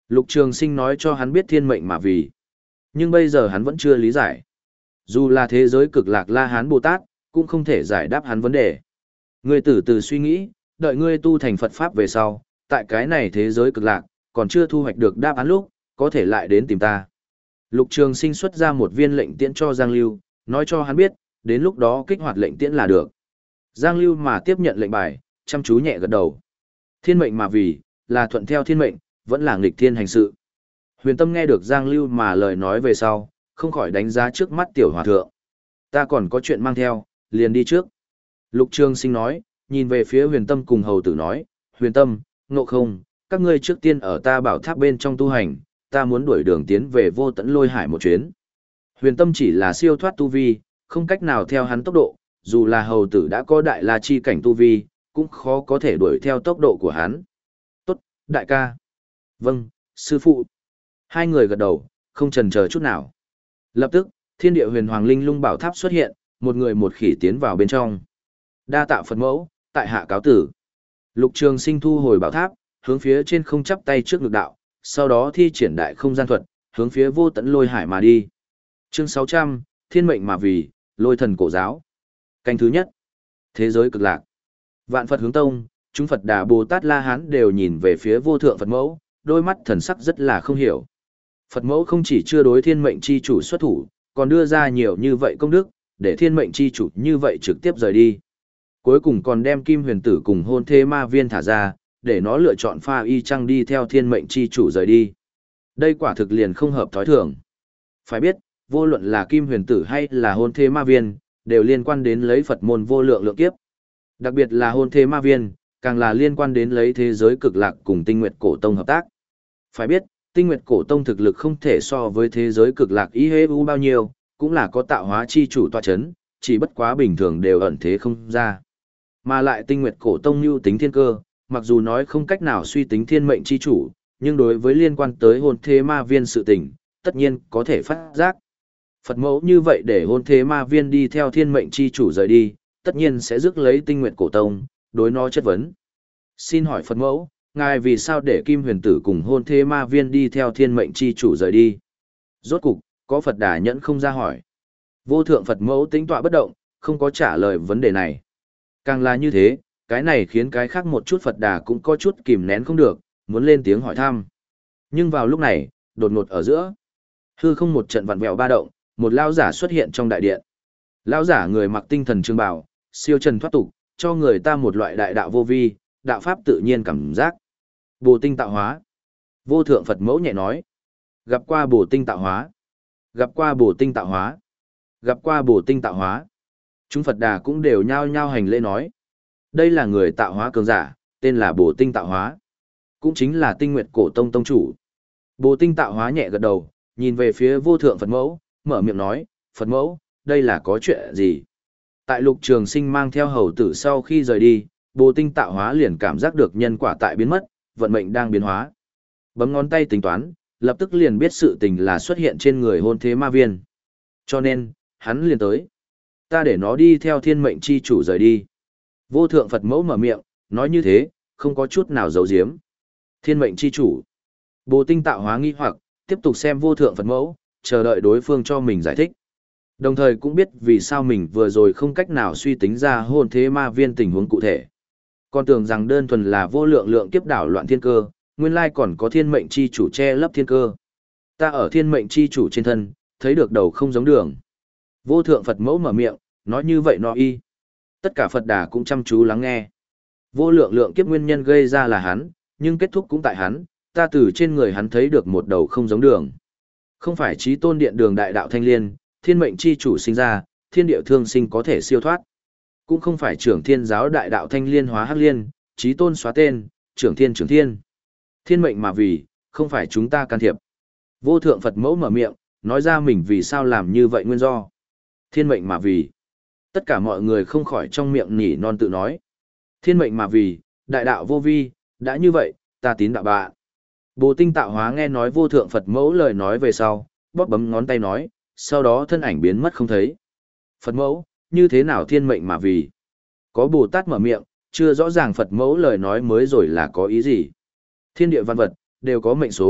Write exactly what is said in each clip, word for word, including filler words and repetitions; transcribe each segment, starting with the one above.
Lục Trường Sinh nói cho hắn biết thiên mệnh mà vì. Nhưng bây giờ hắn vẫn chưa lý giải. Dù là thế giới cực lạc La Hán Bồ Tát, cũng không thể giải đáp hắn vấn đề. Ngươi từ từ suy nghĩ, đợi ngươi tu thành Phật Pháp về sau, tại cái này thế giới cực lạc, còn chưa thu hoạch được đáp án lúc, có thể lại đến tìm ta. Lục Trường Sinh xuất ra một viên lệnh tiễn cho Giang Lưu, nói cho hắn biết, đến lúc đó kích hoạt lệnh tiễn là được. Giang Lưu mà tiếp nhận lệnh bài, chăm chú nhẹ gật đầu. Thiên mệnh mà vì, là thuận theo thiên mệnh, vẫn là nghịch thiên hành sự. Huyền Tâm nghe được Giang Lưu mà lời nói về sau, không khỏi đánh giá trước mắt tiểu hòa thượng. Ta còn có chuyện mang theo, liền đi trước. Lục Trường Sinh nói, nhìn về phía Huyền Tâm cùng hầu tử nói, Huyền Tâm, Ngộ Không, các ngươi trước tiên ở ta bảo tháp bên trong tu hành, ta muốn đuổi đường tiến về vô tận lôi hải một chuyến. Huyền Tâm chỉ là siêu thoát tu vi, không cách nào theo hắn tốc độ, dù là hầu tử đã có đại la chi cảnh tu vi, cũng khó có thể đuổi theo tốc độ của hắn. Tốt, đại ca. Vâng, sư phụ. Hai người gật đầu, không chần chờ chút nào. Lập tức, thiên địa huyền hoàng linh lung bảo tháp xuất hiện, một người một khỉ tiến vào bên trong. Đa tạ Phật mẫu, tại hạ cáo tử. Lục Trường Sinh thu hồi bảo tháp, hướng phía trên không chắp tay trước ngực đạo, sau đó thi triển đại không gian thuật, hướng phía vô tận lôi hải mà đi. Chương sáu trăm, Thiên mệnh mà vì, Lôi thần cổ giáo. Canh thứ nhất, thế giới cực lạc. Vạn Phật hướng tông, chúng Phật Đà Bồ Tát La Hán đều nhìn về phía vô thượng Phật mẫu, đôi mắt thần sắc rất là không hiểu. Phật mẫu không chỉ chưa đối thiên mệnh chi chủ xuất thủ, còn đưa ra nhiều như vậy công đức, để thiên mệnh chi chủ như vậy trực tiếp rời đi. Cuối cùng còn đem Kim Huyền Tử cùng hôn thê ma viên thả ra, để nó lựa chọn pha y chăng đi theo thiên mệnh chi chủ rời đi. Đây quả thực liền không hợp thói thường. Phải biết, vô luận là Kim Huyền Tử hay là hôn thê ma viên, đều liên quan đến lấy Phật môn vô lượng lượng kiếp. Đặc biệt là hôn thê ma viên, càng là liên quan đến lấy thế giới cực lạc cùng Tinh Nguyệt Cổ Tông hợp tác. Phải biết, Tinh Nguyệt Cổ Tông thực lực không thể so với thế giới cực lạc ý hê u bao nhiêu, cũng là có tạo hóa chi chủ tọa chấn, chỉ bất quá bình thường đều ẩn thế không ra. Mà lại Tinh Nguyệt Cổ Tông lưu tính thiên cơ, mặc dù nói không cách nào suy tính thiên mệnh chi chủ, nhưng đối với liên quan tới hôn thế ma viên sự tình, tất nhiên có thể phát giác. Phật mẫu như vậy để hôn thế ma viên đi theo thiên mệnh chi chủ rời đi, tất nhiên sẽ rước lấy Tinh Nguyệt Cổ Tông, đối nó chất vấn. Xin hỏi Phật mẫu, ngài vì sao để Kim Huyền Tử cùng hôn thế ma viên đi theo thiên mệnh chi chủ rời đi? Rốt cục, có Phật Đà nhẫn không ra hỏi. Vô thượng Phật mẫu tĩnh tọa bất động, không có trả lời vấn đề này. Càng là như thế, cái này khiến cái khác một chút Phật Đà cũng có chút kìm nén không được, muốn lên tiếng hỏi thăm. Nhưng vào lúc này, đột ngột ở giữa, hư không một trận vặn vẹo ba động, một lão giả xuất hiện trong đại điện. Lão giả người mặc tinh thần trường bào, siêu trần thoát tục, cho người ta một loại đại đạo vô vi, đạo pháp tự nhiên cảm giác. Bồ tinh tạo hóa. Vô thượng Phật mẫu nhẹ nói. Gặp qua bồ tinh tạo hóa. Gặp qua bồ tinh tạo hóa. Gặp qua bồ tinh tạo hóa. Chúng Phật Đà cũng đều nhao nhao hành lễ nói. Đây là người tạo hóa cường giả, tên là bồ tinh tạo hóa. Cũng chính là Tinh Nguyệt Cổ Tông tông chủ. Bồ tinh tạo hóa nhẹ gật đầu, nhìn về phía vô thượng Phật mẫu, mở miệng nói, Phật mẫu, đây là có chuyện gì? Tại Lục Trường Sinh mang theo hầu tử sau khi rời đi, bồ tinh tạo hóa liền cảm giác được nhân quả tại biến mất, vận mệnh đang biến hóa. Bấm ngón tay tính toán, lập tức liền biết sự tình là xuất hiện trên người hôn thế ma viên. Cho nên, hắn liền tới. Ta để nó đi theo thiên mệnh chi chủ rời đi. Vô thượng Phật mẫu mở miệng, nói như thế, không có chút nào giấu giếm. Thiên mệnh chi chủ. Bồ tinh tạo hóa nghi hoặc, tiếp tục xem vô thượng Phật mẫu, chờ đợi đối phương cho mình giải thích. Đồng thời cũng biết vì sao mình vừa rồi không cách nào suy tính ra hôn thế ma viên tình huống cụ thể. Còn tưởng rằng đơn thuần là vô lượng lượng kiếp đảo loạn thiên cơ, nguyên lai còn có thiên mệnh chi chủ che lấp thiên cơ. Ta ở thiên mệnh chi chủ trên thân, thấy được đầu không giống đường. Vô thượng Phật mẫu mở miệng, nói như vậy nó y. Tất cả Phật Đà cũng chăm chú lắng nghe. Vô lượng lượng kiếp nguyên nhân gây ra là hắn, nhưng kết thúc cũng tại hắn, ta từ trên người hắn thấy được một đầu không giống đường. Không phải chí tôn điện đường đại đạo thanh liên, thiên mệnh chi chủ sinh ra, thiên địa thương sinh có thể siêu thoát. Cũng không phải trưởng thiên giáo đại đạo thanh liên hóa hắc liên, chí tôn xóa tên, trưởng thiên trưởng thiên. Thiên mệnh mà vì, không phải chúng ta can thiệp. Vô thượng Phật mẫu mở miệng, nói ra mình vì sao làm như vậy nguyên do. Thiên mệnh mà vì. Tất cả mọi người không khỏi trong miệng nhỉ non tự nói. Thiên mệnh mà vì, đại đạo vô vi, đã như vậy, ta tín đạo bạn. Bồ tinh tạo hóa nghe nói vô thượng Phật mẫu lời nói về sau, bóp bấm ngón tay nói, sau đó thân ảnh biến mất không thấy. Phật mẫu, như thế nào thiên mệnh mà vì? Có Bồ Tát mở miệng, chưa rõ ràng Phật mẫu lời nói mới rồi là có ý gì. Thiên địa văn vật, đều có mệnh số,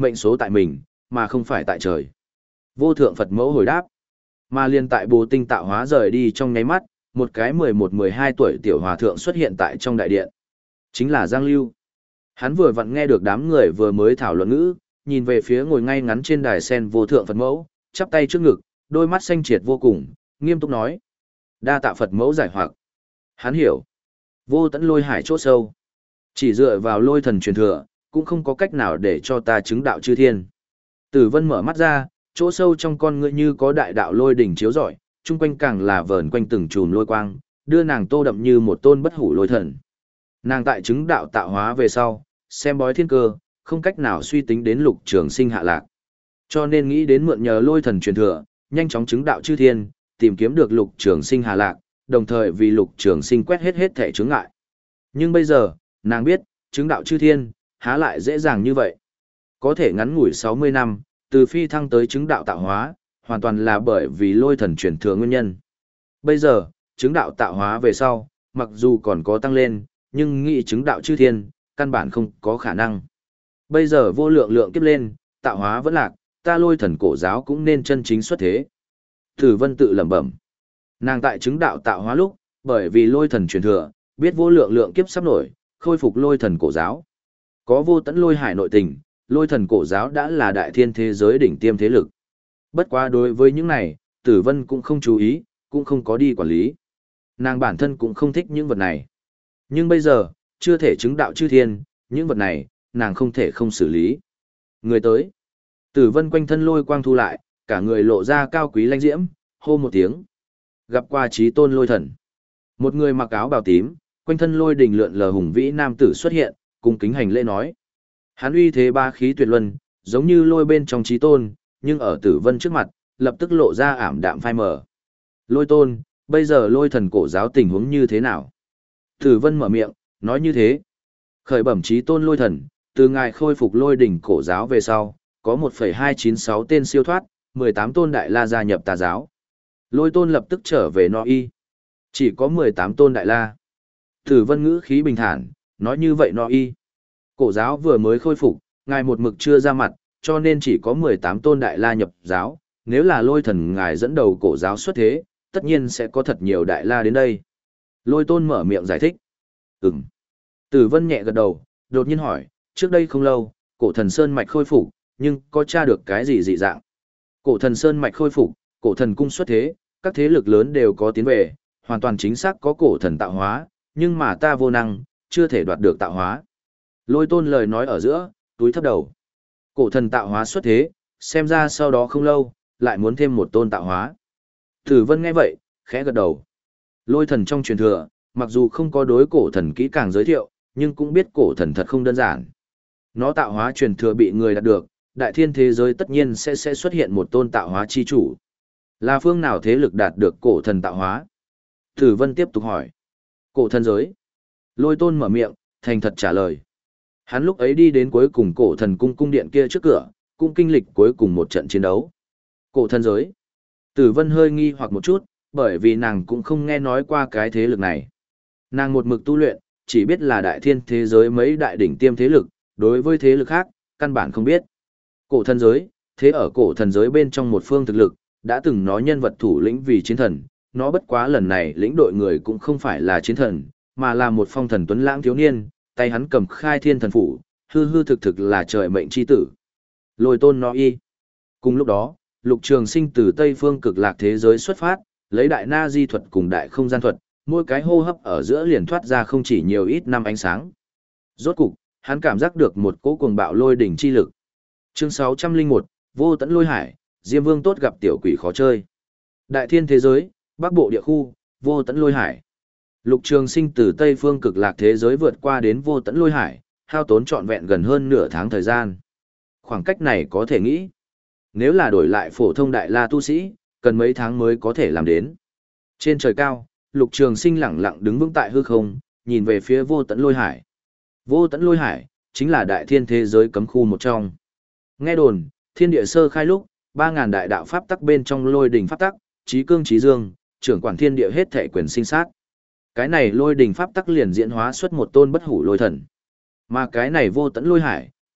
mệnh số tại mình, mà không phải tại trời. Vô thượng Phật mẫu hồi đáp. Mà liên tại Bồ Tinh tạo hóa rời đi trong nháy mắt, một cái mười một mười hai tuổi tiểu hòa thượng xuất hiện tại trong đại điện. Chính là Giang Lưu. Hắn vừa vặn nghe được đám người vừa mới thảo luận ngữ, nhìn về phía ngồi ngay ngắn trên đài sen vô thượng Phật mẫu, chắp tay trước ngực, đôi mắt xanh triệt vô cùng, nghiêm túc nói. Đa tạ Phật mẫu giải hoặc. Hắn hiểu. Vô tận lôi hải chỗ sâu. Chỉ dựa vào lôi thần truyền thừa, cũng không có cách nào để cho ta chứng đạo chư thiên. Tử Vân mở mắt ra, chỗ sâu trong con ngươi như có đại đạo lôi đỉnh chiếu rọi, chung quanh càng là vờn quanh từng chùm lôi quang, đưa nàng tô đậm như một tôn bất hủ lôi thần. Nàng tại chứng đạo tạo hóa về sau, xem bói thiên cơ, không cách nào suy tính đến lục trường sinh hạ lạc. Cho nên nghĩ đến mượn nhờ lôi thần truyền thừa, nhanh chóng chứng đạo chư thiên, tìm kiếm được lục trường sinh hạ lạc, đồng thời vì lục trường sinh quét hết hết thể chướng ngại. Nhưng bây giờ, nàng biết, chứng đạo chư thiên, há lại dễ dàng như vậy. Có thể ngắn ngủi sáu mươi năm, từ phi thăng tới chứng đạo tạo hóa, hoàn toàn là bởi vì lôi thần truyền thừa nguyên nhân. Bây giờ, chứng đạo tạo hóa về sau, mặc dù còn có tăng lên, nhưng nghĩ chứng đạo chư thiên, căn bản không có khả năng. Bây giờ vô lượng lượng kiếp lên, tạo hóa vẫn lạc, ta lôi thần cổ giáo cũng nên chân chính xuất thế. Tử Vân tự lẩm bẩm. Nàng tại chứng đạo tạo hóa lúc, bởi vì lôi thần truyền thừa, biết vô lượng lượng kiếp sắp nổi, khôi phục lôi thần cổ giáo. Có vô tận lôi hải nội tình, lôi thần cổ giáo đã là đại thiên thế giới đỉnh tiêm thế lực. Bất quá đối với những này, Tử Vân cũng không chú ý, cũng không có đi quản lý. Nàng bản thân cũng không thích những vật này. Nhưng bây giờ, chưa thể chứng đạo chư thiên, những vật này, nàng không thể không xử lý. Người tới. Tử Vân quanh thân lôi quang thu lại, cả người lộ ra cao quý lãnh diễm, hô một tiếng. Gặp qua chí tôn lôi thần. Một người mặc áo bào tím, quanh thân lôi đình lượn lờ hùng vĩ nam tử xuất hiện, cung kính hành lễ nói. Hắn uy thế ba khí tuyệt luân, giống như lôi bên trong chí tôn, nhưng ở Tử Vân trước mặt, lập tức lộ ra ảm đạm phai mờ. Lôi tôn, bây giờ lôi thần cổ giáo tình huống như thế nào? Tử Vân mở miệng, nói như thế. Khởi bẩm chí tôn lôi thần, từ ngài khôi phục lôi đỉnh cổ giáo về sau, có một phẩy hai chín sáu tên siêu thoát, mười tám tôn đại la gia nhập tà giáo. Lôi tôn lập tức trở về no y. Chỉ có mười tám tôn đại la. Tử Vân ngữ khí bình thản, nói như vậy no y. Cổ giáo vừa mới khôi phục, ngài một mực chưa ra mặt, cho nên chỉ có mười tám tôn đại la nhập giáo. Nếu là lôi thần ngài dẫn đầu cổ giáo xuất thế, tất nhiên sẽ có thật nhiều đại la đến đây. Lôi tôn mở miệng giải thích. Ừm. Tử Vân nhẹ gật đầu, đột nhiên hỏi, trước đây không lâu, cổ thần Sơn Mạch khôi phục, nhưng có tra được cái gì dị dạng? Cổ thần Sơn Mạch khôi phục, cổ thần cung xuất thế, các thế lực lớn đều có tiến về, hoàn toàn chính xác có cổ thần tạo hóa, nhưng mà ta vô năng, chưa thể đoạt được tạo hóa. Lôi tôn lời nói ở giữa, túi thấp đầu. Cổ thần tạo hóa xuất thế, xem ra sau đó không lâu, lại muốn thêm một tôn tạo hóa. Tử Vân nghe vậy, khẽ gật đầu. Lôi thần trong truyền thừa, mặc dù không có đối cổ thần kỹ càng giới thiệu, nhưng cũng biết cổ thần thật không đơn giản. Nó tạo hóa truyền thừa bị người đạt được, đại thiên thế giới tất nhiên sẽ sẽ xuất hiện một tôn tạo hóa chi chủ. Là phương nào thế lực đạt được cổ thần tạo hóa? Tử Vân tiếp tục hỏi. Cổ thần giới. Lôi tôn mở miệng, thành thật trả lời. Hắn lúc ấy đi đến cuối cùng cổ thần cung cung điện kia trước cửa, cũng kinh lịch cuối cùng một trận chiến đấu. Cổ thần giới. Tử Vân hơi nghi hoặc một chút, bởi vì nàng cũng không nghe nói qua cái thế lực này. Nàng một mực tu luyện, chỉ biết là đại thiên thế giới mấy đại đỉnh tiêm thế lực, đối với thế lực khác, căn bản không biết. Cổ thần giới, thế ở cổ thần giới bên trong một phương thực lực, đã từng nói nhân vật thủ lĩnh vì chiến thần, nó bất quá lần này lĩnh đội người cũng không phải là chiến thần, mà là một phong thần tuấn lãng thiếu niên, tay hắn cầm khai thiên thần phủ, hư hư thực thực là trời mệnh chi tử. Lôi tôn nó y. Cùng lúc đó, Lục Trường Sinh từ Tây phương cực lạc thế giới xuất phát, lấy đại na di thuật cùng đại không gian thuật, mỗi cái hô hấp ở giữa liền thoát ra không chỉ nhiều ít năm ánh sáng. Rốt cục, hắn cảm giác được một cỗ cuồng bạo lôi đỉnh chi lực. Chương sáu trăm lẻ một, Vô Tận Lôi Hải, Diêm Vương tốt gặp tiểu quỷ khó chơi. Đại thiên thế giới, Bắc Bộ địa khu, Vô Tận Lôi Hải. Lục Trường Sinh từ Tây phương cực lạc thế giới vượt qua đến Vô Tận Lôi Hải, hao tốn trọn vẹn gần hơn nửa tháng thời gian. Khoảng cách này có thể nghĩ, nếu là đổi lại phổ thông đại la tu sĩ, cần mấy tháng mới có thể làm đến. Trên trời cao, Lục Trường Sinh lẳng lặng đứng vững tại hư không, nhìn về phía Vô Tận Lôi Hải. Vô Tận Lôi Hải chính là đại thiên thế giới cấm khu một trong. Nghe đồn, thiên địa sơ khai lúc, ba ngàn đại đạo pháp tắc bên trong lôi đỉnh pháp tắc, chí cương chí dương, trưởng quản thiên địa hết thảy quyền sinh sát. Cái này lôi đỉnh pháp tắc liền diễn hóa xuất một tôn bất hủ lôi thần. Mà cái này Vô Tận Lôi Hải,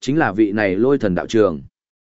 Chính là vị này lôi thần đạo trường.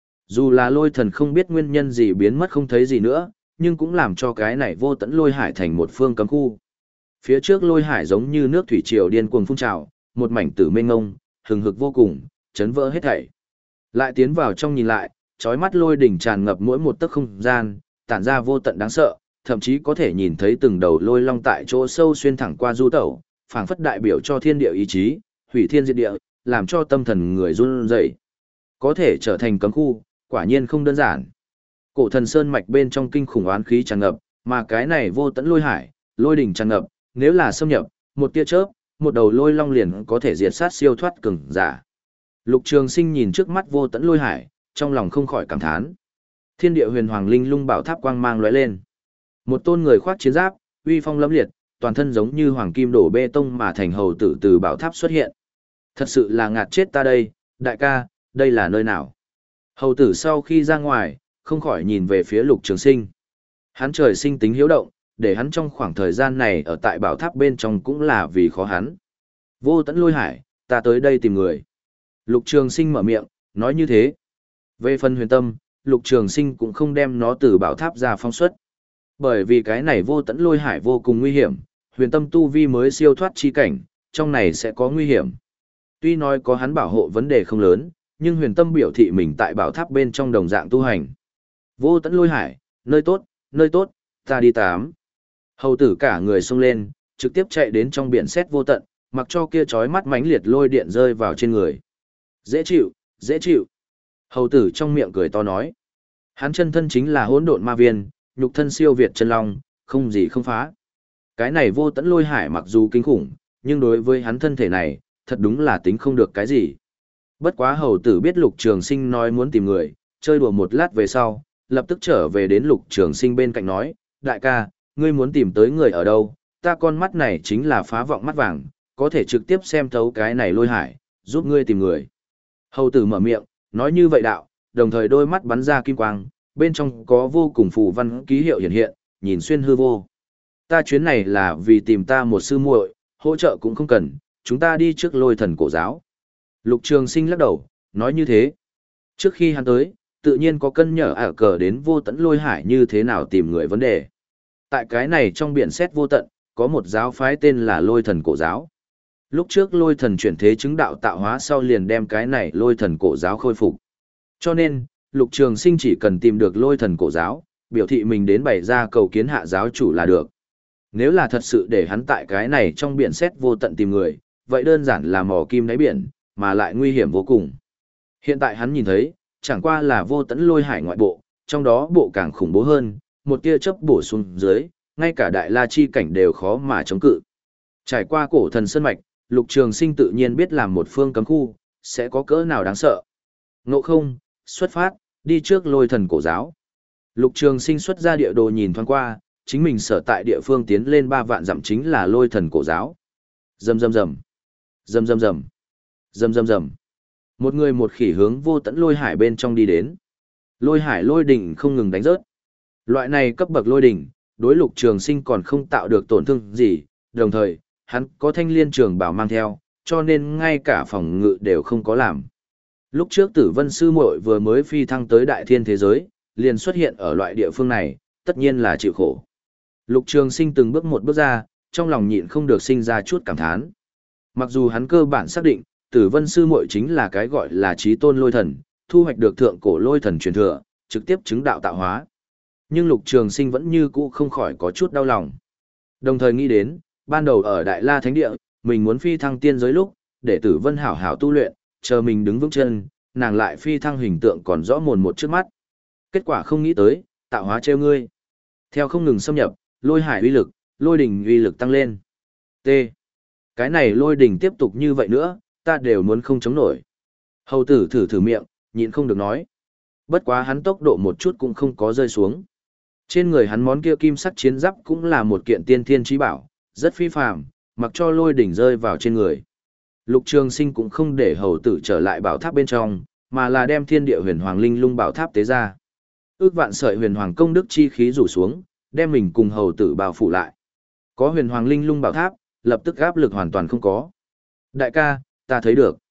Dù là lôi thần không biết nguyên nhân gì biến mất không thấy gì nữa, nhưng cũng làm cho cái này vô tận lôi hải thành một phương cấm khu. Phía trước lôi hải giống như nước thủy triều điên cuồng phun trào, một mảnh tử mênh ngông, hừng hực vô cùng, chấn vỡ hết thảy. Lại tiến vào trong nhìn lại, chói mắt lôi đỉnh tràn ngập mỗi một tấc không gian, tản ra vô tận đáng sợ, thậm chí có thể nhìn thấy từng đầu lôi long tại chỗ sâu xuyên thẳng qua du tẩu, phảng phất đại biểu cho thiên địa ý chí, hủy thiên diệt địa, làm cho tâm thần người run rẩy. Có thể trở thành cấm khu, quả nhiên không đơn giản. Cổ thần sơn mạch bên trong kinh khủng oán khí tràn ngập, mà cái này vô tận lôi hải, lôi đỉnh tràn ngập, nếu là xâm nhập, một tia chớp, một đầu lôi long liền có thể diệt sát siêu thoát cường giả. Lục Trường Sinh nhìn trước mắt vô tận lôi hải, trong lòng không khỏi cảm thán. Thiên địa huyền hoàng linh lung bảo tháp quang mang lóe lên. Một tôn người khoác chiến giáp, uy phong lẫm liệt, toàn thân giống như hoàng kim đổ bê tông mà thành hầu tử từ bảo tháp xuất hiện. Thật sự là ngạt chết ta đây, đại ca, đây là nơi nào? Hầu tử sau khi ra ngoài, không khỏi nhìn về phía Lục Trường Sinh. Hắn trời sinh tính hiếu động, để hắn trong khoảng thời gian này ở tại bảo tháp bên trong cũng là vì khó hắn. Vô tận lôi hải, ta tới đây tìm người. Lục Trường Sinh mở miệng, nói như thế. Về phần huyền tâm, Lục Trường Sinh cũng không đem nó từ bảo tháp ra phong xuất. Bởi vì cái này vô tận lôi hải vô cùng nguy hiểm, huyền tâm tu vi mới siêu thoát chi cảnh, trong này sẽ có nguy hiểm. Tuy nói có hắn bảo hộ vấn đề không lớn, nhưng huyền tâm biểu thị mình tại bảo tháp bên trong đồng dạng tu hành. Vô tận lôi hải, nơi tốt, nơi tốt, ta đi tám. Hầu tử cả người xông lên, trực tiếp chạy đến trong biển sét vô tận, mặc cho kia chói mắt mãnh liệt lôi điện rơi vào trên người. Dễ chịu, dễ chịu. Hầu tử trong miệng cười to nói. Hắn chân thân chính là hỗn độn ma viên, nhục thân siêu việt chân long, không gì không phá. Cái này vô tận lôi hải mặc dù kinh khủng, nhưng đối với hắn thân thể này, thật đúng là tính không được cái gì. Bất quá hầu tử biết Lục Trường Sinh nói muốn tìm người, chơi đùa một lát về sau, lập tức trở về đến Lục Trường Sinh bên cạnh nói, đại ca, ngươi muốn tìm tới người ở đâu, ta con mắt này chính là phá vọng mắt vàng, có thể trực tiếp xem thấu cái này lôi hải, giúp ngươi tìm người. Hầu tử mở miệng, nói như vậy đạo, đồng thời đôi mắt bắn ra kim quang, bên trong có vô cùng phù văn ký hiệu hiện hiện, nhìn xuyên hư vô. Ta chuyến này là vì tìm ta một sư muội, hỗ trợ cũng không cần, chúng ta đi trước lôi thần cổ giáo. Lục Trường Sinh lắc đầu, nói như thế. Trước khi hắn tới, tự nhiên có cân nhở ả cờ đến vô tận lôi hải như thế nào tìm người vấn đề. Tại cái này trong biển xét vô tận, có một giáo phái tên là lôi thần cổ giáo. Lúc trước lôi thần chuyển thế chứng đạo tạo hóa sau liền đem cái này lôi thần cổ giáo khôi phục. Cho nên, Lục Trường Sinh chỉ cần tìm được lôi thần cổ giáo, biểu thị mình đến bày ra cầu kiến hạ giáo chủ là được. Nếu là thật sự để hắn tại cái này trong biển xét vô tận tìm người, vậy đơn giản là mò kim đáy biển, mà lại nguy hiểm vô cùng. Hiện tại hắn nhìn thấy, chẳng qua là vô tận lôi hải ngoại bộ, trong đó bộ càng khủng bố hơn, một tia chớp bổ xuống dưới, ngay cả đại la chi cảnh đều khó mà chống cự. Trải qua cổ thần sơn mạch, Lục Trường Sinh tự nhiên biết làm một phương cấm khu, sẽ có cỡ nào đáng sợ. Ngộ không, xuất phát, đi trước lôi thần cổ giáo. Lục Trường Sinh xuất ra địa đồ nhìn thoáng qua, chính mình sở tại địa phương tiến lên ba vạn dặm chính là lôi thần cổ giáo. Rầm rầm rầm, rầm rầm rầm, rầm rầm rầm. Một người một khỉ hướng vô tận lôi hải bên trong đi đến. Lôi hải lôi đỉnh không ngừng đánh rớt. Loại này cấp bậc lôi đỉnh, đối Lục Trường Sinh còn không tạo được tổn thương gì, đồng thời, hắn có thanh liên trường bảo mang theo, cho nên ngay cả phòng ngự đều không có làm. Lúc trước Tử Vân Sư Muội vừa mới phi thăng tới đại thiên thế giới, liền xuất hiện ở loại địa phương này, tất nhiên là chịu khổ. Lục Trường Sinh từng bước một bước ra, trong lòng nhịn không được sinh ra chút cảm thán. Mặc dù hắn cơ bản xác định, Tử Vân Sư Muội chính là cái gọi là chí tôn lôi thần, thu hoạch được thượng cổ lôi thần truyền thừa, trực tiếp chứng đạo tạo hóa. Nhưng Lục Trường Sinh vẫn như cũ không khỏi có chút đau lòng. Đồng thời nghĩ đến, ban đầu ở Đại La Thánh Địa, mình muốn phi thăng tiên giới lúc, để Tử Vân hảo hảo tu luyện, chờ mình đứng vững chân, nàng lại phi thăng hình tượng còn rõ mồn một trước mắt. Kết quả không nghĩ tới, tạo hóa trêu ngươi. Theo không ngừng xâm nhập, lôi hải uy lực, lôi đỉnh uy lực tăng lên. T. Cái này lôi đỉnh tiếp tục như vậy nữa, ta đều muốn không chống nổi. Hầu tử thử thử miệng, nhịn không được nói. Bất quá hắn tốc độ một chút cũng không có rơi xuống. Trên người hắn món kia kim sắc chiến giáp cũng là một kiện tiên thiên trí bảo, rất phi phàm, mặc cho lôi đỉnh rơi vào trên người. Lục Trường Sinh cũng không để hầu tử trở lại bảo tháp bên trong, mà là đem thiên địa huyền hoàng linh lung bảo tháp tế ra. Ước vạn sợi huyền hoàng công đức chi khí rủ xuống, đem mình cùng hầu tử bao phủ lại. Có huyền hoàng linh lung bảo tháp, lập tức áp lực hoàn toàn không có. Đại ca, ta thấy được.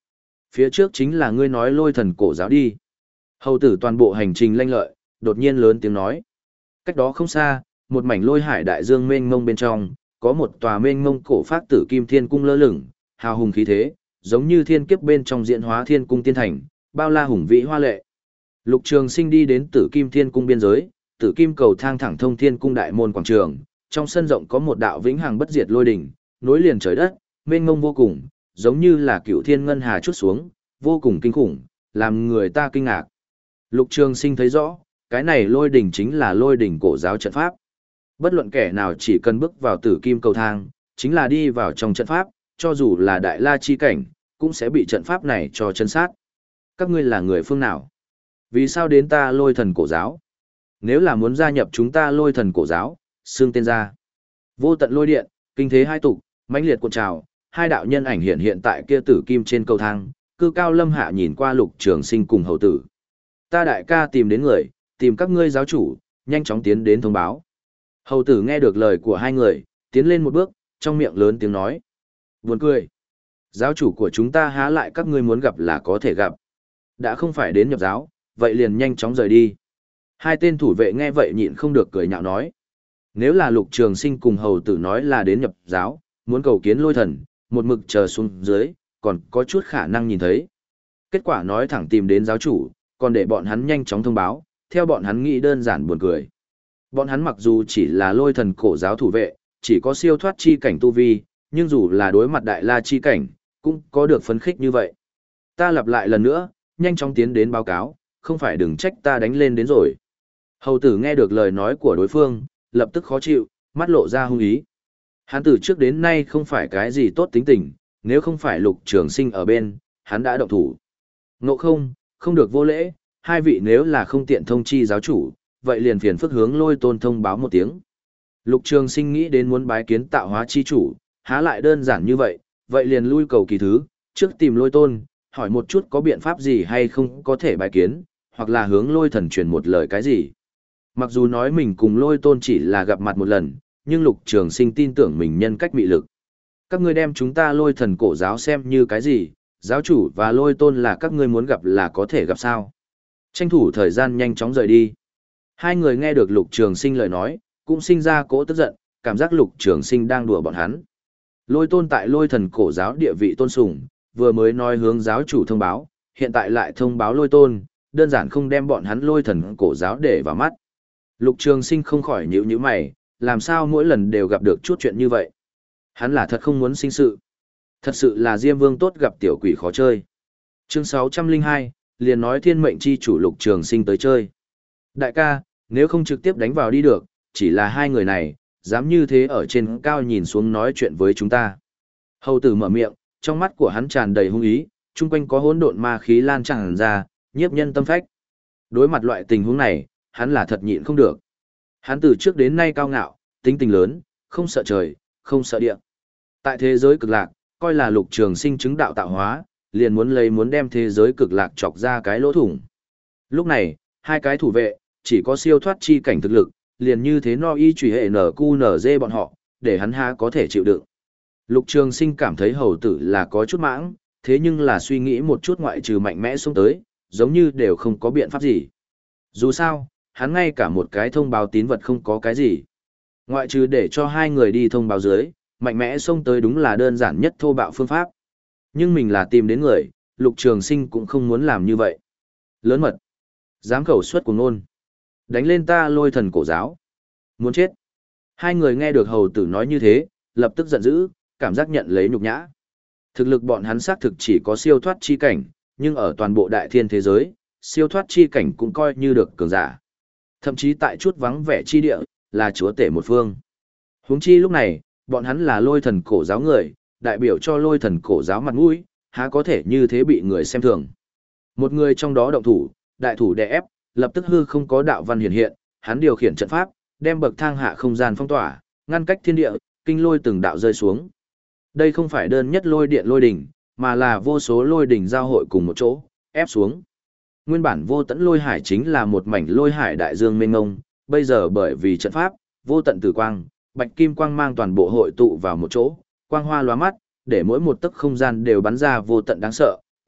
Phía trước chính là ngươi nói lôi thần cổ giáo đi. Hầu tử toàn bộ hành trình lanh lợi, đột nhiên lớn tiếng nói. Cách đó không xa, một mảnh lôi hải đại dương mênh mông bên trong, có một tòa mênh mông cổ phát tử kim thiên cung lơ lửng, hào hùng khí thế, giống như thiên kiếp bên trong diễn hóa thiên cung tiên thành, bao la hùng vĩ hoa lệ. Lục Trường Sinh đi đến tử kim thiên cung biên giới, tử kim cầu thang thẳng thông thiên cung đại môn quảng trường, trong sân rộng có một đạo vĩnh hằng bất diệt lôi đỉnh, nối liền trời đất, mênh mông vô cùng, giống như là cựu thiên ngân hà chút xuống, vô cùng kinh khủng, làm người ta kinh ngạc. Lục Trường Sinh thấy rõ, cái này lôi đỉnh chính là lôi đỉnh cổ giáo trận pháp. Bất luận kẻ nào chỉ cần bước vào tử kim cầu thang, chính là đi vào trong trận pháp, cho dù là đại la chi cảnh, cũng sẽ bị trận pháp này cho chân sát. Các ngươi là người phương nào? Vì sao đến ta lôi thần cổ giáo? Nếu là muốn gia nhập chúng ta lôi thần cổ giáo, xương tên ra. Vô tận lôi điện, kinh thế hai tục, mãnh liệt cuộn trào, hai đạo nhân ảnh hiện hiện tại kia tử kim trên cầu thang, cư cao lâm hạ nhìn qua Lục Trường Sinh cùng hầu tử. Ta đại ca tìm đến người, tìm các ngươi giáo chủ, nhanh chóng tiến đến thông báo. Hầu tử nghe được lời của hai người, tiến lên một bước, trong miệng lớn tiếng nói. Buồn cười. Giáo chủ của chúng ta há lại các ngươi muốn gặp là có thể gặp. Đã không phải đến nhập giáo, vậy liền nhanh chóng rời đi. Hai tên thủ vệ nghe vậy nhịn không được cười nhạo nói. Nếu là Lục Trường Sinh cùng hầu tử nói là đến nhập giáo, muốn cầu kiến lôi thần, một mực chờ xuống dưới, còn có chút khả năng nhìn thấy. Kết quả nói thẳng tìm đến giáo chủ, còn để bọn hắn nhanh chóng thông báo, theo bọn hắn nghĩ đơn giản buồn cười. Bọn hắn mặc dù chỉ là lôi thần cổ giáo thủ vệ, chỉ có siêu thoát chi cảnh tu vi, nhưng dù là đối mặt đại la chi cảnh, cũng có được phấn khích như vậy. Ta lặp lại lần nữa, nhanh chóng tiến đến báo cáo, không phải đừng trách ta đánh lên đến rồi. Hầu tử nghe được lời nói của đối phương, lập tức khó chịu, mắt lộ ra hung ý. Hắn từ trước đến nay không phải cái gì tốt tính tình, nếu không phải Lục Trường Sinh ở bên, hắn đã động thủ. Ngộ không, không được vô lễ, hai vị nếu là không tiện thông chi giáo chủ, vậy liền phiền phức hướng Lôi Tôn thông báo một tiếng. Lục Trường Sinh nghĩ đến muốn bái kiến tạo hóa chi chủ, há lại đơn giản như vậy, vậy liền lui cầu kỳ thứ, trước tìm Lôi Tôn, hỏi một chút có biện pháp gì hay không có thể bái kiến, hoặc là hướng Lôi Thần truyền một lời cái gì. Mặc dù nói mình cùng Lôi Tôn chỉ là gặp mặt một lần, nhưng Lục Trường Sinh tin tưởng mình nhân cách mị lực. Các ngươi đem chúng ta Lôi Thần cổ giáo xem như cái gì, giáo chủ và Lôi Tôn là các ngươi muốn gặp là có thể gặp sao. Tranh thủ thời gian nhanh chóng rời đi. Hai người nghe được Lục Trường Sinh lời nói, cũng sinh ra cỗ tức giận, cảm giác Lục Trường Sinh đang đùa bọn hắn. Lôi Tôn tại Lôi Thần cổ giáo địa vị tôn sùng, vừa mới nói hướng giáo chủ thông báo, hiện tại lại thông báo Lôi Tôn, đơn giản không đem bọn hắn Lôi Thần cổ giáo để vào mắt. Lục Trường Sinh không khỏi nhíu nhíu mày, làm sao mỗi lần đều gặp được chút chuyện như vậy. Hắn là thật không muốn sinh sự. Thật sự là Diêm Vương tốt gặp tiểu quỷ khó chơi. Chương sáu trăm lẻ hai, liền nói thiên mệnh chi chủ Lục Trường Sinh tới chơi. Đại ca, nếu không trực tiếp đánh vào đi được, chỉ là hai người này, dám như thế ở trên cao nhìn xuống nói chuyện với chúng ta. Hầu tử mở miệng, trong mắt của hắn tràn đầy hung ý, chung quanh có hỗn độn ma khí lan tràn ra, nhiếp nhân tâm phách. Đối mặt loại tình huống này, hắn là thật nhịn không được. Hắn từ trước đến nay cao ngạo, tính tình lớn, không sợ trời, không sợ địa. Tại thế giới cực lạc, coi là Lục Trường Sinh chứng đạo tạo hóa, liền muốn lấy muốn đem thế giới cực lạc chọc ra cái lỗ thủng. Lúc này, hai cái thủ vệ, chỉ có siêu thoát chi cảnh thực lực, liền như thế no y chủy hệ nở cu nở dê bọn họ, để hắn há có thể chịu đựng. Lục Trường Sinh cảm thấy hầu tử là có chút mãng, thế nhưng là suy nghĩ một chút ngoại trừ mạnh mẽ xuống tới, giống như đều không có biện pháp gì. Dù sao, hắn ngay cả một cái thông báo tín vật không có cái gì. Ngoại trừ để cho hai người đi thông báo dưới, mạnh mẽ xông tới đúng là đơn giản nhất thô bạo phương pháp. Nhưng mình là tìm đến người, Lục Trường Sinh cũng không muốn làm như vậy. Lớn mật. Dám khẩu suất của ngôn. Đánh lên ta Lôi Thần cổ giáo. Muốn chết. Hai người nghe được hầu tử nói như thế, lập tức giận dữ, cảm giác nhận lấy nhục nhã. Thực lực bọn hắn xác thực chỉ có siêu thoát chi cảnh, nhưng ở toàn bộ đại thiên thế giới, siêu thoát chi cảnh cũng coi như được cường giả. Thậm chí tại chút vắng vẻ chi địa, là chúa tể một phương. Huống chi lúc này, bọn hắn là Lôi Thần cổ giáo người, đại biểu cho Lôi Thần cổ giáo mặt mũi, há có thể như thế bị người xem thường. Một người trong đó động thủ, đại thủ đè ép, lập tức hư không có đạo văn hiện hiện, hắn điều khiển trận pháp, đem bậc thang hạ không gian phong tỏa, ngăn cách thiên địa, kinh lôi từng đạo rơi xuống. Đây không phải đơn nhất lôi điện lôi đỉnh, mà là vô số lôi đỉnh giao hội cùng một chỗ, ép xuống. Nguyên bản vô tận lôi hải chính là một mảnh lôi hải đại dương mênh mông, bây giờ bởi vì trận pháp, vô tận tử quang, bạch kim quang mang toàn bộ hội tụ vào một chỗ, quang hoa lóa mắt, để mỗi một tấc không gian đều bắn ra vô tận đáng sợ,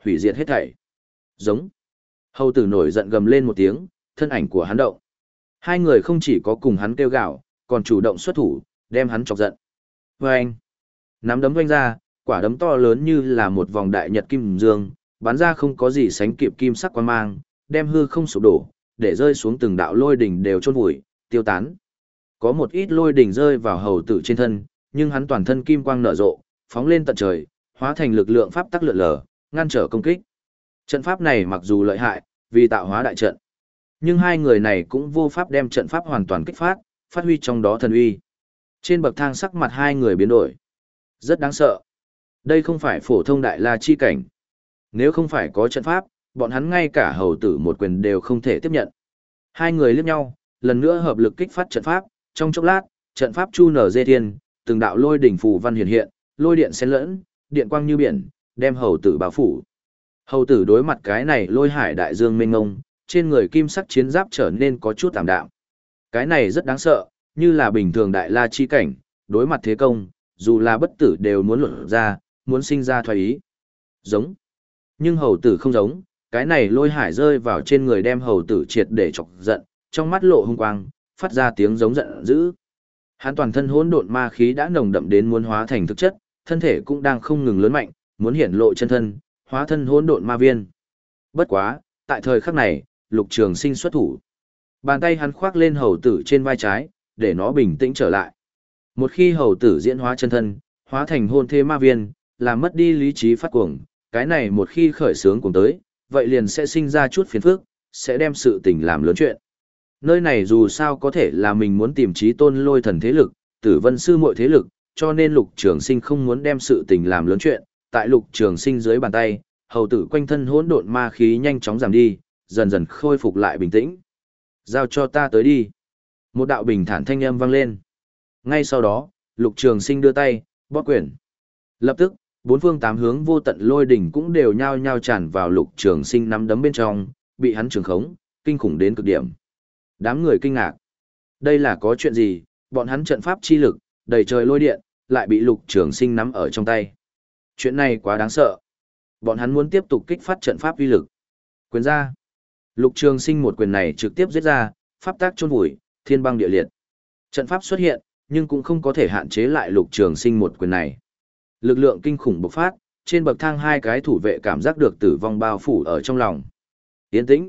hủy diệt hết thảy. Giống. Hầu tử nổi giận gầm lên một tiếng, thân ảnh của hắn động. Hai người không chỉ có cùng hắn kêu gào, còn chủ động xuất thủ, đem hắn chọc giận. Vâng! Nắm đấm vanh ra, quả đấm to lớn như là một vòng đại nhật kim dương, bắn ra không có gì sánh kịp kim sắc quan mang, đem hư không sụp đổ, để rơi xuống từng đạo lôi đỉnh đều chôn vùi, tiêu tán. Có một ít lôi đỉnh rơi vào hầu tử trên thân, nhưng hắn toàn thân kim quang nở rộ, phóng lên tận trời, hóa thành lực lượng pháp tắc lượn lờ, ngăn trở công kích. Trận pháp này mặc dù lợi hại, vì tạo hóa đại trận, nhưng hai người này cũng vô pháp đem trận pháp hoàn toàn kích phát, phát huy trong đó thần uy. Trên bậc thang sắc mặt hai người biến đổi. Rất đáng sợ. Đây không phải phổ thông đại la chi cảnh. Nếu không phải có trận pháp, bọn hắn ngay cả hầu tử một quyền đều không thể tiếp nhận. Hai người liếc nhau, lần nữa hợp lực kích phát trận pháp, trong chốc lát, trận pháp chu nở dê thiên, từng đạo lôi đỉnh phù văn hiện hiện, lôi điện xen lẫn, điện quang như biển, đem hầu tử bao phủ. Hầu tử đối mặt cái này lôi hải đại dương mênh ngông, trên người kim sắc chiến giáp trở nên có chút tạm đạm. Cái này rất đáng sợ, như là bình thường đại la chi cảnh, đối mặt thế công, dù là bất tử đều muốn luận ra, muốn sinh ra thoái ý. Giống. Nhưng hầu tử không giống, cái này lôi hải rơi vào trên người đem hầu tử triệt để chọc giận, trong mắt lộ hung quang, phát ra tiếng giống giận dữ. Hắn toàn thân hỗn độn ma khí đã nồng đậm đến muốn hóa thành thực chất, thân thể cũng đang không ngừng lớn mạnh, muốn hiển lộ chân thân, hóa thân hỗn độn ma viên. Bất quá, tại thời khắc này, Lục Trường Sinh xuất thủ. Bàn tay hắn khoác lên hầu tử trên vai trái, để nó bình tĩnh trở lại. Một khi hầu tử diễn hóa chân thân, hóa thành hôn thê ma viên, làm mất đi lý trí phát cuồng, cái này một khi khởi sướng cùng tới, vậy liền sẽ sinh ra chút phiền phức, sẽ đem sự tình làm lớn chuyện. Nơi này dù sao có thể là mình muốn tìm chí tôn lôi thần thế lực, tử vân sư muội thế lực, cho nên Lục Trường Sinh không muốn đem sự tình làm lớn chuyện. Tại Lục Trường Sinh dưới bàn tay, hầu tử quanh thân hỗn độn ma khí nhanh chóng giảm đi, dần dần khôi phục lại bình tĩnh. Giao cho ta tới đi. Một đạo bình thản thanh âm vang lên. Ngay sau đó, Lục Trường Sinh đưa tay, bóp quyền. Lập tức, bốn phương tám hướng vô tận lôi đỉnh cũng đều nhao nhao tràn vào Lục Trường Sinh nắm đấm bên trong, bị hắn trường khống, kinh khủng đến cực điểm. Đám người kinh ngạc. Đây là có chuyện gì? Bọn hắn trận pháp chi lực, đầy trời lôi điện, lại bị Lục Trường Sinh nắm ở trong tay. Chuyện này quá đáng sợ. Bọn hắn muốn tiếp tục kích phát trận pháp uy lực. Quyền ra. Lục Trường Sinh một quyền này trực tiếp giết ra, pháp tác chôn vùi, thiên băng địa liệt. Trận pháp xuất hiện, nhưng cũng không có thể hạn chế lại Lục Trường Sinh một quyền này. Lực lượng kinh khủng bộc phát, trên bậc thang hai cái thủ vệ cảm giác được tử vong bao phủ ở trong lòng. Yên tĩnh.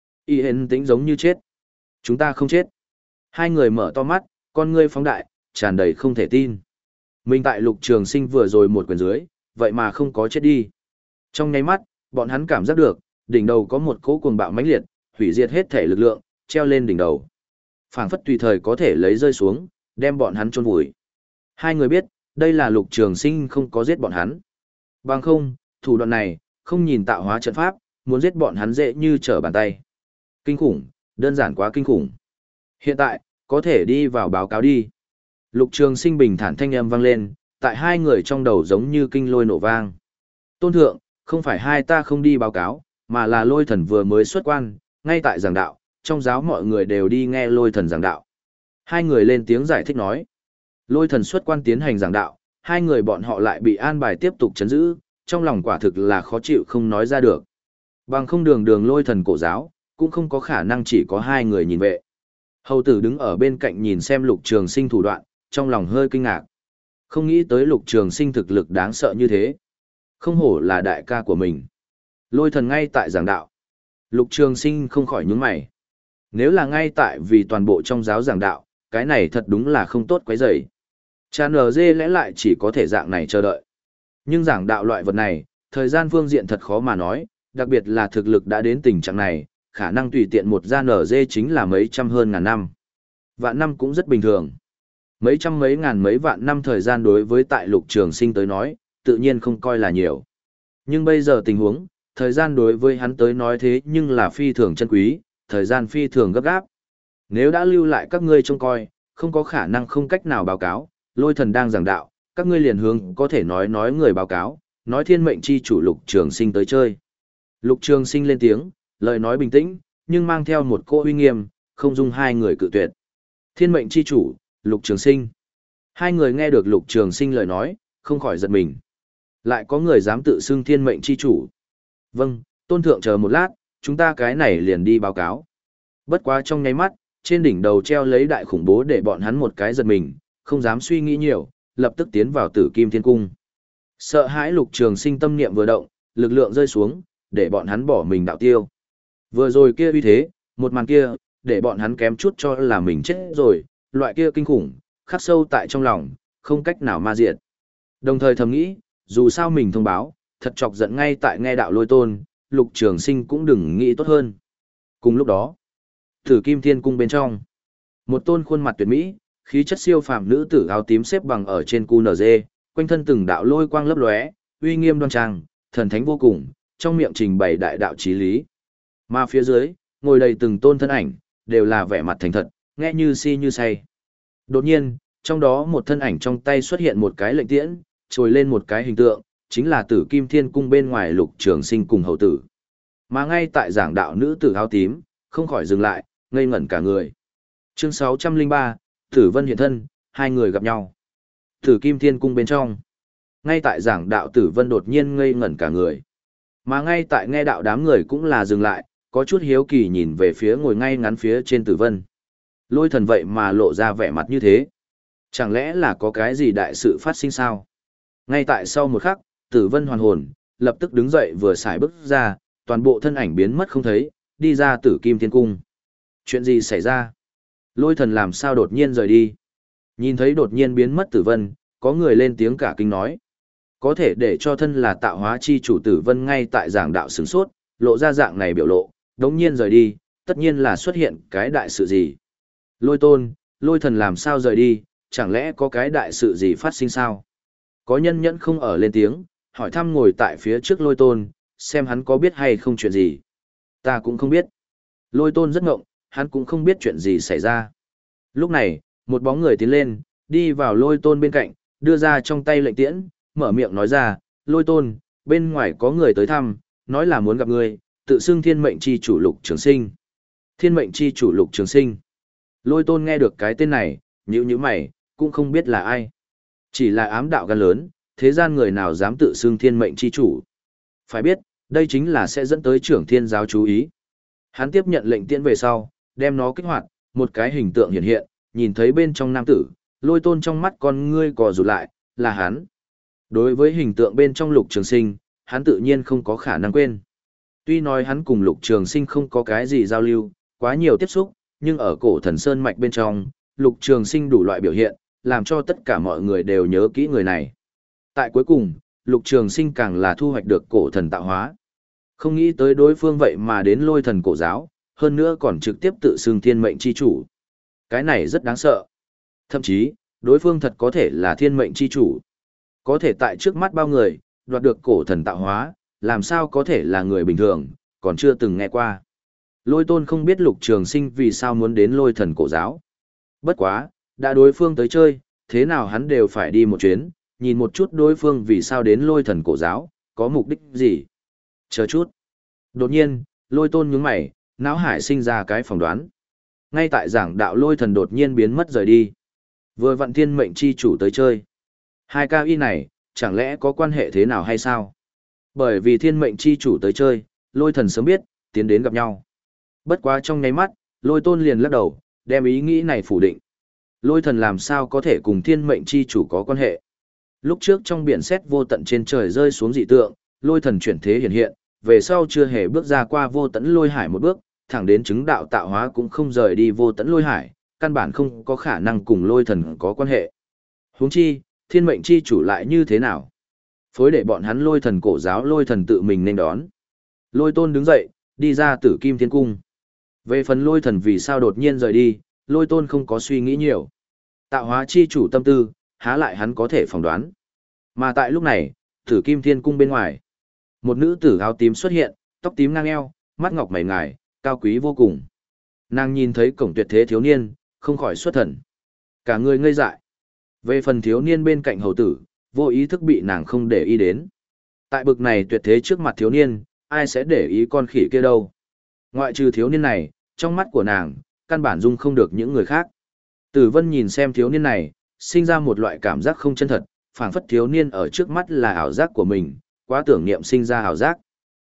Yên tĩnh giống như chết. Chúng ta không chết. Hai người mở to mắt, con ngươi phóng đại, tràn đầy không thể tin. Mình tại Lục Trường Sinh vừa rồi một quyền dưới, vậy mà không có chết đi. Trong nháy mắt, bọn hắn cảm giác được, đỉnh đầu có một cỗ cuồng bạo mãnh liệt, hủy diệt hết thể lực lượng, treo lên đỉnh đầu. Phảng phất tùy thời có thể lấy rơi xuống, đem bọn hắn chôn vùi. Hai người biết, đây là Lục Trường Sinh không có giết bọn hắn. Bằng không, thủ đoạn này, không nhìn tạo hóa trận pháp, muốn giết bọn hắn dễ như trở bàn tay. Kinh khủng, đơn giản quá kinh khủng. Hiện tại, có thể đi vào báo cáo đi. Lục Trường Sinh bình thản thanh âm vang lên, tại hai người trong đầu giống như kinh lôi nổ vang. Tôn thượng, không phải hai ta không đi báo cáo, mà là lôi thần vừa mới xuất quan, ngay tại giảng đạo, trong giáo mọi người đều đi nghe lôi thần giảng đạo. Hai người lên tiếng giải thích nói. Lôi thần xuất quan tiến hành giảng đạo, hai người bọn họ lại bị an bài tiếp tục chấn giữ, trong lòng quả thực là khó chịu không nói ra được. Bằng không đường đường lôi thần cổ giáo, cũng không có khả năng chỉ có hai người nhìn vệ. Hầu tử đứng ở bên cạnh nhìn xem Lục Trường Sinh thủ đoạn, trong lòng hơi kinh ngạc. Không nghĩ tới Lục Trường Sinh thực lực đáng sợ như thế. Không hổ là đại ca của mình. Lôi thần ngay tại giảng đạo. Lục Trường Sinh không khỏi nhướng mày. Nếu là ngay tại vì toàn bộ trong giáo giảng đạo, cái này thật đúng là không tốt quấy rầy. Cha nờ dê lẽ lại chỉ có thể dạng này chờ đợi. Nhưng giảng đạo loại vật này, thời gian phương diện thật khó mà nói, đặc biệt là thực lực đã đến tình trạng này, khả năng tùy tiện một gia nở dê chính là mấy trăm hơn ngàn năm. Vạn năm cũng rất bình thường. Mấy trăm mấy ngàn mấy vạn năm thời gian đối với tại Lục Trường Sinh tới nói, tự nhiên không coi là nhiều. Nhưng bây giờ tình huống, thời gian đối với hắn tới nói thế nhưng là phi thường chân quý, thời gian phi thường gấp gáp. Nếu đã lưu lại các ngươi trông coi, không có khả năng không cách nào báo cáo, lôi thần đang giảng đạo, các ngươi liền hướng có thể nói nói người báo cáo, nói thiên mệnh chi chủ Lục Trường Sinh tới chơi. Lục Trường Sinh lên tiếng, lời nói bình tĩnh, nhưng mang theo một cỗ uy nghiêm, không dung hai người cự tuyệt. Thiên mệnh chi chủ, Lục Trường Sinh. Hai người nghe được Lục Trường Sinh lời nói, không khỏi giật mình. Lại có người dám tự xưng thiên mệnh chi chủ. Vâng, tôn thượng chờ một lát, chúng ta cái này liền đi báo cáo. Bất quá trong nháy mắt, trên đỉnh đầu treo lấy đại khủng bố để bọn hắn một cái giật mình, không dám suy nghĩ nhiều, lập tức tiến vào Tử Kim Thiên Cung. Sợ hãi Lục Trường Sinh tâm niệm vừa động, lực lượng rơi xuống, để bọn hắn bỏ mình đạo tiêu. Vừa rồi kia uy thế, một màn kia, để bọn hắn kém chút cho là mình chết rồi, loại kia kinh khủng, khắc sâu tại trong lòng, không cách nào ma diệt. Đồng thời thầm nghĩ, dù sao mình thông báo, thật chọc giận ngay tại nghe đạo Lôi Tôn, Lục Trường Sinh cũng đừng nghĩ tốt hơn. Cùng lúc đó, Tử Kim Thiên Cung bên trong, một tôn khuôn mặt tuyệt mỹ, khí chất siêu phàm nữ tử áo tím xếp bằng ở trên cu nờ dê, quanh thân từng đạo lôi quang lấp lóe, uy nghiêm đoan trang, thần thánh vô cùng, trong miệng trình bày đại đạo chí lý. Mà phía dưới, ngồi đầy từng tôn thân ảnh, đều là vẻ mặt thành thật, nghe như si như say. Đột nhiên, trong đó một thân ảnh trong tay xuất hiện một cái lệnh tiễn, trồi lên một cái hình tượng, chính là Tử Kim Thiên Cung bên ngoài Lục Trường Sinh cùng hầu tử. Mà ngay tại giảng đạo nữ tử áo tím, không khỏi dừng lại, ngây ngẩn cả người. Chương sáu trăm lẻ ba, Tử Vân hiện thân, hai người gặp nhau. Tử Kim Thiên Cung bên trong. Ngay tại giảng đạo Tử Vân đột nhiên ngây ngẩn cả người. Mà ngay tại nghe đạo đám người cũng là dừng lại, có chút hiếu kỳ nhìn về phía ngồi ngay ngắn phía trên Tử Vân. Lôi Thần vậy mà lộ ra vẻ mặt như thế. Chẳng lẽ là có cái gì đại sự phát sinh sao? Ngay tại sau một khắc, Tử Vân hoàn hồn, lập tức đứng dậy vừa xài bước ra, toàn bộ thân ảnh biến mất không thấy, đi ra Tử Kim Thiên Cung. Chuyện gì xảy ra? Lôi Thần làm sao đột nhiên rời đi? Nhìn thấy đột nhiên biến mất Tử Vân, có người lên tiếng cả kinh nói. Có thể để cho thân là tạo hóa chi chủ Tử Vân ngay tại giảng đạo sửng sốt, lộ ra dạng này biểu lộ, đống nhiên rời đi, tất nhiên là xuất hiện cái đại sự gì. Lôi Tôn, Lôi Thần làm sao rời đi, chẳng lẽ có cái đại sự gì phát sinh sao? Có nhân nhẫn không ở lên tiếng, hỏi thăm ngồi tại phía trước Lôi Tôn, xem hắn có biết hay không chuyện gì. Ta cũng không biết. Lôi Tôn rất ngộng, hắn cũng không biết chuyện gì xảy ra. Lúc này, một bóng người tiến lên, đi vào Lôi Tôn bên cạnh, đưa ra trong tay lệnh tiễn, mở miệng nói ra, Lôi Tôn, bên ngoài có người tới thăm, nói là muốn gặp ngươi, tự xưng thiên mệnh chi chủ Lục Trường Sinh. Thiên mệnh chi chủ Lục Trường Sinh. Lôi Tôn nghe được cái tên này, nhíu nhíu mày, cũng không biết là ai. Chỉ là ám đạo gan lớn, thế gian người nào dám tự xưng thiên mệnh chi chủ. Phải biết, đây chính là sẽ dẫn tới trưởng thiên giáo chú ý. Hắn tiếp nhận lệnh tiễn về sau, đem nó kích hoạt, một cái hình tượng hiện hiện, nhìn thấy bên trong nam tử, Lôi Tôn trong mắt con ngươi cò rụt lại, là hắn. Đối với hình tượng bên trong Lục Trường Sinh, hắn tự nhiên không có khả năng quên. Tuy nói hắn cùng Lục Trường Sinh không có cái gì giao lưu, quá nhiều tiếp xúc, nhưng ở cổ thần sơn mạch bên trong, Lục Trường Sinh đủ loại biểu hiện, làm cho tất cả mọi người đều nhớ kỹ người này. Tại cuối cùng, Lục Trường Sinh càng là thu hoạch được cổ thần tạo hóa. Không nghĩ tới đối phương vậy mà đến Lôi Thần cổ giáo, hơn nữa còn trực tiếp tự xưng thiên mệnh chi chủ. Cái này rất đáng sợ. Thậm chí, đối phương thật có thể là thiên mệnh chi chủ. Có thể tại trước mắt bao người, đoạt được cổ thần tạo hóa, làm sao có thể là người bình thường, còn chưa từng nghe qua. Lôi Tôn không biết Lục Trường Sinh vì sao muốn đến Lôi Thần cổ giáo. Bất quá, đã đối phương tới chơi, thế nào hắn đều phải đi một chuyến, nhìn một chút đối phương vì sao đến Lôi Thần cổ giáo, có mục đích gì. Chờ chút. Đột nhiên, Lôi Tôn nhướng mày, não hải sinh ra cái phỏng đoán. Ngay tại giảng đạo Lôi Thần đột nhiên biến mất rời đi. Vừa vặn thiên mệnh chi chủ tới chơi. Hai cao y này, chẳng lẽ có quan hệ thế nào hay sao? Bởi vì thiên mệnh chi chủ tới chơi, Lôi Thần sớm biết, tiến đến gặp nhau. Bất quá trong nháy mắt, Lôi Tôn liền lắc đầu, đem ý nghĩ này phủ định. Lôi Thần làm sao có thể cùng thiên mệnh chi chủ có quan hệ? Lúc trước trong biển sét vô tận trên trời rơi xuống dị tượng, Lôi Thần chuyển thế hiện hiện, về sau chưa hề bước ra qua vô tận lôi hải một bước, thẳng đến chứng đạo tạo hóa cũng không rời đi vô tận lôi hải, căn bản không có khả năng cùng Lôi Thần có quan hệ. Huống chi, thiên mệnh chi chủ lại như thế nào? Phối để bọn hắn Lôi Thần cổ giáo Lôi Thần tự mình nên đón. Lôi Tôn đứng dậy, đi ra Tử Kim Thiên Cung. Về phần Lôi Thần vì sao đột nhiên rời đi, Lôi Tôn không có suy nghĩ nhiều. Tạo hóa chi chủ tâm tư, há lại hắn có thể phỏng đoán. Mà tại lúc này, Tử Kim Thiên Cung bên ngoài, một nữ tử áo tím xuất hiện, tóc tím ngang eo, mắt ngọc mày ngài, cao quý vô cùng. Nàng nhìn thấy cổng tuyệt thế thiếu niên, không khỏi xuất thần. Cả người ngây dại. Về phần thiếu niên bên cạnh hầu tử, vô ý thức bị nàng không để ý đến. Tại bực này tuyệt thế trước mặt thiếu niên, ai sẽ để ý con khỉ kia đâu. Ngoại trừ thiếu niên này, trong mắt của nàng, căn bản dung không được những người khác. Tử Vân nhìn xem thiếu niên này, sinh ra một loại cảm giác không chân thật, phảng phất thiếu niên ở trước mắt là ảo giác của mình, quá tưởng niệm sinh ra ảo giác.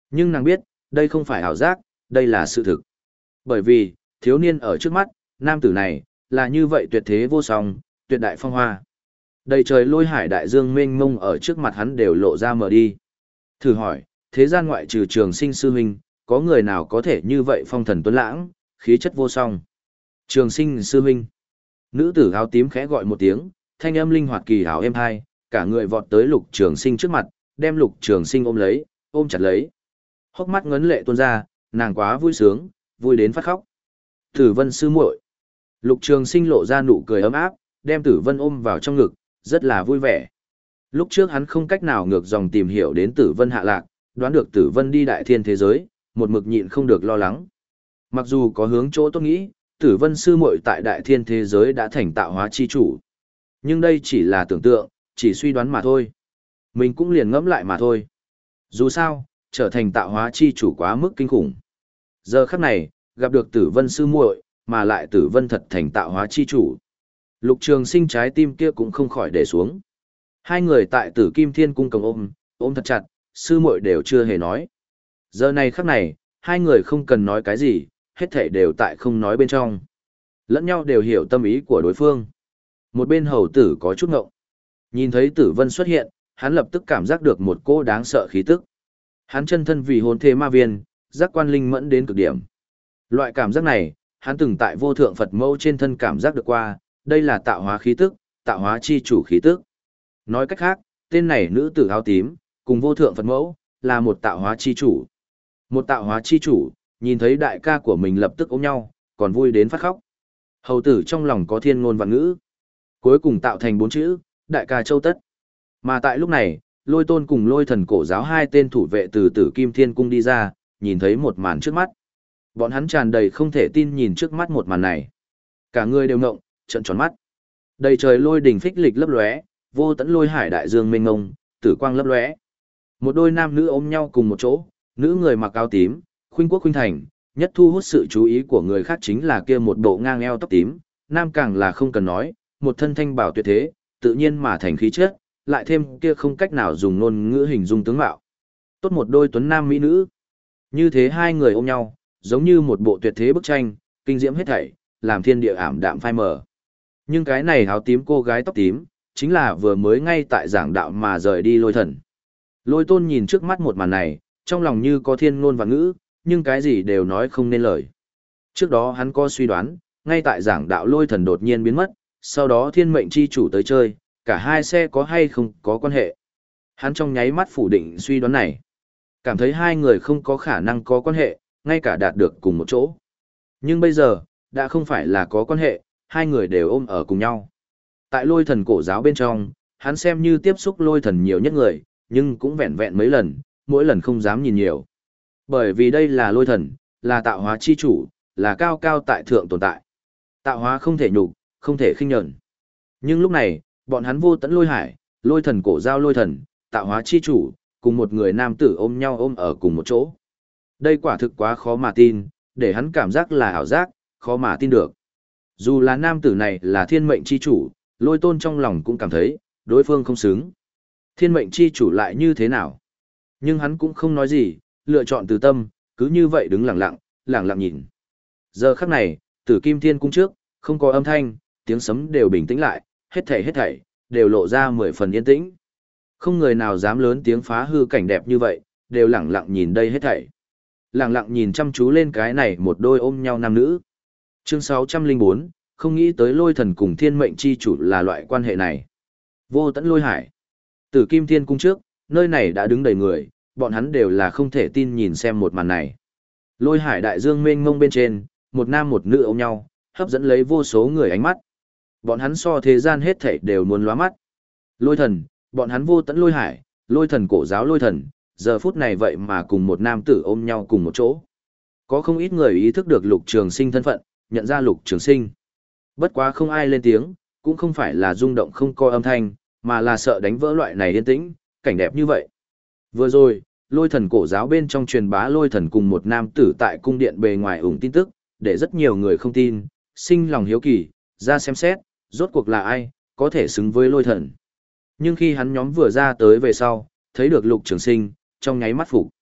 Nhưng nàng biết, đây không phải ảo giác, đây là sự thực. Bởi vì, thiếu niên ở trước mắt, nam tử này, là như vậy tuyệt thế vô song, tuyệt đại phong hoa. Đầy trời lôi hải đại dương mênh mông ở trước mặt hắn đều lộ ra mở đi. Thử hỏi, thế gian ngoại trừ Trường Sinh sư huynh, có người nào có thể như vậy phong thần tuấn lãng, khí chất vô song. Trường Sinh sư huynh. Nữ tử áo tím khẽ gọi một tiếng, thanh âm linh hoạt kỳ hảo êm hai, cả người vọt tới Lục Trường Sinh trước mặt, đem Lục Trường Sinh ôm lấy, ôm chặt lấy. Hốc mắt ngấn lệ tuôn ra, nàng quá vui sướng, vui đến phát khóc. Tử Vân sư muội. Lục Trường Sinh lộ ra nụ cười ấm áp, đem Tử Vân ôm vào trong ngực, rất là vui vẻ. Lúc trước hắn không cách nào ngược dòng tìm hiểu đến Tử Vân hạ lạc, đoán được Tử Vân đi đại thiên thế giới, một mực nhịn không được lo lắng. Mặc dù có hướng chỗ tôi nghĩ, Tử Vân sư muội tại đại thiên thế giới đã thành tạo hóa chi chủ. Nhưng đây chỉ là tưởng tượng, chỉ suy đoán mà thôi. Mình cũng liền ngẫm lại mà thôi. Dù sao, trở thành tạo hóa chi chủ quá mức kinh khủng. Giờ khắc này, gặp được Tử Vân sư muội, mà lại Tử Vân thật thành tạo hóa chi chủ. Lục Trường Sinh trái tim kia cũng không khỏi để xuống. Hai người tại Tử Kim Thiên Cung cầm ôm, ôm thật chặt, sư muội đều chưa hề nói. Giờ này khắc này, hai người không cần nói cái gì, hết thảy đều tại không nói bên trong. Lẫn nhau đều hiểu tâm ý của đối phương. Một bên hầu tử có chút ngộng. Nhìn thấy Tử Vân xuất hiện, hắn lập tức cảm giác được một cô đáng sợ khí tức. Hắn chân thân vì hồn thế ma viên, giác quan linh mẫn đến cực điểm. Loại cảm giác này, hắn từng tại vô thượng Phật mẫu trên thân cảm giác được qua, đây là tạo hóa khí tức, tạo hóa chi chủ khí tức. Nói cách khác, tên này nữ tử áo tím, cùng vô thượng Phật mẫu, là một tạo hóa chi chủ. Một tạo hóa chi chủ, nhìn thấy đại ca của mình lập tức ôm nhau, còn vui đến phát khóc. Hầu tử trong lòng có thiên ngôn vạn ngữ. Cuối cùng tạo thành bốn chữ, đại ca châu tất. Mà tại lúc này, lôi tôn cùng lôi thần cổ giáo hai tên thủ vệ từ tử kim thiên cung đi ra, nhìn thấy một màn trước mắt. Bọn hắn tràn đầy không thể tin nhìn trước mắt một màn này. Cả người đều ngộng, trợn tròn mắt. Đầy trời lôi đỉnh phích lịch lấp lóe, vô tận lôi hải đại dương mênh mông, tử quang lấp lóe. Một đôi nam nữ ôm nhau cùng một chỗ, nữ người mặc áo tím, khuynh quốc khuynh thành, nhất thu hút sự chú ý của người khác chính là kia một bộ ngang eo tóc tím, nam càng là không cần nói, một thân thanh bảo tuyệt thế, tự nhiên mà thành khí chất, lại thêm kia không cách nào dùng ngôn ngữ hình dung tướng mạo. Tốt một đôi tuấn nam mỹ nữ. Như thế hai người ôm nhau, giống như một bộ tuyệt thế bức tranh, kinh diễm hết thảy, làm thiên địa ảm đạm phai mờ. Nhưng cái này áo tím cô gái tóc tím, chính là vừa mới ngay tại giảng đạo mà rời đi lôi thần. Lôi tôn nhìn trước mắt một màn này, trong lòng như có thiên ngôn và ngữ, nhưng cái gì đều nói không nên lời. Trước đó hắn có suy đoán, ngay tại giảng đạo lôi thần đột nhiên biến mất, sau đó thiên mệnh chi chủ tới chơi, cả hai xe có hay không có quan hệ. Hắn trong nháy mắt phủ định suy đoán này. Cảm thấy hai người không có khả năng có quan hệ, ngay cả đạt được cùng một chỗ. Nhưng bây giờ, đã không phải là có quan hệ, hai người đều ôm ở cùng nhau. Tại lôi thần cổ giáo bên trong, hắn xem như tiếp xúc lôi thần nhiều nhất người, nhưng cũng vẹn vẹn mấy lần, mỗi lần không dám nhìn nhiều. Bởi vì đây là lôi thần, là tạo hóa chi chủ, là cao cao tại thượng tồn tại. Tạo hóa không thể nhục, không thể khinh nhẫn. Nhưng lúc này, bọn hắn vô tận lôi hải, lôi thần cổ giao lôi thần, tạo hóa chi chủ, cùng một người nam tử ôm nhau ôm ở cùng một chỗ. Đây quả thực quá khó mà tin, để hắn cảm giác là ảo giác, khó mà tin được. Dù là nam tử này là thiên mệnh chi chủ, lôi tôn trong lòng cũng cảm thấy, đối phương không xứng. Thiên mệnh chi chủ lại như thế nào? Nhưng hắn cũng không nói gì, lựa chọn từ tâm, cứ như vậy đứng lặng lặng, lặng lặng nhìn. Giờ khắc này, tử kim thiên cung trước, không có âm thanh, tiếng sấm đều bình tĩnh lại, hết thảy hết thảy, đều lộ ra mười phần yên tĩnh. Không người nào dám lớn tiếng phá hư cảnh đẹp như vậy, đều lặng lặng nhìn đây hết thảy. Lặng lặng nhìn chăm chú lên cái này một đôi ôm nhau nam nữ. Chương sáu trăm lẻ bốn, không nghĩ tới lôi thần cùng thiên mệnh chi chủ là loại quan hệ này. Vô tận lôi hải. Tử kim thiên cung trước, nơi này đã đứng đầy người, bọn hắn đều là không thể tin nhìn xem một màn này. Lôi hải đại dương mênh mông bên trên, một nam một nữ ôm nhau, hấp dẫn lấy vô số người ánh mắt. Bọn hắn so thế gian hết thảy đều muốn lóa mắt. Lôi thần, bọn hắn vô tận lôi hải, lôi thần cổ giáo lôi thần, giờ phút này vậy mà cùng một nam tử ôm nhau cùng một chỗ. Có không ít người ý thức được Lục Trường Sinh thân phận, nhận ra Lục Trường Sinh. Bất quá không ai lên tiếng, cũng không phải là rung động không có âm thanh, mà là sợ đánh vỡ loại này yên tĩnh, cảnh đẹp như vậy. Vừa rồi, lôi thần cổ giáo bên trong truyền bá lôi thần cùng một nam tử tại cung điện bề ngoài ủng tin tức, để rất nhiều người không tin, sinh lòng hiếu kỳ, ra xem xét, rốt cuộc là ai, có thể xứng với lôi thần. Nhưng khi hắn nhóm vừa ra tới về sau, thấy được Lục Trường Sinh, trong nháy mắt phục.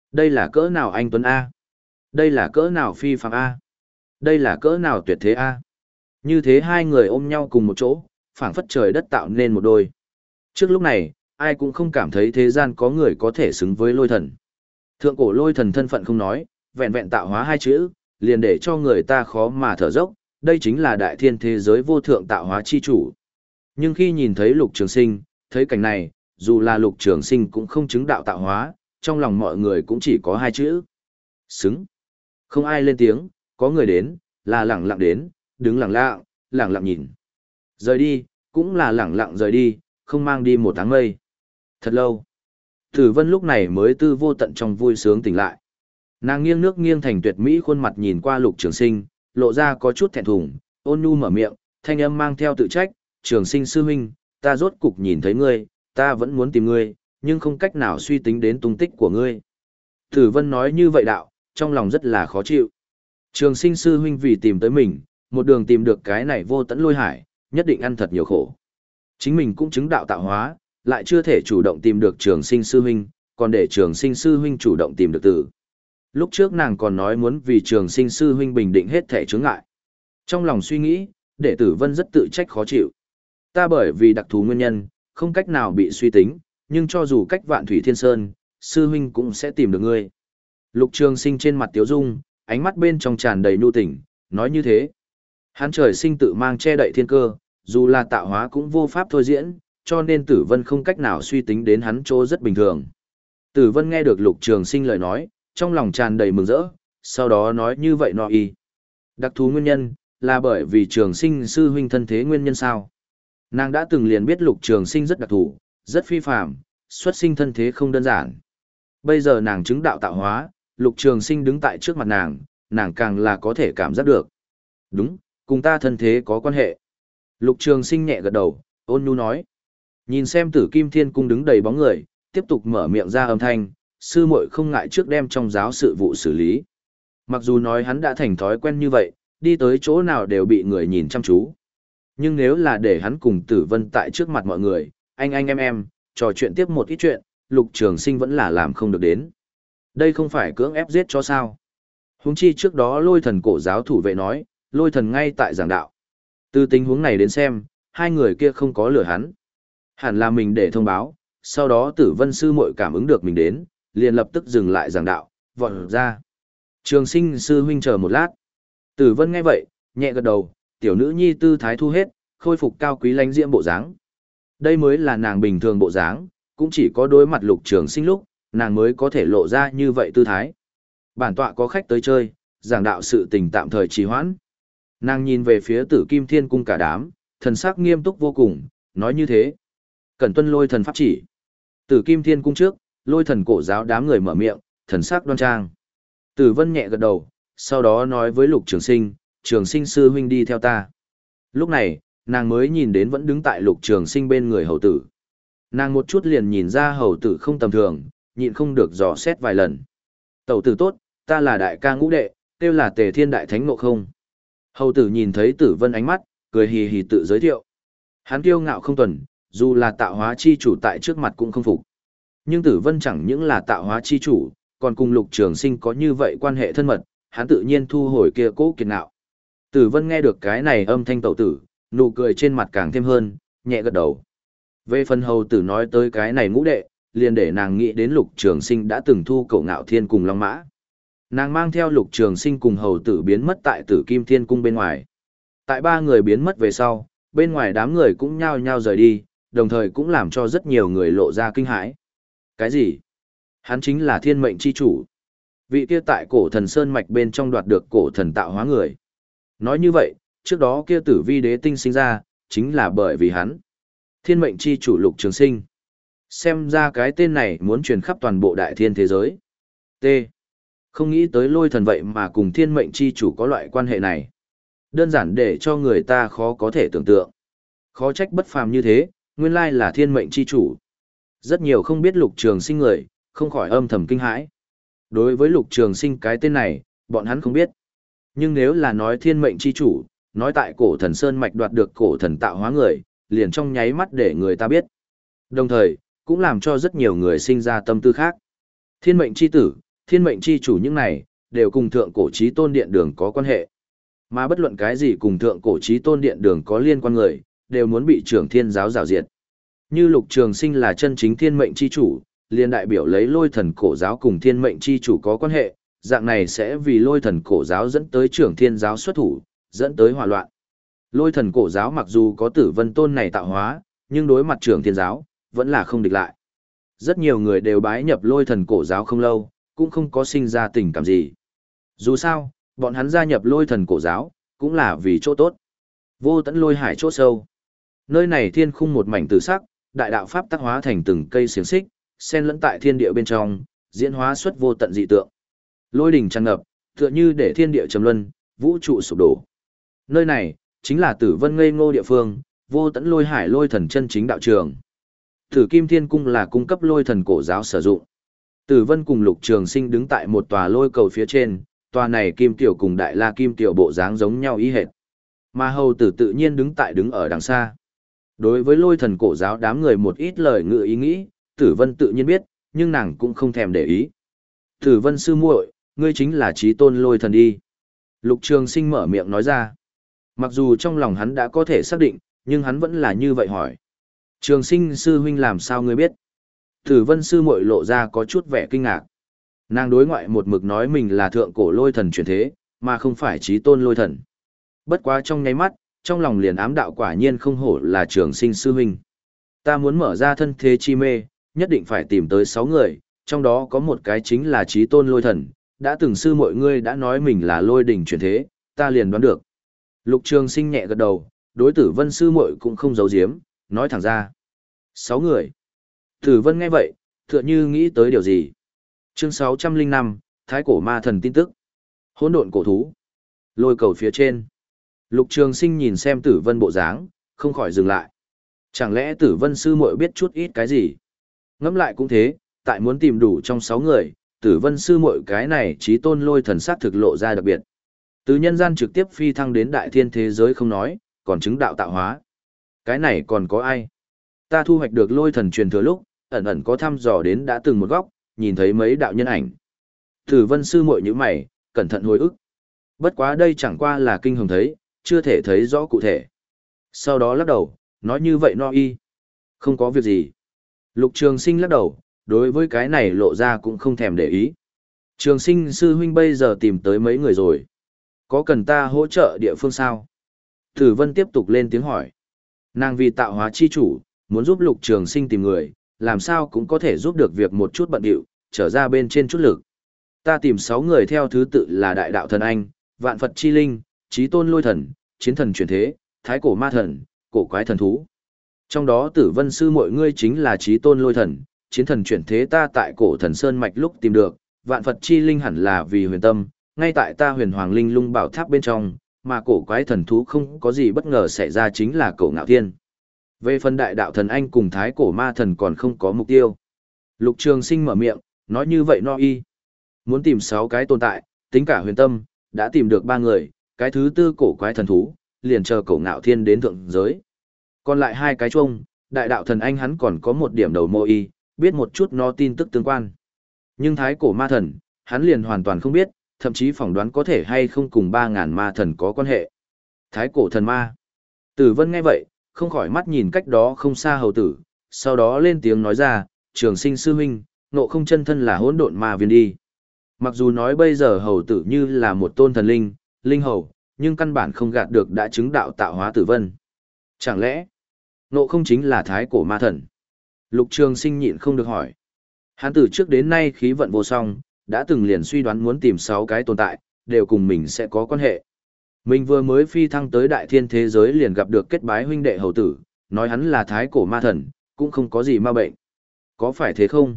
Đây là cỡ nào anh Tuấn A? Đây là cỡ nào phi phàm A? Đây là cỡ nào tuyệt thế A? Như thế hai người ôm nhau cùng một chỗ, phảng phất trời đất tạo nên một đôi. Trước lúc này, ai cũng không cảm thấy thế gian có người có thể xứng với lôi thần. Thượng cổ lôi thần thân phận không nói, vẹn vẹn tạo hóa hai chữ, liền để cho người ta khó mà thở dốc, đây chính là đại thiên thế giới vô thượng tạo hóa chi chủ. Nhưng khi nhìn thấy Lục Trường Sinh, thấy cảnh này, dù là Lục Trường Sinh cũng không chứng đạo tạo hóa, trong lòng mọi người cũng chỉ có hai chữ. Xứng. Không ai lên tiếng, có người đến, là lẳng lặng đến, đứng lẳng lặng, lẳng lặng nhìn. Rời đi, cũng là lẳng lặng rời đi, không mang đi một tháng mây. Thật lâu. Tử Vân lúc này mới tư vô tận trong vui sướng tỉnh lại. Nàng nghiêng nước nghiêng thành tuyệt mỹ khuôn mặt nhìn qua Lục Trường Sinh, lộ ra có chút thẹn thùng, ôn nhu mở miệng, thanh âm mang theo tự trách, "Trường Sinh sư huynh, ta rốt cục nhìn thấy ngươi, ta vẫn muốn tìm ngươi, nhưng không cách nào suy tính đến tung tích của ngươi." Tử Vân nói như vậy đạo, trong lòng rất là khó chịu. Trường Sinh sư huynh vì tìm tới mình, một đường tìm được cái này vô tận lôi hải, nhất định ăn thật nhiều khổ. Chính mình cũng chứng đạo tạo hóa, lại chưa thể chủ động tìm được Trường Sinh sư huynh, còn để Trường Sinh sư huynh chủ động tìm được tử. Lúc trước nàng còn nói muốn vì Trường Sinh sư huynh bình định hết thể chướng ngại. Trong lòng suy nghĩ, để Tử Vân rất tự trách khó chịu. Ta bởi vì đặc thù nguyên nhân, không cách nào bị suy tính, nhưng cho dù cách Vạn Thủy Thiên Sơn, sư huynh cũng sẽ tìm được ngươi. Lục Trường Sinh trên mặt tiếu dung, ánh mắt bên trong tràn đầy nhu tình, nói như thế. Hắn trời sinh tự mang che đậy thiên cơ, dù là tạo hóa cũng vô pháp thôi diễn, cho nên Tử Vân không cách nào suy tính đến hắn chỗ rất bình thường. Tử Vân nghe được Lục Trường Sinh lời nói, trong lòng tràn đầy mừng rỡ, sau đó nói như vậy nọ y. Đặc thú nguyên nhân, là bởi vì Trường Sinh sư huynh thân thế nguyên nhân sao? Nàng đã từng liền biết Lục Trường Sinh rất đặc thù, rất phi phàm, xuất sinh thân thế không đơn giản. Bây giờ nàng chứng đạo tạo hóa, Lục Trường Sinh đứng tại trước mặt nàng, nàng càng là có thể cảm giác được. Đúng, cùng ta thân thế có quan hệ. Lục Trường Sinh nhẹ gật đầu, ôn nhu nói. Nhìn xem Tử Kim Thiên Cung đứng đầy bóng người, tiếp tục mở miệng ra âm thanh, sư muội không ngại trước đem trong giáo sự vụ xử lý. Mặc dù nói hắn đã thành thói quen như vậy, đi tới chỗ nào đều bị người nhìn chăm chú. Nhưng nếu là để hắn cùng Tử Vân tại trước mặt mọi người, anh anh em em, trò chuyện tiếp một ít chuyện, Lục Trường Sinh vẫn là làm không được đến. Đây không phải cưỡng ép giết cho sao. Huống chi trước đó lôi thần cổ giáo thủ vệ nói, lôi thần ngay tại giảng đạo. Từ tình huống này đến xem, hai người kia không có lừa hắn. Hẳn là mình để thông báo, sau đó Tử Vân sư muội cảm ứng được mình đến, liền lập tức dừng lại giảng đạo, vọt ra. Trường Sinh sư huynh chờ một lát. Tử Vân nghe vậy, nhẹ gật đầu, tiểu nữ nhi tư thái thu hết, khôi phục cao quý lãnh diễm bộ dáng. Đây mới là nàng bình thường bộ dáng, cũng chỉ có đối mặt Lục Trường Sinh lúc, nàng mới có thể lộ ra như vậy tư thái. Bản tọa có khách tới chơi, giảng đạo sự tình tạm thời trì hoãn. Nàng nhìn về phía Tử Kim Thiên Cung cả đám, thần sắc nghiêm túc vô cùng, nói như thế. Cẩn tuân lôi thần pháp chỉ. Tử Kim Thiên Cung trước, lôi thần cổ giáo đám người mở miệng, thần sắc đoan trang. Tử Vân nhẹ gật đầu, sau đó nói với Lục Trường Sinh, Trường Sinh sư huynh đi theo ta. Lúc này, nàng mới nhìn đến vẫn đứng tại Lục Trường Sinh bên người hầu tử. Nàng một chút liền nhìn ra hầu tử không tầm thường, nhịn không được dò xét vài lần. Tẩu tử tốt, ta là đại ca ngũ đệ, kêu là Tề Thiên Đại Thánh Ngộ Không. Hầu tử nhìn thấy Tử Vân ánh mắt, cười hì hì tự giới thiệu. Hắn kiêu ngạo không tuần, dù là tạo hóa chi chủ tại trước mặt cũng không phục. Nhưng Tử Vân chẳng những là tạo hóa chi chủ, còn cùng Lục Trường Sinh có như vậy quan hệ thân mật, hắn tự nhiên thu hồi kia cố kiệt ngạo. Tử Vân nghe được cái này âm thanh tẩu tử, nụ cười trên mặt càng thêm hơn, nhẹ gật đầu. Về phần hầu tử nói tới cái này ngũ đệ, liền để nàng nghĩ đến Lục Trường Sinh đã từng thu Cậu Ngạo Thiên cùng Long Mã. Nàng mang theo Lục Trường Sinh cùng hầu tử biến mất tại Tử Kim Thiên Cung bên ngoài. Tại ba người biến mất về sau, bên ngoài đám người cũng nhao nhao rời đi, đồng thời cũng làm cho rất nhiều người lộ ra kinh hãi. Cái gì? Hắn chính là thiên mệnh chi chủ. Vị kia tại cổ thần Sơn Mạch bên trong đoạt được cổ thần tạo hóa người. Nói như vậy, trước đó kia tử vi đế tinh sinh ra, chính là bởi vì hắn. Thiên mệnh chi chủ Lục Trường Sinh. Xem ra cái tên này muốn truyền khắp toàn bộ đại thiên thế giới. T. Không nghĩ tới lôi thần vậy mà cùng thiên mệnh chi chủ có loại quan hệ này. Đơn giản để cho người ta khó có thể tưởng tượng. Khó trách bất phàm như thế, nguyên lai là thiên mệnh chi chủ. Rất nhiều không biết Lục Trường Sinh người, không khỏi âm thầm kinh hãi. Đối với Lục Trường Sinh cái tên này, bọn hắn không biết. Nhưng nếu là nói thiên mệnh chi chủ, nói tại cổ thần Sơn Mạch đoạt được cổ thần tạo hóa người, liền trong nháy mắt để người ta biết. Đồng thời, cũng làm cho rất nhiều người sinh ra tâm tư khác. Thiên mệnh chi tử, thiên mệnh chi chủ những này, đều cùng thượng cổ chí tôn điện đường có quan hệ. Mà bất luận cái gì cùng thượng cổ chí tôn điện đường có liên quan người, đều muốn bị trưởng thiên giáo rào diệt. Như Lục Trường Sinh là chân chính thiên mệnh chi chủ, liền đại biểu lấy lôi thần cổ giáo cùng thiên mệnh chi chủ có quan hệ, dạng này sẽ vì lôi thần cổ giáo dẫn tới trưởng thiên giáo xuất thủ, dẫn tới hỏa loạn. Lôi thần cổ giáo mặc dù có Tử Vân Tôn này tạo hóa, nhưng đối mặt trưởng thiên giáo, vẫn là không địch lại. Rất nhiều người đều bái nhập lôi thần cổ giáo không lâu, cũng không có sinh ra tình cảm gì. Dù sao, bọn hắn gia nhập lôi thần cổ giáo, cũng là vì chỗ tốt. Vô tận lôi hải chỗ sâu. Nơi này thiên khung một mảnh tử sắc, đại đạo pháp tác hóa thành từng cây xiềng xích, xen lẫn tại thiên địa bên trong, diễn hóa xuất vô tận dị tượng. Lôi đỉnh tràn ngập, tựa như để thiên địa trầm luân, vũ trụ sụp đổ. Nơi này chính là Tử Vân ngây ngô địa phương, vô tận lôi hải lôi thần chân chính đạo trường. Tử Kim Thiên Cung là cung cấp lôi thần cổ giáo sử dụng. Tử Vân cùng Lục Trường Sinh đứng tại một tòa lôi cầu phía trên, tòa này kim tiểu cùng đại la kim tiểu bộ dáng giống nhau ý hệt. Mà hầu tử tự nhiên đứng tại đứng ở đằng xa. Đối với lôi thần cổ giáo đám người một ít lời ngự ý nghĩ, Tử Vân tự nhiên biết, nhưng nàng cũng không thèm để ý. Tử Vân sư muội, ngươi chính là chí tôn lôi thần đi. Lục Trường Sinh mở miệng nói ra. Mặc dù trong lòng hắn đã có thể xác định, nhưng hắn vẫn là như vậy hỏi. Trường Sinh sư huynh làm sao ngươi biết? Tử Vân sư muội lộ ra có chút vẻ kinh ngạc. Nàng đối ngoại một mực nói mình là thượng cổ lôi thần chuyển thế, mà không phải chí tôn lôi thần. Bất quá trong nháy mắt, trong lòng liền ám đạo quả nhiên không hổ là Trường Sinh sư huynh. Ta muốn mở ra thân thế chi mê, nhất định phải tìm tới sáu người, trong đó có một cái chính là chí tôn lôi thần, đã từng sư mọi ngươi đã nói mình là lôi đỉnh chuyển thế, ta liền đoán được. Lục Trường Sinh nhẹ gật đầu, đối Tử Vân sư muội cũng không giấu giếm, nói thẳng ra. Sáu người. Tử Vân nghe vậy, tựa như nghĩ tới điều gì. Chương sáu trăm linh năm, Thái cổ ma thần tin tức. Hỗn độn cổ thú. Lôi cầu phía trên. Lục Trường Sinh nhìn xem Tử Vân bộ dáng, không khỏi dừng lại. Chẳng lẽ Tử Vân sư muội biết chút ít cái gì? Ngẫm lại cũng thế, tại muốn tìm đủ trong sáu người, Tử Vân sư muội cái này chí tôn lôi thần sát thực lộ ra đặc biệt. Từ nhân gian trực tiếp phi thăng đến đại thiên thế giới không nói, còn chứng đạo tạo hóa. Cái này còn có ai? Ta thu hoạch được lôi thần truyền thừa lúc, ẩn ẩn có thăm dò đến đã từng một góc, nhìn thấy mấy đạo nhân ảnh. Tử Vân sư muội nhíu mày, cẩn thận hồi ức. Bất quá đây chẳng qua là kinh hồng thấy, chưa thể thấy rõ cụ thể. Sau đó lắc đầu, nói như vậy no y. Không có việc gì. Lục Trường Sinh lắc đầu, đối với cái này lộ ra cũng không thèm để ý. Trường Sinh sư huynh bây giờ tìm tới mấy người rồi. Có cần ta hỗ trợ địa phương sao? Tử Vân tiếp tục lên tiếng hỏi. Nàng vì tạo hóa chi chủ, muốn giúp Lục Trường Sinh tìm người, làm sao cũng có thể giúp được việc một chút bận điệu, trở ra bên trên chút lực. Ta tìm sáu người theo thứ tự là Đại Đạo Thần Anh, Vạn Phật Chi Linh, Chí Tôn Lôi Thần, Chiến Thần Chuyển Thế, Thái Cổ Ma Thần, Cổ Quái Thần Thú. Trong đó Tử Vân sư mọi ngươi chính là Chí Tôn Lôi Thần, Chiến Thần Chuyển Thế ta tại Cổ Thần Sơn Mạch lúc tìm được, Vạn Phật Chi Linh hẳn là vì huyền tâm, ngay tại ta huyền hoàng linh lung bảo tháp bên trong, mà cổ quái thần thú không có gì bất ngờ xảy ra chính là cổ ngạo thiên. Về phần đại đạo thần anh cùng thái cổ ma thần còn không có mục tiêu. Lục Trường Sinh mở miệng, nói như vậy no y. Muốn tìm sáu cái tồn tại, tính cả huyền tâm, đã tìm được ba người, cái thứ tư cổ quái thần thú, liền chờ cổ ngạo thiên đến thượng giới. Còn lại hai cái chung, đại đạo thần anh hắn còn có một điểm đầu mô y, biết một chút no tin tức tương quan. Nhưng thái cổ ma thần, hắn liền hoàn toàn không biết, thậm chí phỏng đoán có thể hay không cùng ba ngàn ma thần có quan hệ. Thái cổ thần ma. Tử Vân nghe vậy, không khỏi mắt nhìn cách đó không xa hầu tử, sau đó lên tiếng nói ra, Trường Sinh sư huynh, Ngộ Không chân thân là hỗn độn ma viên đi. Mặc dù nói bây giờ hầu tử như là một tôn thần linh, linh hầu, nhưng căn bản không gạt được đã chứng đạo tạo hóa Tử Vân. Chẳng lẽ, Ngộ Không chính là thái cổ ma thần? Lục Trường Sinh nhịn không được hỏi. Hắn từ trước đến nay khí vận vô song, đã từng liền suy đoán muốn tìm sáu cái tồn tại, đều cùng mình sẽ có quan hệ. Mình vừa mới phi thăng tới đại thiên thế giới liền gặp được kết bái huynh đệ hầu tử, nói hắn là thái cổ ma thần, cũng không có gì ma bệnh. Có phải thế không?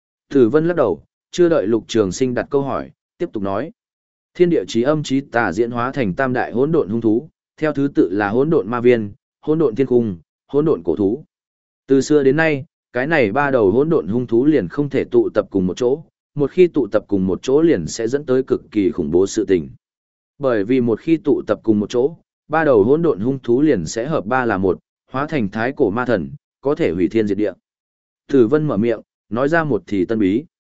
Tử Vân lắc đầu, chưa đợi Lục Trường Sinh đặt câu hỏi, tiếp tục nói. Thiên địa chí âm chí tà diễn hóa thành tam đại hỗn độn hung thú, theo thứ tự là hỗn độn ma viên, hỗn độn thiên cung, hỗn độn cổ thú. Từ xưa đến nay, cái này ba đầu hỗn độn hung thú liền không thể tụ tập cùng một chỗ, một khi tụ tập cùng một chỗ liền sẽ dẫn tới cực kỳ khủng bố sự tình. Bởi vì một khi tụ tập cùng một chỗ, ba đầu hỗn độn hung thú liền sẽ hợp ba là một, hóa thành thái cổ ma thần, có thể hủy thiên diệt địa. Tử Vân mở miệng, nói ra một thì tân bí.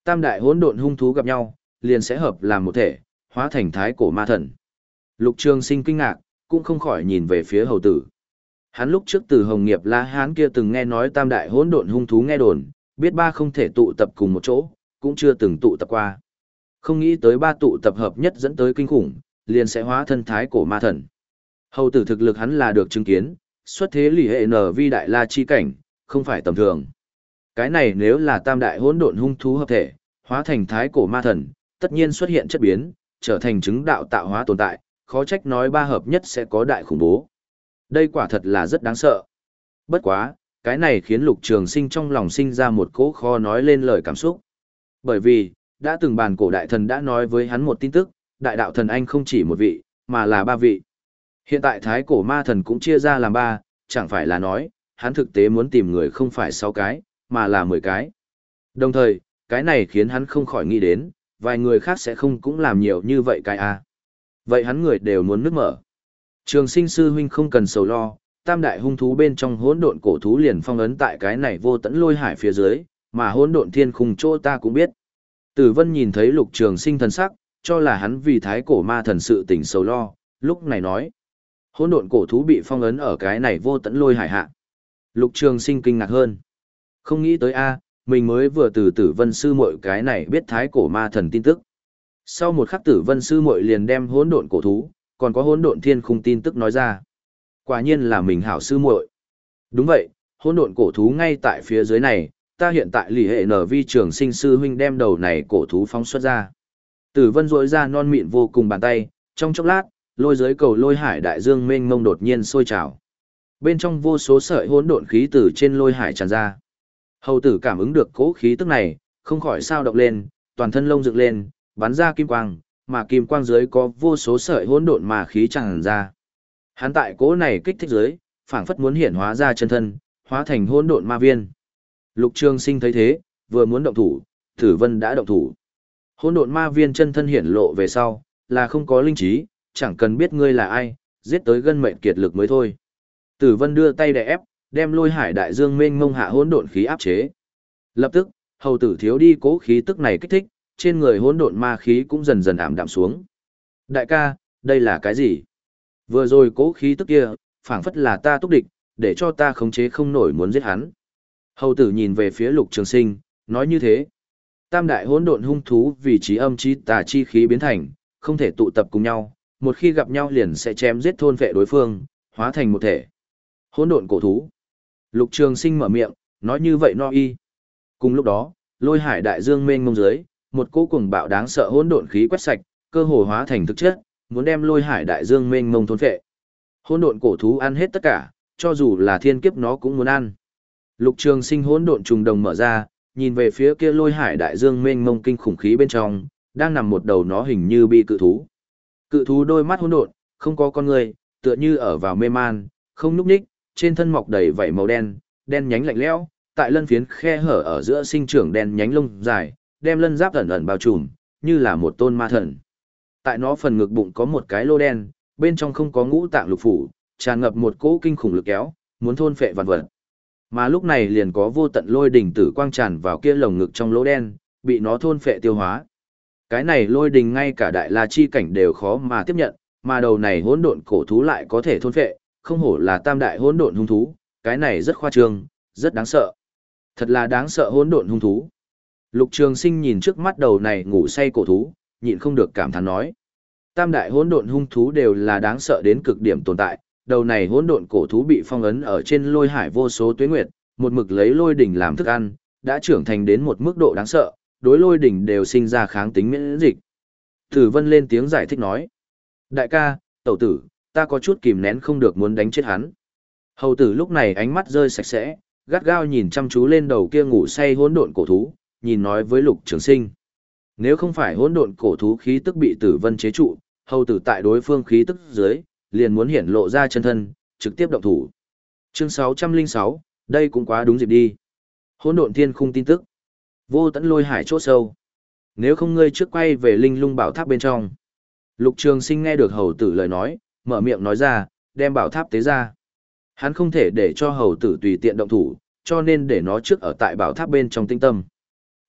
Tam đại hỗn độn hung thú gặp nhau, liền sẽ hợp làm một thể, hóa thành thái cổ ma thần. Lục Trường Sinh kinh ngạc, cũng không khỏi nhìn về phía hầu tử. Hắn lúc trước từ Hồng Nghiệp La Hán kia từng nghe nói tam đại hỗn độn hung thú nghe đồn, biết ba không thể tụ tập cùng một chỗ, cũng chưa từng tụ tập qua. Không nghĩ tới ba tụ tập hợp nhất dẫn tới kinh khủng, liền sẽ hóa thân thái cổ ma thần. Hầu tử thực lực hắn là được chứng kiến, xuất thế lì hệ nở vi đại la chi cảnh, không phải tầm thường. Cái này nếu là tam đại hỗn độn hung thú hợp thể, hóa thành thái cổ ma thần, tất nhiên xuất hiện chất biến, trở thành chứng đạo tạo hóa tồn tại, khó trách nói ba hợp nhất sẽ có đại khủng bố. Đây quả thật là rất đáng sợ. Bất quá, cái này khiến Lục Trường Sinh trong lòng sinh ra một cỗ khó nói lên lời cảm xúc. Bởi vì, đã từng bàn cổ đại thần đã nói với hắn một tin tức, đại đạo thần anh không chỉ một vị, mà là ba vị. Hiện tại thái cổ ma thần cũng chia ra làm ba, chẳng phải là nói, hắn thực tế muốn tìm người không phải sáu cái, mà là mười cái. Đồng thời, cái này khiến hắn không khỏi nghĩ đến, vài người khác sẽ không cũng làm nhiều như vậy cái à. Vậy hắn người đều muốn nước mở. Trường Sinh sư huynh không cần sầu lo, tam đại hung thú bên trong hỗn độn cổ thú liền phong ấn tại cái này vô tận lôi hải phía dưới, mà hỗn độn thiên khung chỗ ta cũng biết. Tử Vân nhìn thấy Lục Trường Sinh thần sắc, cho là hắn vì thái cổ ma thần sự tình sầu lo, lúc này nói: hỗn độn cổ thú bị phong ấn ở cái này vô tận lôi hải hạ. Lục Trường Sinh kinh ngạc hơn. Không nghĩ tới a, mình mới vừa từ Tử Vân sư muội cái này biết thái cổ ma thần tin tức. Sau một khắc Tử Vân sư muội liền đem hỗn độn cổ thú, còn có hỗn độn thiên khung tin tức nói ra. Quả nhiên là mình hảo sư muội. Đúng vậy, hỗn độn cổ thú ngay tại phía dưới này, ta hiện tại lì hệ nở vi Trường Sinh sư huynh đem đầu này cổ thú phóng xuất ra. Tử Vân rỗi ra non mịn vô cùng bàn tay, trong chốc lát, lôi giới cầu lôi hải đại dương mênh mông đột nhiên sôi trào. Bên trong vô số sợi hỗn độn khí từ trên lôi hải tràn ra. Hầu tử cảm ứng được cỗ khí tức này, không khỏi sao động lên, toàn thân lông dựng lên, bắn ra kim quang, mà kim quang dưới có vô số sợi hỗn độn mà khí tràn ra. Hắn tại cỗ này kích thích dưới, phảng phất muốn hiển hóa ra chân thân, hóa thành hỗn độn ma viên. Lục Trường Sinh thấy thế, vừa muốn động thủ, Tử Vân đã động thủ. Hỗn độn ma viên chân thân hiển lộ về sau, là không có linh trí, chẳng cần biết ngươi là ai, giết tới gân mệnh kiệt lực mới thôi. Tử Vân đưa tay đè ép, đem lôi hải đại dương mênh mông hạ hỗn độn khí áp chế. Lập tức, hầu tử thiếu đi cố khí tức này kích thích, trên người hỗn độn ma khí cũng dần dần ảm đạm xuống. Đại ca, đây là cái gì? Vừa rồi cố khí tức kia, phảng phất là ta túc địch, để cho ta khống chế không nổi muốn giết hắn. Hầu tử nhìn về phía Lục Trường Sinh, nói như thế. Tam đại hỗn độn hung thú vì trí âm chi tà chi khí biến thành, không thể tụ tập cùng nhau, một khi gặp nhau liền sẽ chém giết thôn vệ đối phương, hóa thành một thể. Hỗn độn cổ thú. Lục Trường Sinh mở miệng, nói như vậy no y. Cùng lúc đó, lôi hải đại dương mênh mông dưới, một cỗ cuồng bạo đáng sợ hỗn độn khí quét sạch, cơ hồ hóa thành thực chất, muốn đem lôi hải đại dương mênh mông thôn phệ. Hỗn độn cổ thú ăn hết tất cả, cho dù là thiên kiếp nó cũng muốn ăn. Lục Trường Sinh hỗn độn trùng đồng mở ra, nhìn về phía kia lôi hải đại dương mênh mông kinh khủng khí bên trong, đang nằm một đầu nó hình như bị cự thú. Cự thú đôi mắt hỗn độn, không có con người, tựa như ở vào mê man, không nhúc nhích, trên thân mọc đầy vảy màu đen, đen nhánh lạnh lẽo, tại lân phiến khe hở ở giữa sinh trưởng đen nhánh lông dài, đem lân giáp ẩn ẩn bao trùm, như là một tôn ma thần. Tại nó phần ngực bụng có một cái lô đen, bên trong không có ngũ tạng lục phủ, tràn ngập một cỗ kinh khủng lực kéo, muốn thôn phệ vạn vật. Mà lúc này liền có vô tận lôi đỉnh tử quang tràn vào kia lồng ngực trong lỗ đen, bị nó thôn phệ tiêu hóa. Cái này lôi đình ngay cả đại la chi cảnh đều khó mà tiếp nhận, mà đầu này hỗn độn cổ thú lại có thể thôn phệ, không hổ là tam đại hỗn độn hung thú, cái này rất khoa trương, rất đáng sợ. Thật là đáng sợ hỗn độn hung thú. Lục Trường Sinh nhìn trước mắt đầu này ngủ say cổ thú, nhịn không được cảm thán nói: tam đại hỗn độn hung thú đều là đáng sợ đến cực điểm tồn tại, đầu này hỗn độn cổ thú bị phong ấn ở trên lôi hải vô số tuế nguyệt, một mực lấy lôi đỉnh làm thức ăn, đã trưởng thành đến một mức độ đáng sợ, đối lôi đỉnh đều sinh ra kháng tính miễn dịch. Tử Vân lên tiếng giải thích nói: đại ca, tẩu tử, ta có chút kìm nén không được muốn đánh chết hắn. Hầu tử lúc này ánh mắt rơi sạch sẽ, gắt gao nhìn chăm chú lên đầu kia ngủ say hỗn độn cổ thú, nhìn nói với Lục Trường Sinh: nếu không phải hỗn độn cổ thú khí tức bị Tử Vân chế trụ, hầu tử tại đối phương khí tức dưới, liền muốn hiển lộ ra chân thân, trực tiếp động thủ. Chương sáu trăm lẻ sáu, đây cũng quá đúng dịp đi. Hỗn độn thiên khung tin tức. Vô tận lôi hải chỗ sâu. Nếu không ngươi trước quay về linh lung bảo tháp bên trong. Lục Trường Sinh nghe được hầu tử lời nói, mở miệng nói ra, đem bảo tháp tế ra. Hắn không thể để cho hầu tử tùy tiện động thủ, cho nên để nó trước ở tại bảo tháp bên trong tinh tâm. Tốt,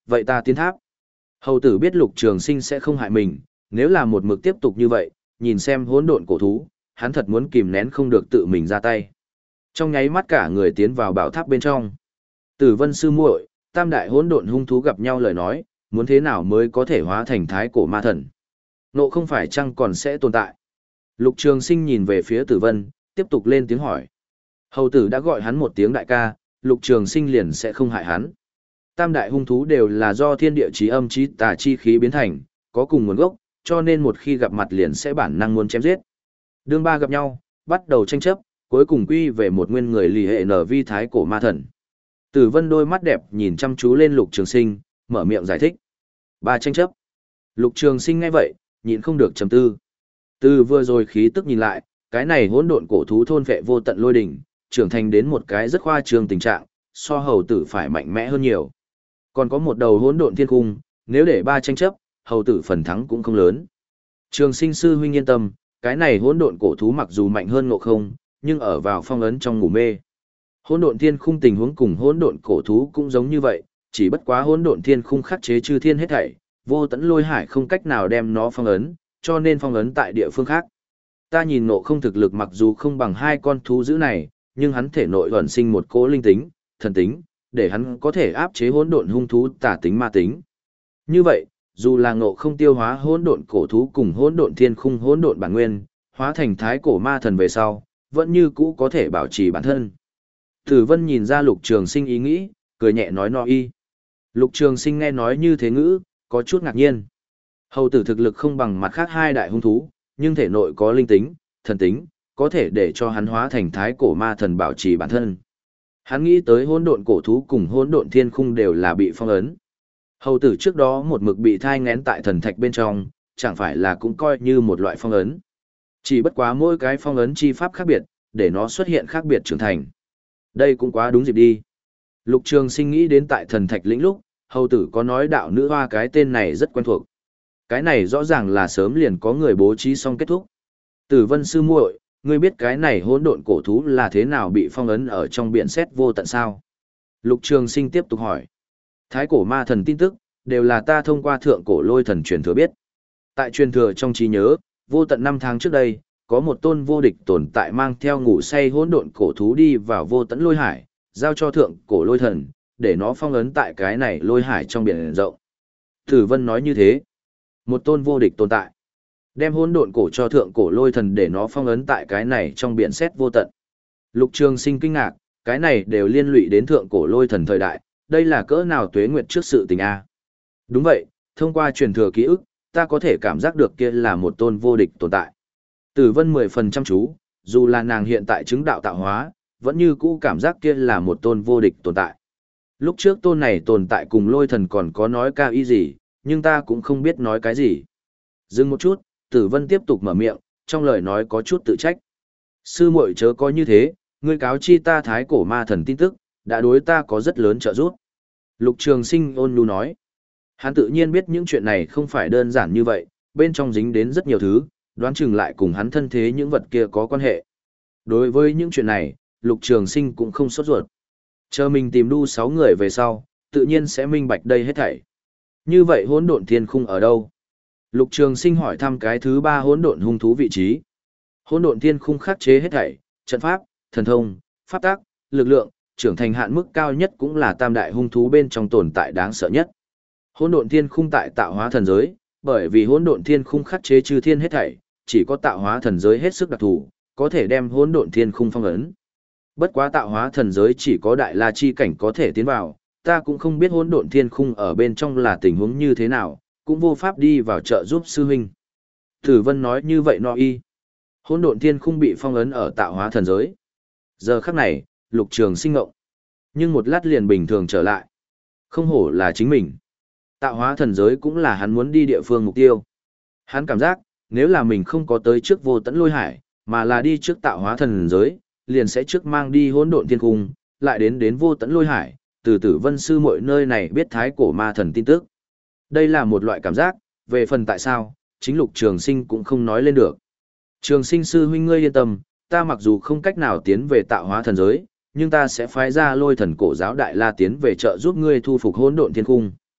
vậy ta tiến tháp. Hầu tử biết Lục Trường Sinh sẽ không hại mình, nếu là một mực tiếp tục như vậy, nhìn xem hỗn độn cổ thú, hắn thật muốn kìm nén không được tự mình ra tay. Trong nháy mắt cả người tiến vào bảo tháp bên trong. Tử Vân sư muội, tam đại hỗn độn hung thú gặp nhau lời nói, muốn thế nào mới có thể hóa thành thái cổ ma thần? Nộ không phải chăng còn sẽ tồn tại? Lục Trường Sinh nhìn về phía Tử Vân, tiếp tục lên tiếng hỏi. Hầu tử đã gọi hắn một tiếng đại ca, Lục Trường Sinh liền sẽ không hại hắn. Tam đại hung thú đều là do thiên địa chí âm chí tà chi khí biến thành, có cùng nguồn gốc, cho nên một khi gặp mặt liền sẽ bản năng muốn chém giết. Đương ba gặp nhau, bắt đầu tranh chấp, cuối cùng quy về một nguyên người lì hệ nở vi thái cổ ma thần. Tử Vân đôi mắt đẹp nhìn chăm chú lên Lục Trường Sinh, mở miệng giải thích. Ba tranh chấp. Lục Trường Sinh nghe vậy, nhịn không được trầm tư. Từ vừa rồi khí tức nhìn lại, cái này hỗn độn cổ thú thôn vệ vô tận lôi đỉnh, trưởng thành đến một cái rất khoa trương tình trạng, so hầu tử phải mạnh mẽ hơn nhiều. Còn có một đầu hỗn độn thiên cung, nếu để ba tranh chấp, hầu tử phần thắng cũng không lớn. Trường Sinh sư huynh yên tâm, cái này hỗn độn cổ thú mặc dù mạnh hơn Ngộ Không, nhưng ở vào phong ấn trong ngủ mê. Hỗn độn thiên khung tình huống cùng hỗn độn cổ thú cũng giống như vậy, chỉ bất quá hỗn độn thiên khung khắc chế chư thiên hết thảy, vô tận lôi hải không cách nào đem nó phong ấn, cho nên phong ấn tại địa phương khác. Ta nhìn Ngộ Không thực lực mặc dù không bằng hai con thú dữ này, nhưng hắn thể nội ẩn sinh một cỗ linh tính, thần tính, để hắn có thể áp chế hỗn độn hung thú tà tính ma tính. Như vậy, dù là Ngộ Không tiêu hóa hỗn độn cổ thú cùng hỗn độn thiên khung hỗn độn bản nguyên, hóa thành thái cổ ma thần về sau, vẫn như cũ có thể bảo trì bản thân. Tử Vân nhìn ra Lục Trường Sinh ý nghĩ, cười nhẹ nói no y. Lục Trường Sinh nghe nói như thế ngữ, có chút ngạc nhiên. Hầu tử thực lực không bằng mặt khác hai đại hung thú, nhưng thể nội có linh tính, thần tính, có thể để cho hắn hóa thành thái cổ ma thần bảo trì bản thân. Hắn nghĩ tới hỗn độn cổ thú cùng hỗn độn thiên khung đều là bị phong ấn. Hầu tử trước đó một mực bị thai nghén tại thần thạch bên trong, chẳng phải là cũng coi như một loại phong ấn. Chỉ bất quá mỗi cái phong ấn chi pháp khác biệt, để nó xuất hiện khác biệt trưởng thành. Đây cũng quá đúng dịp đi. Lục Trường Sinh nghĩ đến tại thần thạch lĩnh lúc, hầu tử có nói đạo nữ hoa cái tên này rất quen thuộc. Cái này rõ ràng là sớm liền có người bố trí xong kết thúc. Tử Vân sư muội, ngươi biết cái này hỗn độn cổ thú là thế nào bị phong ấn ở trong biển sét vô tận sao? Lục Trường Sinh tiếp tục hỏi. Thái cổ ma thần tin tức, đều là ta thông qua thượng cổ lôi thần truyền thừa biết. Tại truyền thừa trong trí nhớ, vô tận năm tháng trước đây, có một tôn vô địch tồn tại mang theo ngủ say hỗn độn cổ thú đi vào vô tận lôi hải, giao cho thượng cổ lôi thần, để nó phong ấn tại cái này lôi hải trong biển rộng. Tử Vân nói như thế. Một tôn vô địch tồn tại. Đem hỗn độn cổ cho thượng cổ lôi thần để nó phong ấn tại cái này trong biển sét vô tận. Lục Trường Sinh kinh ngạc, cái này đều liên lụy đến thượng cổ lôi thần thời đại, đây là cỡ nào tuế nguyệt trước sự tình a? Đúng vậy, thông qua truyền thừa ký ức, ta có thể cảm giác được kia là một tôn vô địch tồn tại. Tử Vân mười phần trăm chú, dù là nàng hiện tại chứng đạo tạo hóa, vẫn như cũ cảm giác kia là một tôn vô địch tồn tại. Lúc trước tôn này tồn tại cùng lôi thần còn có nói cao ý gì, nhưng ta cũng không biết nói cái gì. Dừng một chút, Tử Vân tiếp tục mở miệng, trong lời nói có chút tự trách. Sư muội chớ có như thế, ngươi cáo chi ta thái cổ ma thần tin tức, đã đối ta có rất lớn trợ giúp. Lục Trường Sinh ôn nhu nói. Hắn tự nhiên biết những chuyện này không phải đơn giản như vậy, bên trong dính đến rất nhiều thứ, đoán chừng lại cùng hắn thân thế những vật kia có quan hệ. Đối với những chuyện này, Lục Trường Sinh cũng không sốt ruột. Chờ mình tìm đu sáu người về sau, tự nhiên sẽ minh bạch đây hết thảy. Như vậy hỗn độn thiên khung ở đâu? Lục Trường Sinh hỏi thăm cái thứ ba hỗn độn hung thú vị trí. Hỗn độn thiên khung khắc chế hết thảy, trận pháp, thần thông, pháp tác, lực lượng, trưởng thành hạn mức cao nhất cũng là tam đại hung thú bên trong tồn tại đáng sợ nhất. Hỗn độn thiên khung tại tạo hóa thần giới, bởi vì hỗn độn thiên khung khắc chế chư thiên hết thảy, chỉ có tạo hóa thần giới hết sức đặc thù, có thể đem hỗn độn thiên khung phong ấn. Bất quá tạo hóa thần giới chỉ có đại la chi cảnh có thể tiến vào, ta cũng không biết hỗn độn thiên khung ở bên trong là tình huống như thế nào, cũng vô pháp đi vào trợ giúp sư huynh. Tử Vân nói như vậy no y. Hỗn độn thiên khung bị phong ấn ở tạo hóa thần giới. Giờ khắc này, Lục Trường Sinh ngộng. Nhưng một lát liền bình thường trở lại. Không hổ là chính mình. Tạo hóa thần giới cũng là hắn muốn đi địa phương mục tiêu. Hắn cảm giác, nếu là mình không có tới trước vô tận lôi hải, mà là đi trước tạo hóa thần giới, liền sẽ trước mang đi hỗn độn thiên cung, lại đến đến vô tận lôi hải, từ Tử Vân sư muội nơi này biết thái cổ ma thần tin tức. Đây là một loại cảm giác, về phần tại sao, chính Lục Trường Sinh cũng không nói lên được. Trường Sinh sư huynh ngươi yên tâm, ta mặc dù không cách nào tiến về tạo hóa thần giới, nhưng ta sẽ phái ra lôi thần cổ giáo đại la tiến về trợ giúp ngươi thu phục hỗn độn thiên cung.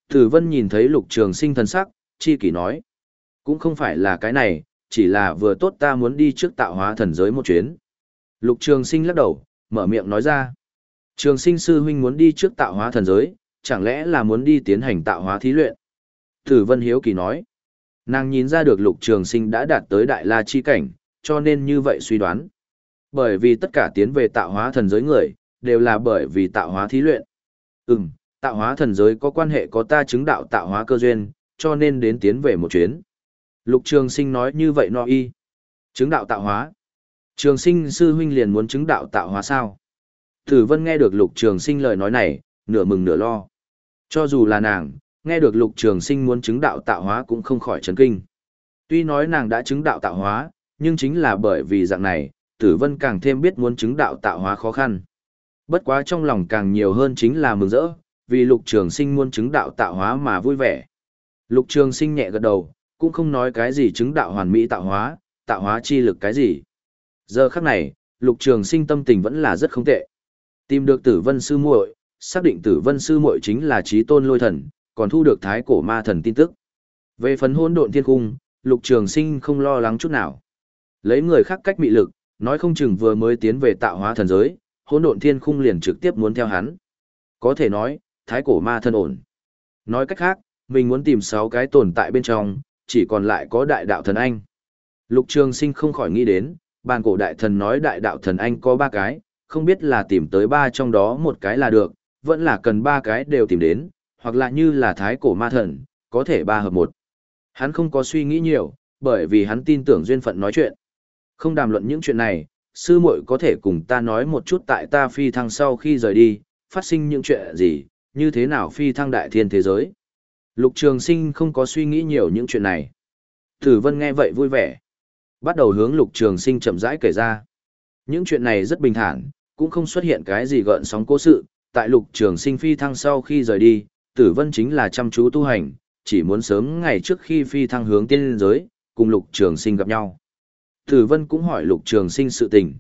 Tử Vân nhìn thấy Lục Trường Sinh thần sắc, chi kỷ nói. Cũng không phải là cái này, chỉ là vừa tốt ta muốn đi trước tạo hóa thần giới một chuyến. Lục Trường Sinh lắc đầu, mở miệng nói ra. Trường Sinh sư huynh muốn đi trước tạo hóa thần giới, chẳng lẽ là muốn đi tiến hành tạo hóa thí luyện? Tử Vân hiếu kỳ nói. Nàng nhìn ra được Lục Trường Sinh đã đạt tới đại la chi cảnh, cho nên như vậy suy đoán. Bởi vì tất cả tiến về tạo hóa thần giới người, đều là bởi vì tạo hóa thí luyện. Ừm, tạo hóa thần giới có quan hệ có ta chứng đạo tạo hóa cơ duyên, cho nên đến tiến về một chuyến. Lục Trường Sinh nói như vậy no y. Chứng đạo tạo hóa. Trường Sinh sư huynh liền muốn chứng đạo tạo hóa sao? Tử Vân nghe được Lục Trường Sinh lời nói này, nửa mừng nửa lo. Cho dù là nàng, nghe được Lục Trường Sinh muốn chứng đạo tạo hóa cũng không khỏi chấn kinh. Tuy nói nàng đã chứng đạo tạo hóa, nhưng chính là bởi vì dạng này, Tử Vân càng thêm biết muốn chứng đạo tạo hóa khó khăn. Bất quá trong lòng càng nhiều hơn chính là mừng rỡ, vì Lục Trường Sinh muốn chứng đạo tạo hóa mà vui vẻ. Lục Trường Sinh nhẹ gật đầu, cũng không nói cái gì chứng đạo hoàn mỹ tạo hóa, tạo hóa chi lực cái gì. Giờ khắc này, Lục Trường Sinh tâm tình vẫn là rất không tệ. Tìm được Tử Vân sư muội, xác định Tử Vân sư muội chính là Chí Tôn Lôi Thần, còn thu được Thái Cổ Ma Thần tin tức. Về phần Hỗn Độn Thiên Cung, Lục Trường Sinh không lo lắng chút nào. Lấy người khác cách mị lực, nói không chừng vừa mới tiến về tạo hóa thần giới, Hỗn Độn Thiên Cung liền trực tiếp muốn theo hắn. Có thể nói, Thái Cổ Ma Thần ổn. Nói cách khác, mình muốn tìm sáu cái tồn tại bên trong, chỉ còn lại có Đại Đạo Thần Anh. Lục Trường Sinh không khỏi nghĩ đến, bàn cổ đại thần nói Đại Đạo Thần Anh có ba cái, không biết là tìm tới ba trong đó một cái là được, vẫn là cần ba cái đều tìm đến, hoặc là như là Thái Cổ Ma Thần, có thể ba hợp một. Hắn không có suy nghĩ nhiều, bởi vì hắn tin tưởng duyên phận nói chuyện. Không đàm luận những chuyện này, sư muội có thể cùng ta nói một chút tại ta phi thăng sau khi rời đi, phát sinh những chuyện gì, như thế nào phi thăng đại thiên thế giới. Lục Trường Sinh không có suy nghĩ nhiều những chuyện này. Tử Vân nghe vậy vui vẻ. Bắt đầu hướng Lục Trường Sinh chậm rãi kể ra. Những chuyện này rất bình thản, cũng không xuất hiện cái gì gợn sóng cố sự. Tại Lục Trường Sinh phi thăng sau khi rời đi, Tử Vân chính là chăm chú tu hành, chỉ muốn sớm ngày trước khi phi thăng hướng tiên giới, cùng Lục Trường Sinh gặp nhau. Tử Vân cũng hỏi Lục Trường Sinh sự tình.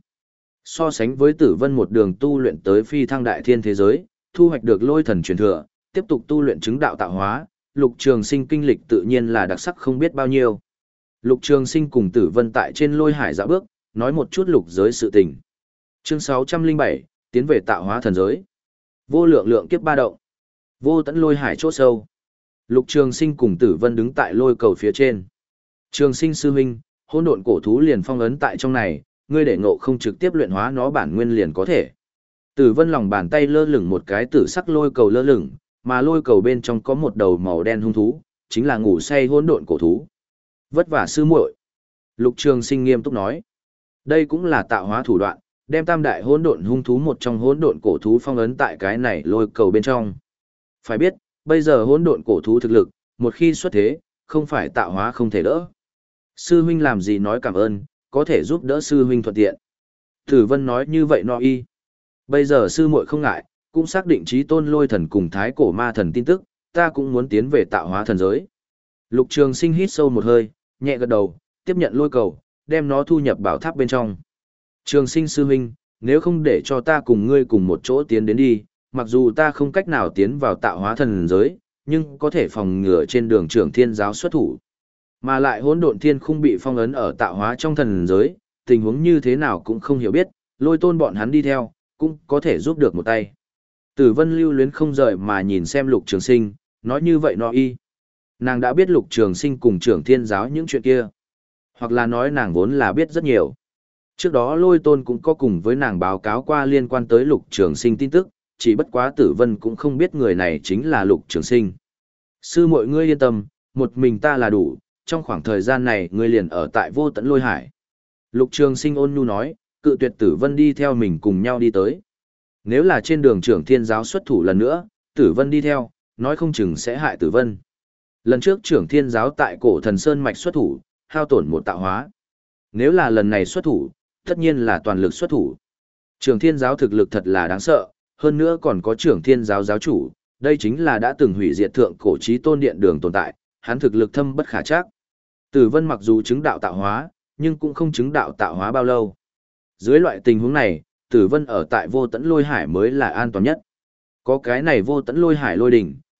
So sánh với Tử Vân một đường tu luyện tới phi thăng đại thiên thế giới, thu hoạch được lôi thần truyền thừa, tiếp tục tu luyện chứng đạo tạo hóa, Lục Trường Sinh kinh lịch tự nhiên là đặc sắc không biết bao nhiêu. Lục Trường Sinh cùng Tử Vân tại trên lôi hải dạo bước, nói một chút lục giới sự tình. Chương sáu trăm lẻ bảy, tiến về tạo hóa thần giới. Vô lượng lượng kiếp ba động. Vô tận lôi hải chỗ sâu. Lục Trường Sinh cùng Tử Vân đứng tại lôi cầu phía trên. Trường Sinh sư huynh, hỗn độn cổ thú liền phong ấn tại trong này, ngươi để ngộ không trực tiếp luyện hóa nó bản nguyên liền có thể. Tử Vân lòng bàn tay lơ lửng một cái tử sắc lôi cầu lơ lửng, mà lôi cầu bên trong có một đầu màu đen hung thú, chính là ngủ say hỗn độn cổ thú. Vất vả sư muội. Lục Trường Sinh nghiêm túc nói. Đây cũng là tạo hóa thủ đoạn, đem tam đại hỗn độn hung thú một trong hỗn độn cổ thú phong ấn tại cái này lôi cầu bên trong. Phải biết, bây giờ hỗn độn cổ thú thực lực, một khi xuất thế, không phải tạo hóa không thể đỡ. Sư huynh làm gì nói cảm ơn, có thể giúp đỡ sư huynh thuận tiện. Tử Vân nói như vậy no y. Bây giờ sư muội không ngại, cũng xác định Chí Tôn Lôi Thần cùng Thái Cổ Ma Thần tin tức, ta cũng muốn tiến về tạo hóa thần giới. Lục Trường Sinh hít sâu một hơi, nhẹ gật đầu, tiếp nhận lôi cầu, đem nó thu nhập bảo tháp bên trong. Trường Sinh sư huynh, nếu không để cho ta cùng ngươi cùng một chỗ tiến đến đi, mặc dù ta không cách nào tiến vào tạo hóa thần giới, nhưng có thể phòng ngừa trên đường Trưởng Thiên giáo xuất thủ. Mà lại hỗn độn thiên khung bị phong ấn ở tạo hóa trong thần giới, tình huống như thế nào cũng không hiểu biết, Lôi Tôn bọn hắn đi theo, cũng có thể giúp được một tay. Tử Vân lưu luyến không rời mà nhìn xem Lục Trường Sinh, nói như vậy no y. Nàng đã biết Lục Trường Sinh cùng Trưởng Thiên giáo những chuyện kia. Hoặc là nói nàng vốn là biết rất nhiều. Trước đó Lôi Tôn cũng có cùng với nàng báo cáo qua liên quan tới Lục Trường Sinh tin tức, chỉ bất quá Tử Vân cũng không biết người này chính là Lục Trường Sinh. Sư muội ngươi yên tâm, một mình ta là đủ, trong khoảng thời gian này ngươi liền ở tại vô tận lôi hải. Lục Trường Sinh ôn nhu nói, cự tuyệt Tử Vân đi theo mình cùng nhau đi tới. Nếu là trên đường Trưởng Thiên giáo xuất thủ lần nữa, Tử Vân đi theo, nói không chừng sẽ hại Tử Vân. Lần trước Trưởng Thiên giáo tại Cổ Thần Sơn mạch xuất thủ, hao tổn một tạo hóa. Nếu là lần này xuất thủ, tất nhiên là toàn lực xuất thủ. Trưởng Thiên giáo thực lực thật là đáng sợ, hơn nữa còn có Trưởng Thiên giáo giáo chủ, đây chính là đã từng hủy diệt thượng cổ chí tôn điện đường tồn tại, hắn thực lực thâm bất khả trắc. Tử Vân mặc dù chứng đạo tạo hóa, nhưng cũng không chứng đạo tạo hóa bao lâu. Dưới loại tình huống này, Tử Vân ở tại vô tận lôi hải mới là an toàn nhất. Có cái này vô tận lôi hải lôi đỉnh,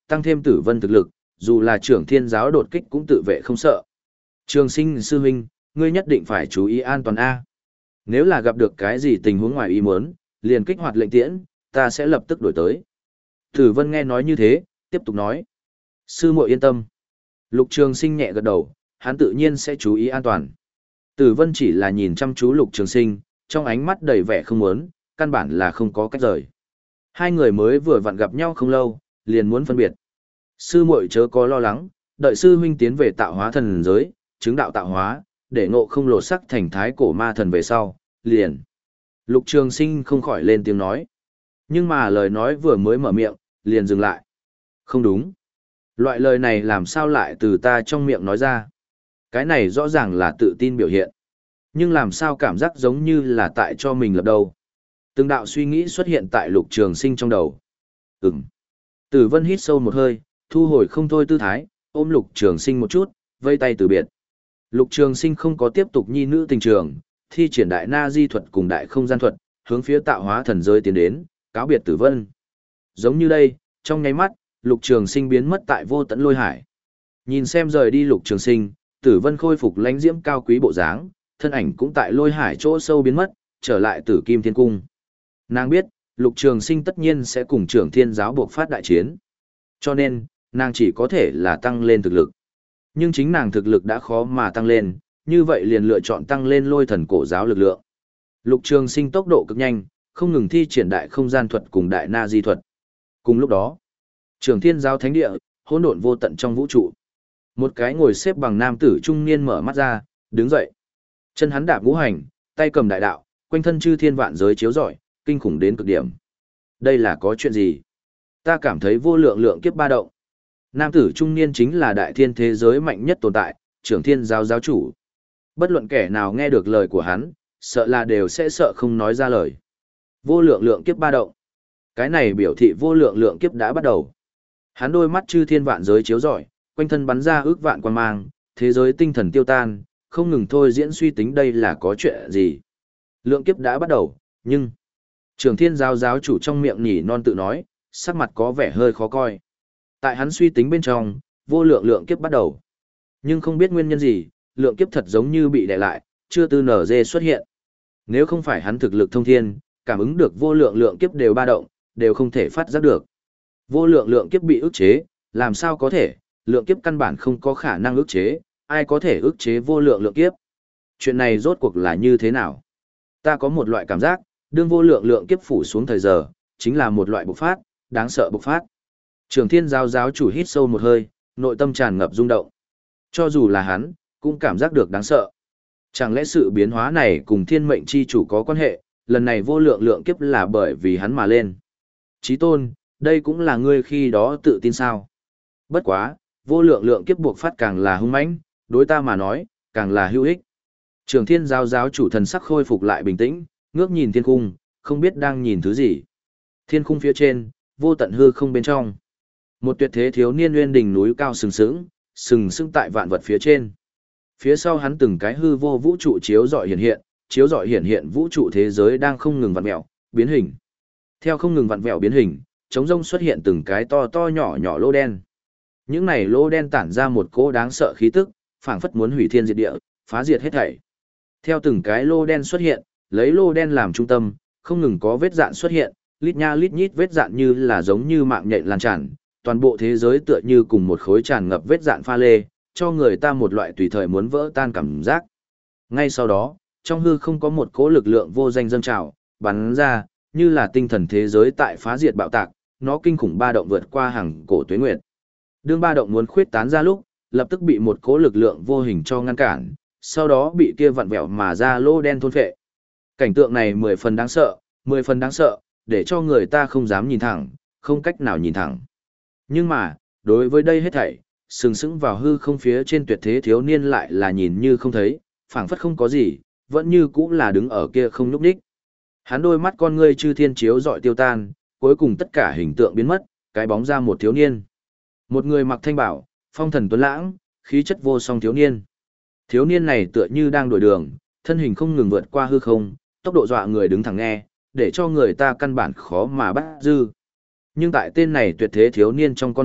tăng thêm Tử Vân thực lực, dù là trưởng thiên giáo đột kích cũng tự vệ không sợ. Trường Sinh sư huynh, ngươi nhất định phải chú ý an toàn A. Nếu là gặp được cái gì tình huống ngoài ý muốn, liền kích hoạt lệnh tiễn, ta sẽ lập tức đổi tới. Tử Vân nghe nói như thế, tiếp tục nói. Sư muội yên tâm. Lục Trường Sinh nhẹ gật đầu, hắn tự nhiên sẽ chú ý an toàn. Tử Vân chỉ là nhìn chăm chú Lục Trường Sinh, trong ánh mắt đầy vẻ không muốn, căn bản là không có cách rời. Hai người mới vừa vặn gặp nhau không lâu, liền muốn phân biệt. Sư muội chớ có lo lắng, đợi sư huynh tiến về tạo hóa thần giới, chứng đạo tạo hóa, để ngộ không lột sắc thành thái cổ ma thần về sau, liền. Lục Trường Sinh không khỏi lên tiếng nói. Nhưng mà lời nói vừa mới mở miệng, liền dừng lại. Không đúng. Loại lời này làm sao lại từ ta trong miệng nói ra? Cái này rõ ràng là tự tin biểu hiện. Nhưng làm sao cảm giác giống như là tại cho mình lập đầu. Từng đạo suy nghĩ xuất hiện tại Lục Trường Sinh trong đầu. Ừm. Tử Vân hít sâu một hơi, thu hồi không thôi tư thái, ôm Lục Trường Sinh một chút, vây tay từ biệt. Lục Trường Sinh không có tiếp tục nhi nữ tình trường, thi triển đại na di thuật cùng đại không gian thuật, hướng phía tạo hóa thần giới tiến đến, cáo biệt Tử Vân. Giống như đây, trong nháy mắt, Lục Trường Sinh biến mất tại vô tận lôi hải. Nhìn xem rời đi Lục Trường Sinh, Tử Vân khôi phục lãnh diễm cao quý bộ dáng, thân ảnh cũng tại lôi hải chỗ sâu biến mất, trở lại Tử Kim Thiên Cung. Nàng biết, Lục Trường Sinh tất nhiên sẽ cùng Trưởng Thiên giáo buộc phát đại chiến. Cho nên, nàng chỉ có thể là tăng lên thực lực. Nhưng chính nàng thực lực đã khó mà tăng lên, như vậy liền lựa chọn tăng lên lôi thần cổ giáo lực lượng. Lục Trường Sinh tốc độ cực nhanh, không ngừng thi triển đại không gian thuật cùng đại na di thuật. Cùng lúc đó, Trưởng Thiên giáo thánh địa, hỗn độn vô tận trong vũ trụ. Một cái ngồi xếp bằng nam tử trung niên mở mắt ra, đứng dậy. Chân hắn đạp ngũ hành, tay cầm đại đạo, quanh thân chư thiên vạn giới chiếu rọi, kinh khủng đến cực điểm. Đây là có chuyện gì? Ta cảm thấy vô lượng lượng kiếp ba động. Nam tử trung niên chính là đại thiên thế giới mạnh nhất tồn tại, Trưởng Thiên giáo giáo chủ. Bất luận kẻ nào nghe được lời của hắn, sợ là đều sẽ sợ không nói ra lời. Vô lượng lượng kiếp ba động. Cái này biểu thị vô lượng lượng kiếp đã bắt đầu. Hắn đôi mắt chư thiên vạn giới chiếu rọi, quanh thân bắn ra ước vạn quan mang, thế giới tinh thần tiêu tan, không ngừng thôi diễn suy tính đây là có chuyện gì. Lượng kiếp đã bắt đầu, nhưng Trưởng Thiên giáo giáo chủ trong miệng nhỉ non tự nói, sắc mặt có vẻ hơi khó coi. Tại hắn suy tính bên trong, vô lượng lượng kiếp bắt đầu. Nhưng không biết nguyên nhân gì, lượng kiếp thật giống như bị đè lại, chưa từ nở dê xuất hiện. Nếu không phải hắn thực lực thông thiên, cảm ứng được vô lượng lượng kiếp đều ba động, đều không thể phát giác được. Vô lượng lượng kiếp bị ức chế, làm sao có thể, lượng kiếp căn bản không có khả năng ức chế, ai có thể ức chế vô lượng lượng kiếp. Chuyện này rốt cuộc là như thế nào? Ta có một loại cảm giác, đương vô lượng lượng kiếp phủ xuống thời giờ, chính là một loại bộc phát, đáng sợ bộc phát. Trưởng Thiên giáo giáo chủ hít sâu một hơi, nội tâm tràn ngập rung động. Cho dù là hắn, cũng cảm giác được đáng sợ. Chẳng lẽ sự biến hóa này cùng thiên mệnh chi chủ có quan hệ, lần này vô lượng lượng kiếp là bởi vì hắn mà lên. Chí tôn, đây cũng là ngươi khi đó tự tin sao. Bất quá, vô lượng lượng kiếp buộc phát càng là hung mãnh, đối ta mà nói, càng là hữu ích. Trưởng Thiên giáo giáo chủ thần sắc khôi phục lại bình tĩnh, ngước nhìn thiên khung, không biết đang nhìn thứ gì. Thiên khung phía trên, vô tận hư không bên trong. Một tuyệt thế thiếu niên nguyên đỉnh núi cao sừng sững, sừng sững tại vạn vật phía trên. Phía sau hắn từng cái hư vô vũ trụ chiếu rọi hiện hiện, chiếu rọi hiện hiện vũ trụ thế giới đang không ngừng vặn vẹo, biến hình. Theo không ngừng vặn vẹo biến hình, trống rông xuất hiện từng cái to to nhỏ nhỏ lỗ đen. Những này lỗ đen tản ra một cỗ đáng sợ khí tức, phảng phất muốn hủy thiên diệt địa, phá diệt hết thảy. Theo từng cái lỗ đen xuất hiện, lấy lỗ đen làm trung tâm, không ngừng có vết dạn xuất hiện, lít nha lít nhít vết dạn như là giống như mạng nhện lan tràn, toàn bộ thế giới tựa như cùng một khối tràn ngập vết dạn pha lê, cho người ta một loại tùy thời muốn vỡ tan cảm giác. Ngay sau đó, trong hư không có một cỗ lực lượng vô danh dâng trào, bắn ra, như là tinh thần thế giới tại phá diệt bạo tạc, nó kinh khủng ba động vượt qua hàng cổ tuế nguyệt. Đương ba động muốn khuyết tán ra lúc, lập tức bị một cỗ lực lượng vô hình cho ngăn cản, sau đó bị kia vặn vẹo mà ra lỗ đen thôn phệ. Cảnh tượng này mười phần đáng sợ, mười phần đáng sợ, để cho người ta không dám nhìn thẳng, không cách nào nhìn thẳng. Nhưng mà, đối với đây hết thảy, sừng sững vào hư không phía trên tuyệt thế thiếu niên lại là nhìn như không thấy, phảng phất không có gì, vẫn như cũng là đứng ở kia không nhúc nhích. Hắn đôi mắt con ngươi chư thiên chiếu rọi tiêu tan, cuối cùng tất cả hình tượng biến mất, cái bóng ra một thiếu niên. Một người mặc thanh bảo, phong thần tuấn lãng, khí chất vô song thiếu niên. Thiếu niên này tựa như đang đổi đường, thân hình không ngừng vượt qua hư không, tốc độ dọa người đứng thẳng nghe, để cho người ta căn bản khó mà bắt dư. Nhưng tại tên này tuyệt thế thiếu niên trong con mắt,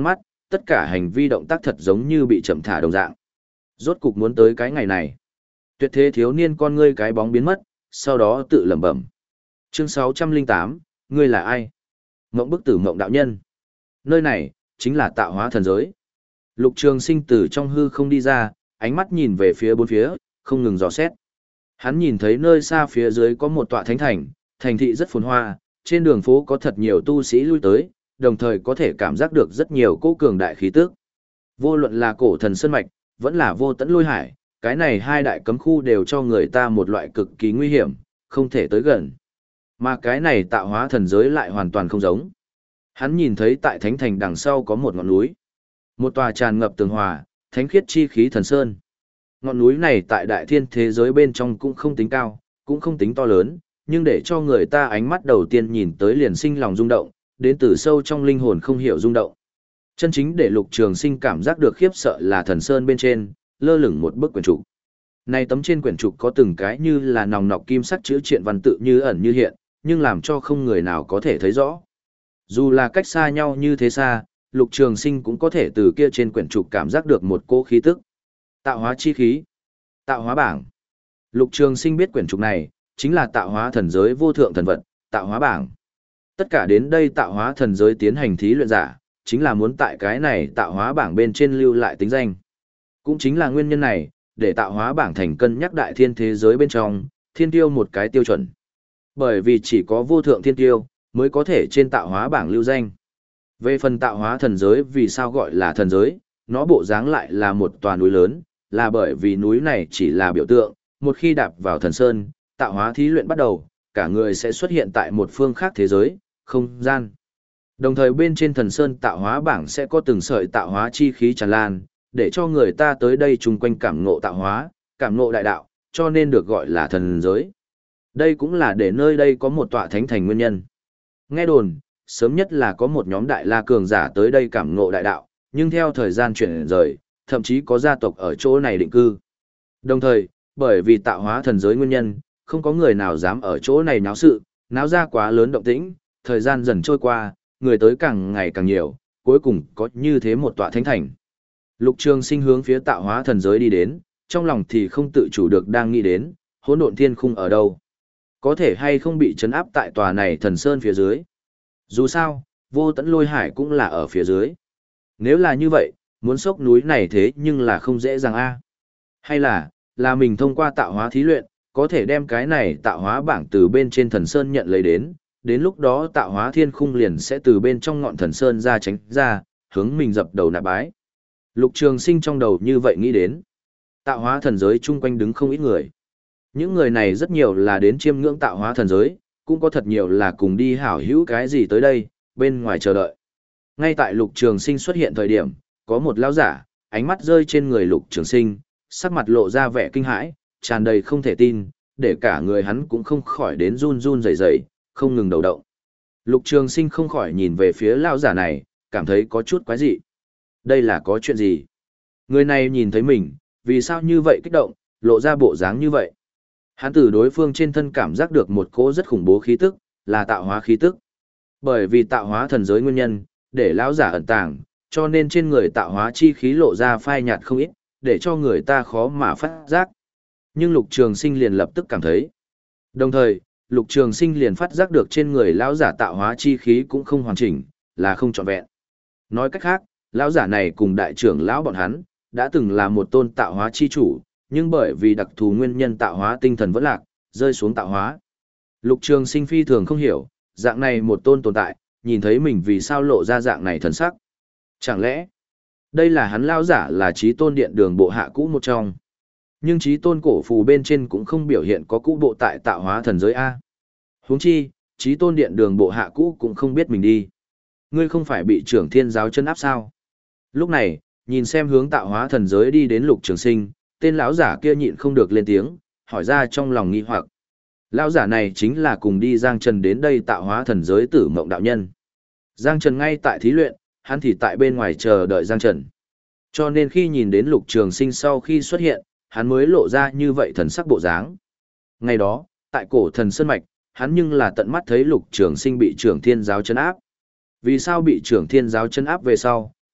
tất cả hành vi động tác thật giống như bị chậm thả đồng dạng. Rốt cục muốn tới cái ngày này. Tuyệt thế thiếu niên con ngươi cái bóng biến mất, sau đó tự lẩm bẩm. Chương sáu trăm lẻ tám, ngươi là ai? Mộng bức tử mộng đạo nhân. Nơi này, chính là tạo hóa thần giới. Lục Trường Sinh từ trong hư không đi ra, ánh mắt nhìn về phía bốn phía, không ngừng dò xét. Hắn nhìn thấy nơi xa phía dưới có một tọa thánh thành, thành thị rất phồn hoa, trên đường phố có thật nhiều tu sĩ lui tới, đồng thời có thể cảm giác được rất nhiều cỗ cường đại khí tức. Vô luận là cổ thần sơn mạch, vẫn là vô tận lôi hải, cái này hai đại cấm khu đều cho người ta một loại cực kỳ nguy hiểm, không thể tới gần. Mà cái này tạo hóa thần giới lại hoàn toàn không giống. Hắn nhìn thấy tại thánh thành đằng sau có một ngọn núi. Một tòa tràn ngập tường hòa, thánh khiết chi khí thần sơn. Ngọn núi này tại đại thiên thế giới bên trong cũng không tính cao, cũng không tính to lớn, nhưng để cho người ta ánh mắt đầu tiên nhìn tới liền sinh lòng rung động, đến từ sâu trong linh hồn không hiểu rung động. Chân chính để Lục Trường Sinh cảm giác được khiếp sợ là thần sơn bên trên, lơ lửng một bức quyển trục. Này tấm trên quyển trục có từng cái như là nòng nọc kim sắc chữ triện văn tự như ẩn như hiện, nhưng làm cho không người nào có thể thấy rõ. Dù là cách xa nhau như thế xa, Lục Trường Sinh cũng có thể từ kia trên quyển trục cảm giác được một cỗ khí tức. Tạo hóa chi khí, tạo hóa bảng. Lục Trường Sinh biết quyển trục này chính là tạo hóa thần giới vô thượng thần vật, tạo hóa bảng. Tất cả đến đây tạo hóa thần giới tiến hành thí luyện giả, chính là muốn tại cái này tạo hóa bảng bên trên lưu lại tính danh. Cũng chính là nguyên nhân này, để tạo hóa bảng thành cân nhắc đại thiên thế giới bên trong, thiên tiêu một cái tiêu chuẩn. Bởi vì chỉ có vô thượng thiên tiêu, mới có thể trên tạo hóa bảng lưu danh. Về phần tạo hóa thần giới vì sao gọi là thần giới, nó bộ dáng lại là một tòa núi lớn, là bởi vì núi này chỉ là biểu tượng, một khi đạp vào thần sơn, tạo hóa thí luyện bắt đầu, cả người sẽ xuất hiện tại một phương khác thế giới, không gian. Đồng thời bên trên thần sơn tạo hóa bảng sẽ có từng sợi tạo hóa chi khí tràn lan, để cho người ta tới đây chung quanh cảm ngộ tạo hóa, cảm ngộ đại đạo, cho nên được gọi là thần giới. Đây cũng là để nơi đây có một tọa thánh thành nguyên nhân. Nghe đồn, sớm nhất là có một nhóm đại la cường giả tới đây cảm ngộ đại đạo, nhưng theo thời gian chuyển rời, thậm chí có gia tộc ở chỗ này định cư. Đồng thời, bởi vì tạo hóa thần giới nguyên nhân, không có người nào dám ở chỗ này náo sự, náo ra quá lớn động tĩnh, thời gian dần trôi qua, người tới càng ngày càng nhiều, cuối cùng có như thế một tọa thánh thành. Lục Trường Sinh hướng phía tạo hóa thần giới đi đến, trong lòng thì không tự chủ được đang nghĩ đến, hỗn độn thiên khung ở đâu? Có thể hay không bị trấn áp tại tòa này thần sơn phía dưới? Dù sao, vô tận lôi hải cũng là ở phía dưới. Nếu là như vậy, muốn xốc núi này thế nhưng là không dễ dàng a. Hay là, là mình thông qua tạo hóa thí luyện, có thể đem cái này tạo hóa bảng từ bên trên thần sơn nhận lấy đến, đến lúc đó tạo hóa thiên khung liền sẽ từ bên trong ngọn thần sơn ra tránh ra, hướng mình dập đầu nạp bái. Lục Trường Sinh trong đầu như vậy nghĩ đến. Tạo hóa thần giới chung quanh đứng không ít người. Những người này rất nhiều là đến chiêm ngưỡng tạo hóa thần giới, cũng có thật nhiều là cùng đi hảo hữu cái gì tới đây, bên ngoài chờ đợi. Ngay tại Lục Trường Sinh xuất hiện thời điểm, có một lão giả, ánh mắt rơi trên người Lục Trường Sinh, sắc mặt lộ ra vẻ kinh hãi, tràn đầy không thể tin, để cả người hắn cũng không khỏi đến run run rẩy rẩy, không ngừng đầu động. Lục Trường Sinh không khỏi nhìn về phía lão giả này, cảm thấy có chút quái dị. Đây là có chuyện gì? Người này nhìn thấy mình, vì sao như vậy kích động, lộ ra bộ dáng như vậy? Hắn từ đối phương trên thân cảm giác được một cỗ rất khủng bố khí tức, là tạo hóa khí tức. Bởi vì tạo hóa thần giới nguyên nhân, để lão giả ẩn tàng, cho nên trên người tạo hóa chi khí lộ ra phai nhạt không ít, để cho người ta khó mà phát giác. Nhưng Lục Trường Sinh liền lập tức cảm thấy. Đồng thời, Lục Trường Sinh liền phát giác được trên người lão giả tạo hóa chi khí cũng không hoàn chỉnh, là không trọn vẹn. Nói cách khác, lão giả này cùng đại trưởng lão bọn hắn, đã từng là một tôn tạo hóa chi chủ, nhưng bởi vì đặc thù nguyên nhân tạo hóa tinh thần vẫn lạc, rơi xuống tạo hóa. Lục Trường Sinh phi thường không hiểu, dạng này một tôn tồn tại, nhìn thấy mình vì sao lộ ra dạng này thần sắc. Chẳng lẽ, đây là hắn lão giả là Chí Tôn Điện Đường bộ hạ cũ một trong. Nhưng Chí Tôn cổ phù bên trên cũng không biểu hiện có cũ bộ tại tạo hóa thần giới A. Huống chi, Chí Tôn Điện Đường bộ hạ cũ cũng không biết mình đi. Ngươi không phải bị trưởng thiên giáo chân áp sao? Lúc này, nhìn xem hướng tạo hóa thần giới đi đến Lục Trường Sinh, tên lão giả kia nhịn không được lên tiếng, hỏi ra trong lòng nghi hoặc. Lão giả này chính là cùng đi Giang Trần đến đây tạo hóa thần giới Tử Mộng đạo nhân. Giang Trần ngay tại thí luyện, hắn thì tại bên ngoài chờ đợi Giang Trần. Cho nên khi nhìn đến Lục Trường Sinh sau khi xuất hiện, hắn mới lộ ra như vậy thần sắc bộ dáng. Ngày đó, tại cổ thần Sơn Mạch, hắn nhưng là tận mắt thấy Lục Trường Sinh bị trưởng thiên giáo trấn áp. Vì sao bị trưởng thiên giáo trấn áp về sau,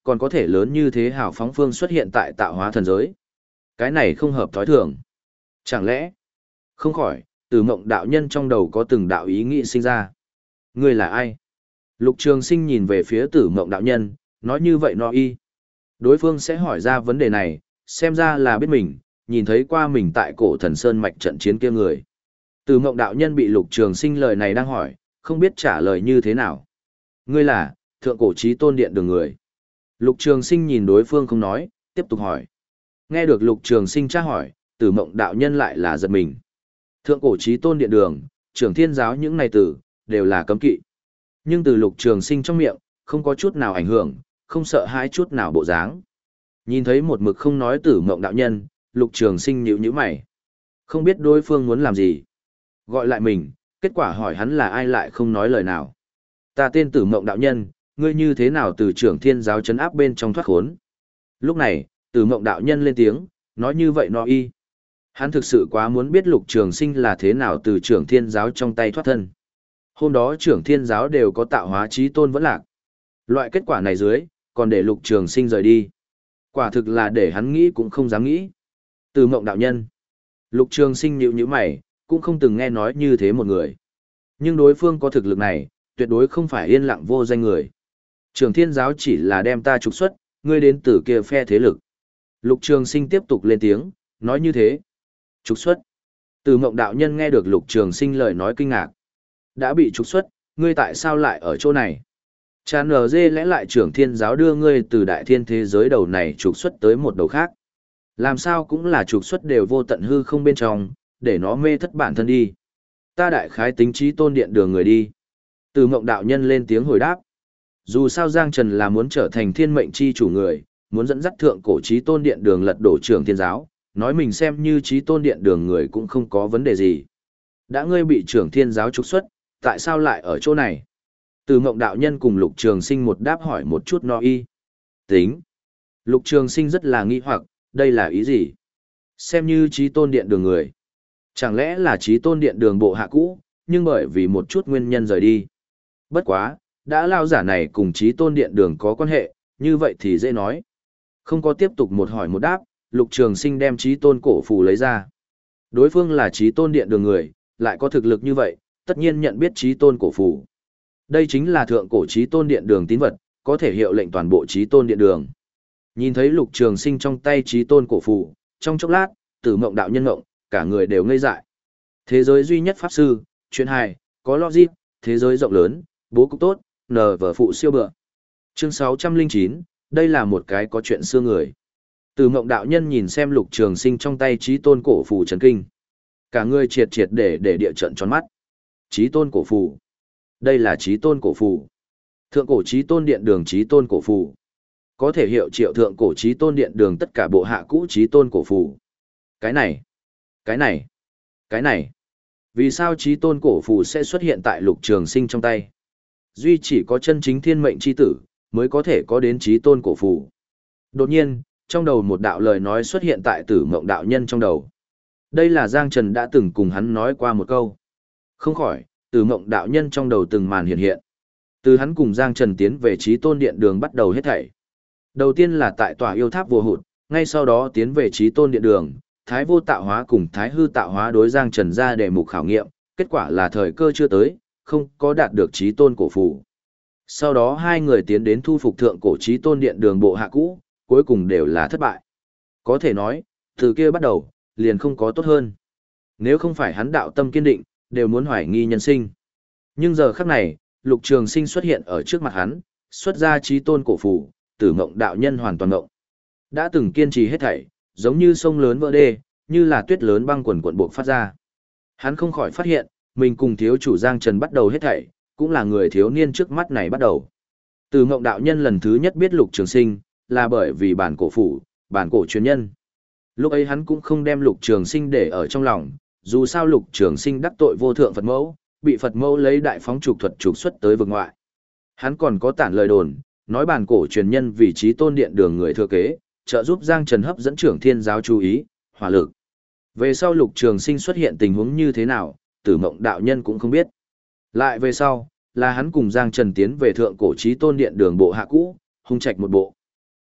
còn có thể lớn như thế hào phóng phương xuất hiện tại tạo hóa thần giới. Cái này không hợp thói thường. Chẳng lẽ, không khỏi, từ mộng đạo nhân trong đầu có từng đạo ý nghĩ sinh ra. Ngươi là ai? Lục Trường Sinh nhìn về phía tử mộng đạo nhân, nói như vậy nó y. Đối phương sẽ hỏi ra vấn đề này, xem ra là biết mình, nhìn thấy qua mình tại cổ thần sơn mạch trận chiến kia người. Tử mộng đạo nhân bị Lục Trường Sinh lời này đang hỏi, không biết trả lời như thế nào. Ngươi là, thượng cổ chí tôn điện đường người. Lục Trường Sinh nhìn đối phương không nói, tiếp tục hỏi. Nghe được Lục Trường Sinh tra hỏi, tử mộng đạo nhân lại là giật mình. Thượng cổ chí tôn điện đường, trưởng thiên giáo những này từ, đều là cấm kỵ. Nhưng từ Lục Trường Sinh trong miệng, không có chút nào ảnh hưởng, không sợ hãi chút nào bộ dáng. Nhìn thấy một mực không nói tử mộng đạo nhân, Lục Trường Sinh nhíu nhíu mày. Không biết đối phương muốn làm gì. Gọi lại mình, kết quả hỏi hắn là ai lại không nói lời nào. Ta tên tử mộng đạo nhân, ngươi như thế nào từ trưởng thiên giáo trấn áp bên trong thoát khốn. Lúc này, tử mộng đạo nhân lên tiếng, nói như vậy nó y. Hắn thực sự quá muốn biết Lục Trường Sinh là thế nào từ trưởng thiên giáo trong tay thoát thân. Hôm đó trưởng thiên giáo đều có tạo hóa chí tôn vẫn lạc. Loại kết quả này dưới, còn để Lục Trường Sinh rời đi. Quả thực là để hắn nghĩ cũng không dám nghĩ. Từ mộng đạo nhân. Lục Trường Sinh nhíu nhíu mày, cũng không từng nghe nói như thế một người. Nhưng đối phương có thực lực này, tuyệt đối không phải yên lặng vô danh người. Trưởng thiên giáo chỉ là đem ta trục xuất, ngươi đến từ kia phe thế lực. Lục Trường Sinh tiếp tục lên tiếng, nói như thế. Trục xuất. Từ mộng đạo nhân nghe được Lục Trường Sinh lời nói kinh ngạc. Đã bị trục xuất, ngươi tại sao lại ở chỗ này? Chán ở dê lẽ lại trưởng thiên giáo đưa ngươi từ đại thiên thế giới đầu này trục xuất tới một đầu khác. Làm sao cũng là trục xuất đều vô tận hư không bên trong, để nó mê thất bản thân đi. Ta đại khái tính trí tôn điện đường người đi. Từ mộng đạo nhân lên tiếng hồi đáp. Dù sao Giang Trần là muốn trở thành thiên mệnh chi chủ người, muốn dẫn dắt thượng cổ trí tôn điện đường lật đổ trưởng thiên giáo, nói mình xem như trí tôn điện đường người cũng không có vấn đề gì. Đã ngươi bị trưởng thiên giáo trục xuất, tại sao lại ở chỗ này? Từ mộng đạo nhân cùng Lục Trường Sinh một đáp hỏi một chút no y. Tính. Lục Trường Sinh rất là nghi hoặc, đây là ý gì? Xem như trí tôn điện đường người. Chẳng lẽ là trí tôn điện đường bộ hạ cũ, nhưng bởi vì một chút nguyên nhân rời đi. Bất quá, đã lao giả này cùng trí tôn điện đường có quan hệ, như vậy thì dễ nói. Không có tiếp tục một hỏi một đáp, Lục Trường Sinh đem trí tôn cổ phù lấy ra. Đối phương là trí tôn điện đường người, lại có thực lực như vậy, tất nhiên nhận biết trí tôn cổ phù. Đây chính là thượng cổ trí tôn điện đường tín vật, có thể hiệu lệnh toàn bộ trí tôn điện đường. Nhìn thấy Lục Trường Sinh trong tay trí tôn cổ phù, trong chốc lát, Tử Mộng đạo nhân ngộng, cả người đều ngây dại. Thế giới duy nhất pháp sư, chuyện hài, có logic, thế giới rộng lớn, bố cục tốt, nờ vở phụ siêu bựa. Chương sáu trăm lẻ chín, đây là một cái có chuyện xưa người. Tử Mộng đạo nhân nhìn xem Lục Trường Sinh trong tay trí tôn cổ phù chấn kinh. Cả người triệt triệt để để địa trận tròn mắt. Trí tôn cổ phù. Đây là trí tôn cổ phù. Thượng cổ trí tôn điện đường trí tôn cổ phù. Có thể hiệu triệu thượng cổ trí tôn điện đường tất cả bộ hạ cũ trí tôn cổ phù. Cái này, cái này, cái này. Vì sao trí tôn cổ phù sẽ xuất hiện tại Lục Trường Sinh trong tay? Duy chỉ có chân chính thiên mệnh chi tử mới có thể có đến trí tôn cổ phù. Đột nhiên, trong đầu một đạo lời nói xuất hiện tại Tử Mộng đạo nhân trong đầu. Đây là Giang Trần đã từng cùng hắn nói qua một câu. Không khỏi, Tử Mộng đạo nhân trong đầu từng màn hiện hiện. Từ hắn cùng Giang Trần tiến về trí tôn điện đường bắt đầu hết thảy. Đầu tiên là tại tòa yêu tháp vô hụt, ngay sau đó tiến về trí tôn điện đường, Thái vô tạo hóa cùng Thái hư tạo hóa đối Giang Trần ra đề mục khảo nghiệm, kết quả là thời cơ chưa tới, không có đạt được trí tôn cổ phù. Sau đó hai người tiến đến thu phục thượng cổ trí tôn điện đường bộ hạ cũ, cuối cùng đều là thất bại. Có thể nói, từ kia bắt đầu, liền không có tốt hơn. Nếu không phải hắn đạo tâm kiên định, đều muốn hoài nghi nhân sinh. Nhưng giờ khắc này, Lục Trường Sinh xuất hiện ở trước mặt hắn, xuất ra trí tôn cổ phù, Tử Mộng đạo nhân hoàn toàn ngộng. Đã từng kiên trì hết thảy, giống như sông lớn vỡ đê, như là tuyết lớn băng quần quần buộc phát ra. Hắn không khỏi phát hiện, mình cùng thiếu chủ Giang Trần bắt đầu hết thảy, cũng là người thiếu niên trước mắt này bắt đầu. Tử Mộng đạo nhân lần thứ nhất biết Lục Trường Sinh, là bởi vì bản cổ phủ, bản cổ truyền nhân. Lúc ấy hắn cũng không đem Lục Trường Sinh để ở trong lòng, dù sao Lục Trường Sinh đắc tội vô thượng Phật mẫu, bị Phật mẫu lấy đại phóng trục thuật trục xuất tới vực ngoại. Hắn còn có tản lời đồn, nói bản cổ truyền nhân vì trí tôn điện đường người thừa kế, trợ giúp Giang Trần hấp dẫn trưởng thiên giáo chú ý, hỏa lực. Về sau Lục Trường Sinh xuất hiện tình huống như thế nào, Tử Mộng đạo nhân cũng không biết. Lại về sau, là hắn cùng Giang Trần tiến về thượng cổ trí tôn điện đường bộ hạ cũ, hung trạch một bộ.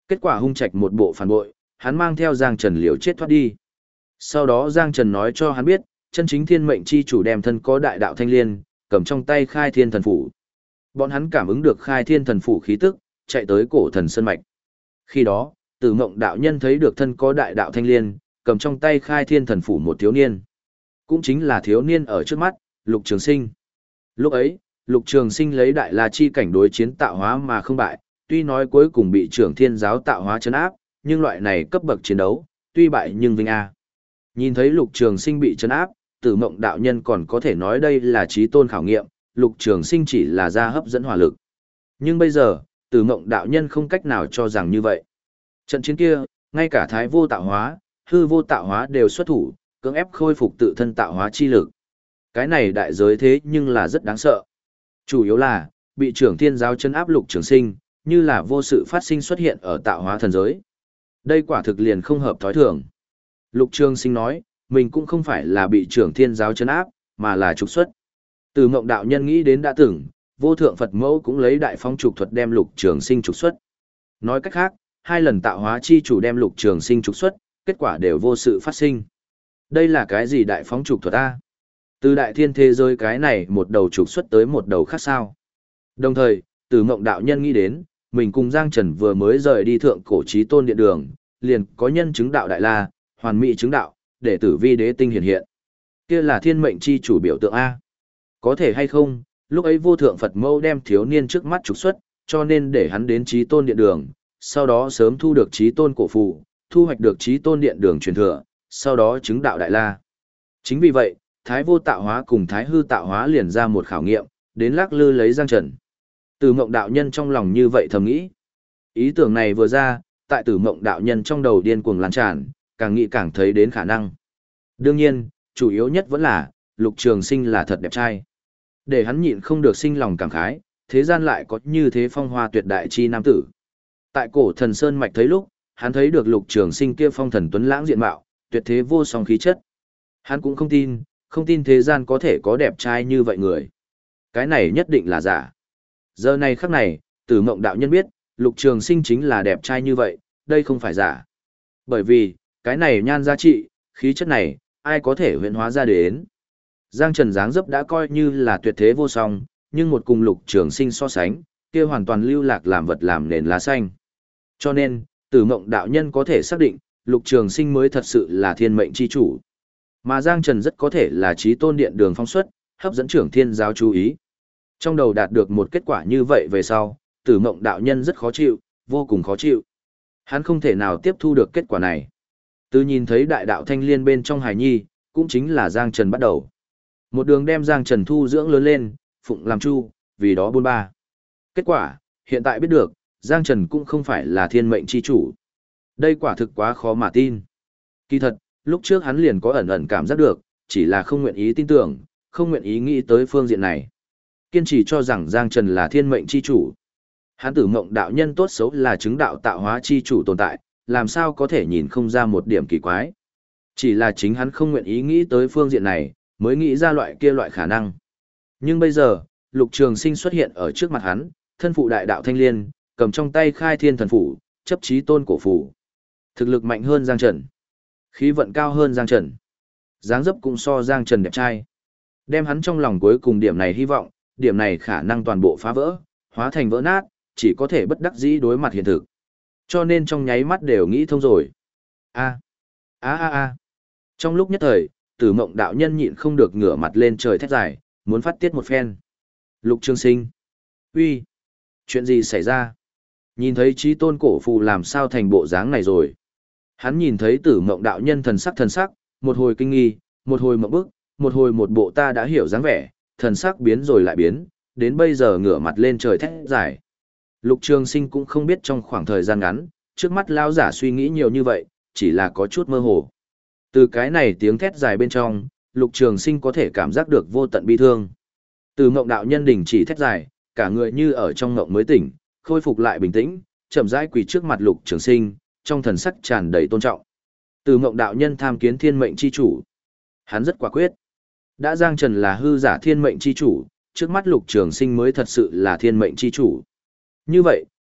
Kết quả hung trạch một bộ phản bội, hắn mang theo Giang Trần liều chết thoát đi. Sau đó Giang Trần nói cho hắn biết, chân chính thiên mệnh chi chủ đem thân có đại đạo thanh liên, cầm trong tay khai thiên thần phủ. Bọn hắn cảm ứng được khai thiên thần phủ khí tức, chạy tới cổ thần sơn mạch. Khi đó, Tử Mộng đạo nhân thấy được thân có đại đạo thanh liên, cầm trong tay khai thiên thần phủ một thiếu niên. Cũng chính là thiếu niên ở trước mắt, Lục Trường Sinh. Lúc ấy, Lục Trường Sinh lấy đại la chi cảnh đối chiến tạo hóa mà không bại, tuy nói cuối cùng bị trưởng thiên giáo tạo hóa trấn áp, nhưng loại này cấp bậc chiến đấu, tuy bại nhưng vinh a. Nhìn thấy Lục Trường Sinh bị trấn áp, Tử Mộng đạo nhân còn có thể nói đây là chí tôn khảo nghiệm, Lục Trường Sinh chỉ là ra hấp dẫn hỏa lực. Nhưng bây giờ, Tử Mộng đạo nhân không cách nào cho rằng như vậy. Trận chiến kia, ngay cả Thái vô tạo hóa, hư vô tạo hóa đều xuất thủ, cưỡng ép khôi phục tự thân tạo hóa chi lực. Cái này đại giới thế nhưng là rất đáng sợ. Chủ yếu là, bị trưởng thiên giáo chân áp Lục Trường Sinh, như là vô sự phát sinh xuất hiện ở tạo hóa thần giới. Đây quả thực liền không hợp thói thường. Lục Trường Sinh nói, mình cũng không phải là bị trưởng thiên giáo chân áp, mà là trục xuất. Từ Mộng đạo nhân nghĩ đến đã từng, vô thượng Phật mẫu cũng lấy đại phong trục thuật đem Lục Trường Sinh trục xuất. Nói cách khác, hai lần tạo hóa chi chủ đem Lục Trường Sinh trục xuất, kết quả đều vô sự phát sinh. Đây là cái gì đại phóng trục thuật a? Từ đại thiên thế giới cái này một đầu trục xuất tới một đầu khác sao? Đồng thời, Từ Mộng đạo nhân nghĩ đến, mình cùng Giang Trần vừa mới rời đi thượng cổ chí tôn điện đường, liền có nhân chứng đạo đại la, hoàn mỹ chứng đạo, để tử vi đế tinh hiện hiện. Kia là thiên mệnh chi chủ biểu tượng a. Có thể hay không, lúc ấy vô thượng Phật mâu đem thiếu niên trước mắt trục xuất, cho nên để hắn đến chí tôn điện đường, sau đó sớm thu được chí tôn cổ phù, thu hoạch được chí tôn điện đường truyền thừa, sau đó chứng đạo đại la. Chính vì vậy, Thái vô tạo hóa cùng Thái hư tạo hóa liền ra một khảo nghiệm, đến lắc lư lấy Giang Trần. Từ Mộng đạo nhân trong lòng như vậy thầm nghĩ. Ý tưởng này vừa ra, tại Tử Mộng đạo nhân trong đầu điên cuồng lan tràn, càng nghĩ càng thấy đến khả năng. Đương nhiên, chủ yếu nhất vẫn là, Lục Trường Sinh là thật đẹp trai. Để hắn nhịn không được sinh lòng cảm khái, thế gian lại có như thế phong hoa tuyệt đại chi nam tử. Tại cổ thần Sơn Mạch thấy lúc, hắn thấy được Lục Trường Sinh kia phong thần tuấn lãng diện mạo, tuyệt thế vô song khí chất. Hắn cũng không tin, không tin thế gian có thể có đẹp trai như vậy người. Cái này nhất định là giả. Giờ này khắc này, Tử Mộng đạo nhân biết, Lục Trường Sinh chính là đẹp trai như vậy, đây không phải giả. Bởi vì, cái này nhan giá trị, khí chất này, ai có thể huyễn hóa ra đến. Giang Trần dáng dấp đã coi như là tuyệt thế vô song, nhưng một cùng Lục Trường Sinh so sánh, kia hoàn toàn lưu lạc làm vật làm nền lá xanh. Cho nên, Tử Mộng đạo nhân có thể xác định, Lục Trường Sinh mới thật sự là thiên mệnh chi chủ. Mà Giang Trần rất có thể là chí tôn điện đường phong xuất, hấp dẫn trưởng thiên giáo chú ý. Trong đầu đạt được một kết quả như vậy về sau, Tử Mộng đạo nhân rất khó chịu, vô cùng khó chịu. Hắn không thể nào tiếp thu được kết quả này. Từ nhìn thấy đại đạo thanh liên bên trong hài nhi, cũng chính là Giang Trần bắt đầu. Một đường đem Giang Trần thu dưỡng lớn lên, phụng làm chu, vì đó buôn ba. Kết quả, hiện tại biết được, Giang Trần cũng không phải là thiên mệnh chi chủ. Đây quả thực quá khó mà tin. Kỳ thật, lúc trước hắn liền có ẩn ẩn cảm giác được, chỉ là không nguyện ý tin tưởng, không nguyện ý nghĩ tới phương diện này. Kiên trì cho rằng Giang Trần là thiên mệnh chi chủ. Hắn Tử Mộng đạo nhân tốt xấu là chứng đạo tạo hóa chi chủ tồn tại, làm sao có thể nhìn không ra một điểm kỳ quái. Chỉ là chính hắn không nguyện ý nghĩ tới phương diện này, mới nghĩ ra loại kia loại khả năng. Nhưng bây giờ, Lục Trường Sinh xuất hiện ở trước mặt hắn, thân phụ đại đạo thanh liên, cầm trong tay khai thiên thần phủ, chấp chí tôn cổ phủ. Thực lực mạnh hơn Giang Trần. Khí vận cao hơn Giang Trần. Dáng dấp cũng so Giang Trần đẹp trai. Đem hắn trong lòng cuối cùng điểm này hy vọng, điểm này khả năng toàn bộ phá vỡ, hóa thành vỡ nát, chỉ có thể bất đắc dĩ đối mặt hiện thực. Cho nên trong nháy mắt đều nghĩ thông rồi. A. A a a. Trong lúc nhất thời, Tử Mộng đạo nhân nhịn không được ngửa mặt lên trời thét dài, muốn phát tiết một phen. Lục Trường Sinh. Uy. Chuyện gì xảy ra? Nhìn thấy chí tôn cổ phù làm sao thành bộ dáng này rồi. Hắn nhìn thấy Tử Mộng đạo nhân thần sắc thần sắc, một hồi kinh nghi, một hồi mộng bức, một hồi một bộ ta đã hiểu dáng vẻ, thần sắc biến rồi lại biến, đến bây giờ ngửa mặt lên trời thét dài. Lục Trường Sinh cũng không biết trong khoảng thời gian ngắn, trước mắt lão giả suy nghĩ nhiều như vậy, chỉ là có chút mơ hồ. Từ cái này tiếng thét dài bên trong, Lục Trường Sinh có thể cảm giác được vô tận bi thương. Từ Mộng đạo nhân đình chỉ thét dài, cả người như ở trong mộng mới tỉnh, khôi phục lại bình tĩnh, chậm rãi quỳ trước mặt Lục Trường Sinh, trong thần sắc tràn đầy tôn trọng. Từ Mộng đạo nhân tham kiến thiên mệnh chi chủ. Hắn rất quả quyết. Đã Giang Trần là hư giả thiên mệnh chi chủ, trước mắt Lục Trường Sinh mới thật sự là thiên mệnh chi chủ. Như vậy,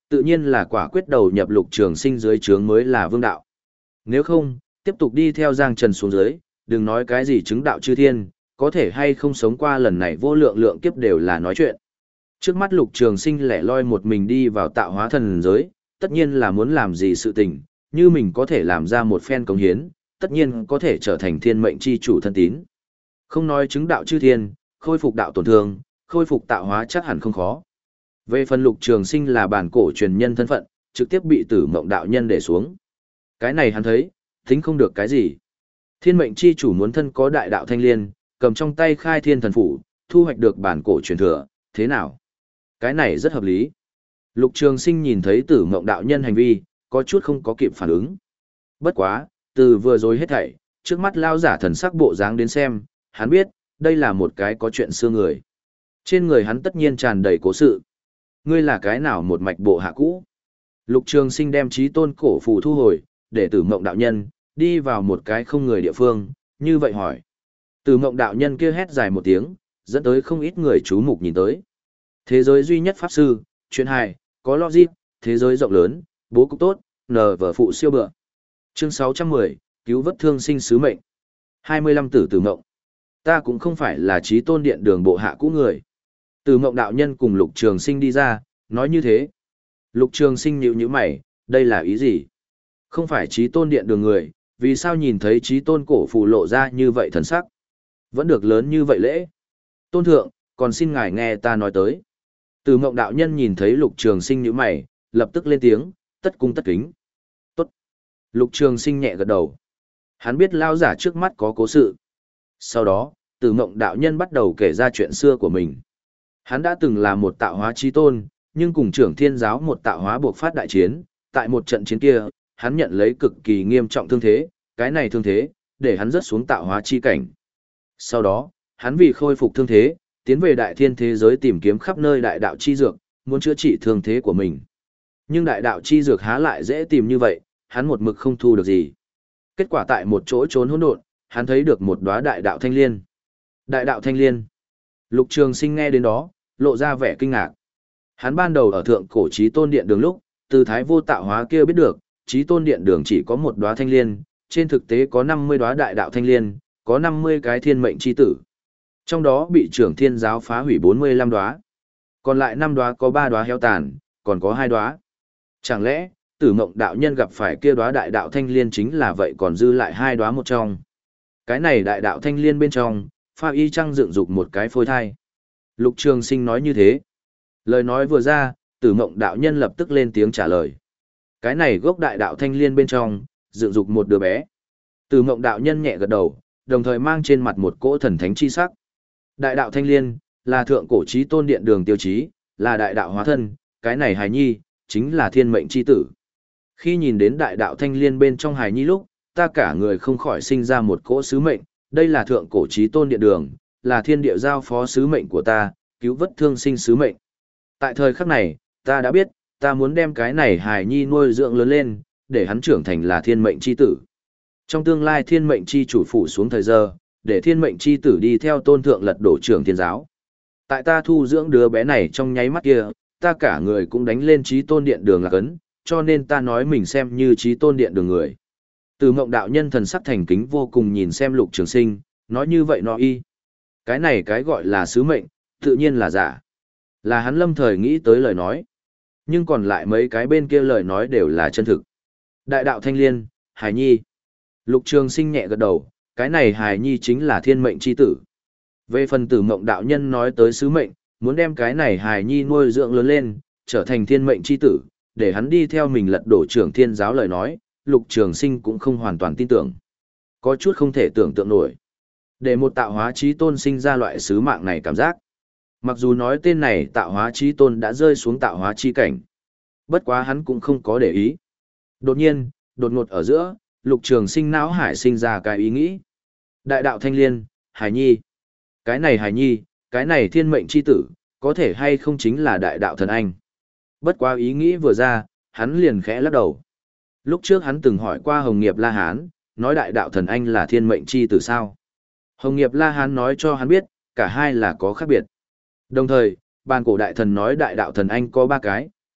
Tự nhiên là quả quyết đầu nhập Lục Trường Sinh dưới trướng mới là vương đạo. Nếu không, tiếp tục đi theo Giang Trần xuống dưới, đừng nói cái gì chứng đạo chư thiên, có thể hay không sống qua lần này vô lượng lượng kiếp đều là nói chuyện. Trước mắt Lục Trường Sinh lẻ loi một mình đi vào tạo hóa thần giới, tất nhiên là muốn làm gì sự tình, như mình có thể làm ra một phen cống hiến, tất nhiên có thể trở thành thiên mệnh chi chủ thân tín. Không nói chứng đạo chư thiên, khôi phục đạo tổn thương, khôi phục tạo hóa chắc hẳn không khó. Về phần Lục Trường Sinh là bản cổ truyền nhân thân phận, trực tiếp bị Tử Mộng đạo nhân để xuống. Cái này hắn thấy, tính không được cái gì. Thiên mệnh chi chủ muốn thân có đại đạo thanh liên, cầm trong tay khai thiên thần phủ, thu hoạch được bản cổ truyền thừa, thế nào? Cái này rất hợp lý. Lục Trường Sinh nhìn thấy Tử Mộng đạo nhân hành vi, có chút không có kịp phản ứng. Bất quá, từ vừa rồi hết thảy, trước mắt lao giả thần sắc bộ dáng đến xem, hắn biết, đây là một cái có chuyện xưa người. Trên người hắn tất nhiên tràn đầy cố sự. Ngươi là cái nào một mạch bộ hạ cũ? Lục Trường Sinh đem chí tôn cổ phù thu hồi, để Tử Mộng đạo nhân đi vào một cái không người địa phương, như vậy hỏi. Tử Mộng đạo nhân kia hét dài một tiếng, dẫn tới không ít người chú mục nhìn tới. Thế giới duy nhất pháp sư, chuyện hài, có logic, thế giới rộng lớn, bố cục tốt, nờ vở phụ siêu bựa. Chương sáu trăm mười, cứu vớt thương sinh sứ mệnh. hai mươi lăm tử Tử Mộng. Ta cũng không phải là chí tôn điện đường bộ hạ cũ người. Tử Mộng đạo nhân cùng Lục Trường Sinh đi ra, nói như thế. Lục Trường Sinh nhíu nhíu mày, đây là ý gì? Không phải chí tôn điện đường người, vì sao nhìn thấy chí tôn cổ phù lộ ra như vậy thần sắc? Vẫn được lớn như vậy lễ. Tôn thượng, còn xin ngài nghe ta nói tới. Tử Mộng đạo nhân nhìn thấy Lục Trường Sinh nhíu mày, lập tức lên tiếng, tất cung tất kính. Tốt. Lục Trường Sinh nhẹ gật đầu. Hắn biết lao giả trước mắt có cố sự. Sau đó, Tử Mộng đạo nhân bắt đầu kể ra chuyện xưa của mình. Hắn đã từng là một tạo hóa chí tôn, nhưng cùng trưởng thiên giáo một tạo hóa buộc phát đại chiến, tại một trận chiến kia, hắn nhận lấy cực kỳ nghiêm trọng thương thế, cái này thương thế, để hắn rớt xuống tạo hóa chi cảnh. Sau đó, hắn vì khôi phục thương thế, tiến về đại thiên thế giới tìm kiếm khắp nơi đại đạo chi dược, muốn chữa trị thương thế của mình. Nhưng đại đạo chi dược há lại dễ tìm như vậy, hắn một mực không thu được gì. Kết quả tại một chỗ trốn hỗn độn, hắn thấy được một đóa đại đạo thanh liên. Đại đạo thanh liên. Lục Trường Sinh nghe đến đó, lộ ra vẻ kinh ngạc. Hắn ban đầu ở thượng cổ chí tôn điện đường lúc, từ thái vô tạo hóa kia biết được, chí tôn điện đường chỉ có một đóa thanh liên, trên thực tế có năm mươi đóa đại đạo thanh liên, có năm mươi cái thiên mệnh chi tử. Trong đó bị trưởng thiên giáo phá hủy bốn mươi lăm đóa. Còn lại năm đóa có ba đóa heo tàn, còn có hai đóa. Chẳng lẽ, Tử Mộng đạo nhân gặp phải kia đóa đại đạo thanh liên chính là vậy còn dư lại hai đóa một trong. Cái này đại đạo thanh liên bên trong, pha y chăng dựng dục một cái phôi thai. Lục Trường Sinh nói như thế. Lời nói vừa ra, Tử Mộng đạo nhân lập tức lên tiếng trả lời. Cái này gốc đại đạo thanh liên bên trong, dựng dục một đứa bé. Tử Mộng đạo nhân nhẹ gật đầu, đồng thời mang trên mặt một cỗ thần thánh chi sắc. Đại đạo thanh liên, là thượng cổ chí tôn điện đường tiêu chí, là đại đạo hóa thân, cái này hài nhi, chính là thiên mệnh chi tử. Khi nhìn đến đại đạo thanh liên bên trong hài nhi lúc, ta cả người không khỏi sinh ra một cỗ sứ mệnh, đây là thượng cổ chí tôn điện đường, là thiên địa giao phó sứ mệnh của ta, cứu vớt thương sinh sứ mệnh. Tại thời khắc này, ta đã biết, ta muốn đem cái này hài nhi nuôi dưỡng lớn lên, để hắn trưởng thành là thiên mệnh chi tử. Trong tương lai thiên mệnh chi chủ phủ xuống thời giờ, để thiên mệnh chi tử đi theo tôn thượng lật đổ trưởng thiên giáo. Tại ta thu dưỡng đứa bé này trong nháy mắt kia, ta cả người cũng đánh lên chí tôn điện đường lạc ấn, cho nên ta nói mình xem như chí tôn điện đường người. Từ Mộng đạo nhân thần sắc thành kính vô cùng nhìn xem Lục Trường Sinh, nói như vậy nó y. Cái này cái gọi là sứ mệnh, tự nhiên là giả. Là hắn lâm thời nghĩ tới lời nói. Nhưng còn lại mấy cái bên kia lời nói đều là chân thực. Đại đạo thanh liên, hài nhi. Lục Trường Sinh nhẹ gật đầu, cái này hài nhi chính là thiên mệnh chi tử. Về phần Tử Mộng đạo nhân nói tới sứ mệnh, muốn đem cái này hài nhi nuôi dưỡng lớn lên, trở thành thiên mệnh chi tử, để hắn đi theo mình lật đổ trưởng thiên giáo lời nói, Lục Trường Sinh cũng không hoàn toàn tin tưởng. Có chút không thể tưởng tượng nổi. Để một tạo hóa chí tôn sinh ra loại sứ mạng này cảm giác. Mặc dù nói tên này tạo hóa chí tôn đã rơi xuống tạo hóa chi cảnh. Bất quá hắn cũng không có để ý. Đột nhiên, đột ngột ở giữa, Lục Trường Sinh não hải sinh ra cái ý nghĩ. Đại đạo thanh liên, hài nhi. Cái này hài nhi, cái này thiên mệnh chi tử, có thể hay không chính là đại đạo thần anh. Bất quá ý nghĩ vừa ra, hắn liền khẽ lắc đầu. Lúc trước hắn từng hỏi qua Hồng Nghiệp La Hán, nói đại đạo thần anh là thiên mệnh chi tử sao. Hồng Nghiệp La Hán nói cho hắn biết, cả hai là có khác biệt. Đồng thời, bàn cổ đại thần nói đại đạo thần anh có ba cái,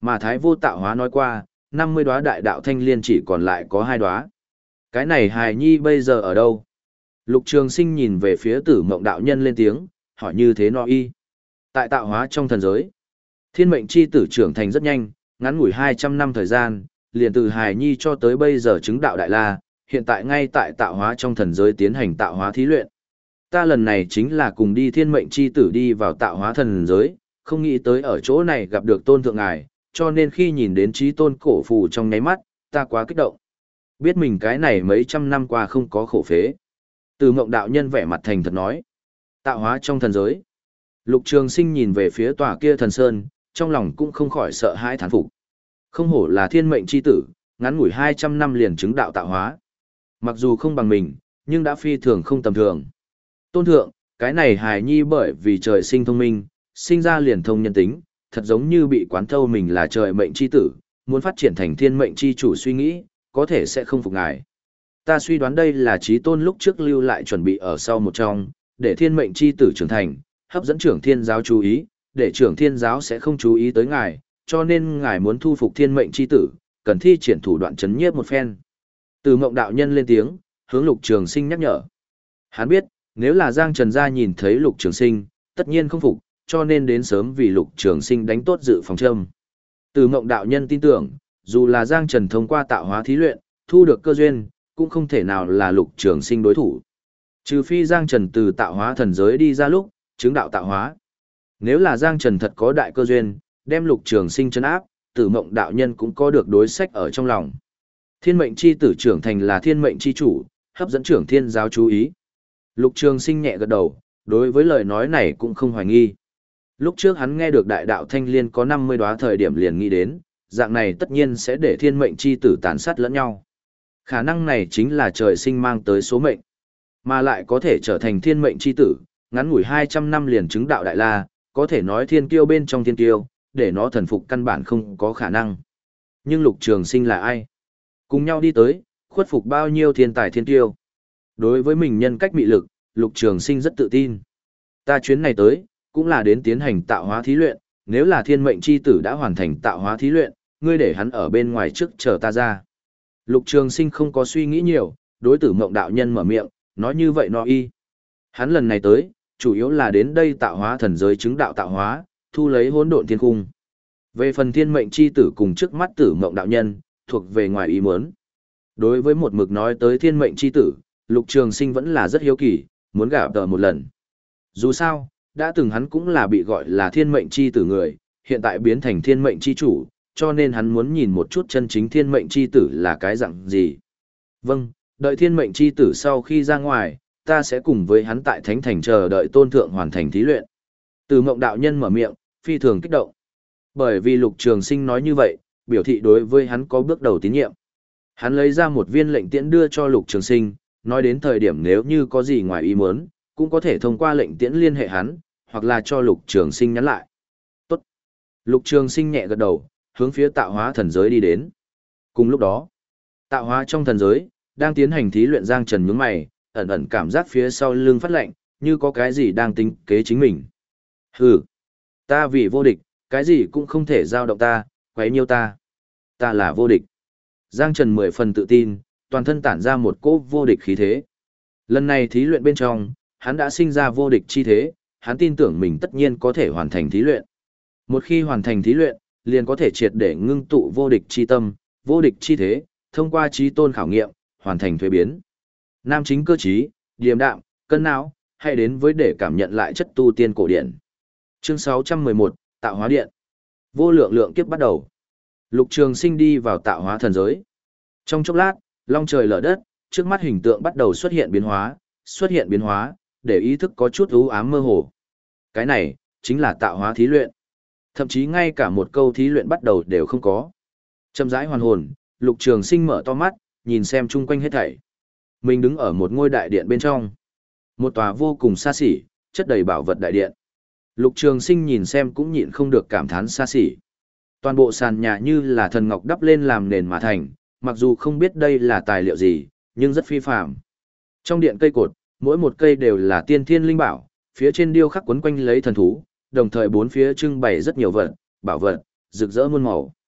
Mà Thái Vô Tạo Hóa nói qua, năm mươi đóa đại đạo thanh liên chỉ còn lại có hai đóa. Cái này hài nhi bây giờ ở đâu? Lục Trường Sinh nhìn về phía Tử Mộng đạo nhân lên tiếng, hỏi như thế no y. Tại tạo hóa trong thần giới, thiên mệnh chi tử trưởng thành rất nhanh, ngắn ngủi hai trăm năm thời gian, liền từ hài nhi cho tới bây giờ chứng đạo đại la, hiện tại ngay tại tạo hóa trong thần giới tiến hành tạo hóa thí luyện. Ta lần này chính là cùng đi thiên mệnh chi tử đi vào tạo hóa thần giới, không nghĩ tới ở chỗ này gặp được tôn thượng ngài, cho nên khi nhìn đến trí tôn cổ phù trong nháy mắt, ta quá kích động. Biết mình cái này mấy trăm năm qua không có khổ phế. Từ Mộng đạo nhân vẻ mặt thành thật nói. Tạo hóa trong thần giới. Lục Trường Sinh nhìn về phía tòa kia thần sơn, trong lòng cũng không khỏi sợ hãi thán phục. Không hổ là thiên mệnh chi tử, ngắn ngủi hai trăm năm liền chứng đạo tạo hóa. Mặc dù không bằng mình, nhưng đã phi thường không tầm thường. Tôn thượng, cái này hài nhi bởi vì trời sinh thông minh, sinh ra liền thông nhân tính, thật giống như bị quán thâu mình là trời mệnh chi tử, muốn phát triển thành thiên mệnh chi chủ suy nghĩ, có thể sẽ không phục ngài. Ta suy đoán đây là chí tôn lúc trước lưu lại chuẩn bị ở sau một trong, để thiên mệnh chi tử trưởng thành, hấp dẫn trưởng thiên giáo chú ý, để trưởng thiên giáo sẽ không chú ý tới ngài, cho nên ngài muốn thu phục thiên mệnh chi tử, cần thi triển thủ đoạn chấn nhiếp một phen. Từ Mộng đạo nhân lên tiếng, hướng Lục Trường Sinh nhắc nhở. Hắn biết, nếu là Giang Trần gia nhìn thấy Lục Trường Sinh, tất nhiên không phục, cho nên đến sớm vì Lục Trường Sinh đánh tốt dự phòng châm. Từ Mộng đạo nhân tin tưởng, dù là Giang Trần thông qua tạo hóa thí luyện, thu được cơ duyên, cũng không thể nào là Lục Trường Sinh đối thủ. Trừ phi Giang Trần từ tạo hóa thần giới đi ra lúc, chứng đạo tạo hóa. Nếu là Giang Trần thật có đại cơ duyên, đem Lục Trường Sinh trấn áp, Tử Mộng đạo nhân cũng có được đối sách ở trong lòng. Thiên mệnh chi tử trưởng thành là thiên mệnh chi chủ, hấp dẫn trưởng thiên giáo chú ý. Lục Trường Sinh nhẹ gật đầu, đối với lời nói này cũng không hoài nghi. Lúc trước hắn nghe được đại đạo thanh liên có năm mươi đóa thời điểm liền nghĩ đến, dạng này tất nhiên sẽ để thiên mệnh chi tử tàn sát lẫn nhau. Khả năng này chính là trời sinh mang tới số mệnh, mà lại có thể trở thành thiên mệnh chi tử, ngắn ngủi hai trăm năm liền chứng đạo đại la, có thể nói thiên kiêu bên trong thiên kiêu, để nó thần phục căn bản không có khả năng. Nhưng Lục Trường Sinh là ai? Cùng nhau đi tới, khuất phục bao nhiêu thiên tài thiên kiêu. Đối với mình nhân cách mị lực, Lục Trường Sinh rất tự tin. Ta chuyến này tới, cũng là đến tiến hành tạo hóa thí luyện, nếu là thiên mệnh chi tử đã hoàn thành tạo hóa thí luyện, ngươi để hắn ở bên ngoài trước chờ ta ra. Lục Trường Sinh không có suy nghĩ nhiều, đối Tử Mộng đạo nhân mở miệng, nói như vậy nó y. Hắn lần này tới, chủ yếu là đến đây tạo hóa thần giới chứng đạo tạo hóa, thu lấy hỗn độn thiên cung. Về phần thiên mệnh chi tử cùng trước mắt Tử Mộng đạo nhân, thuộc về ngoài ý muốn. Đối với một mực nói tới thiên mệnh chi tử, Lục Trường Sinh vẫn là rất hiếu kỳ, muốn gặp tờ một lần. Dù sao, đã từng hắn cũng là bị gọi là thiên mệnh chi tử người, hiện tại biến thành thiên mệnh chi chủ, cho nên hắn muốn nhìn một chút chân chính thiên mệnh chi tử là cái dạng gì. Vâng, đợi thiên mệnh chi tử sau khi ra ngoài, ta sẽ cùng với hắn tại Thánh Thành chờ đợi tôn thượng hoàn thành thí luyện. Từ Mộng đạo nhân mở miệng, phi thường kích động. Bởi vì Lục Trường Sinh nói như vậy, biểu thị đối với hắn có bước đầu tín nhiệm. Hắn lấy ra một viên lệnh tiễn đưa cho Lục Trường Sinh, nói đến thời điểm nếu như có gì ngoài ý muốn, cũng có thể thông qua lệnh tiễn liên hệ hắn, hoặc là cho Lục Trường Sinh nhắn lại. Tốt. Lục Trường Sinh nhẹ gật đầu, hướng phía tạo hóa thần giới đi đến. Cùng lúc đó, tạo hóa trong thần giới, đang tiến hành thí luyện. Giang Trần nhướng mày, ẩn ẩn cảm giác phía sau lưng phát lạnh, như có cái gì đang tính kế chính mình. Hừ, ta vì vô địch, cái gì cũng không thể giao động ta, quấy nhiêu ta. Ta là vô địch. Giang Trần mười phần tự tin, toàn thân tản ra một cỗ vô địch khí thế. Lần này thí luyện bên trong, hắn đã sinh ra vô địch chi thế, hắn tin tưởng mình tất nhiên có thể hoàn thành thí luyện. Một khi hoàn thành thí luyện, liền có thể triệt để ngưng tụ vô địch chi tâm, vô địch chi thế, thông qua chí tôn khảo nghiệm, hoàn thành thuế biến. Nam chính cơ trí, điềm đạm, cân não, hãy đến với để cảm nhận lại chất tu tiên cổ điển. Chương sáu trăm mười một, Tạo hóa điện. Vô lượng lượng kiếp bắt đầu. Lục Trường Sinh đi vào tạo hóa thần giới. Trong chốc lát, long trời lở đất, trước mắt hình tượng bắt đầu xuất hiện biến hóa, xuất hiện biến hóa, để ý thức có chút u ám mơ hồ. Cái này, chính là tạo hóa thí luyện. Thậm chí ngay cả một câu thí luyện bắt đầu đều không có. Chậm rãi hoàn hồn, Lục Trường Sinh mở to mắt, nhìn xem chung quanh hết thảy. Mình đứng ở một ngôi đại điện bên trong. Một tòa vô cùng xa xỉ, chất đầy bảo vật đại điện. Lục Trường Sinh nhìn xem cũng nhịn không được cảm thán xa xỉ. Toàn bộ sàn nhà như là thần ngọc đắp lên làm nền mà thành, mặc dù không biết đây là tài liệu gì, nhưng rất phi phàm. Trong điện cây cột, mỗi một cây đều là tiên thiên linh bảo, phía trên điêu khắc quấn quanh lấy thần thú, đồng thời bốn phía trưng bày rất nhiều vật, bảo vật, rực rỡ muôn màu.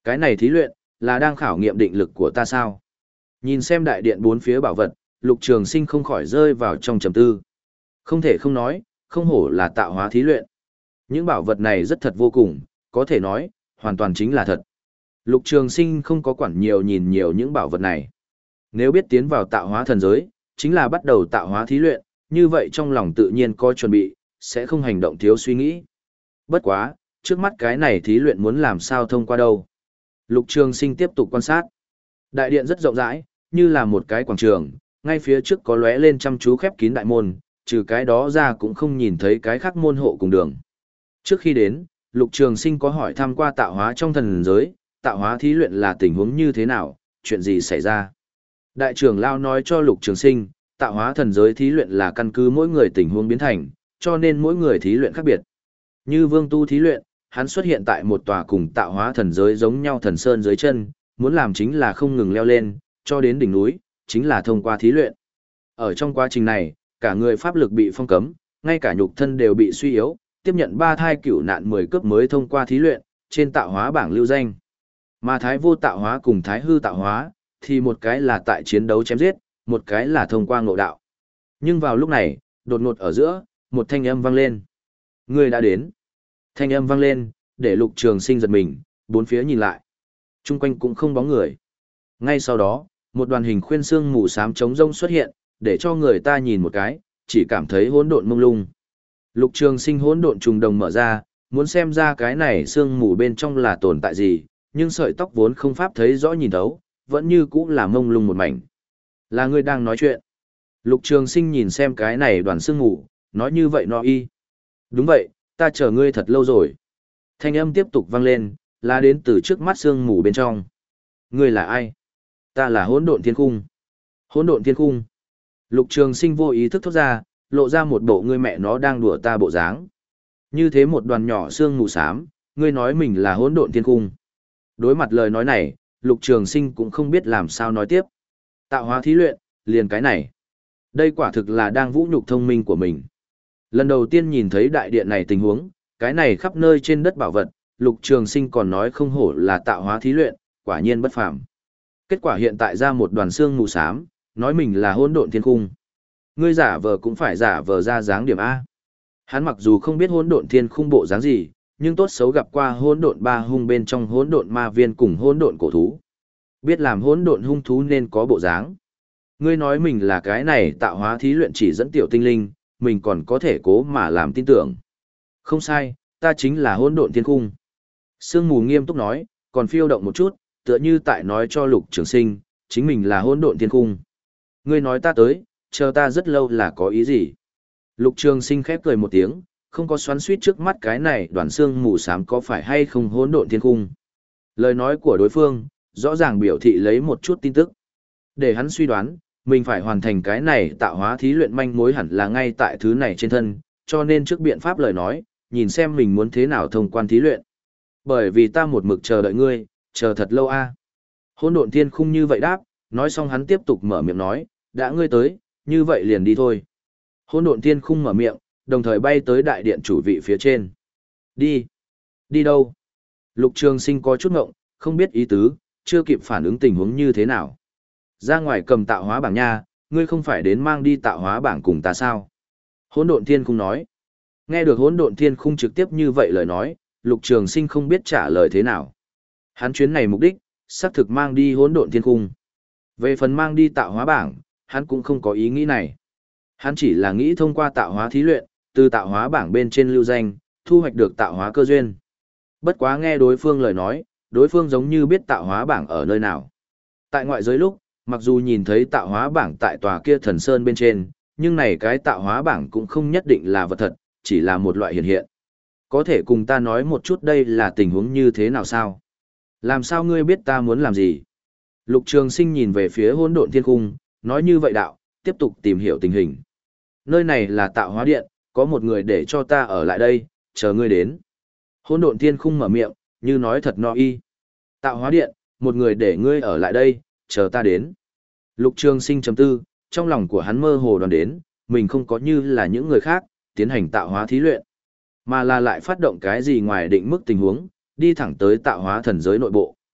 Cái này thí luyện, là đang khảo nghiệm định lực của ta sao? Nhìn xem đại điện bốn phía bảo vật, Lục Trường Sinh không khỏi rơi vào trong trầm tư. Không thể không nói, không hổ là tạo hóa thí luyện. Những bảo vật này rất thật vô cùng, có thể nói, hoàn toàn chính là thật. Lục Trường Sinh không có quản nhiều nhìn nhiều những bảo vật này. Nếu biết tiến vào tạo hóa thần giới, chính là bắt đầu tạo hóa thí luyện, như vậy trong lòng tự nhiên có chuẩn bị, sẽ không hành động thiếu suy nghĩ. Bất quá, trước mắt cái này thí luyện muốn làm sao thông qua đâu. Lục Trường Sinh tiếp tục quan sát. Đại điện rất rộng rãi, như là một cái quảng trường, ngay phía trước có lóe lên chăm chú khép kín đại môn, trừ cái đó ra cũng không nhìn thấy cái khác môn hộ cùng đường. Trước khi đến, Lục Trường Sinh có hỏi thăm qua tạo hóa trong thần giới, tạo hóa thí luyện là tình huống như thế nào, chuyện gì xảy ra. Đại trưởng Lao nói cho Lục Trường Sinh, tạo hóa thần giới thí luyện là căn cứ mỗi người tình huống biến thành, cho nên mỗi người thí luyện khác biệt. Như Vương Tu thí luyện, hắn xuất hiện tại một tòa cùng tạo hóa thần giới giống nhau thần sơn dưới chân, muốn làm chính là không ngừng leo lên, cho đến đỉnh núi, chính là thông qua thí luyện. Ở trong quá trình này, cả người pháp lực bị phong cấm, ngay cả nhục thân đều bị suy yếu, tiếp nhận ba thai cửu nạn mười cấp mới thông qua thí luyện, trên tạo hóa bảng lưu danh. Mà thái vô tạo hóa cùng thái hư tạo hóa, thì một cái là tại chiến đấu chém giết, một cái là thông qua ngộ đạo. Nhưng vào lúc này, đột ngột ở giữa, một thanh âm vang lên. Người đã đến. Thanh âm vang lên, để Lục Trường Sinh giật mình, bốn phía nhìn lại. Trung quanh cũng không bóng người. Ngay sau đó, một đoàn hình khuyên xương mù xám trống rông xuất hiện, để cho người ta nhìn một cái, chỉ cảm thấy hỗn độn mông lung. Lục Trường Sinh hỗn độn trùng đồng mở ra, muốn xem ra cái này xương mù bên trong là tồn tại gì, nhưng sợi tóc vốn không pháp thấy rõ nhìn thấu, vẫn như cũ là mông lung một mảnh. Là ngươi đang nói chuyện. Lục Trường Sinh nhìn xem cái này đoàn xương mù, nói như vậy nó y. Đúng vậy, ta chờ ngươi thật lâu rồi. Thanh âm tiếp tục vang lên, là đến từ trước mắt xương mù bên trong. Ngươi là ai? Ta là hỗn độn thiên khung. Hỗn độn thiên khung. Lục Trường Sinh vô ý thức thốt ra, lộ ra một bộ ngươi mẹ nó đang đùa ta bộ dáng. Như thế một đoàn nhỏ xương mù xám, ngươi nói mình là hỗn độn thiên khung. Đối mặt lời nói này, Lục Trường Sinh cũng không biết làm sao nói tiếp. Tạo hóa thí luyện, liền cái này. Đây quả thực là đang vũ nhục thông minh của mình. Lần đầu tiên nhìn thấy đại điện này tình huống, cái này khắp nơi trên đất bảo vật, Lục Trường Sinh còn nói không hổ là tạo hóa thí luyện, quả nhiên bất phàm. Kết quả hiện tại ra một đoàn xương mù xám, nói mình là hỗn độn thiên khung. Ngươi giả vờ cũng phải giả vờ ra dáng điểm A. Hắn mặc dù không biết hỗn độn thiên khung bộ dáng gì, nhưng tốt xấu gặp qua hỗn độn ba hung bên trong hỗn độn ma viên cùng hỗn độn cổ thú. Biết làm hỗn độn hung thú nên có bộ dáng. Ngươi nói mình là cái này tạo hóa thí luyện chỉ dẫn tiểu tinh linh, mình còn có thể cố mà làm tin tưởng. Không sai, ta chính là hỗn độn thiên khung. Sương mù nghiêm túc nói, còn phiêu động một chút, tựa như tại nói cho Lục Trường Sinh, chính mình là hỗn độn thiên khung. Ngươi nói ta tới, chờ ta rất lâu là có ý gì? Lục Trường Sinh khép cười một tiếng, không có xoắn xuýt trước mắt cái này đoàn xương mù xám có phải hay không hỗn độn thiên khung. Lời nói của đối phương, rõ ràng biểu thị lấy một chút tin tức. Để hắn suy đoán, mình phải hoàn thành cái này tạo hóa thí luyện manh mối hẳn là ngay tại thứ này trên thân, cho nên trước biện pháp lời nói, nhìn xem mình muốn thế nào thông quan thí luyện. Bởi vì ta một mực chờ đợi ngươi, chờ thật lâu a. Hỗn độn thiên khung như vậy đáp, nói xong hắn tiếp tục mở miệng nói, đã ngươi tới, như vậy liền đi thôi. Hỗn độn thiên khung mở miệng, đồng thời bay tới đại điện chủ vị phía trên. Đi. Đi đâu? Lục Trường Sinh có chút ngộng, không biết ý tứ, chưa kịp phản ứng tình huống như thế nào. Ra ngoài cầm tạo hóa bảng nha, ngươi không phải đến mang đi tạo hóa bảng cùng ta sao? Hỗn độn thiên khung nói. Nghe được hỗn độn thiên khung trực tiếp như vậy lời nói, Lục Trường Sinh không biết trả lời thế nào. Hắn chuyến này mục đích, xác thực mang đi hỗn độn thiên khung. Về phần mang đi tạo hóa bảng, hắn cũng không có ý nghĩ này. Hắn chỉ là nghĩ thông qua tạo hóa thí luyện, từ tạo hóa bảng bên trên lưu danh, thu hoạch được tạo hóa cơ duyên. Bất quá nghe đối phương lời nói, đối phương giống như biết tạo hóa bảng ở nơi nào. Tại ngoại giới lúc, mặc dù nhìn thấy tạo hóa bảng tại tòa kia thần sơn bên trên, nhưng này cái tạo hóa bảng cũng không nhất định là vật thật, chỉ là một loại hiện hiện. Có thể cùng ta nói một chút đây là tình huống như thế nào sao? Làm sao ngươi biết ta muốn làm gì? Lục Trường Sinh nhìn về phía hỗn độn thiên cung, nói như vậy đạo, tiếp tục tìm hiểu tình hình. Nơi này là tạo hóa điện, có một người để cho ta ở lại đây, chờ ngươi đến. Hỗn độn thiên khung mở miệng, như nói thật no y. Tạo hóa điện, một người để ngươi ở lại đây, chờ ta đến. Lục Trường Sinh chấm tư, trong lòng của hắn mơ hồ đoán đến, mình không có như là những người khác, tiến hành tạo hóa thí luyện, mà là lại phát động cái gì ngoài định mức tình huống, đi thẳng tới tạo hóa thần giới nội bộ.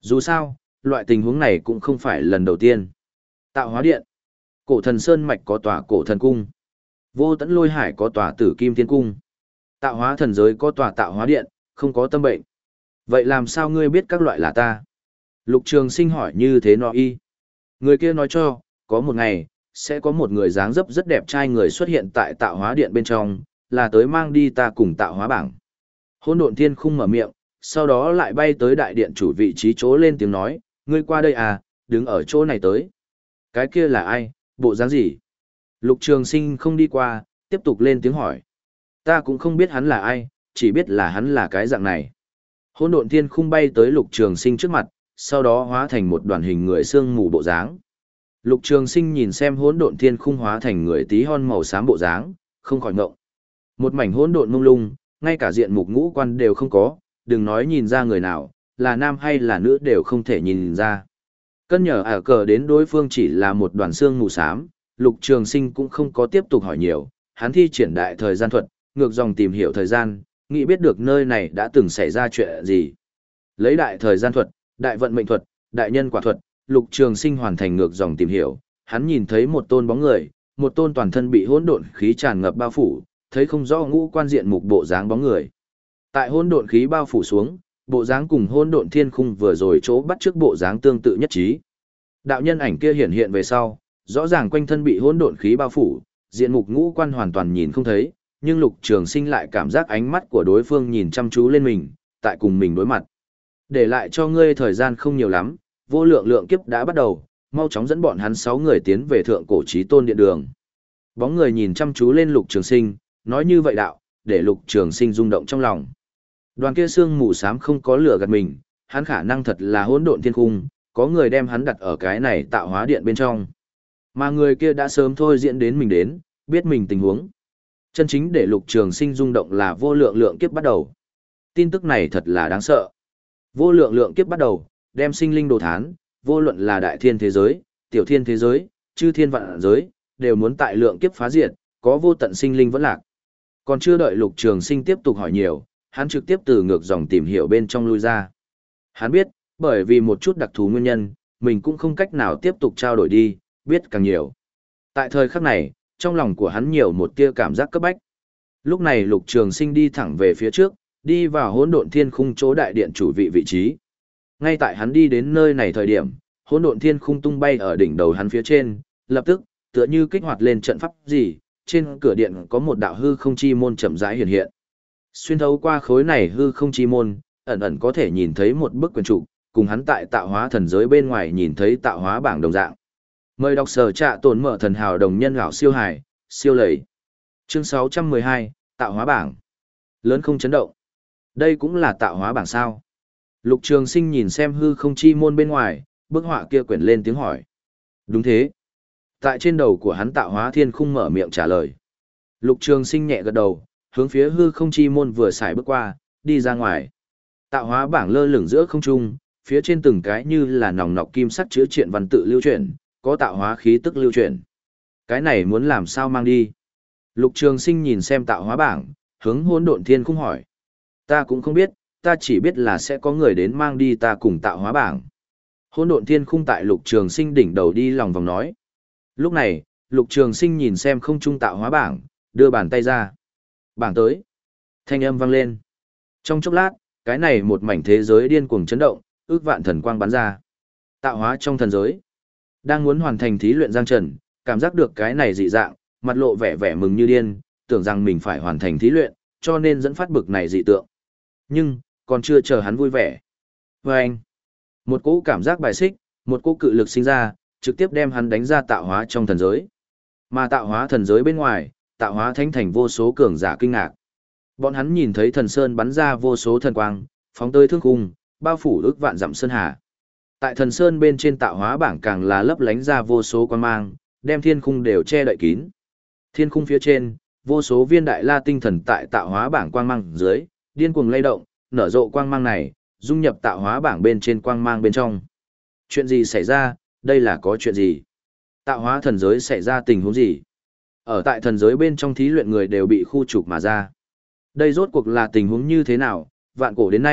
Dù sao, loại tình huống này cũng không phải lần đầu tiên. Tạo hóa điện. Cổ thần Sơn Mạch có tòa cổ thần cung. Vô tận lôi hải có tòa tử kim thiên cung. Tạo hóa thần giới có tòa tạo hóa điện, không có tâm bệnh. Vậy làm sao ngươi biết các loại là ta? Lục Trường Sinh hỏi như thế nọ y. Người kia nói cho, có một ngày, sẽ có một người dáng dấp rất đẹp trai người xuất hiện tại tạo hóa điện bên trong, là tới mang đi ta cùng tạo hóa bảng. Hỗn độn thiên khung mở miệng, sau đó lại bay tới đại điện chủ vị trí chỗ lên tiếng nói, ngươi qua đây à, đứng ở chỗ này tới. Cái kia là ai, bộ dáng gì? Lục Trường Sinh không đi qua, tiếp tục lên tiếng hỏi. Ta cũng không biết hắn là ai, chỉ biết là hắn là cái dạng này. Hỗn độn thiên khung bay tới Lục Trường Sinh trước mặt, sau đó hóa thành một đoàn hình người xương mù bộ dáng. Lục Trường Sinh nhìn xem hỗn độn thiên khung hóa thành người tí hon màu xám bộ dáng, không khỏi ngộng. Một mảnh hỗn độn mông lung, ngay cả diện mục ngũ quan đều không có, đừng nói nhìn ra người nào, là nam hay là nữ đều không thể nhìn ra. Cân nhờ ả cờ đến đối phương chỉ là một đoàn xương mù xám, Lục Trường Sinh cũng không có tiếp tục hỏi nhiều, hắn thi triển đại thời gian thuật, ngược dòng tìm hiểu thời gian, nghĩ biết được nơi này đã từng xảy ra chuyện gì. Lấy đại thời gian thuật, đại vận mệnh thuật, đại nhân quả thuật, Lục Trường Sinh hoàn thành ngược dòng tìm hiểu, hắn nhìn thấy một tôn bóng người, một tôn toàn thân bị hỗn độn khí tràn ngập bao phủ, thấy không rõ ngũ quan diện mục bộ dáng bóng người. Tại hỗn độn khí bao phủ xuống, bộ dáng cùng hỗn độn thiên khung vừa rồi chỗ bắt trước bộ dáng tương tự nhất trí. Đạo nhân ảnh kia hiện hiện về sau, rõ ràng quanh thân bị hỗn độn khí bao phủ, diện mục ngũ quan hoàn toàn nhìn không thấy, nhưng Lục Trường Sinh lại cảm giác ánh mắt của đối phương nhìn chăm chú lên mình, tại cùng mình đối mặt. Để lại cho ngươi thời gian không nhiều lắm, vô lượng lượng kiếp đã bắt đầu, mau chóng dẫn bọn hắn sáu người tiến về thượng cổ chí tôn điện đường. Bóng người nhìn chăm chú lên Lục Trường Sinh, nói như vậy đạo, để Lục Trường Sinh rung động trong lòng. Đoàn kia xương mù xám không có lửa gạt mình, hắn khả năng thật là hỗn độn thiên cung, có người đem hắn đặt ở cái này tạo hóa điện bên trong. Mà người kia đã sớm thôi diễn đến mình đến, biết mình tình huống. Chân chính để Lục Trường Sinh rung động là vô lượng lượng kiếp bắt đầu. Tin tức này thật là đáng sợ. Vô lượng lượng kiếp bắt đầu, đem sinh linh đồ thán, vô luận là đại thiên thế giới, tiểu thiên thế giới, chư thiên vạn giới, đều muốn tại lượng kiếp phá diệt, có vô tận sinh linh vẫn lạc. Còn chưa đợi Lục Trường Sinh tiếp tục hỏi nhiều, hắn trực tiếp từ ngược dòng tìm hiểu bên trong lui ra. Hắn biết, bởi vì một chút đặc thù nguyên nhân, mình cũng không cách nào tiếp tục trao đổi đi, biết càng nhiều. Tại thời khắc này, trong lòng của hắn nhiều một tia cảm giác cấp bách. Lúc này Lục Trường Sinh đi thẳng về phía trước, đi vào hỗn độn thiên khung chỗ đại điện chủ vị vị trí. Ngay tại hắn đi đến nơi này thời điểm, hỗn độn thiên khung tung bay ở đỉnh đầu hắn phía trên, lập tức, tựa như kích hoạt lên trận pháp gì, trên cửa điện có một đạo hư không chi môn chậm rãi hiện hiện. Xuyên thấu qua khối này hư không chi môn, ẩn ẩn có thể nhìn thấy một bức quyển trục, cùng hắn tại tạo hóa thần giới bên ngoài nhìn thấy tạo hóa bảng đồng dạng. Mời đọc sở trạ tồn mở thần hào đồng nhân gạo siêu hải, siêu lầy. Chương sáu trăm mười hai, tạo hóa bảng. Lớn không chấn động. Đây cũng là tạo hóa bảng sao. Lục Trường Sinh nhìn xem hư không chi môn bên ngoài, bức họa kia quyển lên tiếng hỏi. Đúng thế. Tại trên đầu của hắn tạo hóa thiên khung mở miệng trả lời. Lục Trường Sinh nhẹ gật đầu, hướng phía hư không chi môn vừa xài bước qua, đi ra ngoài. Tạo hóa bảng lơ lửng giữa không trung, phía trên từng cái như là nòng nọc kim sắc chứa triện văn tự lưu chuyển, có tạo hóa khí tức lưu chuyển. Cái này muốn làm sao mang đi? Lục Trường Sinh nhìn xem tạo hóa bảng, hướng hỗn độn thiên khung hỏi. Ta cũng không biết, ta chỉ biết là sẽ có người đến mang đi ta cùng tạo hóa bảng. Hỗn độn thiên khung tại Lục Trường Sinh đỉnh đầu đi lòng vòng nói. Lúc này, Lục Trường Sinh nhìn xem không trung tạo hóa bảng, đưa bàn tay ra. Bảng tới. Thanh âm vang lên. Trong chốc lát, cái này một mảnh thế giới điên cuồng chấn động, ước vạn thần quang bắn ra. Tạo hóa trong thần giới. Đang muốn hoàn thành thí luyện Giang Trần, cảm giác được cái này dị dạng, mặt lộ vẻ vẻ mừng như điên, tưởng rằng mình phải hoàn thành thí luyện, cho nên dẫn phát bực này dị tượng. Nhưng, còn chưa chờ hắn vui vẻ. Và anh, một cỗ cảm giác bài xích, một cỗ cự lực sinh ra, trực tiếp đem hắn đánh ra tạo hóa trong thần giới. Mà tạo hóa thần giới bên ngoài, tạo hóa thánh thành vô số cường giả kinh ngạc. Bọn hắn nhìn thấy thần sơn bắn ra vô số thần quang, phóng tới thương khung, bao phủ ước vạn dặm sơn hà. Tại thần sơn bên trên tạo hóa bảng càng là lấp lánh ra vô số quang mang, đem thiên khung đều che đậy kín. Thiên khung phía trên, vô số viên đại la tinh thần tại tạo hóa bảng quang mang dưới, điên cuồng lay động, nở rộ quang mang này, dung nhập tạo hóa bảng bên trên quang mang bên trong. Chuyện gì xảy ra, đây là có chuyện gì? Tạo hóa thần giới xảy ra tình huống gì? Ở tại thần giới bên trong thí luyện người đều bị khu trục mà ra. Đây rốt cuộc là tình huống như thế nào? Vạn cổ đến nay,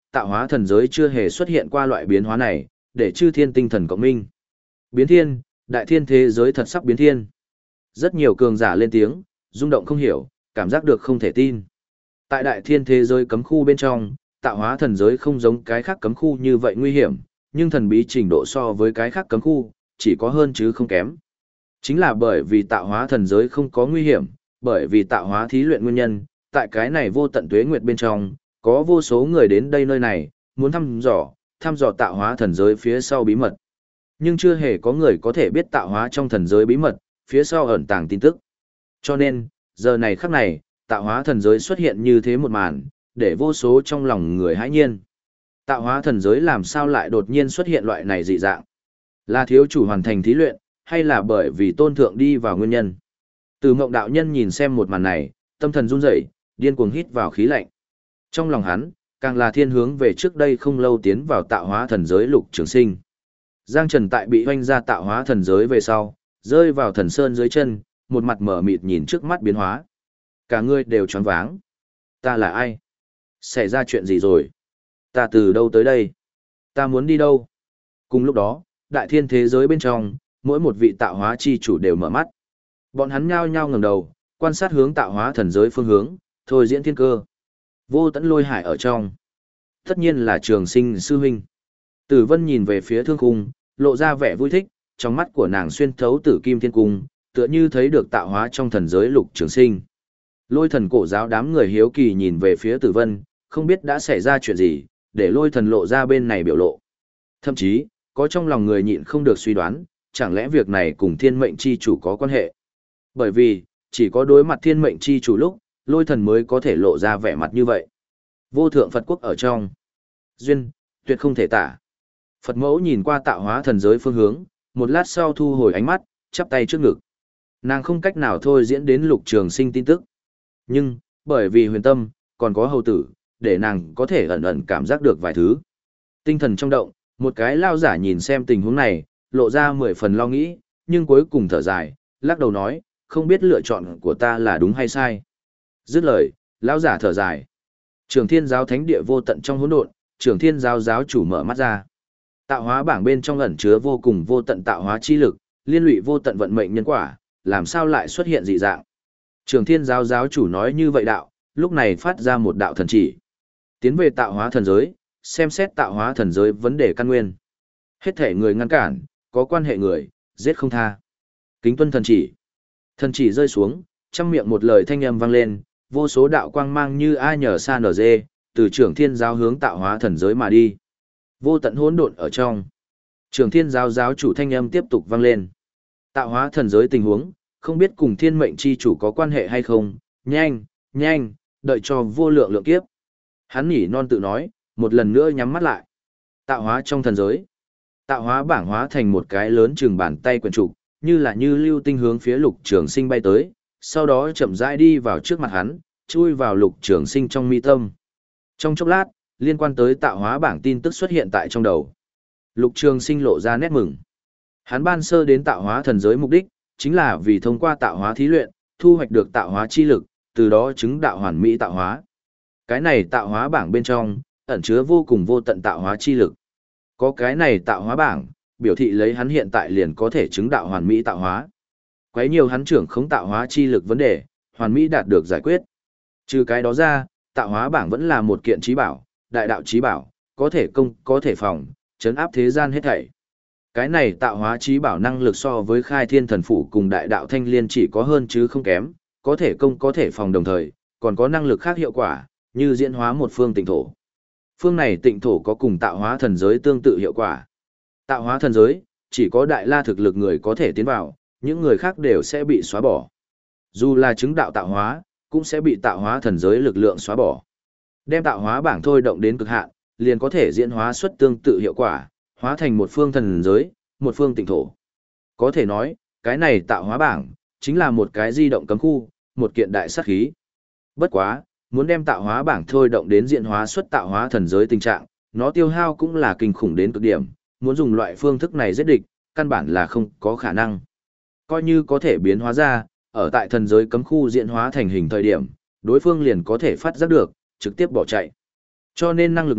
tạo hóa thần giới chưa hề xuất hiện qua loại biến hóa này, để chư thiên tinh thần cộng minh. Biến thiên, đại thiên thế giới thật sắp biến thiên. Rất nhiều cường giả lên tiếng, rung động không hiểu, cảm giác được không thể tin. Tại đại thiên thế giới cấm khu bên trong, tạo hóa thần giới không giống cái khác cấm khu như vậy nguy hiểm, nhưng thần bí trình độ so với cái khác cấm khu, chỉ có hơn chứ không kém. Chính là bởi vì tạo hóa thần giới không có nguy hiểm, bởi vì tạo hóa thí luyện nguyên nhân, tại cái này vô tận tuế nguyệt bên trong, có vô số người đến đây nơi này, muốn thăm dò, thăm dò tạo hóa thần giới phía sau bí mật. Nhưng chưa hề có người có thể biết tạo hóa trong thần giới bí mật, phía sau ẩn tàng tin tức. Cho nên, giờ này khắc này, tạo hóa thần giới xuất hiện như thế một màn, để vô số trong lòng người hãi nhiên. Tạo hóa thần giới làm sao lại đột nhiên xuất hiện loại này dị dạng? Là thiếu chủ hoàn thành thí luyện, hay là bởi vì tôn thượng đi vào nguyên nhân? Từ Mộng đạo nhân nhìn xem một màn này, tâm thần run rẩy, điên cuồng hít vào khí lạnh. Trong lòng hắn, càng là thiên hướng về trước đây không lâu tiến vào tạo hóa thần giới Lục Trường Sinh. Giang Trần tại bị hoanh ra tạo hóa thần giới về sau, rơi vào thần sơn dưới chân, một mặt mở mịt nhìn trước mắt biến hóa. Cả người đều choáng váng. Ta là ai? Xảy ra chuyện gì rồi? Ta từ đâu tới đây? Ta muốn đi đâu? Cùng lúc đó, đại thiên thế giới bên trong, mỗi một vị tạo hóa chi chủ đều mở mắt. Bọn hắn nhao nhao ngẩng đầu, quan sát hướng tạo hóa thần giới phương hướng, thôi diễn thiên cơ. Vô tận lôi hải ở trong. Tất nhiên là Trường Sinh sư huynh. Tử Vân nhìn về phía thương khung, lộ ra vẻ vui thích, trong mắt của nàng xuyên thấu tử kim thiên cung, tựa như thấy được tạo hóa trong thần giới Lục Trường Sinh. Lôi thần cổ giáo đám người hiếu kỳ nhìn về phía Tử Vân, không biết đã xảy ra chuyện gì, để lôi thần lộ ra bên này biểu lộ. Thậm chí, có trong lòng người nhịn không được suy đoán, chẳng lẽ việc này cùng thiên mệnh chi chủ có quan hệ. Bởi vì, chỉ có đối mặt thiên mệnh chi chủ lúc, lôi thần mới có thể lộ ra vẻ mặt như vậy. Vô thượng Phật quốc ở trong. Duyên, tuyệt không thể tả. Phật mẫu nhìn qua tạo hóa thần giới phương hướng, một lát sau thu hồi ánh mắt, chắp tay trước ngực. Nàng không cách nào thôi diễn đến Lục Trường Sinh tin tức. Nhưng, bởi vì huyền tâm, còn có hầu tử, để nàng có thể ẩn ẩn cảm giác được vài thứ. Tinh thần trong động, một cái lao giả nhìn xem tình huống này, lộ ra mười phần lo nghĩ, nhưng cuối cùng thở dài, lắc đầu nói, không biết lựa chọn của ta là đúng hay sai. Dứt lời, lão giả thở dài. Trường Thiên Giáo Thánh Địa vô tận trong hỗn độn, Trường Thiên Giáo giáo chủ mở mắt ra. Tạo hóa bảng bên trong ẩn chứa vô cùng vô tận tạo hóa chi lực, liên lụy vô tận vận mệnh nhân quả, làm sao lại xuất hiện dị dạng. Trường Thiên Giáo giáo chủ nói như vậy đạo, lúc này phát ra một đạo thần chỉ. Tiến về tạo hóa thần giới, xem xét tạo hóa thần giới vấn đề căn nguyên. Hết thể người ngăn cản, có quan hệ người, giết không tha. Kính tuân thần chỉ. Thần chỉ rơi xuống, trăm miệng một lời thanh âm vang lên, vô số đạo quang mang như ai nhờ sa nở dê, từ Trường Thiên Giáo hướng tạo hóa thần giới mà đi. Vô tận hỗn độn ở trong. Trường Thiên Giáo giáo chủ thanh âm tiếp tục vang lên. Tạo hóa thần giới tình huống, không biết cùng thiên mệnh chi chủ có quan hệ hay không, nhanh, nhanh, đợi cho vô lượng lượng kiếp. Hắn nhỉ non tự nói, một lần nữa nhắm mắt lại. Tạo hóa trong thần giới. Tạo hóa bảng hóa thành một cái lớn chừng bàn tay quyển trục, như là như lưu tinh hướng phía Lục Trường Sinh bay tới, sau đó chậm rãi đi vào trước mặt hắn, chui vào Lục Trường Sinh trong mi tâm. Trong chốc lát, liên quan tới tạo hóa bảng tin tức xuất hiện tại trong đầu. Lục Trường Sinh lộ ra nét mừng. Hắn ban sơ đến tạo hóa thần giới mục đích, chính là vì thông qua tạo hóa thí luyện, thu hoạch được tạo hóa chi lực, từ đó chứng đạo hoàn mỹ tạo hóa. Cái này tạo hóa bảng bên trong, ẩn chứa vô cùng vô tận tạo hóa chi lực. Có cái này tạo hóa bảng, biểu thị lấy hắn hiện tại liền có thể chứng đạo hoàn mỹ tạo hóa. Quấy nhiều hắn trưởng không tạo hóa chi lực vấn đề, hoàn mỹ đạt được giải quyết. Trừ cái đó ra, tạo hóa bảng vẫn là một kiện trí bảo, đại đạo trí bảo, có thể công, có thể phòng, chấn áp thế gian hết thảy. Cái này tạo hóa trí bảo năng lực so với khai thiên thần phủ cùng đại đạo thanh liên chỉ có hơn chứ không kém, có thể công có thể phòng đồng thời, còn có năng lực khác hiệu quả, như diễn hóa một phương tịnh thổ. Phương này tịnh thổ có cùng tạo hóa thần giới tương tự hiệu quả. Tạo hóa thần giới, chỉ có đại la thực lực người có thể tiến vào, những người khác đều sẽ bị xóa bỏ. Dù là chứng đạo tạo hóa, cũng sẽ bị tạo hóa thần giới lực lượng xóa bỏ. Đem tạo hóa bảng thôi động đến cực hạn, liền có thể diễn hóa xuất tương tự hiệu quả, hóa thành một phương thần giới, một phương tịnh thổ. Có thể nói, cái này tạo hóa bảng, chính là một cái di động cấm khu, một kiện đại sát khí. Bất quá, muốn đem tạo hóa bảng thôi động đến diễn hóa xuất tạo hóa thần giới tình trạng, nó tiêu hao cũng là kinh khủng đến cực điểm, muốn dùng loại phương thức này giết địch, căn bản là không có khả năng. Coi như có thể biến hóa ra, ở tại thần giới cấm khu diễn hóa thành hình thời điểm, đối phương liền có thể phát giác được, trực tiếp bỏ chạy. Cho nên năng lực này,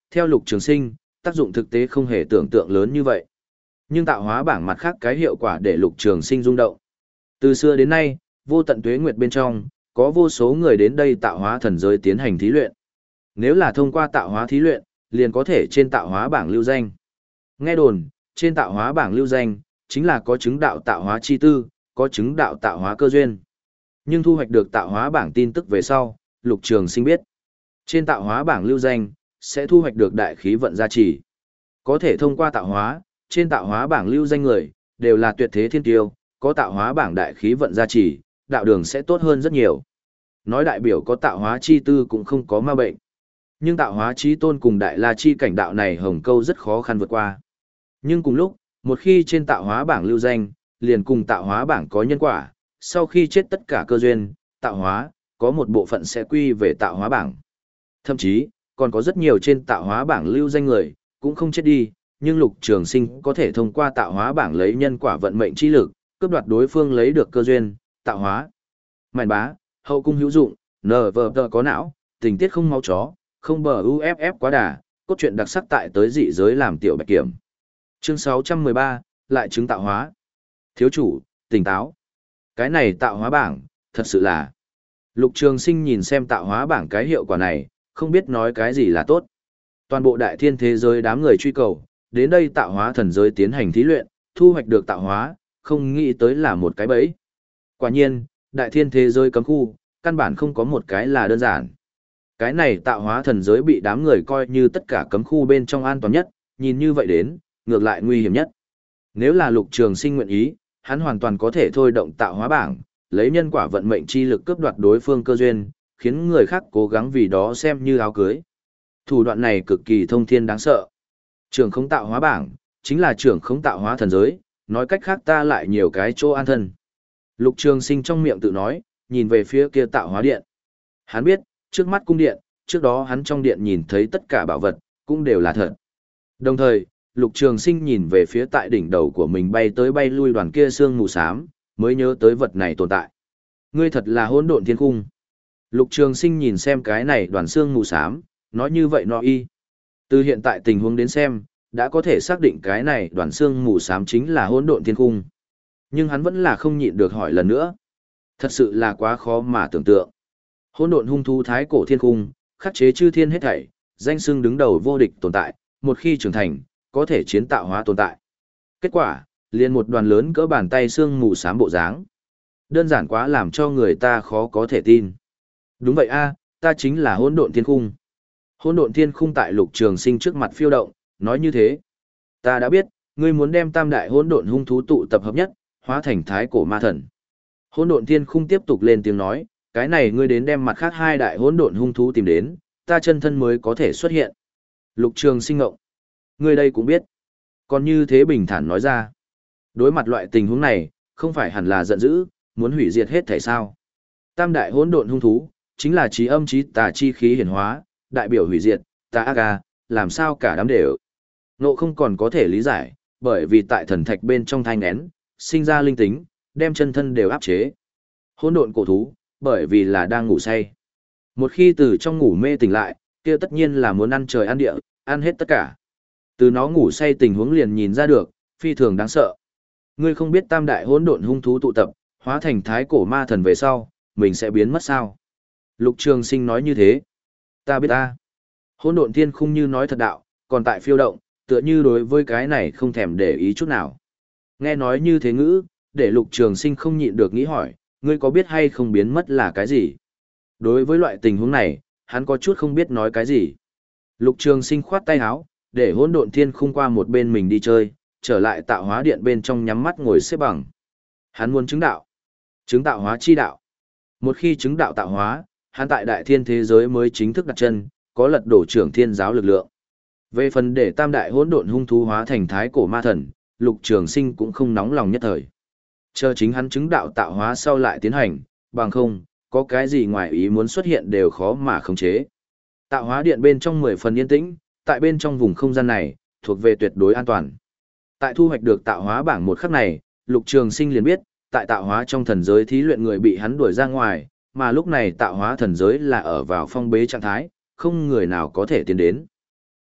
theo Lục Trường Sinh, tác dụng thực tế không hề tưởng tượng lớn như vậy. Nhưng tạo hóa bảng mặt khác cái hiệu quả để Lục Trường Sinh rung động. Từ xưa đến nay, vô tận tuế nguyệt bên trong, có vô số người đến đây tạo hóa thần giới tiến hành thí luyện. Nếu là thông qua tạo hóa thí luyện, liền có thể trên tạo hóa bảng lưu danh. Nghe đồn, trên tạo hóa bảng lưu danh, chính là có chứng đạo tạo hóa chi tư, có chứng đạo tạo hóa cơ duyên. Nhưng thu hoạch được tạo hóa bảng tin tức về sau, Lục Trường Sinh biết. Trên tạo hóa bảng lưu danh, sẽ thu hoạch được đại khí vận gia trì. Có thể thông qua tạo hóa, trên tạo hóa bảng lưu danh người, đều là tuyệt thế thiên tiêu, có tạo hóa bảng đại khí vận gia trì, đạo đường sẽ tốt hơn rất nhiều. Nói đại biểu có tạo hóa chi tư cũng không có ma bệnh. Nhưng tạo hóa chi tôn cùng đại la chi cảnh đạo này hồng câu rất khó khăn vượt qua. Nhưng cùng lúc, một khi trên tạo hóa bảng lưu danh, liền cùng tạo hóa bảng có nhân quả, sau khi chết tất cả cơ duyên, tạo hóa, có một bộ phận sẽ quy về tạo hóa bảng. Thậm chí, còn có rất nhiều trên tạo hóa bảng lưu danh người, cũng không chết đi, nhưng Lục Trường Sinh có thể thông qua tạo hóa bảng lấy nhân quả vận mệnh chi lực, cướp đoạt đối phương lấy được cơ duyên, tạo hóa. Mạn bá, hậu cung hữu dụng, nờ vờ tờ có não, tình tiết không máu chó, không bờ u ép ép quá đà, cốt truyện đặc sắc tại tới dị giới làm tiểu bạch kiểm. Chương sáu trăm mười ba, lại chứng tạo hóa. Thiếu chủ, tỉnh táo. Cái này tạo hóa bảng, thật sự là... Lục Trường Sinh nhìn xem tạo hóa bảng cái hiệu quả này, không biết nói cái gì là tốt. Toàn bộ đại thiên thế giới đám người truy cầu, đến đây tạo hóa thần giới tiến hành thí luyện, thu hoạch được tạo hóa, không nghĩ tới là một cái bẫy. Quả nhiên, đại thiên thế giới cấm khu, căn bản không có một cái là đơn giản. Cái này tạo hóa thần giới bị đám người coi như tất cả cấm khu bên trong an toàn nhất, nhìn như vậy đến, ngược lại nguy hiểm nhất. Nếu là Lục Trường Sinh nguyện ý, hắn hoàn toàn có thể thôi động tạo hóa bảng, lấy nhân quả vận mệnh chi lực cướp đoạt đối phương cơ duyên, khiến người khác cố gắng vì đó xem như áo cưới. Thủ đoạn này cực kỳ thông thiên đáng sợ. Trưởng không tạo hóa bảng, chính là trưởng không tạo hóa thần giới, nói cách khác ta lại nhiều cái chỗ an thân. Lục Trường Sinh trong miệng tự nói, nhìn về phía kia tạo hóa điện. Hắn biết, trước mắt cung điện, trước đó hắn trong điện nhìn thấy tất cả bảo vật, cũng đều là thật. Đồng thời, Lục Trường Sinh nhìn về phía tại đỉnh đầu của mình bay tới bay lui đoàn kia sương mù xám, mới nhớ tới vật này tồn tại. Ngươi thật là hỗn độn thiên cung. Lục Trường Sinh nhìn xem cái này đoàn sương mù xám, nói như vậy nó y. Từ hiện tại tình huống đến xem, đã có thể xác định cái này đoàn sương mù xám chính là hỗn độn thiên cung. Nhưng hắn vẫn là không nhịn được hỏi lần nữa. Thật sự là quá khó mà tưởng tượng. Hỗn độn hung thú thái cổ thiên cung, khắc chế chư thiên hết thảy, danh xưng đứng đầu vô địch tồn tại, một khi trưởng thành, có thể chiến tạo hóa tồn tại. Kết quả, liền một đoàn lớn cỡ bàn tay xương mù xám bộ dáng. Đơn giản quá làm cho người ta khó có thể tin. Đúng vậy a, ta chính là hỗn độn thiên khung. Hỗn độn thiên khung tại Lục Trường Sinh trước mặt phiêu động, nói như thế. Ta đã biết, ngươi muốn đem tam đại hỗn độn hung thú tụ tập hợp nhất, hóa thành thái cổ ma thần. Hỗn độn thiên khung tiếp tục lên tiếng nói, cái này ngươi đến đem mặt khác hai đại hỗn độn hung thú tìm đến, ta chân thân mới có thể xuất hiện. Lục Trường Sinh ngộng. Ngươi đây cũng biết. Còn như thế bình thản nói ra. Đối mặt loại tình huống này, không phải hẳn là giận dữ, muốn hủy diệt hết thể sao. Tam đại hỗn độn hung thú, chính là trí âm trí tà chi khí hiển hóa, đại biểu hủy diệt, tà ác à, làm sao cả đám đều. Nộ không còn có thể lý giải, bởi vì tại thần thạch bên trong thai ngén, sinh ra linh tính, đem chân thân đều áp chế. Hỗn độn cổ thú, bởi vì là đang ngủ say. Một khi từ trong ngủ mê tỉnh lại, kia tất nhiên là muốn ăn trời ăn địa, ăn hết tất cả. Từ nó ngủ say tình huống liền nhìn ra được, phi thường đáng sợ. Ngươi không biết tam đại hỗn độn hung thú tụ tập, hóa thành thái cổ ma thần về sau, mình sẽ biến mất sao? Lục Trường Sinh nói như thế. Ta biết ta. Hỗn độn thiên khung như nói thật đạo, còn tại phiêu động, tựa như đối với cái này không thèm để ý chút nào. Nghe nói như thế ngữ, để Lục Trường Sinh không nhịn được nghĩ hỏi, ngươi có biết hay không biến mất là cái gì? Đối với loại tình huống này, hắn có chút không biết nói cái gì. Lục Trường Sinh khoát tay áo, để hỗn độn thiên khung qua một bên mình đi chơi, trở lại tạo hóa điện bên trong nhắm mắt ngồi xếp bằng. Hắn muốn chứng đạo. Chứng tạo hóa chi đạo. Một khi chứng đạo tạo hóa, hắn tại đại thiên thế giới mới chính thức đặt chân, có lật đổ trưởng thiên giáo lực lượng. Về phần để tam đại hỗn độn hung thú hóa thành thái cổ ma thần, Lục Trường Sinh cũng không nóng lòng nhất thời. Chờ chính hắn chứng đạo tạo hóa sau lại tiến hành, bằng không, có cái gì ngoài ý muốn xuất hiện đều khó mà khống chế. Tạo hóa điện bên trong mười phần yên tĩnh, tại bên trong vùng không gian này, thuộc về tuyệt đối an toàn. Tại thu hoạch được tạo hóa bảng một khắc này, Lục Trường Sinh liền biết, tại tạo hóa trong thần giới thí luyện người bị hắn đuổi ra ngoài, mà lúc này tạo hóa thần giới là ở vào phong bế trạng thái, không người nào có thể tiến đến.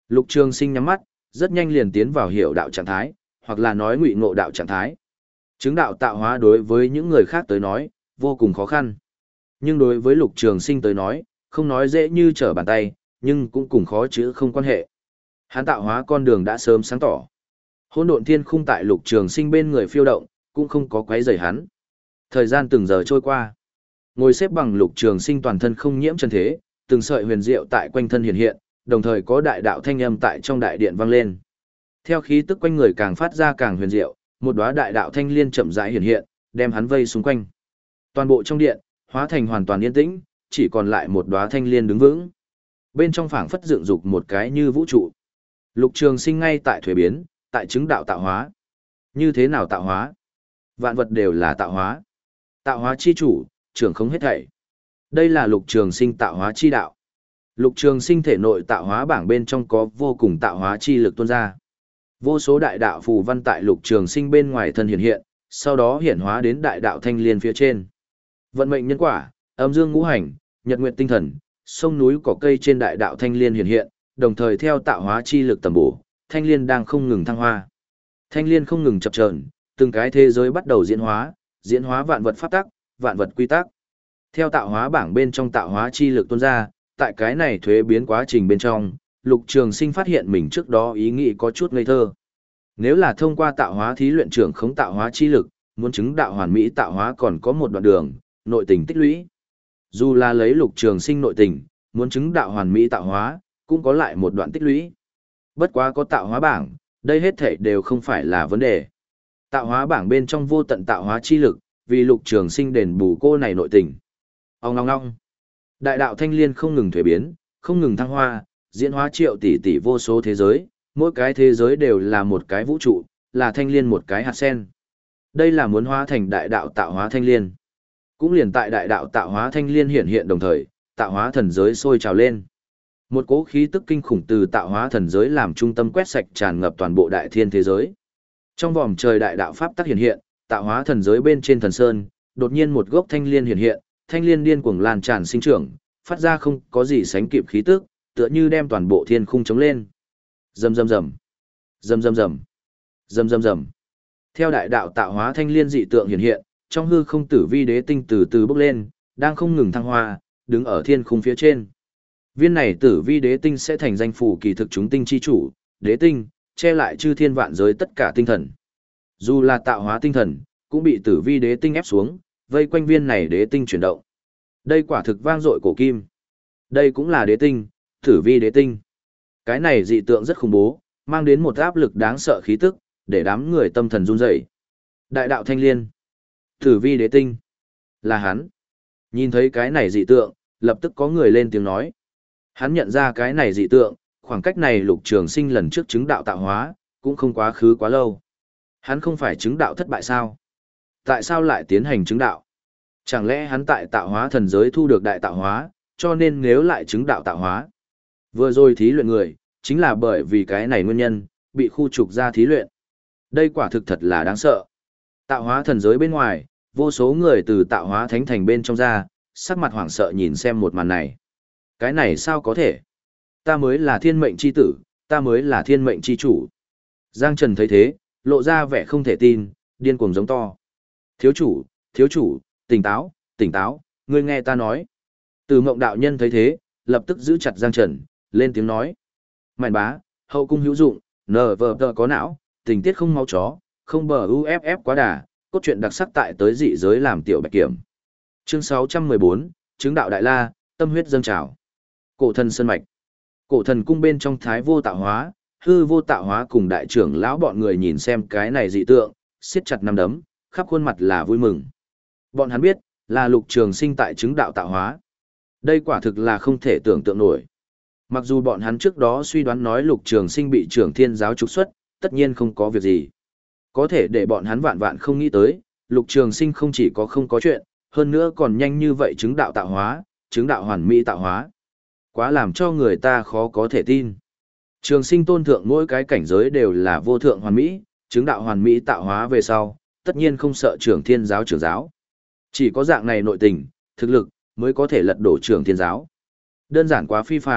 Lục Trường Sinh nhắm mắt, rất nhanh liền tiến vào hiểu đạo trạng thái, hoặc là nói ngụy ngộ đạo trạng thái. Chứng đạo tạo hóa đối với những người khác tới nói, vô cùng khó khăn. Nhưng đối với Lục Trường Sinh tới nói, không nói dễ như trở bàn tay, nhưng cũng cùng khó chữ không quan hệ. Hắn tạo hóa con đường đã sớm sáng tỏ. Hỗn độn thiên khung tại Lục Trường Sinh bên người phiêu động, cũng không có quấy rầy hắn. Thời gian từng giờ trôi qua. Ngồi xếp bằng Lục Trường Sinh toàn thân không nhiễm trần thế, từng sợi huyền diệu tại quanh thân hiện hiện, đồng thời có đại đạo thanh âm tại trong đại điện vang lên. Theo khí tức quanh người càng phát ra càng huyền diệu, một đóa đại đạo thanh liên chậm rãi hiện hiện, đem hắn vây xung quanh. Toàn bộ trong điện hóa thành hoàn toàn yên tĩnh, chỉ còn lại một đóa thanh liên đứng vững. Bên trong phảng phất dựng dục một cái như vũ trụ. Lục Trường Sinh ngay tại thuế biến, tại chứng đạo tạo hóa. Như thế nào tạo hóa? Vạn vật đều là tạo hóa. Tạo hóa chi chủ, trưởng không hết thảy. Đây là Lục Trường Sinh tạo hóa chi đạo. Lục Trường Sinh thể nội tạo hóa bảng bên trong có vô cùng tạo hóa chi lực tuôn ra. Vô số đại đạo phù văn tại Lục Trường Sinh bên ngoài thân hiện hiện, sau đó hiển hóa đến đại đạo thanh liên phía trên. Vận mệnh nhân quả, âm dương ngũ hành, nhật nguyệt tinh thần, sông núi cỏ cây trên đại đạo thanh liên hiện hiện, đồng thời theo tạo hóa chi lực tầm bổ, thanh liên đang không ngừng thăng hoa. Thanh liên không ngừng chập chờn, từng cái thế giới bắt đầu diễn hóa, diễn hóa vạn vật pháp tắc, vạn vật quy tắc. Theo tạo hóa bảng bên trong tạo hóa chi lực tuôn ra, tại cái này thuế biến quá trình bên trong, Lục Trường Sinh phát hiện mình trước đó ý nghĩ có chút ngây thơ. Nếu là thông qua tạo hóa thí luyện trưởng khống tạo hóa chi lực, muốn chứng đạo hoàn mỹ tạo hóa còn có một đoạn đường, nội tình tích lũy. Dù là lấy Lục Trường Sinh nội tình, muốn chứng đạo hoàn mỹ tạo hóa, cũng có lại một đoạn tích lũy. Bất quá có tạo hóa bảng, đây hết thảy đều không phải là vấn đề. Tạo hóa bảng bên trong vô tận tạo hóa chi lực, vì Lục Trường Sinh đền bù cô này nội tình. Ong ngong ngong. Đại đạo thanh liên không ngừng thuế biến, không ngừng thăng hoa, diễn hóa triệu tỷ tỷ vô số thế giới, mỗi cái thế giới đều là một cái vũ trụ, là thanh liên một cái hạt sen. Đây là muốn hóa thành đại đạo tạo hóa thanh liên. Cũng liền tại đại đạo tạo hóa thanh liên hiện hiện đồng thời, tạo hóa thần giới sôi trào lên. Một cỗ khí tức kinh khủng từ tạo hóa thần giới làm trung tâm quét sạch tràn ngập toàn bộ đại thiên thế giới. Trong vòm trời đại đạo pháp tắc hiện hiện, tạo hóa thần giới bên trên thần sơn, đột nhiên một gốc thanh liên hiện hiện, thanh liên điên cuồng lan tràn sinh trưởng, phát ra không có gì sánh kịp khí tức, tựa như đem toàn bộ thiên khung chống lên. Rầm rầm rầm, rầm rầm rầm, rầm rầm rầm. Theo đại đạo tạo hóa thanh liên dị tượng hiện hiện, trong hư không tử vi đế tinh từ từ bốc lên, đang không ngừng thăng hoa, đứng ở thiên khung phía trên. Viên này tử vi đế tinh sẽ thành danh phủ kỳ thực chúng tinh chi chủ, đế tinh, che lại chư thiên vạn giới tất cả tinh thần. Dù là tạo hóa tinh thần, cũng bị tử vi đế tinh ép xuống, vây quanh viên này đế tinh chuyển động. Đây quả thực vang dội cổ kim. Đây cũng là đế tinh, tử vi đế tinh. Cái này dị tượng rất khủng bố, mang đến một áp lực đáng sợ khí tức, để đám người tâm thần run rẩy. Đại đạo thanh liên, tử vi đế tinh, là hắn. Nhìn thấy cái này dị tượng, lập tức có người lên tiếng nói. Hắn nhận ra cái này dị tượng, khoảng cách này Lục Trường Sinh lần trước chứng đạo tạo hóa, cũng không quá khứ quá lâu. Hắn không phải chứng đạo thất bại sao? Tại sao lại tiến hành chứng đạo? Chẳng lẽ hắn tại tạo hóa thần giới thu được đại tạo hóa, cho nên nếu lại chứng đạo tạo hóa? Vừa rồi thí luyện người, chính là bởi vì cái này nguyên nhân, bị khu trục ra thí luyện. Đây quả thực thật là đáng sợ. Tạo hóa thần giới bên ngoài, vô số người từ tạo hóa thánh thành bên trong ra, sắc mặt hoảng sợ nhìn xem một màn này. Cái này sao có thể? Ta mới là thiên mệnh chi tử, ta mới là thiên mệnh chi chủ. Giang Trần thấy thế, lộ ra vẻ không thể tin, điên cuồng giống to. Thiếu chủ, thiếu chủ, tỉnh táo, tỉnh táo, ngươi nghe ta nói. Từ Mộng đạo nhân thấy thế, lập tức giữ chặt Giang Trần, lên tiếng nói. Mạnh bá, hậu cung hữu dụng, nờ vờ tờ có não, tình tiết không máu chó, không bờ uff quá đà, cốt truyện đặc sắc tại tới dị giới làm tiểu bạch kiểm. Chương sáu trăm mười bốn, chứng đạo đại la, tâm huyết dâng trào. Cổ thần sơn mạch. Cổ thần cung bên trong thái vô tạo hóa, hư vô tạo hóa cùng đại trưởng lão bọn người nhìn xem cái này dị tượng, siết chặt nắm đấm, khắp khuôn mặt là vui mừng. Bọn hắn biết, là Lục Trường Sinh tại chứng đạo tạo hóa. Đây quả thực là không thể tưởng tượng nổi. Mặc dù bọn hắn trước đó suy đoán nói Lục Trường Sinh bị Trưởng Thiên giáo trục xuất, tất nhiên không có việc gì. Có thể để bọn hắn vạn vạn không nghĩ tới, Lục Trường Sinh không chỉ có không có chuyện, hơn nữa còn nhanh như vậy chứng đạo tạo hóa, chứng đạo hoàn mỹ tạo hóa. Quá làm cho người ta khó có thể tin. Trường Sinh tôn thượng mỗi cái cảnh giới đều là vô thượng hoàn mỹ, chứng đạo hoàn mỹ tạo hóa về sau, tất nhiên không sợ Trưởng Thiên giáo trưởng giáo. Chỉ có dạng này nội tình, thực lực, mới có thể lật đổ Trưởng Thiên giáo. Đơn giản quá phi phàm,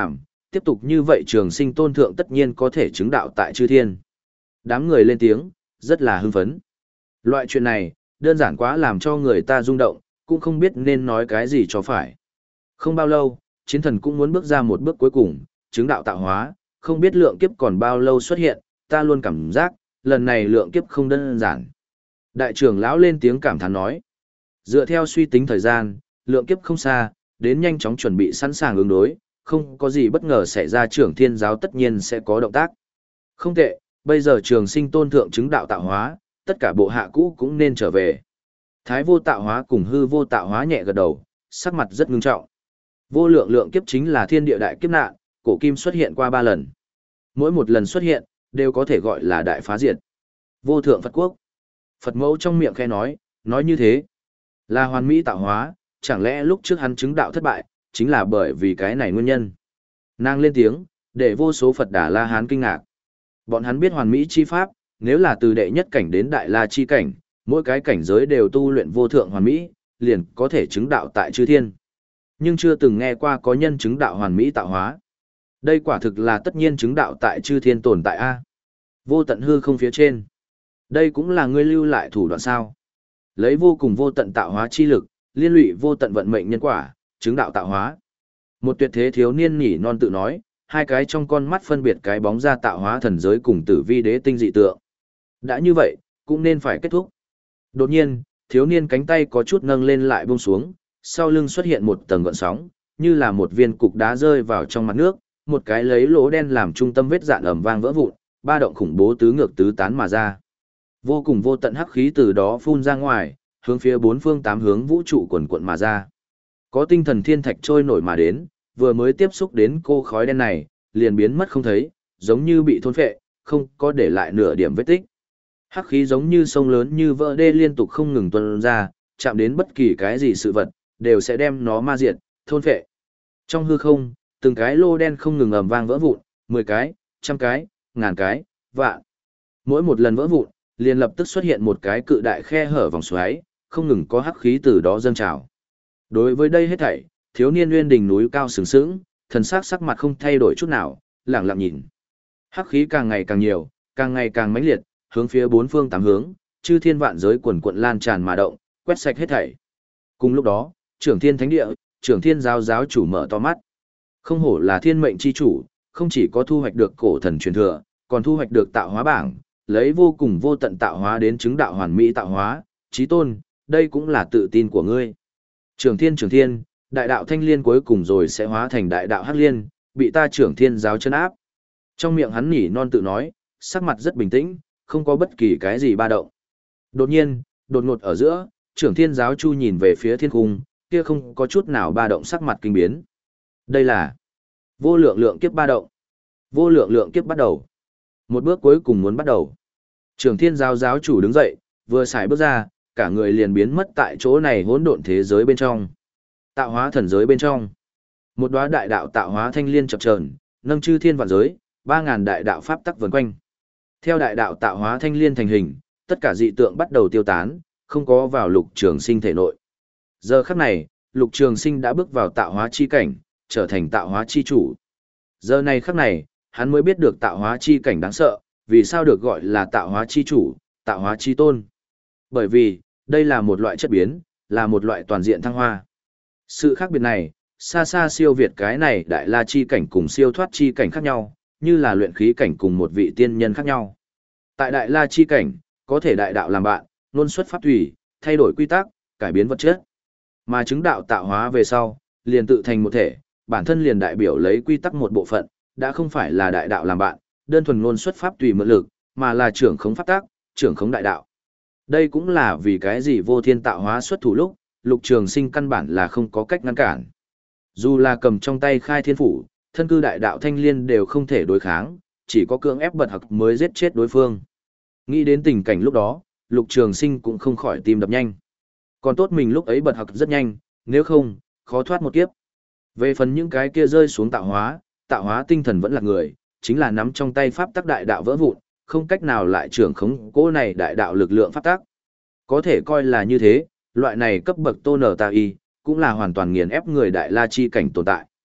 tiếp tục như vậy trường sinh tôn thượng tất nhiên có thể chứng đạo tại chư thiên. Đám người lên tiếng, rất là hưng phấn. Loại chuyện này, đơn giản quá làm cho người ta rung động, cũng không biết nên nói cái gì cho phải. Không bao lâu, chiến thần cũng muốn bước ra một bước cuối cùng, chứng đạo tạo hóa, không biết lượng kiếp còn bao lâu xuất hiện, ta luôn cảm giác, lần này lượng kiếp không đơn giản. Đại trưởng lão lên tiếng cảm thán nói. Dựa theo suy tính thời gian, lượng kiếp không xa, đến nhanh chóng chuẩn bị sẵn sàng ứng đối, không có gì bất ngờ xảy ra trưởng thiên giáo tất nhiên sẽ có động tác. Không tệ, bây giờ trường sinh tôn thượng chứng đạo tạo hóa, tất cả bộ hạ cũ cũng nên trở về. Thái vô tạo hóa cùng hư vô tạo hóa nhẹ gật đầu, sắc mặt rất ngưng trọng. Vô lượng lượng kiếp chính là thiên địa đại kiếp nạn, cổ kim xuất hiện qua ba lần. Mỗi một lần xuất hiện, đều có thể gọi là đại phá diệt. Vô thượng Phật quốc. Phật mẫu trong miệng khẽ nói, nói như thế. Là hoàn mỹ tạo hóa, chẳng lẽ lúc trước hắn chứng đạo thất bại, chính là bởi vì cái này nguyên nhân. Nàng lên tiếng, để vô số Phật Đà La Hán kinh ngạc. Bọn hắn biết hoàn mỹ chi pháp, nếu là từ đệ nhất cảnh đến đại la chi cảnh, mỗi cái cảnh giới đều tu luyện vô thượng hoàn mỹ, liền có thể chứng đạo tại chư thiên. Nhưng chưa từng nghe qua có nhân chứng đạo hoàn mỹ tạo hóa. Đây quả thực là tất nhiên chứng đạo tại chư thiên tồn tại A. Vô tận hư không phía trên. Đây cũng là ngươi lưu lại thủ đoạn sao. Lấy vô cùng vô tận tạo hóa chi lực, liên lụy vô tận vận mệnh nhân quả, chứng đạo tạo hóa. Một tuyệt thế thiếu niên nhỉ non tự nói, hai cái trong con mắt phân biệt cái bóng ra tạo hóa thần giới cùng tử vi đế tinh dị tượng. Đã như vậy, cũng nên phải kết thúc. Đột nhiên, thiếu niên cánh tay có chút nâng lên lại buông xuống, sau lưng xuất hiện một tầng gợn sóng, như là một viên cục đá rơi vào trong mặt nước, một cái lấy lỗ đen làm trung tâm vết dạn ầm vang vỡ vụn, ba động khủng bố tứ ngược tứ tán mà ra. Vô cùng vô tận hắc khí từ đó phun ra ngoài, hướng phía bốn phương tám hướng vũ trụ quần quận mà ra. Có tinh thần thiên thạch trôi nổi mà đến, vừa mới tiếp xúc đến cô khói đen này, liền biến mất không thấy, giống như bị thôn phệ, không có để lại nửa điểm vết tích. Hắc khí giống như sông lớn như vỡ đê liên tục không ngừng tuôn ra, chạm đến bất kỳ cái gì sự vật, đều sẽ đem nó ma diệt, thôn phệ. Trong hư không, từng cái lô đen không ngừng ầm vang vỡ vụn, mười cái, trăm cái, ngàn cái, vạn. Mỗi một lần vỡ vụn, liền lập tức xuất hiện một cái cự đại khe hở vòng xoáy, không ngừng có hắc khí từ đó dâng trào. Đối với đây hết thảy, thiếu niên nguyên đỉnh núi cao sừng sững, thần sắc sắc mặt không thay đổi chút nào, lặng lặng nhìn. Hắc khí càng ngày càng nhiều, càng ngày càng mãnh liệt, hướng phía bốn phương tám hướng, chư thiên vạn giới quần quận lan tràn mà động, quét sạch hết thảy. Cùng lúc đó, trưởng thiên thánh địa, trưởng thiên giáo giáo chủ mở to mắt. Không hổ là thiên mệnh chi chủ, không chỉ có thu hoạch được cổ thần truyền thừa, còn thu hoạch được tạo hóa bảng, lấy vô cùng vô tận tạo hóa đến chứng đạo hoàn mỹ tạo hóa, chí tôn, đây cũng là tự tin của ngươi. Trưởng thiên trưởng thiên, đại đạo thanh liên cuối cùng rồi sẽ hóa thành đại đạo hắc liên, bị ta trưởng thiên giáo chân áp. Trong miệng hắn nhỉ non tự nói, sắc mặt rất bình tĩnh, không có bất kỳ cái gì ba động. Đột nhiên, đột ngột ở giữa, trưởng thiên giáo chu nhìn về phía thiên cung, kia không có chút nào ba động sắc mặt kinh biến. Đây là vô lượng lượng kiếp ba động. Vô lượng lượng kiếp bắt đầu. Một bước cuối cùng muốn bắt đầu. Trưởng thiên giáo giáo chủ đứng dậy, vừa xài bước ra, cả người liền biến mất tại chỗ này hỗn độn thế giới bên trong. Tạo hóa thần giới bên trong. Một đóa đại đạo tạo hóa thanh liên chập chờn, nâng chư thiên vạn giới, ba ngàn đại đạo pháp tắc vần quanh. Theo đại đạo tạo hóa thanh liên thành hình, tất cả dị tượng bắt đầu tiêu tán, không có vào lục trường sinh thể nội. Giờ khắc này, lục trường sinh đã bước vào tạo hóa chi cảnh, trở thành tạo hóa chi chủ. Giờ này khắc này, hắn mới biết được tạo hóa chi cảnh đáng sợ, vì sao được gọi là tạo hóa chi chủ, tạo hóa chi tôn. Bởi vì, đây là một loại chất biến, là một loại toàn diện thăng hoa. Sự khác biệt này, xa xa siêu việt cái này đại la chi cảnh cùng siêu thoát chi cảnh khác nhau, như là luyện khí cảnh cùng một vị tiên nhân khác nhau. Tại đại la chi cảnh, có thể đại đạo làm bạn, luôn xuất pháp thủy, thay đổi quy tắc, cải biến vật chất. Mà chứng đạo tạo hóa về sau, liền tự thành một thể, bản thân liền đại biểu lấy quy tắc một bộ phận, đã không phải là đại đạo làm bạn, đơn thuần luôn xuất pháp tùy mượn lực, mà là trưởng khống pháp tắc, trưởng khống đại đạo. Đây cũng là vì cái gì vô thiên tạo hóa xuất thủ lúc, lục trường sinh căn bản là không có cách ngăn cản. Dù là cầm trong tay khai thiên phủ, thân cư đại đạo thanh liên đều không thể đối kháng, chỉ có cưỡng ép bật hặc mới giết chết đối phương. Nghĩ đến tình cảnh lúc đó, lục trường sinh cũng không khỏi tim đập nhanh. Còn tốt mình lúc ấy bật hặc rất nhanh, nếu không, khó thoát một kiếp. Về phần những cái kia rơi xuống tạo hóa, tạo hóa tinh thần vẫn là người, chính là nắm trong tay pháp tắc đại đạo vỡ vụn, không cách nào lại trưởng khống cỗ này đại đạo lực lượng pháp tắc. Có thể coi là như thế, loại này cấp bậc tôn ở ta y, cũng là hoàn toàn nghiền ép người đại la chi cảnh tồn tại.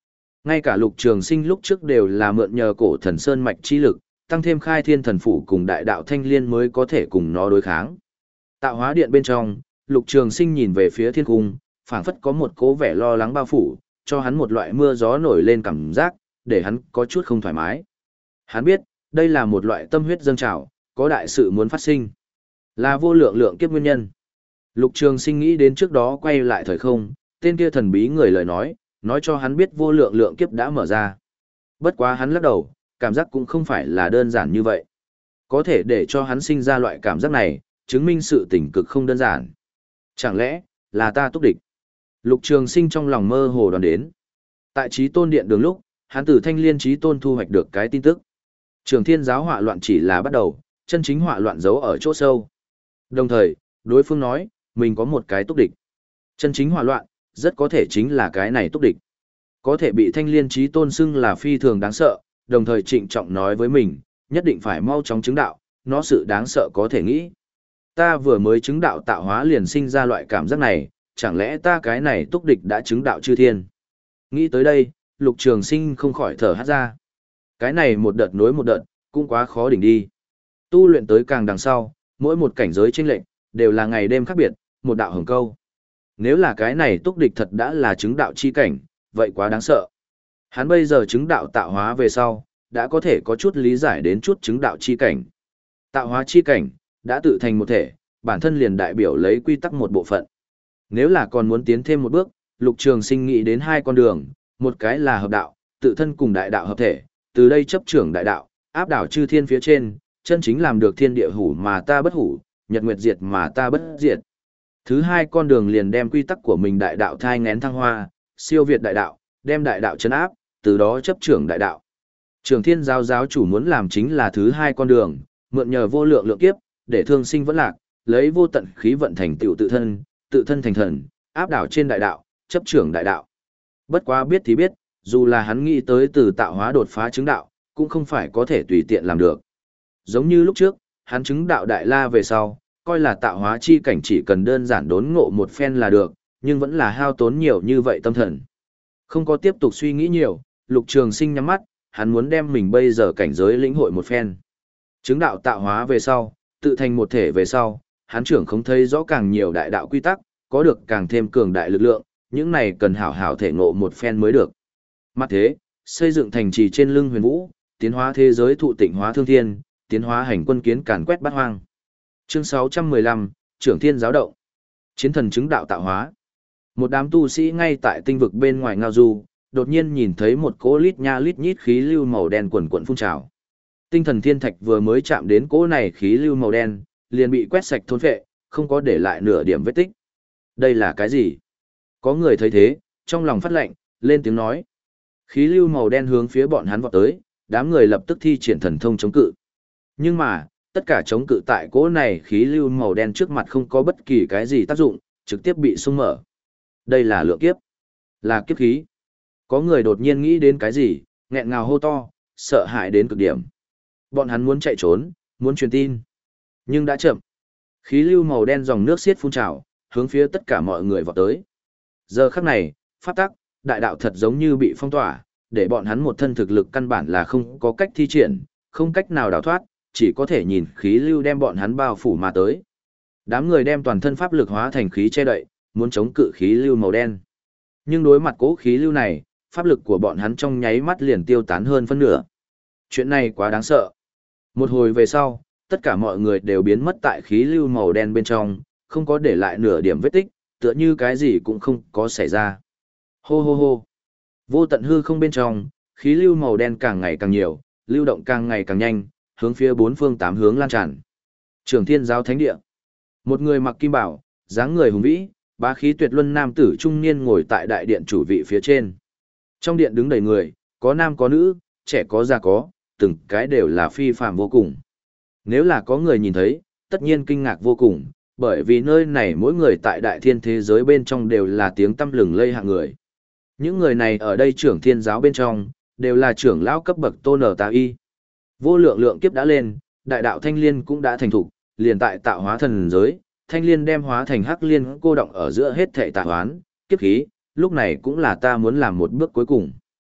Ngay cả Lục Trường Sinh lúc trước đều là mượn nhờ cổ thần sơn mạch chi lực, tăng thêm khai thiên thần phủ cùng đại đạo thanh liên mới có thể cùng nó đối kháng. Tạo hóa điện bên trong, Lục Trường Sinh nhìn về phía thiên cung, phảng phất có một cố vẻ lo lắng bao phủ, cho hắn một loại mưa gió nổi lên cảm giác, để hắn có chút không thoải mái. Hắn biết, đây là một loại tâm huyết dâng trào, có đại sự muốn phát sinh. Là vô lượng lượng kiếp nguyên nhân. Lục Trường Sinh nghĩ đến trước đó quay lại thời không, tên kia thần bí người lời nói, nói cho hắn biết vô lượng lượng kiếp đã mở ra. Bất quá hắn lắc đầu, cảm giác cũng không phải là đơn giản như vậy. Có thể để cho hắn sinh ra loại cảm giác này, chứng minh sự tình cực không đơn giản. Chẳng lẽ, là ta túc địch? Lục Trường Sinh trong lòng mơ hồ đoán đến. Tại Chí Tôn Điện đường lúc, hắn từ Thanh Liên Chí Tôn thu hoạch được cái tin tức. Trường Thiên giáo họa loạn chỉ là bắt đầu, chân chính họa loạn giấu ở chỗ sâu. Đồng thời, đối phương nói, mình có một cái túc địch. Chân chính họa loạn, rất có thể chính là cái này túc địch. Có thể bị Thanh Liên Chí Tôn xưng là phi thường đáng sợ, đồng thời trịnh trọng nói với mình, nhất định phải mau chóng chứng đạo, nó sự đáng sợ có thể nghĩ. Ta vừa mới chứng đạo tạo hóa liền sinh ra loại cảm giác này, chẳng lẽ ta cái này túc địch đã chứng đạo chư thiên? Nghĩ tới đây, Lục Trường Sinh không khỏi thở hắt ra. Cái này một đợt nối một đợt, cũng quá khó đỉnh đi. Tu luyện tới càng đằng sau, mỗi một cảnh giới chênh lệch đều là ngày đêm khác biệt, một đạo hồng câu. Nếu là cái này túc địch thật đã là chứng đạo chi cảnh, vậy quá đáng sợ. Hắn bây giờ chứng đạo tạo hóa về sau, đã có thể có chút lý giải đến chút chứng đạo chi cảnh. Tạo hóa chi cảnh, đã tự thành một thể, bản thân liền đại biểu lấy quy tắc một bộ phận. Nếu là còn muốn tiến thêm một bước, Lục Trường Sinh nghĩ đến hai con đường, một cái là hợp đạo, tự thân cùng đại đạo hợp thể, từ đây chấp trưởng đại đạo, áp đảo chư thiên phía trên, chân chính làm được thiên địa hủ mà ta bất hủ, nhật nguyệt diệt mà ta bất diệt. Thứ hai con đường liền đem quy tắc của mình đại đạo thai ngén thăng hoa, siêu việt đại đạo, đem đại đạo chấn áp, từ đó chấp trưởng đại đạo. Trường Thiên giáo giáo chủ muốn làm chính là thứ hai con đường, mượn nhờ vô lượng lượng kiếp, để thương sinh vẫn lạc, lấy vô tận khí vận thành tựu tự thân, tự thân thành thần, áp đảo trên đại đạo, chấp trưởng đại đạo. Bất quá biết thì biết, dù là hắn nghĩ tới từ tạo hóa đột phá chứng đạo, cũng không phải có thể tùy tiện làm được. Giống như lúc trước, hắn chứng đạo đại la về sau, coi là tạo hóa chi cảnh chỉ cần đơn giản đốn ngộ một phen là được, nhưng vẫn là hao tốn nhiều như vậy tâm thần. Không có tiếp tục suy nghĩ nhiều, Lục Trường Sinh nhắm mắt, hắn muốn đem mình bây giờ cảnh giới lĩnh hội một phen. Chứng đạo tạo hóa về sau, tự thành một thể về sau, hắn trưởng không thấy rõ càng nhiều đại đạo quy tắc, có được càng thêm cường đại lực lượng, những này cần hảo hảo thể ngộ một phen mới được. Mặt thế, xây dựng thành trì trên lưng huyền vũ, tiến hóa thế giới thụ tịnh hóa thương thiên, tiến hóa hành quân kiến càn quét bát hoang. Chương sáu trăm mười lăm, Trưởng Thiên giáo động. Chiến thần chứng đạo tạo hóa. Một đám tu sĩ ngay tại tinh vực bên ngoài ngao du, đột nhiên nhìn thấy một cỗ lít nha lít nhít khí lưu màu đen quần quần phun trào. Tinh thần thiên thạch vừa mới chạm đến cỗ này khí lưu màu đen, liền bị quét sạch thôn phệ, không có để lại nửa điểm vết tích. Đây là cái gì? Có người thấy thế, trong lòng phát lạnh, lên tiếng nói. Khí lưu màu đen hướng phía bọn hắn vọt tới, đám người lập tức thi triển thần thông chống cự. Nhưng mà, tất cả chống cự tại cỗ này khí lưu màu đen trước mặt không có bất kỳ cái gì tác dụng, trực tiếp bị xung mở. Đây là lượng kiếp, là kiếp khí. Có người đột nhiên nghĩ đến cái gì, nghẹn ngào hô to, sợ hãi đến cực điểm. Bọn hắn muốn chạy trốn, muốn truyền tin. Nhưng đã chậm. Khí lưu màu đen dòng nước xiết phun trào, hướng phía tất cả mọi người vọt tới. Giờ khắc này, pháp tắc, đại đạo thật giống như bị phong tỏa, để bọn hắn một thân thực lực căn bản là không có cách thi triển, không cách nào đào thoát, chỉ có thể nhìn khí lưu đem bọn hắn bao phủ mà tới. Đám người đem toàn thân pháp lực hóa thành khí che đậy, muốn chống cự khí lưu màu đen. Nhưng đối mặt cố khí lưu này, pháp lực của bọn hắn trong nháy mắt liền tiêu tán hơn phân nửa. Chuyện này quá đáng sợ. Một hồi về sau, tất cả mọi người đều biến mất tại khí lưu màu đen bên trong, không có để lại nửa điểm vết tích, tựa như cái gì cũng không có xảy ra. Hô hô hô. Vô tận hư không bên trong, khí lưu màu đen càng ngày càng nhiều, lưu động càng ngày càng nhanh, hướng phía bốn phương tám hướng lan tràn. Trường Thiên giáo thánh địa. Một người mặc kim bào, dáng người hùng vĩ, bá khí tuyệt luân nam tử trung niên ngồi tại đại điện chủ vị phía trên. Trong điện đứng đầy người, có nam có nữ, trẻ có già có, từng cái đều là phi phàm vô cùng. Nếu là có người nhìn thấy, tất nhiên kinh ngạc vô cùng, bởi vì nơi này mỗi người tại đại thiên thế giới bên trong đều là tiếng tăm lừng lây hạng người. Những người này ở đây trưởng thiên giáo bên trong, đều là trưởng lão cấp bậc tôn ở tà y. Vô lượng lượng kiếp đã lên, đại đạo thanh liên cũng đã thành thục, liền tại tạo hóa thần giới, thanh liên đem hóa thành hắc liên cô động ở giữa hết thảy tạo hoán, kiếp khí, lúc này cũng là ta muốn làm một bước cuối cùng.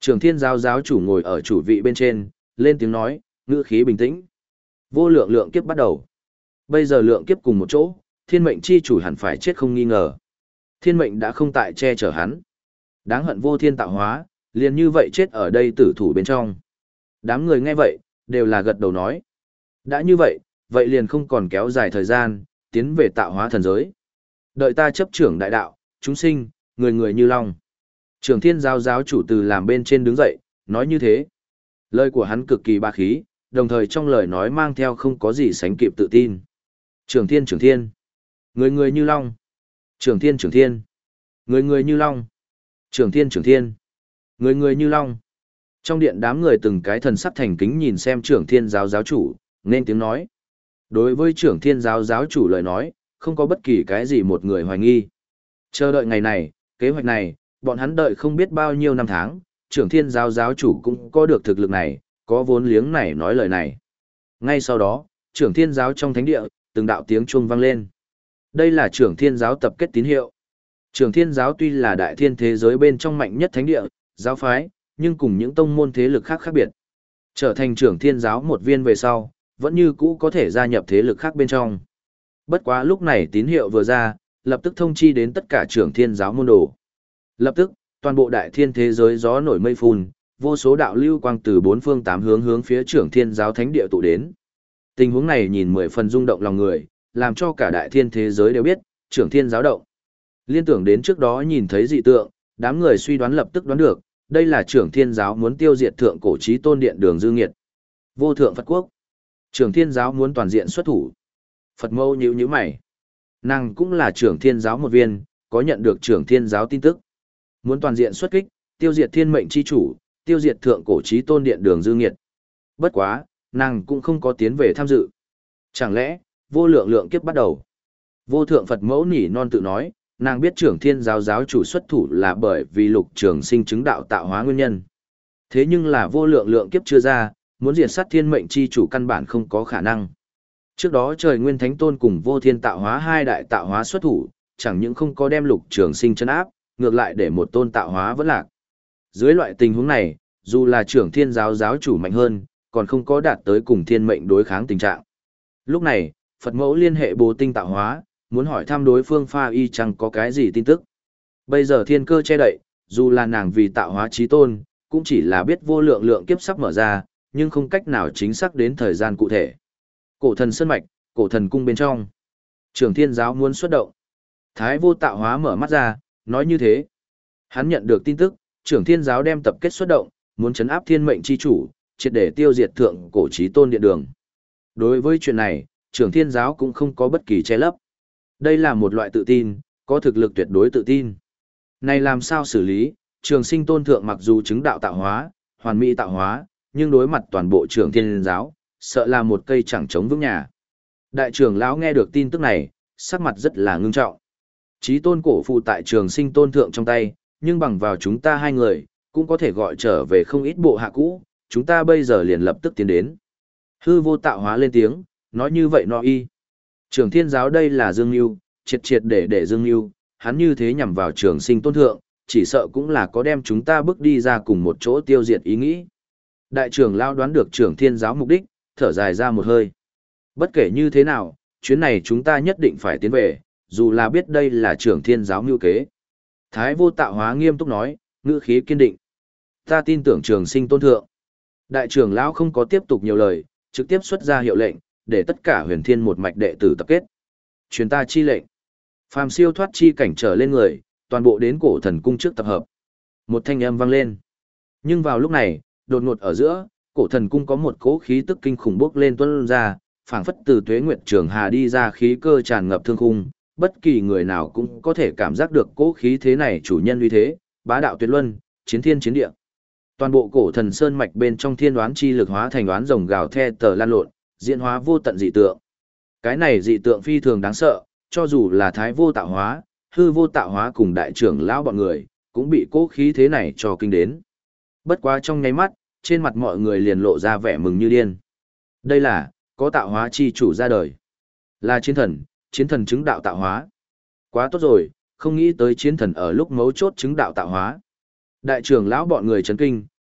Trưởng Thiên giáo giáo chủ ngồi ở chủ vị bên trên, lên tiếng nói, ngữ khí bình tĩnh. Vô lượng lượng kiếp bắt đầu. Bây giờ lượng kiếp cùng một chỗ, thiên mệnh chi chủ hẳn phải chết không nghi ngờ. Thiên mệnh đã không tại che chở hắn. Đáng hận vô thiên tạo hóa, liền như vậy chết ở đây tử thủ bên trong. Đám người nghe vậy, đều là gật đầu nói. Đã như vậy, vậy liền không còn kéo dài thời gian, tiến về tạo hóa thần giới. Đợi ta chấp trưởng đại đạo, chúng sinh, người người như long. Trưởng Thiên giáo giáo chủ từ làm bên trên đứng dậy, nói như thế. Lời của hắn cực kỳ ba khí, đồng thời trong lời nói mang theo không có gì sánh kịp tự tin. Trưởng Thiên trưởng Thiên, người người như long. Trưởng Thiên trưởng Thiên, người người như long. Trưởng Thiên trưởng Thiên, người người như long. Trong điện đám người từng cái thần sắc thành kính nhìn xem Trưởng Thiên giáo giáo chủ, nên tiếng nói. Đối với Trưởng Thiên giáo giáo chủ lời nói, không có bất kỳ cái gì một người hoài nghi. Chờ đợi ngày này, kế hoạch này, bọn hắn đợi không biết bao nhiêu năm tháng, Trưởng Thiên giáo giáo chủ cũng có được thực lực này, có vốn liếng này nói lời này. Ngay sau đó, Trưởng Thiên giáo trong thánh địa, từng đạo tiếng chuông vang lên. Đây là Trưởng Thiên giáo tập kết tín hiệu. Trưởng Thiên giáo tuy là đại thiên thế giới bên trong mạnh nhất thánh địa, giáo phái, nhưng cùng những tông môn thế lực khác khác biệt. Trở thành Trưởng Thiên giáo một viên về sau, vẫn như cũ có thể gia nhập thế lực khác bên trong. Bất quá lúc này tín hiệu vừa ra, lập tức thông chi đến tất cả Trưởng Thiên giáo môn đồ. Lập tức, toàn bộ đại thiên thế giới gió nổi mây phun, vô số đạo lưu quang từ bốn phương tám hướng hướng phía Trưởng Thiên giáo thánh địa tụ đến. Tình huống này nhìn mười phần rung động lòng người, làm cho cả đại thiên thế giới đều biết, Trưởng Thiên giáo động. Liên tưởng đến trước đó nhìn thấy dị tượng, đám người suy đoán lập tức đoán được, đây là Trưởng Thiên giáo muốn tiêu diệt thượng cổ chí tôn điện Đường Dư Nghiệt. Vô thượng Phật quốc. Trưởng Thiên giáo muốn toàn diện xuất thủ. Phật Mâu nhíu nhíu mày. Nàng cũng là Trưởng Thiên giáo một viên, có nhận được Trưởng Thiên giáo tin tức. Muốn toàn diện xuất kích, tiêu diệt thiên mệnh chi chủ, tiêu diệt thượng cổ chí tôn điện Đường Dư Nghiệt. Bất quá, nàng cũng không có tiến về tham dự. Chẳng lẽ, vô lượng lượng kiếp bắt đầu. Vô thượng Phật mẫu nỉ non tự nói, nàng biết Trưởng Thiên giáo giáo chủ xuất thủ là bởi vì Lục Trường Sinh chứng đạo tạo hóa nguyên nhân. Thế nhưng là vô lượng lượng kiếp chưa ra, muốn diệt sát thiên mệnh chi chủ căn bản không có khả năng. Trước đó trời nguyên thánh tôn cùng vô thiên tạo hóa hai đại tạo hóa xuất thủ, chẳng những không có đem Lục Trường Sinh chấn áp, ngược lại để một tôn tạo hóa vẫn lạc. Dưới loại tình huống này, dù là Trưởng Thiên giáo giáo chủ mạnh hơn, còn không có đạt tới cùng thiên mệnh đối kháng tình trạng. Lúc này, Phật mẫu liên hệ Bồ Tinh tạo hóa, muốn hỏi thăm đối phương Pha Y chẳng có cái gì tin tức. Bây giờ thiên cơ che đậy, dù là nàng vì tạo hóa chí tôn, cũng chỉ là biết vô lượng lượng kiếp sắp mở ra, nhưng không cách nào chính xác đến thời gian cụ thể. Cổ thần sơn mạch, cổ thần cung bên trong. Trưởng Thiên giáo muốn xuất động. Thái vô tạo hóa mở mắt ra, nói như thế. Hắn nhận được tin tức, Trưởng Thiên giáo đem tập kết xuất động, muốn trấn áp thiên mệnh chi chủ, triệt để tiêu diệt thượng cổ chí tôn điện đường. Đối với chuyện này, Trưởng Thiên giáo cũng không có bất kỳ che lấp. Đây là một loại tự tin, có thực lực tuyệt đối tự tin. Này làm sao xử lý, Trường Sinh tôn thượng mặc dù chứng đạo tạo hóa, hoàn mỹ tạo hóa, nhưng đối mặt toàn bộ Trưởng Thiên giáo, sợ là một cây chẳng chống vững nhà. Đại trưởng lão nghe được tin tức này, sắc mặt rất là ngưng trọng. Chí tôn cổ phụ tại Trường Sinh tôn thượng trong tay, nhưng bằng vào chúng ta hai người, cũng có thể gọi trở về không ít bộ hạ cũ, chúng ta bây giờ liền lập tức tiến đến. Hư vô tạo hóa lên tiếng, nói như vậy nó y. Trưởng Thiên giáo đây là Dương Nhu, triệt triệt để để Dương Nhu, hắn như thế nhằm vào Trường Sinh tôn thượng, chỉ sợ cũng là có đem chúng ta bước đi ra cùng một chỗ tiêu diệt ý nghĩ. Đại trưởng lão đoán được Trưởng Thiên giáo mục đích, thở dài ra một hơi. Bất kể như thế nào, chuyến này chúng ta nhất định phải tiến về, dù là biết đây là Trưởng Thiên giáo mưu kế. Thái vô tạo hóa nghiêm túc nói, ngữ khí kiên định. Ta tin tưởng Trường Sinh tôn thượng. Đại trưởng lão không có tiếp tục nhiều lời, trực tiếp xuất ra hiệu lệnh, để tất cả huyền thiên một mạch đệ tử tập kết. Truyền ta chi lệnh. Phàm siêu thoát chi cảnh trở lên người, toàn bộ đến cổ thần cung trước tập hợp. Một thanh âm vang lên. Nhưng vào lúc này, đột ngột ở giữa, cổ thần cung có một cỗ khí tức kinh khủng bốc lên tuôn ra, phảng phất từ Tuế Nguyệt Trường Hà đi ra khí cơ tràn ngập thương khung, bất kỳ người nào cũng có thể cảm giác được cỗ khí thế này chủ nhân uy thế, bá đạo tuyệt luân, chiến thiên chiến địa. Toàn bộ cổ thần sơn mạch bên trong thiên đoán chi lực hóa thành đoán rồng gào the tờ lan lộn, diễn hóa vô tận dị tượng. Cái này dị tượng phi thường đáng sợ, cho dù là thái vô tạo hóa, hư vô tạo hóa cùng đại trưởng lão bọn người, cũng bị cố khí thế này cho kinh đến. Bất quá trong nháy mắt, trên mặt mọi người liền lộ ra vẻ mừng như điên. Đây là, có tạo hóa chi chủ ra đời. Là chiến thần, chiến thần chứng đạo tạo hóa. Quá tốt rồi, không nghĩ tới chiến thần ở lúc mấu chốt chứng đạo tạo hóa. Đại trưởng lão bọn người chấn kinh,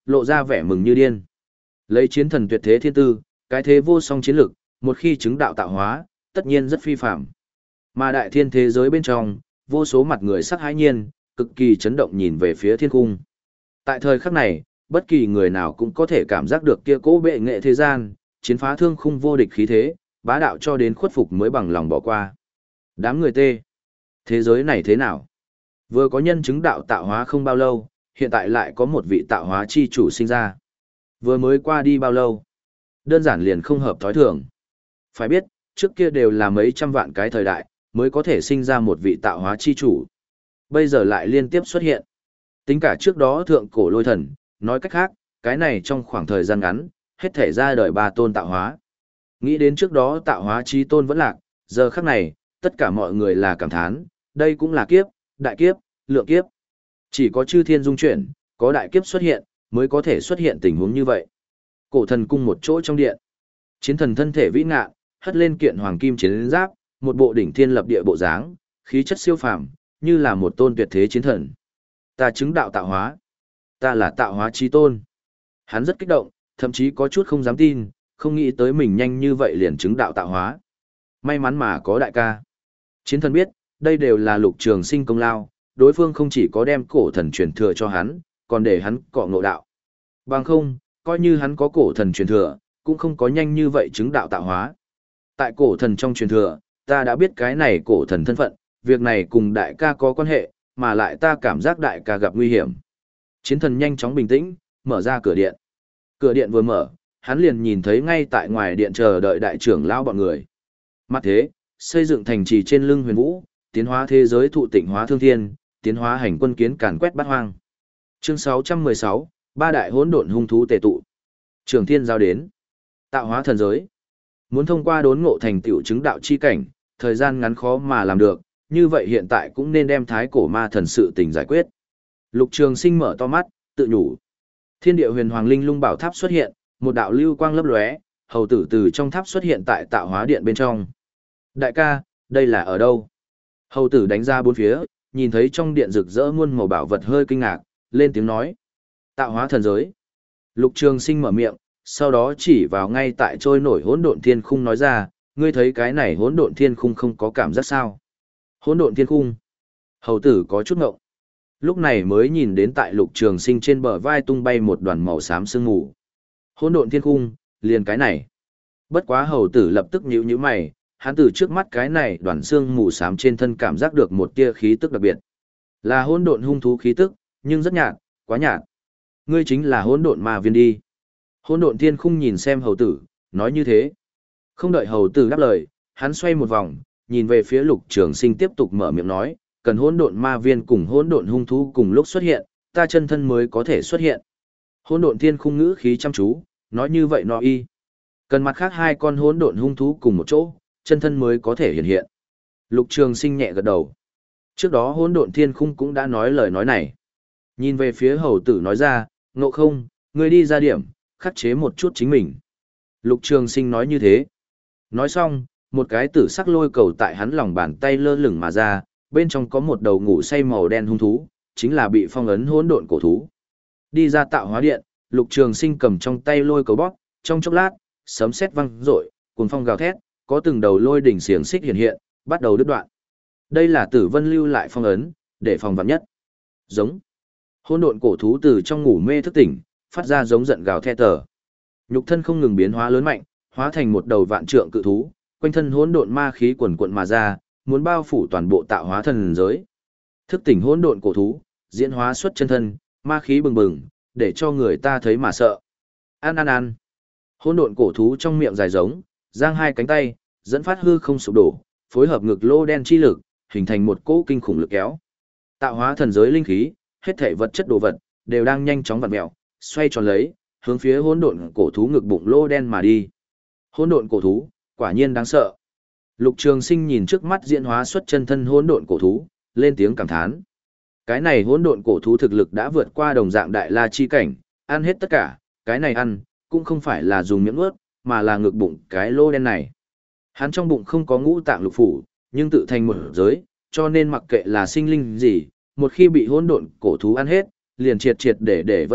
lộ ra vẻ mừng như điên. Lấy chiến thần tuyệt thế thiên tư, cái thế vô song chiến lực, một khi chứng đạo tạo hóa, tất nhiên rất phi phạm. Mà đại thiên thế giới bên trong, vô số mặt người sắc hãi nhiên, cực kỳ chấn động nhìn về phía thiên cung. Tại thời khắc này, bất kỳ người nào cũng có thể cảm giác được kia cố bệ nghệ thế gian, chiến phá thương khung vô địch khí thế, bá đạo cho đến khuất phục mới bằng lòng bỏ qua. Đám người tê. Thế giới này thế nào? Vừa có nhân chứng đạo tạo hóa không bao lâu, hiện tại lại có một vị tạo hóa chi chủ sinh ra. Vừa mới qua đi bao lâu? Đơn giản liền không hợp thói thường. Phải biết, trước kia đều là mấy trăm vạn cái thời đại, mới có thể sinh ra một vị tạo hóa chi chủ. Bây giờ lại liên tiếp xuất hiện. Tính cả trước đó thượng cổ lôi thần, nói cách khác, cái này trong khoảng thời gian ngắn, hết thể ra đời ba tôn tạo hóa. Nghĩ đến trước đó tạo hóa chi tôn vẫn lạc, giờ khắc này, tất cả mọi người là cảm thán, đây cũng là kiếp, đại kiếp, lượng kiếp. Chỉ có chư thiên dung chuyển, có đại kiếp xuất hiện, mới có thể xuất hiện tình huống như vậy. Cổ thần cung một chỗ trong điện. Chiến thần thân thể vĩ ngạn, hất lên kiện hoàng kim chiến giáp, một bộ đỉnh thiên lập địa bộ dáng, khí chất siêu phàm, như là một tôn tuyệt thế chiến thần. Ta chứng đạo tạo hóa. Ta là tạo hóa chí tôn. Hắn rất kích động, thậm chí có chút không dám tin, không nghĩ tới mình nhanh như vậy liền chứng đạo tạo hóa. May mắn mà có đại ca. Chiến thần biết, đây đều là Lục Trường Sinh công lao, đối phương không chỉ có đem cổ thần truyền thừa cho hắn, còn để hắn cọ ngộ đạo. Bằng không, coi như hắn có cổ thần truyền thừa, cũng không có nhanh như vậy chứng đạo tạo hóa. Tại cổ thần trong truyền thừa, ta đã biết cái này cổ thần thân phận, việc này cùng đại ca có quan hệ, mà lại ta cảm giác đại ca gặp nguy hiểm. Chiến thần nhanh chóng bình tĩnh, mở ra cửa điện. Cửa điện vừa mở, hắn liền nhìn thấy ngay tại ngoài điện chờ đợi đại trưởng lão bọn người. Mặt thế, xây dựng thành trì trên lưng huyền vũ, tiến hóa thế giới thụ tịnh hóa thương thiên, tiến hóa hành quân kiến càn quét bát hoang. Chương sáu trăm mười sáu, ba đại hỗn độn hung thú tề tụ. Trường thiên giao đến. Tạo hóa thần giới. Muốn thông qua đốn ngộ thành tựu chứng đạo chi cảnh, thời gian ngắn khó mà làm được, như vậy hiện tại cũng nên đem thái cổ ma thần sự tình giải quyết. Lục Trường Sinh mở to mắt, tự nhủ. Thiên địa huyền hoàng linh lung bảo tháp xuất hiện, một đạo lưu quang lấp lóe, hầu tử từ trong tháp xuất hiện tại tạo hóa điện bên trong. Đại ca, đây là ở đâu? Hầu tử đánh ra bốn phía, nhìn thấy trong điện rực rỡ muôn màu bảo vật hơi kinh ngạc, lên tiếng nói. Tạo hóa thần giới. Lục Trường Sinh mở miệng, sau đó chỉ vào ngay tại trôi nổi hỗn độn thiên khung nói ra, ngươi thấy cái này hỗn độn thiên khung không có cảm giác sao? Hỗn độn thiên khung. Hầu tử có chút ngộng. Lúc này mới nhìn đến tại Lục Trường Sinh trên bờ vai tung bay một đoàn màu xám sương mù. Hỗn độn thiên khung, liền cái này. Bất quá hầu tử lập tức nhíu nhíu mày, hắn từ trước mắt cái này đoàn xương mù xám trên thân cảm giác được một tia khí tức đặc biệt. Là hỗn độn hung thú khí tức, nhưng rất nhạt, quá nhạt. Ngươi chính là hỗn độn ma viên đi. Hỗn độn thiên khung nhìn xem hầu tử, nói như thế. Không đợi hầu tử đáp lời, hắn xoay một vòng, nhìn về phía Lục Trường Sinh tiếp tục mở miệng nói, cần hỗn độn ma viên cùng hỗn độn hung thú cùng lúc xuất hiện, ta chân thân mới có thể xuất hiện. Hỗn độn thiên khung ngữ khí chăm chú, nói như vậy nó y. Cần mặt khác hai con hỗn độn hung thú cùng một chỗ, chân thân mới có thể hiện hiện. Lục Trường Sinh nhẹ gật đầu. Trước đó hỗn độn thiên khung cũng đã nói lời nói này. Nhìn về phía hầu tử nói ra, Ngộ Không, ngươi đi ra điểm, khắc chế một chút chính mình. Lục Trường Sinh nói như thế. Nói xong, một cái tử sắc lôi cầu tại hắn lòng bàn tay lơ lửng mà ra, bên trong có một đầu ngủ say màu đen hung thú, chính là bị phong ấn hỗn độn cổ thú. Đi ra tạo hóa điện, Lục Trường Sinh cầm trong tay lôi cầu bóp, trong chốc lát, sấm sét vang rội, cuồng phong gào thét, có từng đầu lôi đỉnh xiềng xích hiện hiện, bắt đầu đứt đoạn. Đây là Tử Vân lưu lại phong ấn, để phòng vạn nhất. Giống. Hỗn độn cổ thú từ trong ngủ mê thức tỉnh, phát ra giống giận gào thét tờ. Nhục thân không ngừng biến hóa lớn mạnh, hóa thành một đầu vạn trượng cự thú, quanh thân hỗn độn ma khí quần quận mà ra, muốn bao phủ toàn bộ tạo hóa thần giới. Thức tỉnh hỗn độn cổ thú, diễn hóa xuất chân thân, ma khí bừng bừng, để cho người ta thấy mà sợ. Ăn ăn ăn. Hỗn độn cổ thú trong miệng dài giống, giang hai cánh tay, dẫn phát hư không sụp đổ, phối hợp ngực lô đen chi lực, hình thành một cỗ kinh khủng lực kéo. Tạo hóa thần giới linh khí, hết thảy vật chất đồ vật đều đang nhanh chóng vặn mèo, xoay tròn lấy, hướng phía hỗn độn cổ thú ngực bụng lô đen mà đi. Hỗn độn cổ thú, quả nhiên đáng sợ. Lục Trường Sinh nhìn trước mắt diễn hóa xuất chân thân hỗn độn cổ thú, lên tiếng cảm thán. Cái này hỗn độn cổ thú thực lực đã vượt qua đồng dạng đại la chi cảnh, ăn hết tất cả, cái này ăn cũng không phải là dùng miệng nuốt, mà là ngực bụng cái lô đen này. Hắn trong bụng không có ngũ tạng lục phủ, nhưng tự thành một giới, cho nên mặc kệ là sinh linh gì, một khi bị hỗn độn cổ thú ăn hết, liền triệt triệt để để vẫn lạc,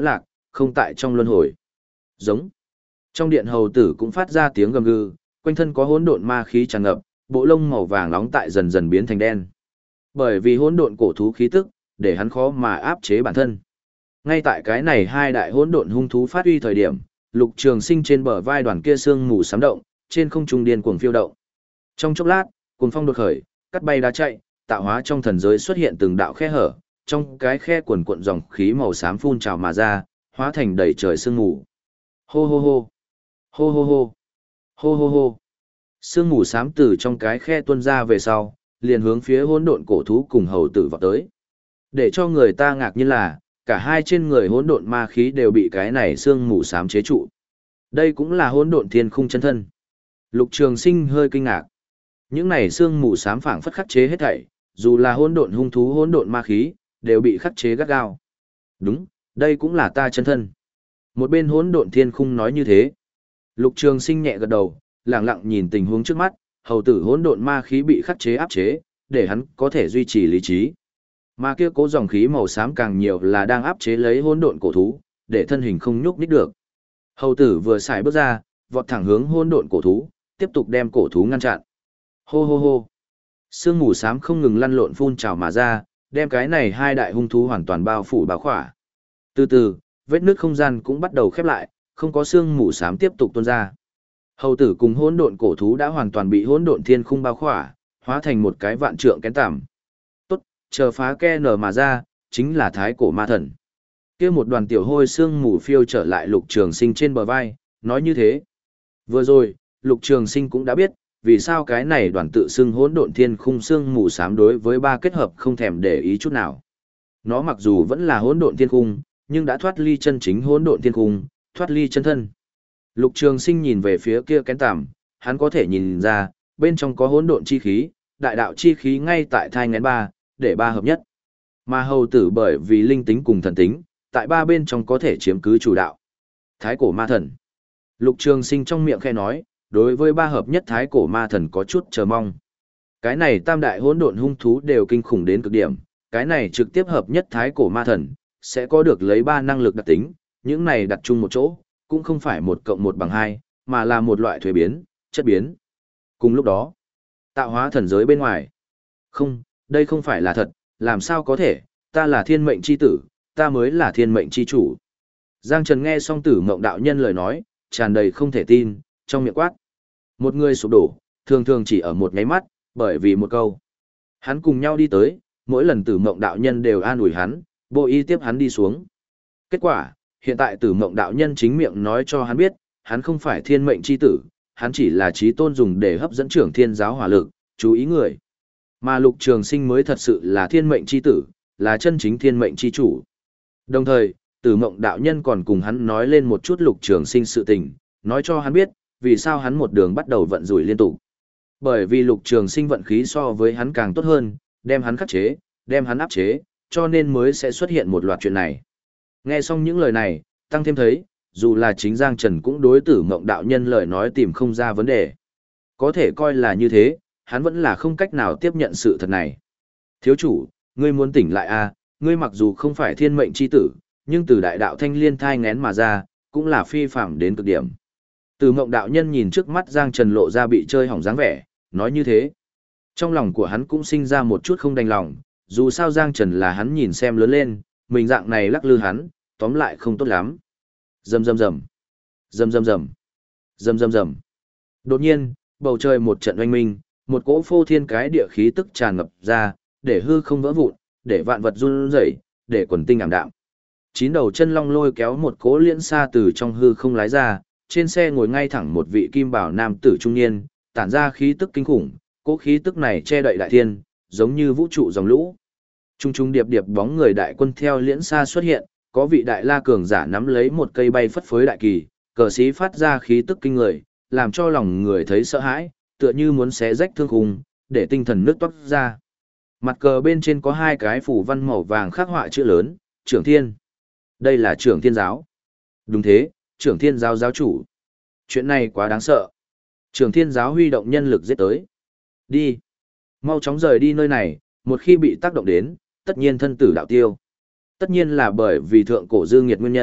không tại trong luân hồi. Giống. Trong điện hầu tử cũng phát ra tiếng gầm gừ, quanh thân có hỗn độn ma khí tràn ngập, bộ lông màu vàng nóng tại dần dần biến thành đen. Bởi vì hỗn độn cổ thú khí tức, để hắn khó mà áp chế bản thân. Ngay tại cái này hai đại hỗn độn hung thú phát uy thời điểm, Lục Trường Sinh trên bờ vai đoàn kia sương mù sám động, trên không trung điên cuồng phiêu động. Trong chốc lát, cuồng phong đột khởi, cắt bay đá chạy, tạo hóa trong thần giới xuất hiện từng đạo khe hở, trong cái khe cuồn cuộn dòng khí màu xám phun trào mà ra, hóa thành đầy trời sương mù. Hô hô hô, hô hô hô, hô hô hô. Sương mù xám từ trong cái khe tuôn ra về sau, liền hướng phía hỗn độn cổ thú cùng hầu tử vọt tới. Để cho người ta ngạc nhiên là, cả hai trên người hỗn độn ma khí đều bị cái này sương mù xám chế trụ. Đây cũng là hỗn độn thiên khung chân thân. Lục Trường Sinh hơi kinh ngạc. Những này sương mù xám phảng phất khắc chế hết thảy, dù là hỗn độn hung thú hỗn độn ma khí, đều bị khắc chế gắt gao. Đúng, đây cũng là ta chân thân. Một bên hỗn độn thiên khung nói như thế. Lục Trường Sinh nhẹ gật đầu, lặng lặng nhìn tình huống trước mắt, hầu tử hỗn độn ma khí bị khắc chế áp chế, để hắn có thể duy trì lý trí. Mà kia cố dòng khí màu xám càng nhiều là đang áp chế lấy hỗn độn cổ thú, để thân hình không nhúc nhích được. Hầu tử vừa xài bước ra, vọt thẳng hướng hỗn độn cổ thú, tiếp tục đem cổ thú ngăn chặn. Hô hô hô. Sương mù xám không ngừng lăn lộn phun trào mà ra, đem cái này hai đại hung thú hoàn toàn bao phủ bao khỏa. Từ từ, vết nứt không gian cũng bắt đầu khép lại, không có sương mù xám tiếp tục tuôn ra. Hầu tử cùng hỗn độn cổ thú đã hoàn toàn bị hỗn độn thiên khung bao khỏa, hóa thành một cái vạn trượng kén tằm. Tốt, chờ phá ke nở mà ra, chính là thái cổ ma thần. Kia một đoàn tiểu hôi sương mù phiêu trở lại Lục Trường Sinh trên bờ vai, nói như thế. Vừa rồi, Lục Trường Sinh cũng đã biết, vì sao cái này đoàn tự xưng hỗn độn thiên khung sương mù xám đối với ba kết hợp không thèm để ý chút nào. Nó mặc dù vẫn là hỗn độn thiên khung, nhưng đã thoát ly chân chính hỗn độn thiên khung, thoát ly chân thân. Lục Trường Sinh nhìn về phía kia kén tằm, hắn có thể nhìn ra, bên trong có hỗn độn chi khí, đại đạo chi khí ngay tại thai nghén ba, để ba hợp nhất. Mà hầu tử bởi vì linh tính cùng thần tính, tại ba bên trong có thể chiếm cứ chủ đạo. Thái cổ ma thần. Lục Trường Sinh trong miệng khẽ nói, đối với ba hợp nhất thái cổ ma thần có chút chờ mong. Cái này tam đại hỗn độn hung thú đều kinh khủng đến cực điểm, cái này trực tiếp hợp nhất thái cổ ma thần, sẽ có được lấy ba năng lực đặc tính, những này đặt chung một chỗ, cũng không phải một cộng một bằng hai, mà là một loại thuế biến, chất biến. Cùng lúc đó, tạo hóa thần giới bên ngoài. Không, đây không phải là thật, làm sao có thể, ta là thiên mệnh chi tử, ta mới là thiên mệnh chi chủ. Giang Trần nghe xong Tử Mộng đạo nhân lời nói, tràn đầy không thể tin, trong miệng quát. Một người sụp đổ, thường thường chỉ ở một nháy mắt, bởi vì một câu. Hắn cùng nhau đi tới, mỗi lần Tử Mộng đạo nhân đều an ủi hắn, vô ý tiếp hắn đi xuống. Kết quả, hiện tại Tử Mộng đạo nhân chính miệng nói cho hắn biết, hắn không phải thiên mệnh chi tử, hắn chỉ là trí tôn dùng để hấp dẫn trưởng thiên giáo hỏa lực, chú ý người. Mà Lục Trường Sinh mới thật sự là thiên mệnh chi tử, là chân chính thiên mệnh chi chủ. Đồng thời, Tử Mộng đạo nhân còn cùng hắn nói lên một chút Lục Trường Sinh sự tình, nói cho hắn biết, vì sao hắn một đường bắt đầu vận rủi liên tục. Bởi vì Lục Trường Sinh vận khí so với hắn càng tốt hơn, đem hắn khắc chế, đem hắn áp chế, cho nên mới sẽ xuất hiện một loạt chuyện này. Nghe xong những lời này, tăng thêm thấy, dù là chính Giang Trần cũng đối Tử Mộng đạo nhân lời nói tìm không ra vấn đề. Có thể coi là như thế, hắn vẫn là không cách nào tiếp nhận sự thật này. Thiếu chủ, ngươi muốn tỉnh lại à, ngươi mặc dù không phải thiên mệnh chi tử, nhưng từ đại đạo thanh liên thai ngén mà ra, cũng là phi phạm đến cực điểm. Tử Mộng đạo nhân nhìn trước mắt Giang Trần lộ ra bị chơi hỏng dáng vẻ, nói như thế. Trong lòng của hắn cũng sinh ra một chút không đành lòng, dù sao Giang Trần là hắn nhìn xem lớn lên, mình dạng này lắc lư hắn, tóm lại không tốt lắm. Rầm rầm rầm, rầm rầm rầm, rầm rầm rầm. Đột nhiên, bầu trời một trận oanh minh, một cỗ phô thiên cái địa khí tức tràn ngập ra, để hư không vỡ vụn, để vạn vật run rẩy, để quần tinh ảm đạm. Chín đầu chân long lôi kéo một cỗ liễn xa từ trong hư không lái ra, trên xe ngồi ngay thẳng một vị kim bảo nam tử trung niên, tản ra khí tức kinh khủng, cỗ khí tức này che đậy đại thiên, giống như vũ trụ dòng lũ. Trung trung điệp điệp bóng người đại quân theo liễn xa xuất hiện, có vị đại la cường giả nắm lấy một cây bay phất phới đại kỳ, cờ xí phát ra khí tức kinh người, làm cho lòng người thấy sợ hãi, tựa như muốn xé rách thương khung, để tinh thần nước toát ra. Mặt cờ bên trên có hai cái phủ văn màu vàng khắc họa chữ lớn, Trưởng Thiên. Đây là Trưởng Thiên giáo. Đúng thế, Trưởng Thiên giáo giáo chủ. Chuyện này quá đáng sợ. Trưởng Thiên giáo huy động nhân lực giết tới. Đi. Mau chóng rời đi nơi này, một khi bị tác động đến, tất nhiên thân tử đạo tiêu. Tất nhiên là bởi vì thượng cổ dư nghiệt nguyên nhân,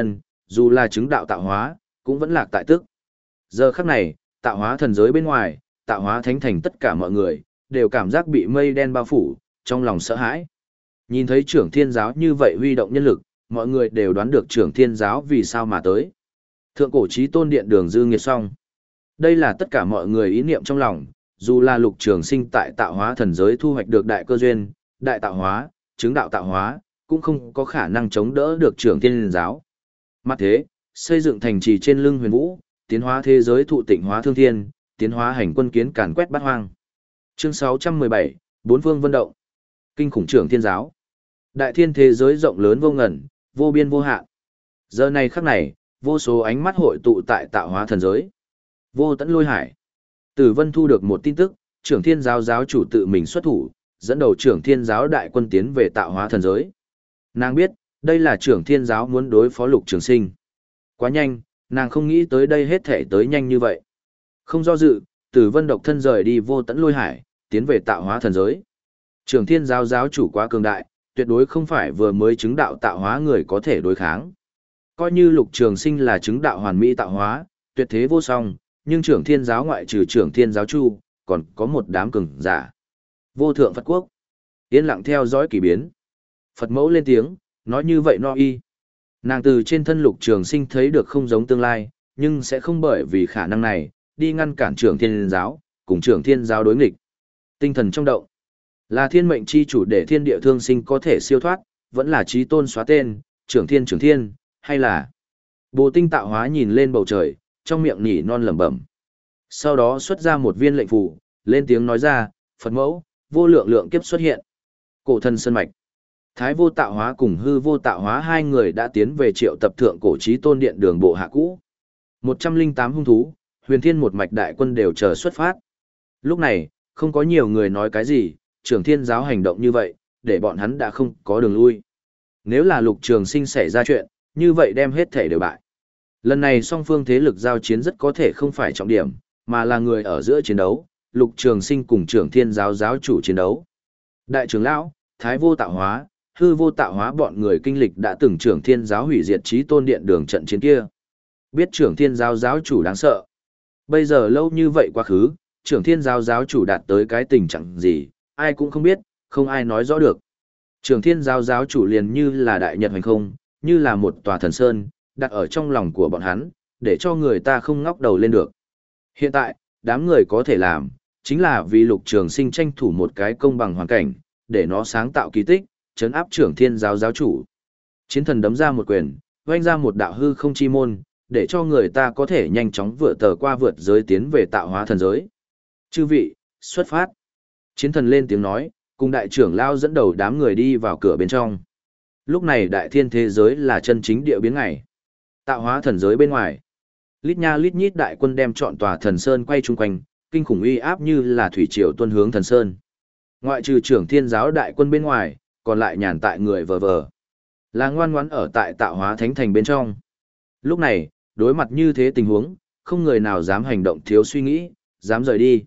dù là chứng đạo tạo hóa, cũng vẫn lạc tại tức. Giờ khắc này, tạo hóa thần giới bên ngoài, tạo hóa thánh thành tất cả mọi người, đều cảm giác bị mây đen bao phủ, trong lòng sợ hãi. Nhìn thấy trưởng thiên giáo như vậy huy động nhân lực, mọi người đều đoán được trưởng thiên giáo vì sao mà tới. Thượng cổ chí tôn điện đường dư nghiệt xong. Đây là tất cả mọi người ý niệm trong lòng, dù là lục trường sinh tại tạo hóa thần giới thu hoạch được đại cơ duyên, đại tạo hóa, chứng đạo tạo hóa, cũng không có khả năng chống đỡ được trưởng thiên giáo. Mặt thế, xây dựng thành trì trên lưng huyền vũ, tiến hóa thế giới thụ tịnh hóa thương thiên, tiến hóa hành quân kiến càn quét bát hoang. Chương sáu trăm mười bảy, Bốn phương vân động. Kinh khủng trưởng thiên giáo. Đại thiên thế giới rộng lớn vô ngần, vô biên vô hạn. Giờ này khắc này, vô số ánh mắt hội tụ tại tạo hóa thần giới. Vô tận lôi hải. Tử Vân thu được một tin tức, trưởng thiên giáo giáo chủ tự mình xuất thủ, dẫn đầu trưởng thiên giáo đại quân tiến về tạo hóa thần giới. Nàng biết, đây là trưởng thiên giáo muốn đối phó lục trường sinh. Quá nhanh, nàng không nghĩ tới đây hết thể tới nhanh như vậy. Không do dự, Tử Vân độc thân rời đi vô tận lôi hải, tiến về tạo hóa thần giới. Trưởng thiên giáo giáo chủ quá cường đại, tuyệt đối không phải vừa mới chứng đạo tạo hóa người có thể đối kháng. Coi như lục trường sinh là chứng đạo hoàn mỹ tạo hóa, tuyệt thế vô song, nhưng trưởng thiên giáo ngoại trừ trưởng thiên giáo chu, còn có một đám cường giả. Vô thượng Phật quốc, yên lặng theo dõi kỳ biến. Phật mẫu lên tiếng, nói như vậy no y. Nàng từ trên thân lục trường sinh thấy được không giống tương lai, nhưng sẽ không bởi vì khả năng này, đi ngăn cản trưởng thiên giáo, cùng trưởng thiên giáo đối nghịch. Tinh thần trong động, là thiên mệnh chi chủ để thiên địa thương sinh có thể siêu thoát, vẫn là chí tôn xóa tên, trưởng thiên trưởng thiên, hay là Bồ Tinh tạo hóa nhìn lên bầu trời, trong miệng nhỉ non lẩm bẩm. Sau đó xuất ra một viên lệnh phù, lên tiếng nói ra, Phật mẫu, vô lượng lượng kiếp xuất hiện. Cổ thần sơn mạch. Thái vô tạo hóa cùng hư vô tạo hóa hai người đã tiến về triệu tập thượng cổ chí tôn điện đường bộ hạ cũ. một trăm lẻ tám hung thú, huyền thiên một mạch đại quân đều chờ xuất phát. Lúc này, không có nhiều người nói cái gì, trưởng thiên giáo hành động như vậy, để bọn hắn đã không có đường lui. Nếu là lục trường sinh xảy ra chuyện, như vậy đem hết thể đều bại. Lần này song phương thế lực giao chiến rất có thể không phải trọng điểm, mà là người ở giữa chiến đấu, lục trường sinh cùng trưởng thiên giáo giáo chủ chiến đấu. Đại trưởng lão, thái vô tạo hóa, hư vô tạo hóa bọn người kinh lịch đã từng trưởng thiên giáo hủy diệt chí tôn điện đường trận chiến kia. Biết trưởng thiên giáo giáo chủ đáng sợ. Bây giờ lâu như vậy quá khứ, trưởng thiên giáo giáo chủ đạt tới cái tình trạng gì, ai cũng không biết, không ai nói rõ được. Trưởng thiên giáo giáo chủ liền như là đại nhật hành không, như là một tòa thần sơn, đặt ở trong lòng của bọn hắn, để cho người ta không ngóc đầu lên được. Hiện tại, đám người có thể làm, chính là vì lục trường sinh tranh thủ một cái công bằng hoàn cảnh, để nó sáng tạo kỳ tích, chấn áp trưởng thiên giáo giáo chủ. Chiến thần đấm ra một quyền, oanh ra một đạo hư không chi môn, để cho người ta có thể nhanh chóng vượt tờ qua vượt giới tiến về tạo hóa thần giới. Chư vị, xuất phát. Chiến thần lên tiếng nói, cùng đại trưởng lao dẫn đầu đám người đi vào cửa bên trong. Lúc này đại thiên thế giới là chân chính địa biến ngày. Tạo hóa thần giới bên ngoài. Lít nha lít nhít đại quân đem trọn tòa thần sơn quay chung quanh, kinh khủng uy áp như là thủy triều tuôn hướng thần sơn. Ngoại trừ trưởng thiên giáo đại quân bên ngoài, còn lại nhàn tại người vờ vờ. Là ngoan ngoãn ở tại tạo hóa thánh thành bên trong. Lúc này, đối mặt như thế tình huống, không người nào dám hành động thiếu suy nghĩ, dám rời đi.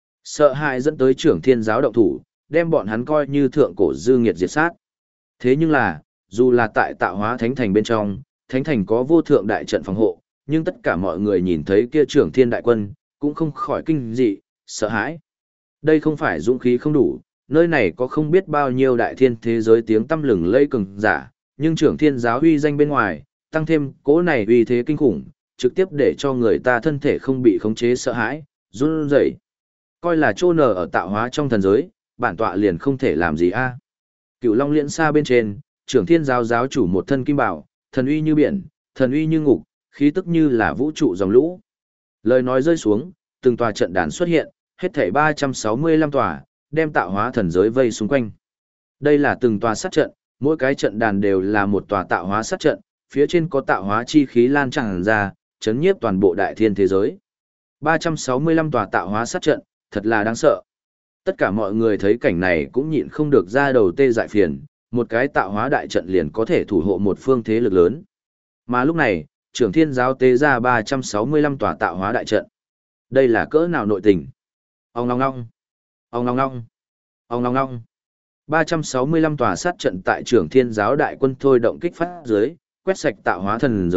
Sợ hãi dẫn tới trưởng thiên giáo động thủ, đem bọn hắn coi như thượng cổ dư nghiệt diệt sát. Thế nhưng là, dù là tại tạo hóa thánh thành bên trong, thánh thành có vô thượng đại trận phòng hộ, nhưng tất cả mọi người nhìn thấy kia trưởng thiên đại quân, cũng không khỏi kinh dị, sợ hãi. Đây không phải dũng khí không đủ, nơi này có không biết bao nhiêu đại thiên thế giới tiếng tăm lừng lây cường giả, nhưng trưởng thiên giáo uy danh bên ngoài, tăng thêm cỗ này uy thế kinh khủng, trực tiếp để cho người ta thân thể không bị khống chế sợ hãi, run rẩy. Coi là chôn nở ở tạo hóa trong thần giới, bản tọa liền không thể làm gì a. Cựu Long Liễn xa bên trên, trưởng thiên giáo giáo chủ một thân kim bảo, thần uy như biển, thần uy như ngục, khí tức như là vũ trụ dòng lũ. Lời nói rơi xuống, từng tòa trận đàn xuất hiện, hết thảy ba trăm sáu mươi lăm tòa, đem tạo hóa thần giới vây xung quanh. Đây là từng tòa sát trận, mỗi cái trận đàn đều là một tòa tạo hóa sát trận, phía trên có tạo hóa chi khí lan tràn ra, chấn nhiếp toàn bộ đại thiên thế giới. ba trăm sáu mươi lăm tòa tạo hóa sát trận, thật là đáng sợ. Tất cả mọi người thấy cảnh này cũng nhịn không được ra đầu tê dại phiền, một cái tạo hóa đại trận liền có thể thủ hộ một phương thế lực lớn. Mà lúc này, trưởng thiên giáo tế ra ba trăm sáu mươi lăm tòa tạo hóa đại trận. Đây là cỡ nào nội tình? Ông ngong ngong, ông ngong ngong, ông ngong ngong. ba trăm sáu mươi lăm tòa sát trận tại trưởng thiên giáo đại quân thôi động kích phát dưới, quét sạch tạo hóa thần giới,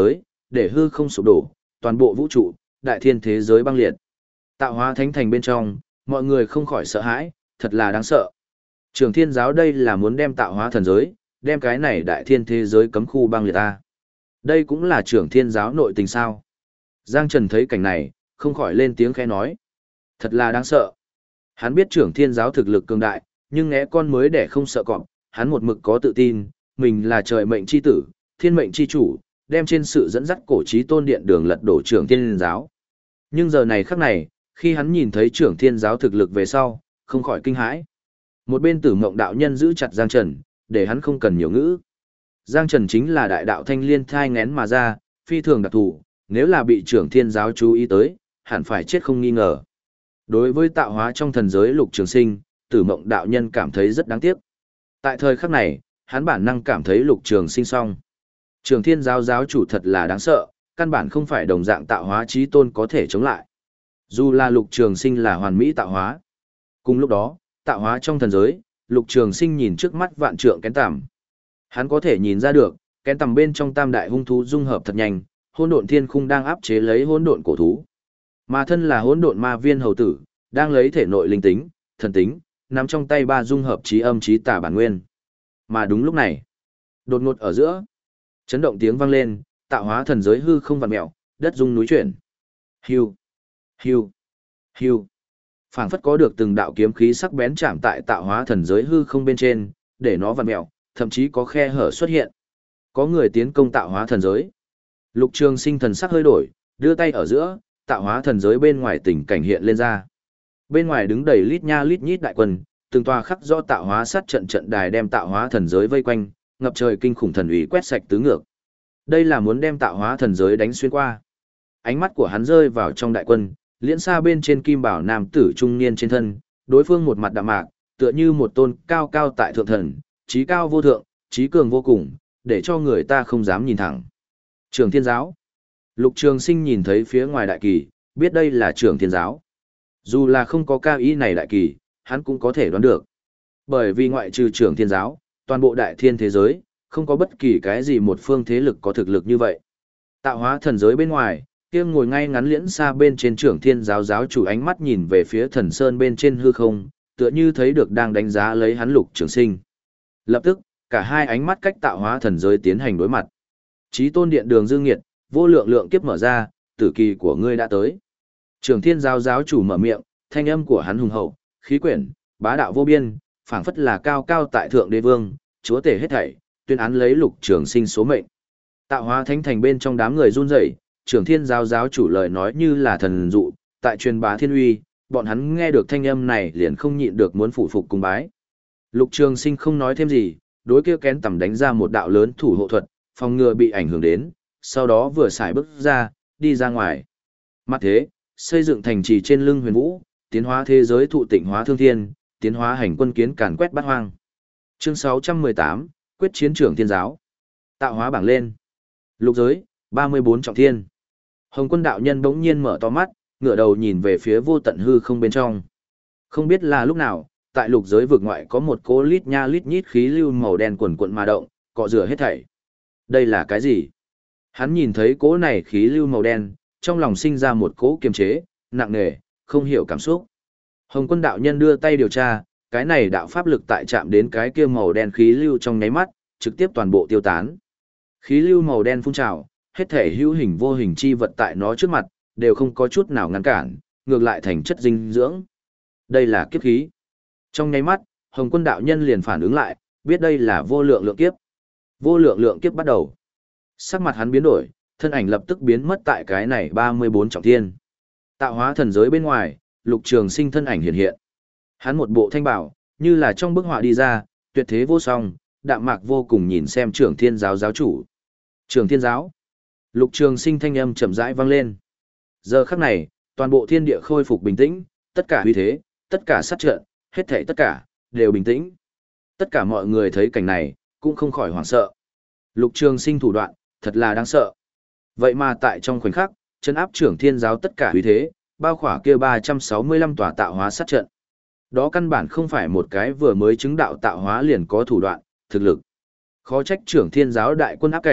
để hư không sụp đổ, toàn bộ vũ trụ, đại thiên thế giới băng liệt. Tạo hóa thánh thành bên trong, mọi người không khỏi sợ hãi, thật là đáng sợ. Trường thiên giáo đây là muốn đem tạo hóa thần giới, đem cái này đại thiên thế giới cấm khu băng liệt ta. Đây cũng là trưởng thiên giáo nội tình sao. Giang Trần thấy cảnh này, không khỏi lên tiếng khẽ nói. Thật là đáng sợ. Hắn biết trưởng thiên giáo thực lực cường đại, nhưng ngẽ con mới để không sợ cọp, hắn một mực có tự tin, mình là trời mệnh chi tử, thiên mệnh chi chủ, đem trên sự dẫn dắt cổ trí tôn điện đường lật đổ trưởng thiên giáo. Nhưng giờ này khắc này, khi hắn nhìn thấy trưởng thiên giáo thực lực về sau, không khỏi kinh hãi. Một bên Tử Mộng đạo nhân giữ chặt Giang Trần, để hắn không cần nhiều ngữ. Giang Trần chính là đại đạo thanh liên thai ngén mà ra, phi thường đặc thù, nếu là bị trưởng thiên giáo chú ý tới, hẳn phải chết không nghi ngờ. Đối với tạo hóa trong thần giới Lục Trường Sinh, Tử Mộng đạo nhân cảm thấy rất đáng tiếc. Tại thời khắc này, hắn bản năng cảm thấy Lục Trường Sinh xong. Trưởng thiên giáo giáo chủ thật là đáng sợ, căn bản không phải đồng dạng tạo hóa chí tôn có thể chống lại. Dù là Lục Trường Sinh là hoàn mỹ tạo hóa. Cùng lúc đó, tạo hóa trong thần giới, Lục Trường Sinh nhìn trước mắt vạn trượng kén tằm. Hắn có thể nhìn ra được, kén tằm bên trong tam đại hung thú dung hợp thật nhanh, hỗn độn thiên khung đang áp chế lấy hỗn độn cổ thú. Mà thân là hỗn độn ma viên hầu tử, đang lấy thể nội linh tính, thần tính, nắm trong tay ba dung hợp trí âm trí tà bản nguyên. Mà đúng lúc này, đột ngột ở giữa, chấn động tiếng vang lên, tạo hóa thần giới hư không vặn mèo, đất rung núi chuyển. Hiu, hiu, hiu. Phảng phất có được từng đạo kiếm khí sắc bén chạm tại tạo hóa thần giới hư không bên trên, để nó vặn mèo, thậm chí có khe hở xuất hiện. Có người tiến công tạo hóa thần giới. Lục Trường Sinh thần sắc hơi đổi, đưa tay ở giữa, tạo hóa thần giới bên ngoài tình cảnh hiện lên ra. Bên ngoài đứng đầy lít nha lít nhít đại quân, từng tòa khắc do tạo hóa sát trận trận đài đem tạo hóa thần giới vây quanh, ngập trời kinh khủng thần uy quét sạch tứ ngược. Đây là muốn đem tạo hóa thần giới đánh xuyên qua. Ánh mắt của hắn rơi vào trong đại quân, liễn xa bên trên kim bảo nam tử trung niên trên thân, đối phương một mặt đạm mạc, tựa như một tôn cao cao tại thượng thần, trí cao vô thượng, trí cường vô cùng, để cho người ta không dám nhìn thẳng. Trường Thiên giáo. Lục Trường Sinh nhìn thấy phía ngoài đại kỳ, biết đây là Trường Thiên giáo. Dù là không có cao ý này đại kỳ, hắn cũng có thể đoán được. Bởi vì ngoại trừ Trường Thiên giáo, toàn bộ đại thiên thế giới, không có bất kỳ cái gì một phương thế lực có thực lực như vậy. Tạo hóa thần giới bên ngoài, kia ngồi ngay ngắn liễn xa bên trên Trưởng Thiên giáo giáo chủ ánh mắt nhìn về phía thần sơn bên trên hư không, tựa như thấy được đang đánh giá lấy hắn Lục Trường Sinh. Lập tức, cả hai ánh mắt cách tạo hóa thần giới tiến hành đối mặt. Chí tôn điện đường dương nghiệt, vô lượng lượng kiếp mở ra, tử kỳ của ngươi đã tới. Trưởng Thiên giáo giáo chủ mở miệng, thanh âm của hắn hùng hậu, khí quyển, bá đạo vô biên, phảng phất là cao cao tại thượng đế vương, chúa tể hết thảy, tuyên án lấy Lục Trường Sinh số mệnh. Tạo hóa thánh thành bên trong đám người run rẩy, Trưởng Thiên giáo giáo chủ lời nói như là thần dụ, tại truyền bá thiên uy, bọn hắn nghe được thanh âm này liền không nhịn được muốn phủ phục cung bái. Lục Trường Sinh không nói thêm gì, đối kia kén tầm đánh ra một đạo lớn thủ hộ thuật, phòng ngừa bị ảnh hưởng đến, sau đó vừa xài bước ra, đi ra ngoài. Mặt thế, xây dựng thành trì trên lưng huyền vũ, tiến hóa thế giới thụ tịnh hóa thương thiên, tiến hóa hành quân kiến càn quét bát hoang. Chương sáu trăm mười tám, quyết chiến Trưởng Thiên giáo. Tạo hóa bảng lên. Lục giới, ba mươi bốn trọng thiên. Hồng Quân đạo nhân bỗng nhiên mở to mắt, ngửa đầu nhìn về phía vô tận hư không bên trong. Không biết là lúc nào, tại lục giới vực ngoại có một cỗ lít nha lít nhít khí lưu màu đen quần quận mà động, cọ rửa hết thảy. Đây là cái gì? Hắn nhìn thấy cỗ này khí lưu màu đen, trong lòng sinh ra một cỗ kiềm chế, nặng nề, không hiểu cảm xúc. Hồng Quân đạo nhân đưa tay điều tra, cái này đạo pháp lực tại chạm đến cái kia màu đen khí lưu trong nháy mắt, trực tiếp toàn bộ tiêu tán. Khí lưu màu đen phun trào, hết thể hữu hình vô hình chi vật tại nó trước mặt, đều không có chút nào ngăn cản, ngược lại thành chất dinh dưỡng. Đây là kiếp khí. Trong nháy mắt, Hồng Quân đạo nhân liền phản ứng lại, biết đây là vô lượng lượng kiếp. Vô lượng lượng kiếp bắt đầu. Sắc mặt hắn biến đổi, thân ảnh lập tức biến mất tại cái này ba mươi bốn trọng thiên. Tạo hóa thần giới bên ngoài, Lục Trường Sinh thân ảnh hiện hiện. Hắn một bộ thanh bảo, như là trong bức họa đi ra, tuyệt thế vô song, đạm mạc vô cùng nhìn xem Trưởng Thiên giáo giáo chủ. Trưởng Thiên giáo. Lục Trường Sinh thanh âm chậm rãi vang lên. Giờ khắc này, toàn bộ thiên địa khôi phục bình tĩnh, tất cả uy thế, tất cả sát trận, hết thảy tất cả đều bình tĩnh. Tất cả mọi người thấy cảnh này, cũng không khỏi hoảng sợ. Lục Trường Sinh thủ đoạn, thật là đáng sợ. Vậy mà tại trong khoảnh khắc, trấn áp Trưởng Thiên giáo tất cả uy thế, bao khỏa kia ba trăm sáu mươi lăm tòa tạo hóa sát trận. Đó căn bản không phải một cái vừa mới chứng đạo tạo hóa liền có thủ đoạn, thực lực. Khó trách Trưởng Thiên giáo đại quân áp cảnh,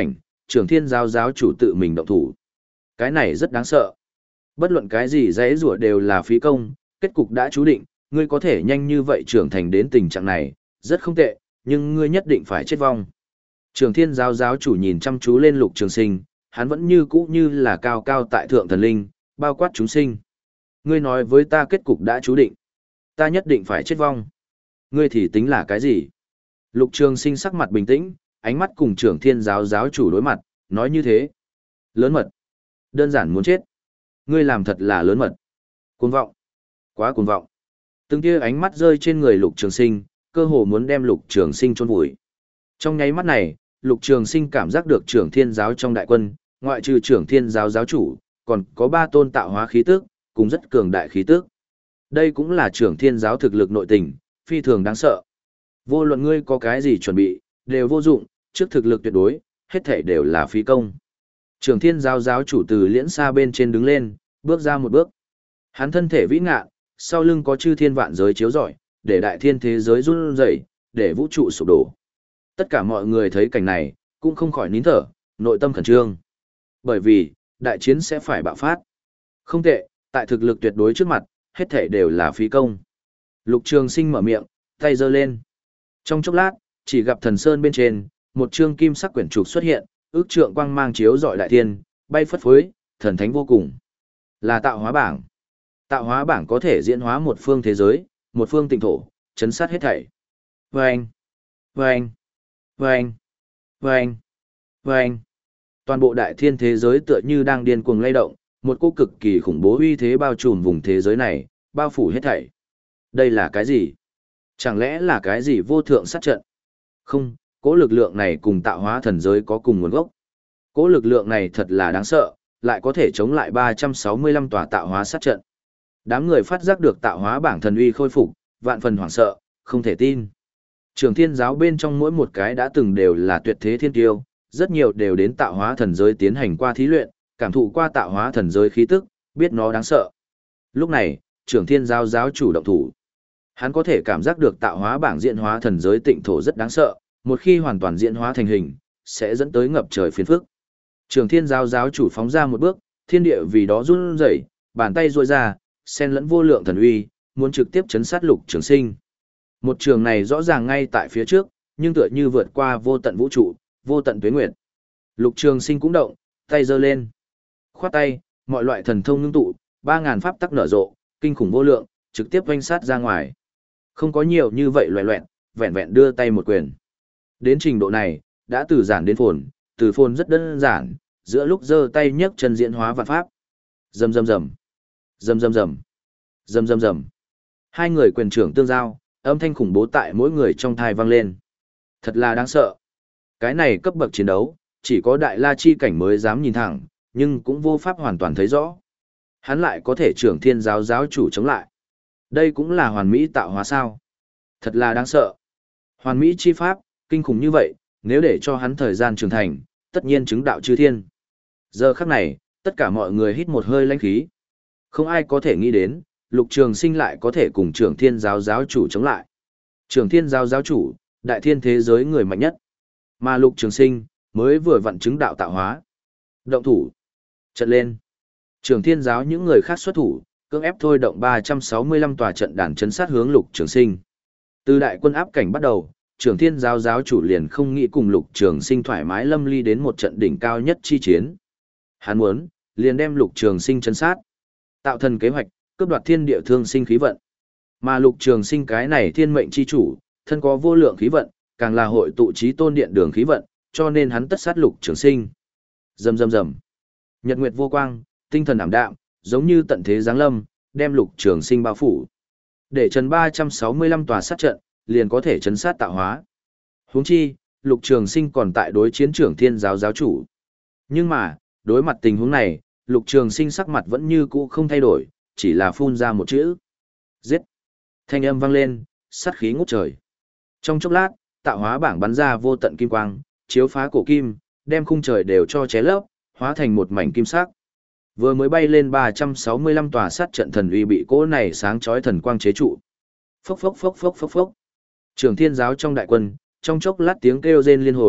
trưởng thiên giáo giáo chủ tự mình động thủ. Cái này rất đáng sợ. Bất luận cái gì dễ rủa đều là phí công, kết cục đã chú định, ngươi có thể nhanh như vậy trưởng thành đến tình trạng này, rất không tệ, nhưng ngươi nhất định phải chết vong. Trưởng thiên giáo giáo chủ nhìn chăm chú lên Lục Trường Sinh, hắn vẫn như cũ như là cao cao tại thượng thần linh, bao quát chúng sinh. Ngươi nói với ta kết cục đã chú định. Ta nhất định phải chết vong. Ngươi thì tính là cái gì? Lục Trường Sinh sắc mặt bình tĩnh, ánh mắt cùng trưởng thiên giáo giáo chủ đối mặt, nói như thế. Lớn mật. Đơn giản muốn chết. Ngươi làm thật là lớn mật. Cuồng vọng. Quá cuồng vọng. Từng tia ánh mắt rơi trên người Lục Trường Sinh, cơ hồ muốn đem Lục Trường Sinh chôn vùi. Trong nháy mắt này, Lục Trường Sinh cảm giác được trưởng thiên giáo trong đại quân, ngoại trừ trưởng thiên giáo giáo chủ, còn có ba tôn tạo hóa khí tức, cùng rất cường đại khí tức. Đây cũng là trưởng thiên giáo thực lực nội tình, phi thường đáng sợ. Vô luận ngươi có cái gì chuẩn bị, đều vô dụng, trước thực lực tuyệt đối, hết thảy đều là phí công. Trưởng thiên giáo giáo chủ từ liễn xa bên trên đứng lên, bước ra một bước. Hắn thân thể vĩ ngạn, sau lưng có chư thiên vạn giới chiếu rọi, để đại thiên thế giới run rẩy, để vũ trụ sụp đổ. Tất cả mọi người thấy cảnh này, cũng không khỏi nín thở, nội tâm khẩn trương. Bởi vì, đại chiến sẽ phải bạo phát. Không tệ, tại thực lực tuyệt đối trước mặt, hết thảy đều là phí công. Lục Trường Sinh mở miệng, tay giơ lên. Trong chốc lát, chỉ gặp thần sơn bên trên, một chương kim sắc quyển trục xuất hiện, ước trượng quang mang chiếu rọi đại thiên, bay phất phới, thần thánh vô cùng. Là tạo hóa bảng. Tạo hóa bảng có thể diễn hóa một phương thế giới, một phương tịnh thổ, chấn sát hết thảy. Vâng! Vâng! Vâng! Vâng! Vâng! Toàn bộ đại thiên thế giới tựa như đang điên cuồng lay động, một cỗ cực kỳ khủng bố uy thế bao trùm vùng thế giới này, bao phủ hết thảy. Đây là cái gì? Chẳng lẽ là cái gì vô thượng sát trận? Không, cỗ lực lượng này cùng tạo hóa thần giới có cùng nguồn gốc. Cỗ lực lượng này thật là đáng sợ, lại có thể chống lại ba trăm sáu mươi lăm tòa tạo hóa sát trận. Đám người phát giác được tạo hóa bảng thần uy khôi phục, vạn phần hoảng sợ, không thể tin. Trường thiên giáo bên trong mỗi một cái đã từng đều là tuyệt thế thiên tiêu, rất nhiều đều đến tạo hóa thần giới tiến hành qua thí luyện, cảm thụ qua tạo hóa thần giới khí tức, biết nó đáng sợ. Lúc này, trưởng thiên giáo giáo chủ động thủ. Hắn có thể cảm giác được tạo hóa bảng diễn hóa thần giới tịnh thổ rất đáng sợ, một khi hoàn toàn diễn hóa thành hình, sẽ dẫn tới ngập trời phiền phức. Trưởng thiên giáo giáo chủ phóng ra một bước, thiên địa vì đó run rẩy, bàn tay duỗi ra, xen lẫn vô lượng thần uy, muốn trực tiếp chấn sát Lục Trường Sinh. Một trường này rõ ràng ngay tại phía trước, nhưng tựa như vượt qua vô tận vũ trụ, vô tận tuế nguyệt. Lục Trường Sinh cũng động, tay giơ lên. Khoát tay, mọi loại thần thông ngưng tụ, ba ngàn pháp tắc nở rộ, kinh khủng vô lượng, trực tiếp oanh sát ra ngoài. Không có nhiều như vậy loẻ loẹt, vẹn vẹn đưa tay một quyền. Đến trình độ này, đã từ giản đến phồn, từ phồn rất đơn giản, giữa lúc giơ tay nhấc chân diễn hóa vạn pháp. Rầm rầm rầm, rầm rầm rầm, rầm rầm rầm. Hai người quyền trưởng tương giao, âm thanh khủng bố tại mỗi người trong thai vang lên. Thật là đáng sợ. Cái này cấp bậc chiến đấu, chỉ có đại la chi cảnh mới dám nhìn thẳng, nhưng cũng vô pháp hoàn toàn thấy rõ. Hắn lại có thể trưởng thiên giáo giáo chủ chống lại. Đây cũng là hoàn mỹ tạo hóa sao. Thật là đáng sợ. Hoàn mỹ chi pháp, kinh khủng như vậy, nếu để cho hắn thời gian trưởng thành, tất nhiên chứng đạo chư thiên. Giờ khắc này, tất cả mọi người hít một hơi lãnh khí. Không ai có thể nghĩ đến, Lục Trường Sinh lại có thể cùng trưởng thiên giáo giáo chủ chống lại. Trưởng thiên giáo giáo chủ, đại thiên thế giới người mạnh nhất. Mà Lục Trường Sinh, mới vừa vặn chứng đạo tạo hóa. Động thủ. Trận lên. Trưởng thiên giáo những người khác xuất thủ, cưỡng ép thôi động ba trăm sáu mươi lăm tòa trận đàn chấn sát hướng Lục Trường Sinh. Từ đại quân áp cảnh bắt đầu, trưởng thiên giáo giáo chủ liền không nghĩ cùng Lục Trường Sinh thoải mái lâm ly đến một trận đỉnh cao nhất chi chiến. Hắn muốn, liền đem Lục Trường Sinh chấn sát. Tạo thần kế hoạch, cướp đoạt thiên địa thương sinh khí vận. Mà Lục Trường Sinh cái này thiên mệnh chi chủ, thân có vô lượng khí vận, càng là hội tụ chí tôn điện đường khí vận, cho nên hắn tất sát Lục Trường Sinh. Rầm rầm rầm. Nhật nguyệt vô quang, tinh thần ảm đạm, giống như tận thế giáng lâm, đem Lục Trường Sinh bao phủ. Để trấn ba trăm sáu mươi lăm tòa sát trận, liền có thể chấn sát tạo hóa. Huống chi, Lục Trường Sinh còn tại đối chiến trưởng thiên giáo giáo chủ. Nhưng mà, đối mặt tình huống này, Lục Trường Sinh sắc mặt vẫn như cũ không thay đổi, chỉ là phun ra một chữ. Giết! Thanh âm vang lên, sát khí ngút trời. Trong chốc lát, tạo hóa bảng bắn ra vô tận kim quang, chiếu phá cổ kim, đem khung trời đều cho ché lấp, hóa thành một mảnh kim sắc. Vừa mới bay lên ba trăm sáu mươi lăm tòa sát trận thần uy bị cỗ này sáng chói thần quang chế trụ. Phốc phốc phốc phốc phốc phốc. Trường thiên giáo trong đại quân, trong chốc lát tiếng kêu rên liên hồi,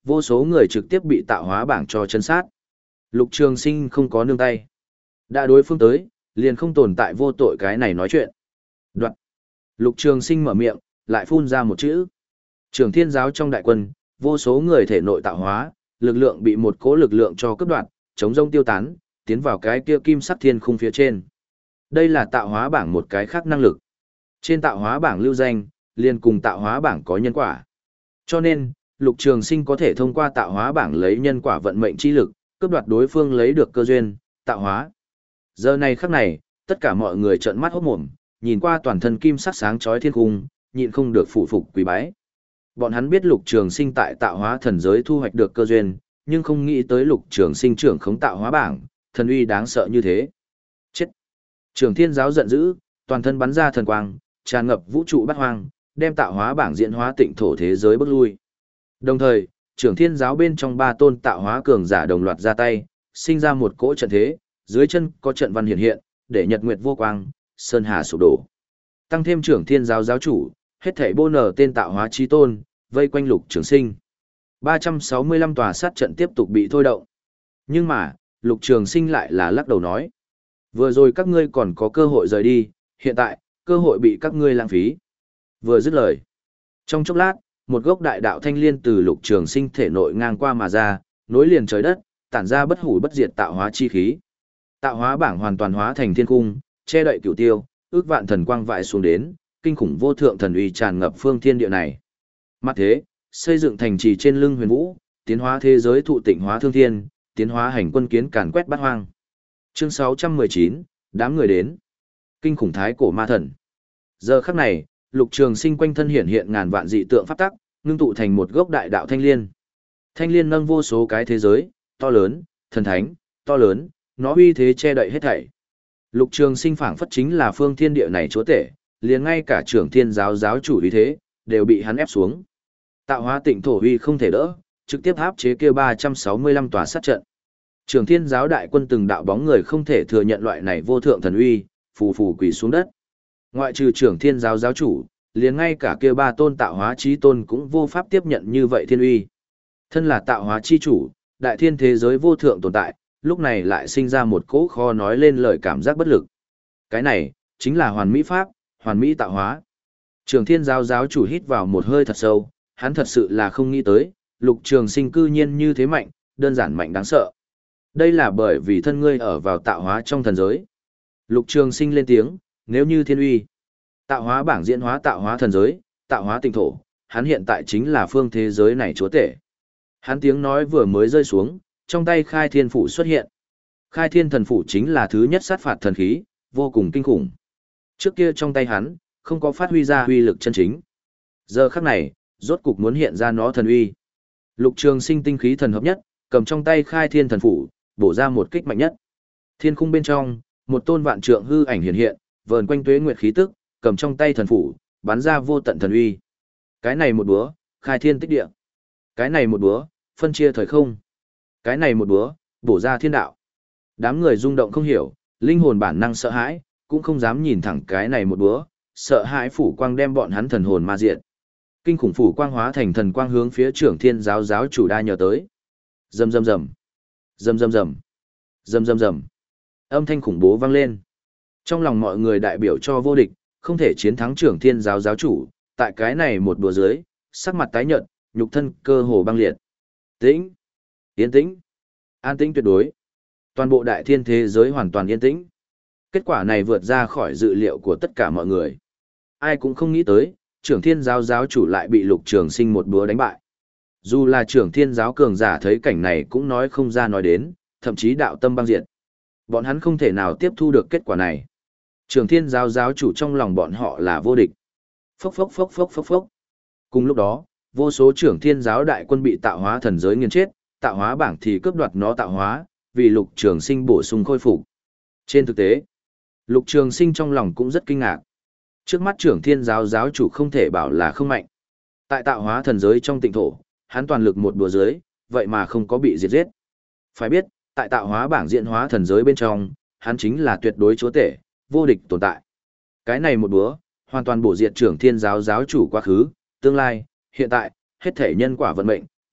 vô số người trực tiếp bị tạo hóa bảng cho chân sát. Lục Trường Sinh không có nương tay. Đã đối phương tới, liền không tồn tại vô tội cái này nói chuyện. Đoạn. Lục Trường Sinh mở miệng, lại phun ra một chữ. Trường Thiên giáo trong đại quân, vô số người thể nội tạo hóa, lực lượng bị một cỗ lực lượng cho cướp đoạt, chống rông tiêu tán, tiến vào cái kia kim sắc thiên khung phía trên. Đây là tạo hóa bảng một cái khác năng lực. Trên tạo hóa bảng lưu danh, liền cùng tạo hóa bảng có nhân quả. Cho nên, Lục Trường Sinh có thể thông qua tạo hóa bảng lấy nhân quả vận mệnh chi lực, cướp đoạt đối phương lấy được cơ duyên, tạo hóa. Giờ này khắc này, tất cả mọi người trợn mắt hốt mồm, nhìn qua toàn thân kim sắc sáng chói thiên cung, nhịn không được phủ phục quỳ bái. Bọn hắn biết Lục Trường Sinh tại tạo hóa thần giới thu hoạch được cơ duyên, nhưng không nghĩ tới Lục Trường Sinh trưởng khống tạo hóa bảng, thần uy đáng sợ như thế. Chết! Trường Thiên giáo giận dữ, toàn thân bắn ra thần quang, tràn ngập vũ trụ bát hoang, đem tạo hóa bảng diễn hóa tịnh thổ thế giới bước lui. Đồng thời, Trường Thiên giáo bên trong ba tôn tạo hóa cường giả đồng loạt ra tay, sinh ra một cỗ trận thế, dưới chân có trận văn hiện hiện, để nhật nguyệt vô quang, sơn hà sụp đổ. Tăng thêm Trường Thiên giáo giáo chủ, hết thảy bô nở tên tạo hóa chí tôn, vây quanh Lục Trường Sinh. ba trăm sáu mươi lăm tòa sát trận tiếp tục bị thôi động. Nhưng mà, Lục Trường Sinh lại là lắc đầu nói. Vừa rồi các ngươi còn có cơ hội rời đi, hiện tại, cơ hội bị các ngươi lãng phí. Vừa dứt lời. Trong chốc lát, một gốc đại đạo thanh liên từ Lục Trường Sinh thể nội ngang qua mà ra, nối liền trời đất, tản ra bất hủ bất diệt tạo hóa chi khí. Tạo hóa bảng hoàn toàn hóa thành thiên cung, che đậy cửu tiêu, ước vạn thần quang vãi xuống đến, kinh khủng vô thượng thần uy tràn ngập phương thiên địa này. Mặt thế, xây dựng thành trì trên lưng huyền vũ, tiến hóa thế giới thụ tịnh hóa thương thiên, tiến hóa hành quân kiến càn quét bát hoang. Chương sáu trăm mười chín, đám người đến. Kinh khủng thái cổ ma thần. Giờ khắc này, Lục Trường Sinh quanh thân hiện hiện ngàn vạn dị tượng pháp tắc, ngưng tụ thành một gốc đại đạo thanh liên. Thanh liên nâng vô số cái thế giới, to lớn, thần thánh, to lớn, nó uy thế che đậy hết thảy. Lục Trường Sinh phảng phất chính là phương thiên địa này chúa tể, liền ngay cả Trưởng Thiên giáo giáo chủ uy thế đều bị hắn ép xuống. Tạo hóa tịnh thổ uy không thể đỡ, trực tiếp áp chế kia ba trăm sáu mươi lăm tòa sát trận. Trưởng Thiên giáo đại quân từng đạo bóng người không thể thừa nhận loại này vô thượng thần uy, phù phù quỳ xuống đất. Ngoại trừ Trưởng Thiên giáo giáo chủ, liền ngay cả kia ba tôn tạo hóa chí tôn cũng vô pháp tiếp nhận như vậy thiên uy. Thân là tạo hóa chi chủ, đại thiên thế giới vô thượng tồn tại, lúc này lại sinh ra một cỗ khó nói lên lời cảm giác bất lực. Cái này, chính là hoàn mỹ pháp, hoàn mỹ tạo hóa. Trường Thiên giáo giáo chủ hít vào một hơi thật sâu, hắn thật sự là không nghĩ tới, Lục Trường Sinh cư nhiên như thế mạnh, đơn giản mạnh đáng sợ. Đây là bởi vì thân ngươi ở vào tạo hóa trong thần giới. Lục Trường Sinh lên tiếng, nếu như thiên uy, tạo hóa bảng diễn hóa tạo hóa thần giới, tạo hóa tinh thổ, hắn hiện tại chính là phương thế giới này chúa tể. Hắn tiếng nói vừa mới rơi xuống, trong tay Khai Thiên phủ xuất hiện. Khai Thiên thần phủ chính là thứ nhất sát phạt thần khí, vô cùng kinh khủng. Trước kia trong tay hắn, không có phát huy ra uy lực chân chính. Giờ khắc này, rốt cục muốn hiện ra nó thần uy. Lục Trường Sinh tinh khí thần hợp nhất, cầm trong tay Khai Thiên thần phủ, bổ ra một kích mạnh nhất. Thiên khung bên trong, một tôn vạn trượng hư ảnh hiện hiện, vờn quanh tuế nguyệt khí tức, cầm trong tay thần phủ, bắn ra vô tận thần uy. Cái này một búa, khai thiên tích địa. Cái này một búa, phân chia thời không. Cái này một búa, bổ ra thiên đạo. Đám người rung động không hiểu, linh hồn bản năng sợ hãi, cũng không dám nhìn thẳng cái này một búa, sợ hãi phủ quang đem bọn hắn thần hồn ma diệt. Kinh khủng phủ quang hóa thành thần quang hướng phía Trưởng Thiên giáo giáo chủ đa nhờ tới. Rầm rầm rầm. Rầm rầm rầm. Rầm rầm rầm. Âm thanh khủng bố vang lên. Trong lòng mọi người đại biểu cho vô địch, không thể chiến thắng Trưởng Thiên giáo giáo chủ, tại cái này một đùa dưới, sắc mặt tái nhợt, nhục thân cơ hồ băng liệt. Tĩnh, yên tĩnh, an tĩnh tuyệt đối. Toàn bộ đại thiên thế giới hoàn toàn yên tĩnh. Kết quả này vượt ra khỏi dự liệu của tất cả mọi người. Ai cũng không nghĩ tới, Trưởng Thiên giáo giáo chủ lại bị Lục Trường Sinh một búa đánh bại. Dù là Trưởng Thiên giáo cường giả thấy cảnh này cũng nói không ra nói đến, thậm chí đạo tâm băng diệt. Bọn hắn không thể nào tiếp thu được kết quả này. Trưởng Thiên giáo giáo chủ trong lòng bọn họ là vô địch. Phốc phốc phốc phốc phốc phốc. Cùng lúc đó, vô số Trưởng Thiên giáo đại quân bị tạo hóa thần giới nghiền chết, tạo hóa bảng thì cướp đoạt nó tạo hóa, vì Lục Trường Sinh bổ sung khôi phục. Trên thực tế, Lục Trường Sinh trong lòng cũng rất kinh ngạc. Trước mắt Trưởng Thiên giáo giáo chủ không thể bảo là không mạnh. Tại tạo hóa thần giới trong tịnh thổ, hắn toàn lực một đùa dưới, vậy mà không có bị diệt giết. Phải biết, tại tạo hóa bảng diễn hóa thần giới bên trong, hắn chính là tuyệt đối chúa tể, vô địch tồn tại. Cái này một búa, hoàn toàn bổ diệt Trưởng Thiên giáo giáo chủ quá khứ, tương lai, hiện tại, hết thể nhân quả vận mệnh,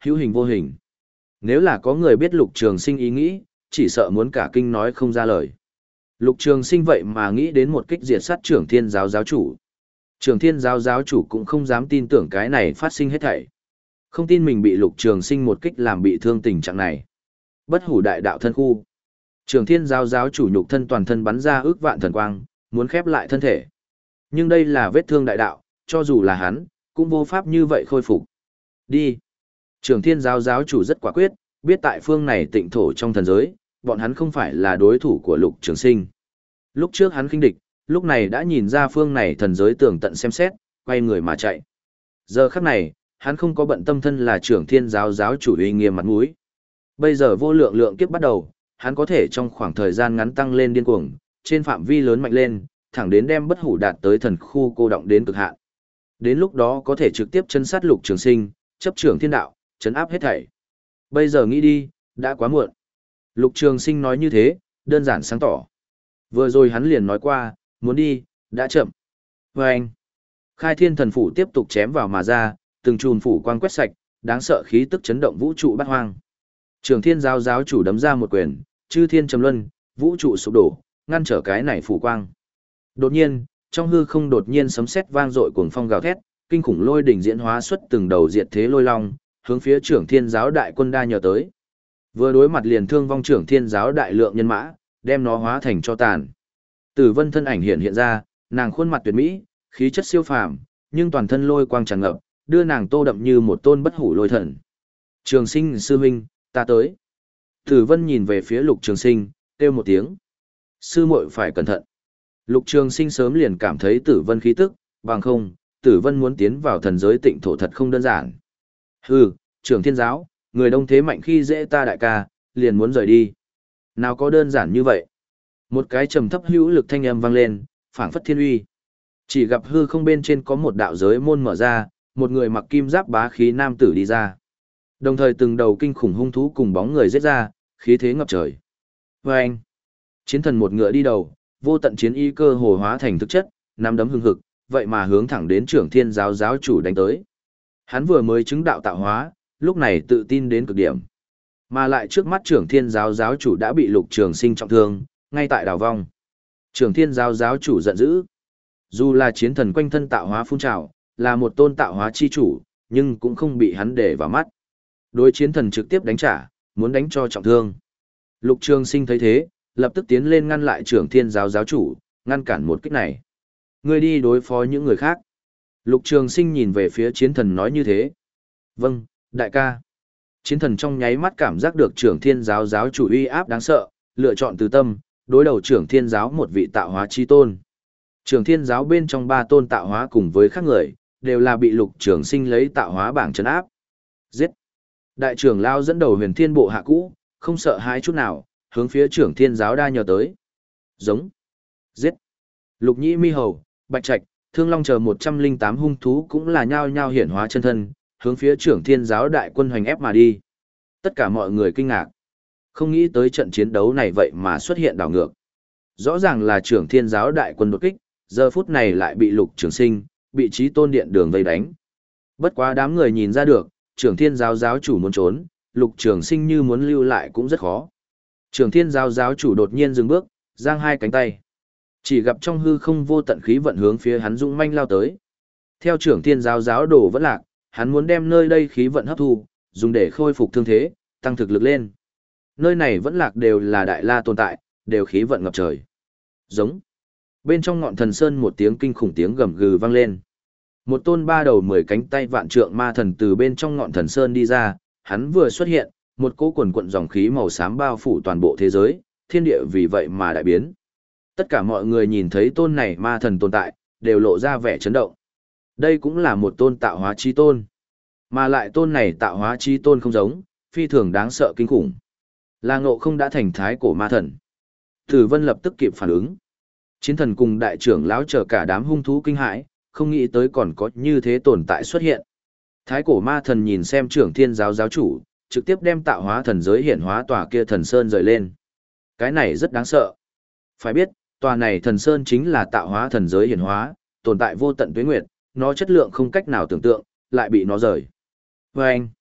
hữu hình vô hình. Nếu là có người biết Lục Trường Sinh ý nghĩ, chỉ sợ muốn cả kinh nói không ra lời. Lục Trường Sinh vậy mà nghĩ đến một kích diệt sát Trưởng Thiên giáo giáo chủ. Trưởng Thiên giáo giáo chủ cũng không dám tin tưởng cái này phát sinh hết thảy. Không tin mình bị Lục Trường Sinh một kích làm bị thương tình trạng này. Bất hủ đại đạo thân khu. Trưởng Thiên giáo giáo chủ nhục thân toàn thân bắn ra ước vạn thần quang, muốn khép lại thân thể. Nhưng đây là vết thương đại đạo, cho dù là hắn, cũng vô pháp như vậy khôi phục. Đi. Trưởng Thiên giáo giáo chủ rất quả quyết, biết tại phương này tịnh thổ trong thần giới, bọn hắn không phải là đối thủ của Lục Trường Sinh. Lúc trước hắn khinh địch, lúc này đã nhìn ra phương này thần giới tường tận xem xét, quay người mà chạy. Giờ khắc này, hắn không có bận tâm thân là Trưởng Thiên giáo giáo chủ uy nghiêm mặt mũi. Bây giờ vô lượng lượng kiếp bắt đầu, hắn có thể trong khoảng thời gian ngắn tăng lên điên cuồng, trên phạm vi lớn mạnh lên, thẳng đến đem bất hủ đạt tới thần khu cô động đến cực hạn. Đến lúc đó có thể trực tiếp chân sát Lục Trường Sinh, chấp trưởng thiên đạo, chấn áp hết thảy. Bây giờ nghĩ đi, đã quá muộn. Lục Trường Sinh nói như thế, đơn giản sáng tỏ. Vừa rồi hắn liền nói qua, muốn đi, đã chậm. Và anh, Khai Thiên Thần Phủ tiếp tục chém vào mà ra, từng chùm phủ quang quét sạch, đáng sợ khí tức chấn động vũ trụ bát hoang. Trường Thiên giáo giáo chủ đấm ra một quyền, chư thiên trầm luân, vũ trụ sụp đổ, ngăn trở cái này phủ quang. Đột nhiên, trong hư không đột nhiên sấm sét vang dội cuồng phong gào thét, kinh khủng lôi đỉnh diễn hóa xuất từng đầu diệt thế lôi long, hướng phía Trưởng Thiên giáo đại quân đa nhờ tới. Vừa đối mặt liền thương vong Trưởng Thiên giáo đại lượng nhân mã, đem nó hóa thành cho tàn. Tử Vân thân ảnh hiện hiện ra, nàng khuôn mặt tuyệt mỹ, khí chất siêu phàm, nhưng toàn thân lôi quang tràn ngập, đưa nàng tô đậm như một tôn bất hủ lôi thần. Trường Sinh sư huynh, ta tới. Tử Vân nhìn về phía Lục Trường Sinh, kêu một tiếng. Sư muội phải cẩn thận. Lục Trường Sinh sớm liền cảm thấy Tử Vân khí tức, bằng không, Tử Vân muốn tiến vào thần giới tịnh thổ thật không đơn giản. Hừ, Trưởng Thiên giáo, người đông thế mạnh khi dễ ta đại ca, liền muốn rời đi. Nào có đơn giản như vậy. Một cái trầm thấp hữu lực thanh âm vang lên, phảng phất thiên uy. Chỉ gặp hư không bên trên có một đạo giới môn mở ra, một người mặc kim giáp bá khí nam tử đi ra. Đồng thời từng đầu kinh khủng hung thú cùng bóng người giết ra, khí thế ngập trời. Và anh, chiến thần một ngựa đi đầu, vô tận chiến y cơ hồ hóa thành thực chất, nắm đấm hưng hực, vậy mà hướng thẳng đến Trưởng Thiên giáo giáo chủ đánh tới. Hắn vừa mới chứng đạo tạo hóa, lúc này tự tin đến cực điểm. Mà lại trước mắt Trưởng Thiên giáo giáo chủ đã bị Lục Trường Sinh trọng thương, ngay tại đào vong. Trưởng Thiên giáo giáo chủ giận dữ. Dù là chiến thần quanh thân tạo hóa phun trào, là một tôn tạo hóa chi chủ, nhưng cũng không bị hắn để vào mắt. Đối chiến thần trực tiếp đánh trả, muốn đánh cho trọng thương. Lục Trường Sinh thấy thế, lập tức tiến lên ngăn lại Trưởng Thiên giáo giáo chủ, ngăn cản một kích này. Ngươi đi đối phó những người khác. Lục Trường Sinh nhìn về phía chiến thần nói như thế. Vâng, đại ca. Chiến thần trong nháy mắt cảm giác được Trưởng Thiên giáo giáo chủ uy áp đáng sợ, lựa chọn từ tâm, đối đầu Trưởng Thiên giáo một vị tạo hóa chi tôn. Trưởng Thiên giáo bên trong ba tôn tạo hóa cùng với khác người, đều là bị Lục Trường Sinh lấy tạo hóa bảng trấn áp. Giết. Đại trưởng lão dẫn đầu Huyền Thiên bộ hạ cũ, không sợ hãi chút nào, hướng phía Trưởng Thiên giáo đa nhờ tới. Giống. Giết. Lục Nhĩ Mi Hầu, Bạch Trạch, Thương Long chờ một trăm linh tám hung thú cũng là nhao nhao hiển hóa chân thân, hướng phía Trưởng Thiên giáo đại quân hoành ép mà đi. Tất cả mọi người kinh ngạc. Không nghĩ tới trận chiến đấu này vậy mà xuất hiện đảo ngược. Rõ ràng là Trưởng Thiên giáo đại quân đột kích, giờ phút này lại bị Lục Trường Sinh, bị Chí Tôn Điện Đường vây đánh. Bất quá đám người nhìn ra được, Trưởng Thiên giáo giáo chủ muốn trốn, Lục Trường Sinh như muốn lưu lại cũng rất khó. Trưởng Thiên giáo giáo chủ đột nhiên dừng bước, giang hai cánh tay. Chỉ gặp trong hư không vô tận khí vận hướng phía hắn dũng manh lao tới. Theo Trưởng Thiên giáo giáo đồ vẫn lạc, hắn muốn đem nơi đây khí vận hấp thu, dùng để khôi phục thương thế, tăng thực lực lên. Nơi này vẫn lạc đều là đại la tồn tại, đều khí vận ngập trời. Giống. Bên trong ngọn thần sơn một tiếng kinh khủng tiếng gầm gừ vang lên. Một tôn ba đầu mười cánh tay vạn trượng ma thần từ bên trong ngọn thần sơn đi ra, hắn vừa xuất hiện, một cỗ quần quận dòng khí màu xám bao phủ toàn bộ thế giới, thiên địa vì vậy mà đại biến. Tất cả mọi người nhìn thấy tôn này ma thần tồn tại, đều lộ ra vẻ chấn động. Đây cũng là một tôn tạo hóa chi tôn. Mà lại tôn này tạo hóa chi tôn không giống, phi thường đáng sợ kinh khủng. Là Ngộ Không đã thành thái cổ ma thần. Tử Vân lập tức kịp phản ứng. Chiến thần cùng đại trưởng lão chờ cả đám hung thú kinh hãi, không nghĩ tới còn có như thế tồn tại xuất hiện. Thái cổ ma thần nhìn xem Trưởng Thiên giáo giáo chủ, trực tiếp đem tạo hóa thần giới hiển hóa tòa kia thần sơn rời lên. Cái này rất đáng sợ. Phải biết, tòa này thần sơn chính là tạo hóa thần giới hiển hóa, tồn tại vô tận tuế nguyệt, nó chất lượng không cách nào tưởng tượng, lại bị nó rời. Và anh,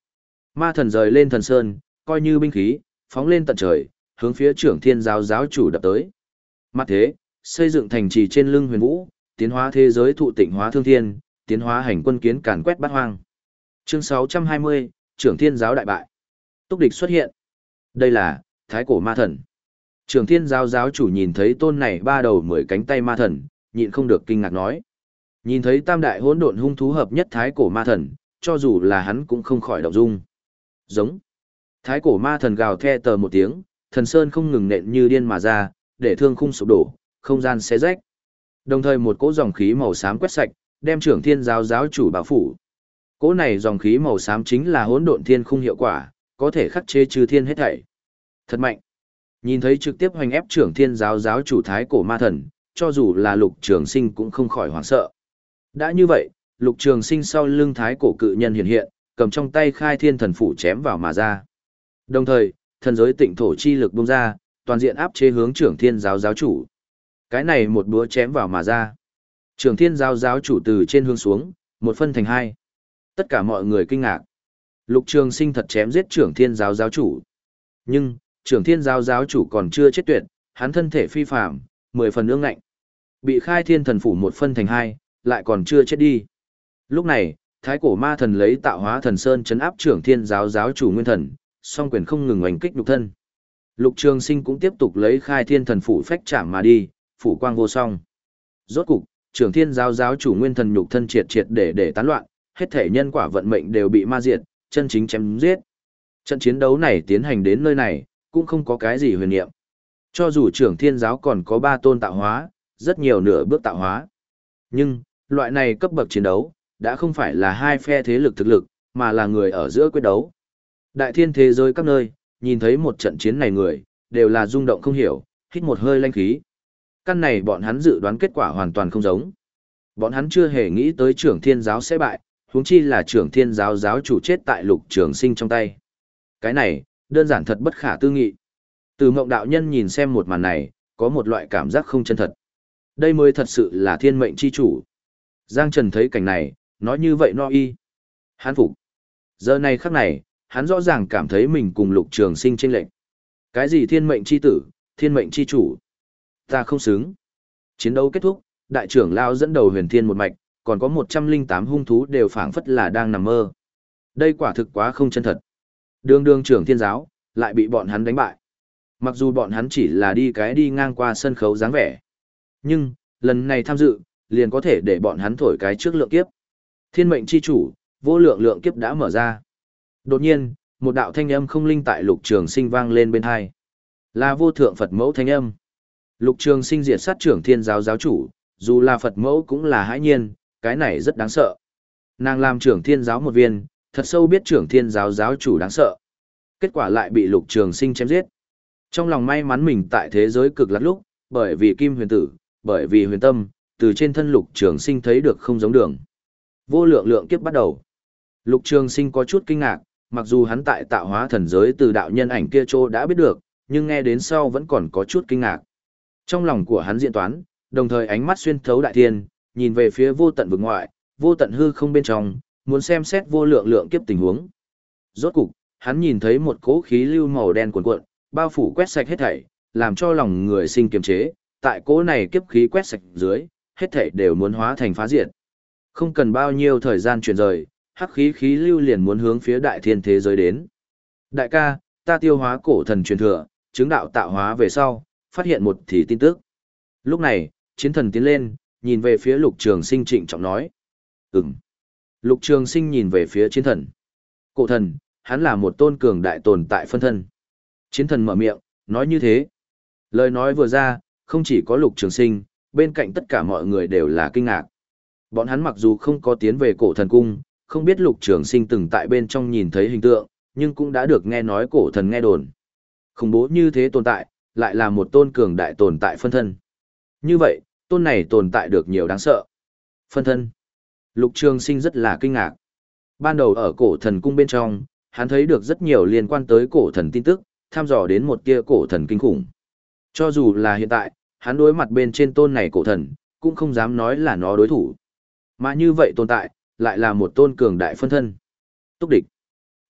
Ma thần rời lên thần sơn, coi như binh khí, phóng lên tận trời, hướng phía trưởng thiên giáo giáo chủ đập tới. Mặt thế, xây dựng thành trì trên lưng huyền vũ, tiến hóa thế giới thụ tịnh hóa thương thiên, tiến hóa hành quân kiến càn quét bát hoang. Chương sáu trăm hai mươi, trưởng thiên giáo đại bại. Túc địch xuất hiện. Đây là thái cổ ma thần. Trưởng thiên giáo giáo chủ nhìn thấy tôn này ba đầu mười cánh tay ma thần, nhịn không được kinh ngạc nói. Nhìn thấy tam đại hỗn độn hung thú hợp nhất thái cổ ma thần, cho dù là hắn cũng không khỏi động dung. Giống. Thái cổ ma thần gào the tờ một tiếng, thần sơn không ngừng nện như điên mà ra, để thương khung sụp đổ, không gian xé rách. Đồng thời một cỗ dòng khí màu xám quét sạch, đem trưởng thiên giáo giáo chủ bảo phủ. Cỗ này dòng khí màu xám chính là hỗn độn thiên khung hiệu quả, có thể khắc chế trừ thiên hết thảy. Thật mạnh. Nhìn thấy trực tiếp hoành ép trưởng thiên giáo giáo chủ thái cổ ma thần, cho dù là lục trường sinh cũng không khỏi hoảng sợ. Đã như vậy, lục trường sinh sau lưng thái cổ cự nhân hiện hiện, cầm trong tay khai thiên thần phủ chém vào mà ra. Đồng thời, thần giới tịnh thổ chi lực bung ra, toàn diện áp chế hướng trưởng thiên giáo giáo chủ. Cái này một búa chém vào mà ra. Trưởng thiên giáo giáo chủ từ trên hướng xuống, một phân thành hai. Tất cả mọi người kinh ngạc. Lục trường sinh thật chém giết trưởng thiên giáo giáo chủ. Nhưng, trưởng thiên giáo giáo chủ còn chưa chết tuyệt, hắn thân thể phi phạm, mười phần ương ngạnh. Bị khai thiên thần phủ một phân thành hai, lại còn chưa chết đi. Lúc này, thái cổ ma thần lấy tạo hóa thần sơn chấn áp trưởng thiên giáo giáo chủ nguyên thần, song quyền không ngừng oanh kích nhục thân. Lục trường sinh cũng tiếp tục lấy khai thiên thần phủ phách chạm mà đi, phủ quang vô song. Rốt cục, trưởng thiên giáo giáo chủ nguyên thần nhục thân triệt triệt để để tán loạn, hết thể nhân quả vận mệnh đều bị ma diệt, chân chính chém giết. Trận chiến đấu này tiến hành đến nơi này, cũng không có cái gì huyền niệm. Cho dù trưởng thiên giáo còn có ba tôn tạo hóa, rất nhiều nửa bước tạo hóa. Nhưng, loại này cấp bậc chiến đấu, đã không phải là hai phe thế lực thực lực, mà là người ở giữa quyết đấu. Đại thiên thế giới các nơi, nhìn thấy một trận chiến này người, đều là rung động không hiểu, hít một hơi lanh khí. Căn này bọn hắn dự đoán kết quả hoàn toàn không giống. Bọn hắn chưa hề nghĩ tới trưởng thiên giáo sẽ bại, huống chi là trưởng thiên giáo giáo chủ chết tại lục trường sinh trong tay. Cái này, đơn giản thật bất khả tư nghị. Từ mộng đạo nhân nhìn xem một màn này, có một loại cảm giác không chân thật. Đây mới thật sự là thiên mệnh chi chủ. Giang Trần thấy cảnh này, nói như vậy no y. Hắn phục. Giờ này khắc này, hắn rõ ràng cảm thấy mình cùng lục trường sinh chênh lệch. Cái gì thiên mệnh chi tử, thiên mệnh chi chủ? Ta không xứng. Chiến đấu kết thúc, đại trưởng lao dẫn đầu huyền thiên một mạch, còn có một trăm linh tám hung thú đều phảng phất là đang nằm mơ. Đây quả thực quá không chân thật. Đường đường trưởng thiên giáo, lại bị bọn hắn đánh bại. Mặc dù bọn hắn chỉ là đi cái đi ngang qua sân khấu dáng vẻ. Nhưng, lần này tham dự, liền có thể để bọn hắn thổi cái trước lượng kiếp. Thiên mệnh chi chủ, vô lượng lượng kiếp đã mở ra. Đột nhiên, một đạo thanh âm không linh tại lục trường sinh vang lên bên hai. Là vô thượng Phật mẫu thanh âm. Lục trường sinh diệt sát trưởng thiên giáo giáo chủ, dù là Phật mẫu cũng là hãi nhiên, cái này rất đáng sợ. Nàng làm trưởng thiên giáo một viên, thật sâu biết trưởng thiên giáo giáo chủ đáng sợ. Kết quả lại bị lục trường sinh chém giết. Trong lòng may mắn mình tại thế giới cực lạc lúc, bởi vì kim huyền tử, bởi vì huyền tâm, từ trên thân lục trường sinh thấy được không giống đường. Vô lượng lượng kiếp bắt đầu. Lục trường sinh có chút kinh ngạc, mặc dù hắn tại tạo hóa thần giới từ đạo nhân ảnh kia trô đã biết được, nhưng nghe đến sau vẫn còn có chút kinh ngạc. Trong lòng của hắn diễn toán, đồng thời ánh mắt xuyên thấu đại thiên, nhìn về phía vô tận vực ngoại, vô tận hư không bên trong, muốn xem xét vô lượng lượng kiếp tình huống. Rốt cục, hắn nhìn thấy một cỗ khí lưu màu đen cuồn cuộn, bao phủ quét sạch hết thảy, làm cho lòng người sinh kiềm chế, tại cỗ này kiếp khí quét sạch dưới, hết thảy đều muốn hóa thành phá diệt. Không cần bao nhiêu thời gian chuyển rời, hắc khí khí lưu liền muốn hướng phía đại thiên thế giới đến. Đại ca, ta tiêu hóa cổ thần truyền thừa, chứng đạo tạo hóa về sau, phát hiện một thì tin tức. Lúc này, chiến thần tiến lên, nhìn về phía lục trường sinh trịnh trọng nói. Ừm. Lục trường sinh nhìn về phía chiến thần. Cổ thần, hắn là một tôn cường đại tồn tại phân thân. Chiến thần mở miệng, nói như thế. Lời nói vừa ra, không chỉ có lục trường sinh, bên cạnh tất cả mọi người đều là kinh ngạc. Bọn hắn mặc dù không có tiến về cổ thần cung, không biết lục trường sinh từng tại bên trong nhìn thấy hình tượng, nhưng cũng đã được nghe nói cổ thần nghe đồn. Khủng bố như thế tồn tại, lại là một tôn cường đại tồn tại phân thân. Như vậy, tôn này tồn tại được nhiều đáng sợ. Phân thân. Lục trường sinh rất là kinh ngạc. Ban đầu ở cổ thần cung bên trong, hắn thấy được rất nhiều liên quan tới cổ thần tin tức, tham dò đến một tia cổ thần kinh khủng. Cho dù là hiện tại, hắn đối mặt bên trên tôn này cổ thần, cũng không dám nói là nó đối thủ. Mà như vậy tồn tại, lại là một tôn cường đại phân thân. Túc địch.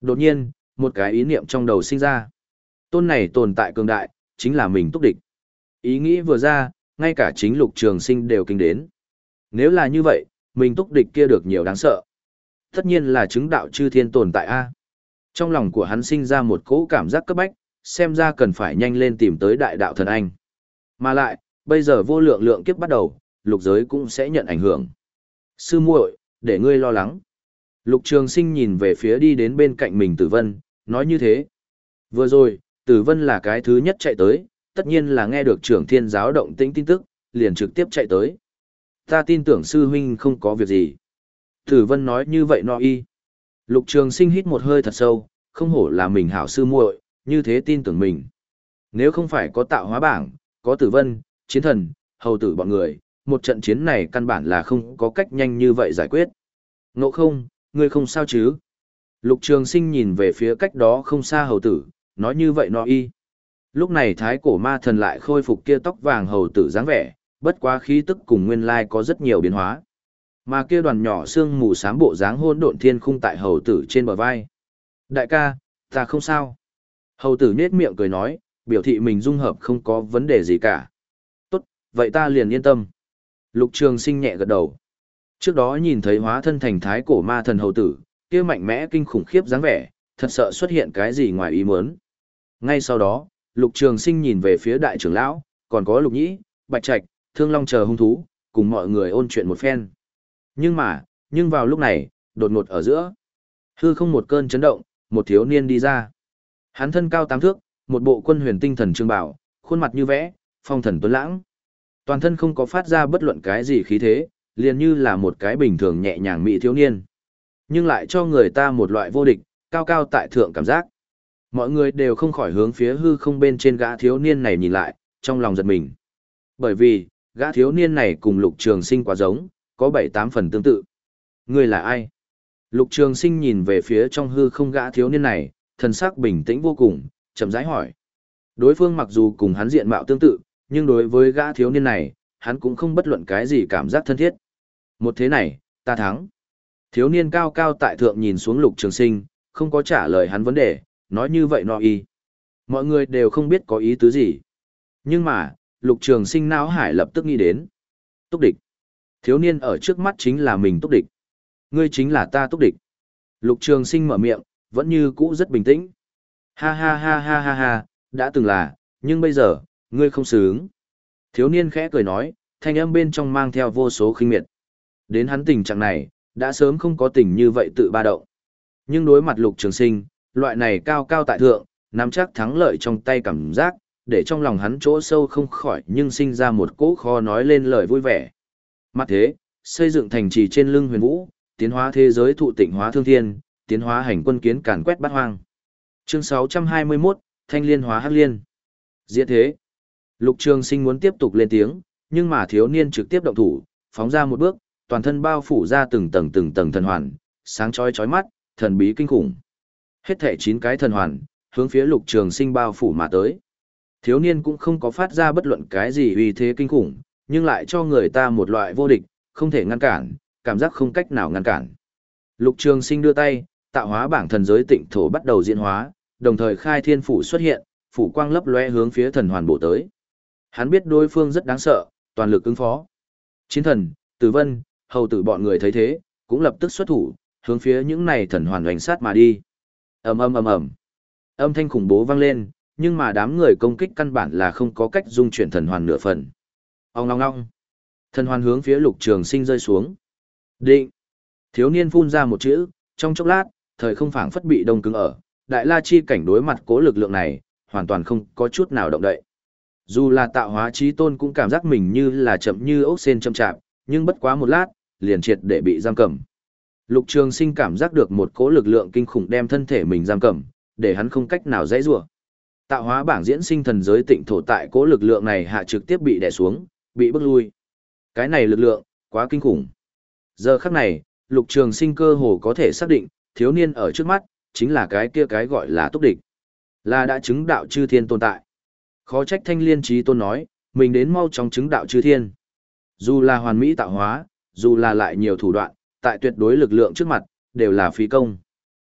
Đột nhiên, một cái ý niệm trong đầu sinh ra. Tôn này tồn tại cường đại, chính là mình túc địch. Ý nghĩ vừa ra, ngay cả chính Lục Trường Sinh đều kinh đến. Nếu là như vậy, mình túc địch kia được nhiều đáng sợ. Tất nhiên là chứng đạo chư thiên tồn tại A. Trong lòng của hắn sinh ra một cỗ cảm giác cấp bách, xem ra cần phải nhanh lên tìm tới đại đạo thần anh. Mà lại, bây giờ vô lượng lượng kiếp bắt đầu, lục giới cũng sẽ nhận ảnh hưởng. Sư muội, để ngươi lo lắng. Lục Trường Sinh nhìn về phía đi đến bên cạnh mình Tử Vân, nói như thế. Vừa rồi, Tử Vân là cái thứ nhất chạy tới, tất nhiên là nghe được trưởng thiên giáo động tĩnh tin tức, liền trực tiếp chạy tới. Ta tin tưởng sư huynh không có việc gì. Tử Vân nói như vậy no y. Lục Trường Sinh hít một hơi thật sâu, không hổ là mình hảo sư muội, như thế tin tưởng mình. Nếu không phải có tạo hóa bảng, có Tử Vân, chiến thần, hầu tử bọn người, một trận chiến này căn bản là không có cách nhanh như vậy giải quyết. Ngộ không, ngươi không sao chứ? Lục Trường Sinh nhìn về phía cách đó không xa hầu tử, nói như vậy no y. Lúc này thái cổ ma thần lại khôi phục kia tóc vàng hầu tử dáng vẻ, bất quá khí tức cùng nguyên lai có rất nhiều biến hóa. Mà kia đoàn nhỏ xương mù xám bộ dáng hỗn độn thiên khung tại hầu tử trên bờ vai. Đại ca, ta không sao. Hầu tử nết miệng cười nói, biểu thị mình dung hợp không có vấn đề gì cả. Tốt, vậy ta liền yên tâm. Lục Trường Sinh nhẹ gật đầu. Trước đó nhìn thấy hóa thân thành thái cổ ma thần hầu tử, kia mạnh mẽ kinh khủng khiếp dáng vẻ, thật sợ xuất hiện cái gì ngoài ý muốn. Ngay sau đó, Lục Trường Sinh nhìn về phía đại trưởng lão, còn có Lục Nhĩ, Bạch Trạch, Thương Long chờ hung thú, cùng mọi người ôn chuyện một phen. Nhưng mà, nhưng vào lúc này, đột ngột ở giữa, hư không một cơn chấn động, một thiếu niên đi ra. Hắn thân cao tám thước, một bộ quân huyền tinh thần trương bảo, khuôn mặt như vẽ, phong thần tuấn lãng. Toàn thân không có phát ra bất luận cái gì khí thế, liền như là một cái bình thường nhẹ nhàng mỹ thiếu niên. Nhưng lại cho người ta một loại vô địch, cao cao tại thượng cảm giác. Mọi người đều không khỏi hướng phía hư không bên trên gã thiếu niên này nhìn lại, trong lòng giật mình. Bởi vì, gã thiếu niên này cùng Lục Trường Sinh quá giống, có bảy tám phần tương tự. Ngươi là ai? Lục Trường Sinh nhìn về phía trong hư không gã thiếu niên này, thần sắc bình tĩnh vô cùng, chậm rãi hỏi. Đối phương mặc dù cùng hắn diện mạo tương tự, nhưng đối với gã thiếu niên này, hắn cũng không bất luận cái gì cảm giác thân thiết. Một thế này, ta thắng. Thiếu niên cao cao tại thượng nhìn xuống Lục Trường Sinh, không có trả lời hắn vấn đề, nói như vậy no y. Mọi người đều không biết có ý tứ gì. Nhưng mà, Lục Trường Sinh não hải lập tức nghĩ đến. Túc địch. Thiếu niên ở trước mắt chính là mình túc địch. Ngươi chính là ta túc địch. Lục Trường Sinh mở miệng, vẫn như cũ rất bình tĩnh. Ha ha ha ha ha ha, đã từng là, nhưng bây giờ, ngươi không xứng. Thiếu niên khẽ cười nói, thanh âm bên trong mang theo vô số khinh miệt. Đến hắn tình trạng này, đã sớm không có tình như vậy tự ba động. Nhưng đối mặt Lục Trường Sinh, loại này cao cao tại thượng, nắm chắc thắng lợi trong tay cảm giác, để trong lòng hắn chỗ sâu không khỏi nhưng sinh ra một cỗ khó nói lên lời vui vẻ. Mặt thế, xây dựng thành trì trên lưng huyền vũ, tiến hóa thế giới thụ tịnh hóa thương thiên, tiến hóa hành quân kiến càn quét bát hoang. Chương sáu trăm hai mươi mốt, Thanh liên hóa hắc liên. Diệt thế. Lục Trường Sinh muốn tiếp tục lên tiếng, nhưng mà thiếu niên trực tiếp động thủ, phóng ra một bước, toàn thân bao phủ ra từng tầng từng tầng thần hoàn, sáng chói chói mắt, thần bí kinh khủng. Hết thảy chín cái thần hoàn, hướng phía Lục Trường Sinh bao phủ mà tới. Thiếu niên cũng không có phát ra bất luận cái gì uy thế kinh khủng, nhưng lại cho người ta một loại vô địch, không thể ngăn cản, cảm giác không cách nào ngăn cản. Lục Trường Sinh đưa tay, tạo hóa bảng thần giới tịnh thổ bắt đầu diễn hóa, đồng thời khai thiên phủ xuất hiện, phủ quang lấp lóe hướng phía thần hoàn bổ tới. Hắn biết đối phương rất đáng sợ, toàn lực ứng phó. Chiến thần, Tử Vân, hầu tử bọn người thấy thế, cũng lập tức xuất thủ, hướng phía những này thần hoàn đánh sát mà đi. Ầm ầm ầm ầm. Âm thanh khủng bố vang lên, nhưng mà đám người công kích căn bản là không có cách dung chuyển thần hoàn nửa phần. Ong ong ong. Thần hoàn hướng phía Lục Trường Sinh rơi xuống. Định. Thiếu niên phun ra một chữ, trong chốc lát, thời không phảng phất bị đông cứng ở, Đại La chi cảnh đối mặt cố lực lượng này, hoàn toàn không có chút nào động đậy. Dù là tạo hóa chí tôn cũng cảm giác mình như là chậm như ốc sên chậm chạp, nhưng bất quá một lát, liền triệt để bị giam cầm. Lục Trường Sinh cảm giác được một cỗ lực lượng kinh khủng đem thân thể mình giam cầm, để hắn không cách nào giãy giụa. Tạo hóa bảng diễn sinh thần giới tịnh thổ tại cỗ lực lượng này hạ trực tiếp bị đè xuống, bị bức lui. Cái này lực lượng, quá kinh khủng. Giờ khắc này, Lục Trường Sinh cơ hồ có thể xác định, thiếu niên ở trước mắt, chính là cái kia cái gọi là túc địch. Là đã chứng đạo chư thiên tồn tại. Khó trách Thanh Liên Chí Tôn nói, mình đến mau chóng chứng đạo chư thiên. Dù là hoàn mỹ tạo hóa, dù là lại nhiều thủ đoạn, tại tuyệt đối lực lượng trước mặt, đều là phí công.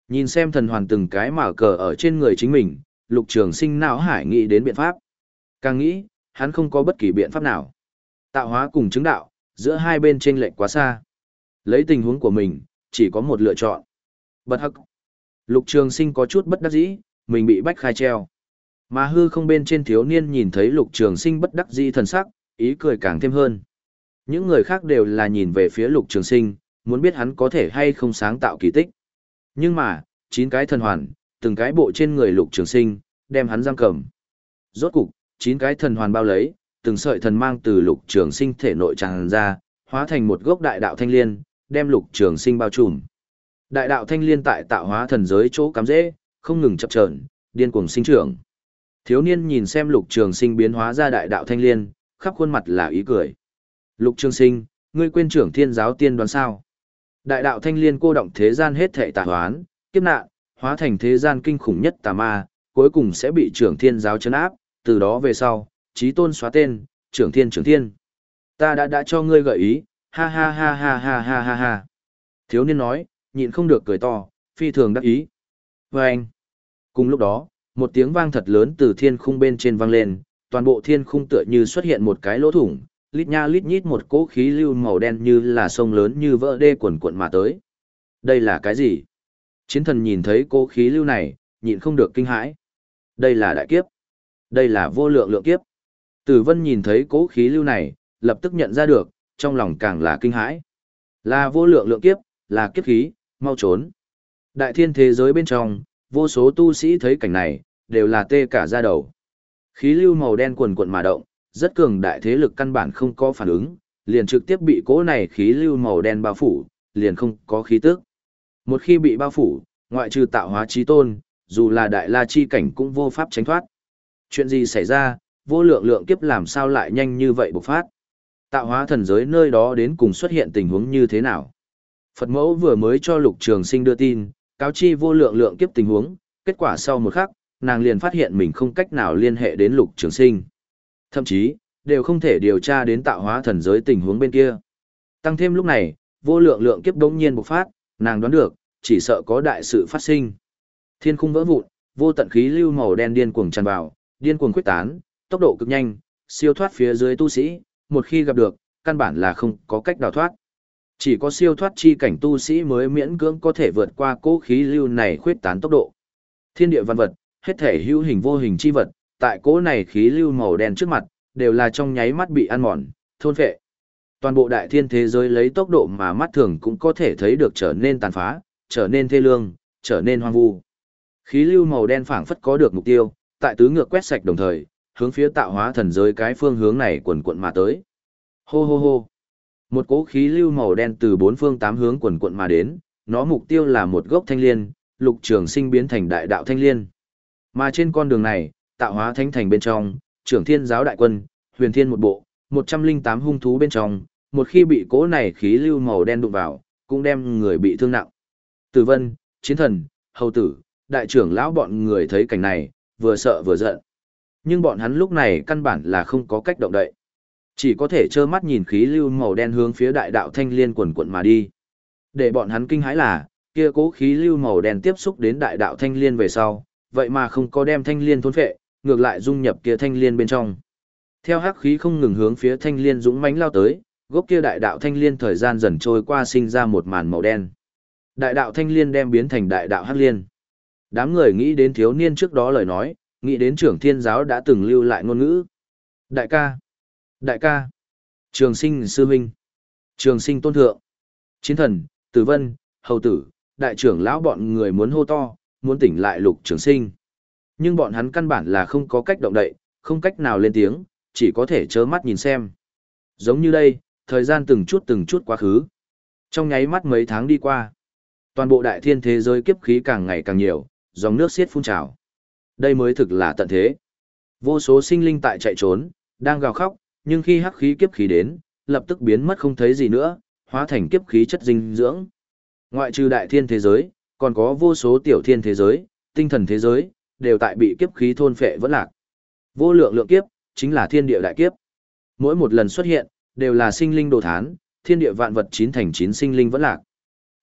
Nhìn xem thần hoàn từng cái mà cờ ở trên người chính mình, Lục Trường Sinh não hải nghĩ đến biện pháp. Càng nghĩ, hắn không có bất kỳ biện pháp nào. Tạo hóa cùng chứng đạo, giữa hai bên chênh lệch quá xa. Lấy tình huống của mình, chỉ có một lựa chọn. Bật hắc. Lục Trường Sinh có chút bất đắc dĩ, mình bị bách khai treo. Mà hư không bên trên thiếu niên nhìn thấy Lục Trường Sinh bất đắc dĩ thần sắc, ý cười càng thêm hơn. Những người khác đều là nhìn về phía Lục Trường Sinh, muốn biết hắn có thể hay không sáng tạo kỳ tích. Nhưng mà, chín cái thần hoàn, từng cái bộ trên người Lục Trường Sinh, đem hắn giam cầm. Rốt cục, chín cái thần hoàn bao lấy, từng sợi thần mang từ Lục Trường Sinh thể nội tràn ra, hóa thành một gốc đại đạo thanh liên, đem Lục Trường Sinh bao trùm. Đại đạo thanh liên tại tạo hóa thần giới chỗ cắm rễ, không ngừng chập chờn, điên cuồng sinh trưởng. Thiếu niên nhìn xem Lục Trường Sinh biến hóa ra đại đạo thanh liên, khắp khuôn mặt là ý cười. Lục Trường Sinh, ngươi quên trưởng thiên giáo tiên đoán sao? Đại đạo thanh liên cô động thế gian hết thảy tà hoán, kiếp nạn, hóa thành thế gian kinh khủng nhất tà ma, cuối cùng sẽ bị trưởng thiên giáo trấn áp, từ đó về sau, chí tôn xóa tên, trưởng thiên trưởng thiên. Ta đã đã cho ngươi gợi ý, ha ha ha ha ha ha ha ha. Thiếu niên nói, nhịn không được cười to, phi thường đắc ý. Và anh. Cùng lúc đó, một tiếng vang thật lớn từ thiên khung bên trên vang lên, toàn bộ thiên khung tựa như xuất hiện một cái lỗ thủng, lít nha lít nhít một cỗ khí lưu màu đen như là sông lớn như vỡ đê cuồn cuộn mà tới. Đây là cái gì? Chiến thần nhìn thấy cỗ khí lưu này, nhịn không được kinh hãi. Đây là đại kiếp. Đây là vô lượng lượng kiếp. Tử Vân nhìn thấy cỗ khí lưu này, lập tức nhận ra được, trong lòng càng là kinh hãi. Là vô lượng lượng kiếp, là kiếp khí, mau trốn. Đại thiên thế giới bên trong, vô số tu sĩ thấy cảnh này, đều là tê cả da đầu. Khí lưu màu đen cuồn cuộn mà động, rất cường đại thế lực căn bản không có phản ứng, liền trực tiếp bị cỗ này khí lưu màu đen bao phủ, liền không có khí tức. Một khi bị bao phủ, ngoại trừ tạo hóa chí tôn, dù là đại la chi cảnh cũng vô pháp tránh thoát. Chuyện gì xảy ra, vô lượng lượng kiếp làm sao lại nhanh như vậy bộc phát? Tạo hóa thần giới nơi đó đến cùng xuất hiện tình huống như thế nào? Phật mẫu vừa mới cho Lục Trường Sinh đưa tin, cáo chi vô lượng lượng kiếp tình huống, kết quả sau một khắc, nàng liền phát hiện mình không cách nào liên hệ đến Lục Trường Sinh. Thậm chí, đều không thể điều tra đến tạo hóa thần giới tình huống bên kia. Tăng thêm lúc này, vô lượng lượng kiếp đống nhiên bộc phát, nàng đoán được, chỉ sợ có đại sự phát sinh. Thiên khung vỡ vụn, vô tận khí lưu màu đen điên cuồng tràn vào, điên cuồng quyết tán, tốc độ cực nhanh, siêu thoát phía dưới tu sĩ, một khi gặp được, căn bản là không có cách đào thoát. Chỉ có siêu thoát chi cảnh tu sĩ mới miễn cưỡng có thể vượt qua cỗ khí lưu này khuyết tán tốc độ. Thiên địa văn vật, hết thể hữu hình vô hình chi vật, tại cỗ này khí lưu màu đen trước mặt, đều là trong nháy mắt bị ăn mòn, thôn phệ. Toàn bộ đại thiên thế giới lấy tốc độ mà mắt thường cũng có thể thấy được trở nên tàn phá, trở nên thê lương, trở nên hoang vu. Khí lưu màu đen phảng phất có được mục tiêu, tại tứ ngược quét sạch đồng thời, hướng phía tạo hóa thần giới cái phương hướng này quần quận mà tới. Hô hô hô. Một cỗ khí lưu màu đen từ bốn phương tám hướng quần quận mà đến, nó mục tiêu là một gốc thanh liên, Lục Trường Sinh biến thành đại đạo thanh liên. Mà trên con đường này, tạo hóa thánh thành bên trong, trưởng thiên giáo đại quân, huyền thiên một bộ, một trăm linh tám hung thú bên trong, một khi bị cỗ này khí lưu màu đen đụng vào, cũng đem người bị thương nặng. Tử Vân, Chiến Thần, Hầu Tử, đại trưởng lão bọn người thấy cảnh này, vừa sợ vừa giận. Nhưng bọn hắn lúc này căn bản là không có cách động đậy. Chỉ có thể trơ mắt nhìn khí lưu màu đen hướng phía đại đạo thanh liên quần quận mà đi. Để bọn hắn kinh hãi là, kia cố khí lưu màu đen tiếp xúc đến đại đạo thanh liên về sau, vậy mà không có đem thanh liên thôn phệ, ngược lại dung nhập kia thanh liên bên trong. Theo hắc khí không ngừng hướng phía thanh liên dũng mãnh lao tới, gốc kia đại đạo thanh liên thời gian dần trôi qua sinh ra một màn màu đen. Đại đạo thanh liên đem biến thành đại đạo hắc liên. Đám người nghĩ đến thiếu niên trước đó lời nói, nghĩ đến trưởng thiên giáo đã từng lưu lại ngôn ngữ. Đại ca, đại ca, Trường Sinh sư huynh, Trường Sinh tôn thượng, Chiến Thần, Tử Vân, Hầu Tử, đại trưởng lão bọn người muốn hô to, muốn tỉnh lại Lục Trường Sinh. Nhưng bọn hắn căn bản là không có cách động đậy, không cách nào lên tiếng, chỉ có thể trơ mắt nhìn xem. Giống như đây, thời gian từng chút từng chút quá khứ. Trong nháy mắt mấy tháng đi qua, toàn bộ đại thiên thế giới kiếp khí càng ngày càng nhiều, dòng nước xiết phun trào. Đây mới thực là tận thế. Vô số sinh linh tại chạy trốn, đang gào khóc, nhưng khi hắc khí kiếp khí đến, lập tức biến mất không thấy gì nữa, hóa thành kiếp khí chất dinh dưỡng. Ngoại trừ đại thiên thế giới, còn có vô số tiểu thiên thế giới, tinh thần thế giới, đều tại bị kiếp khí thôn phệ vẫn lạc. Vô lượng lượng kiếp, chính là thiên địa đại kiếp. Mỗi một lần xuất hiện, đều là sinh linh đồ thán, thiên địa vạn vật chín thành chín sinh linh vẫn lạc.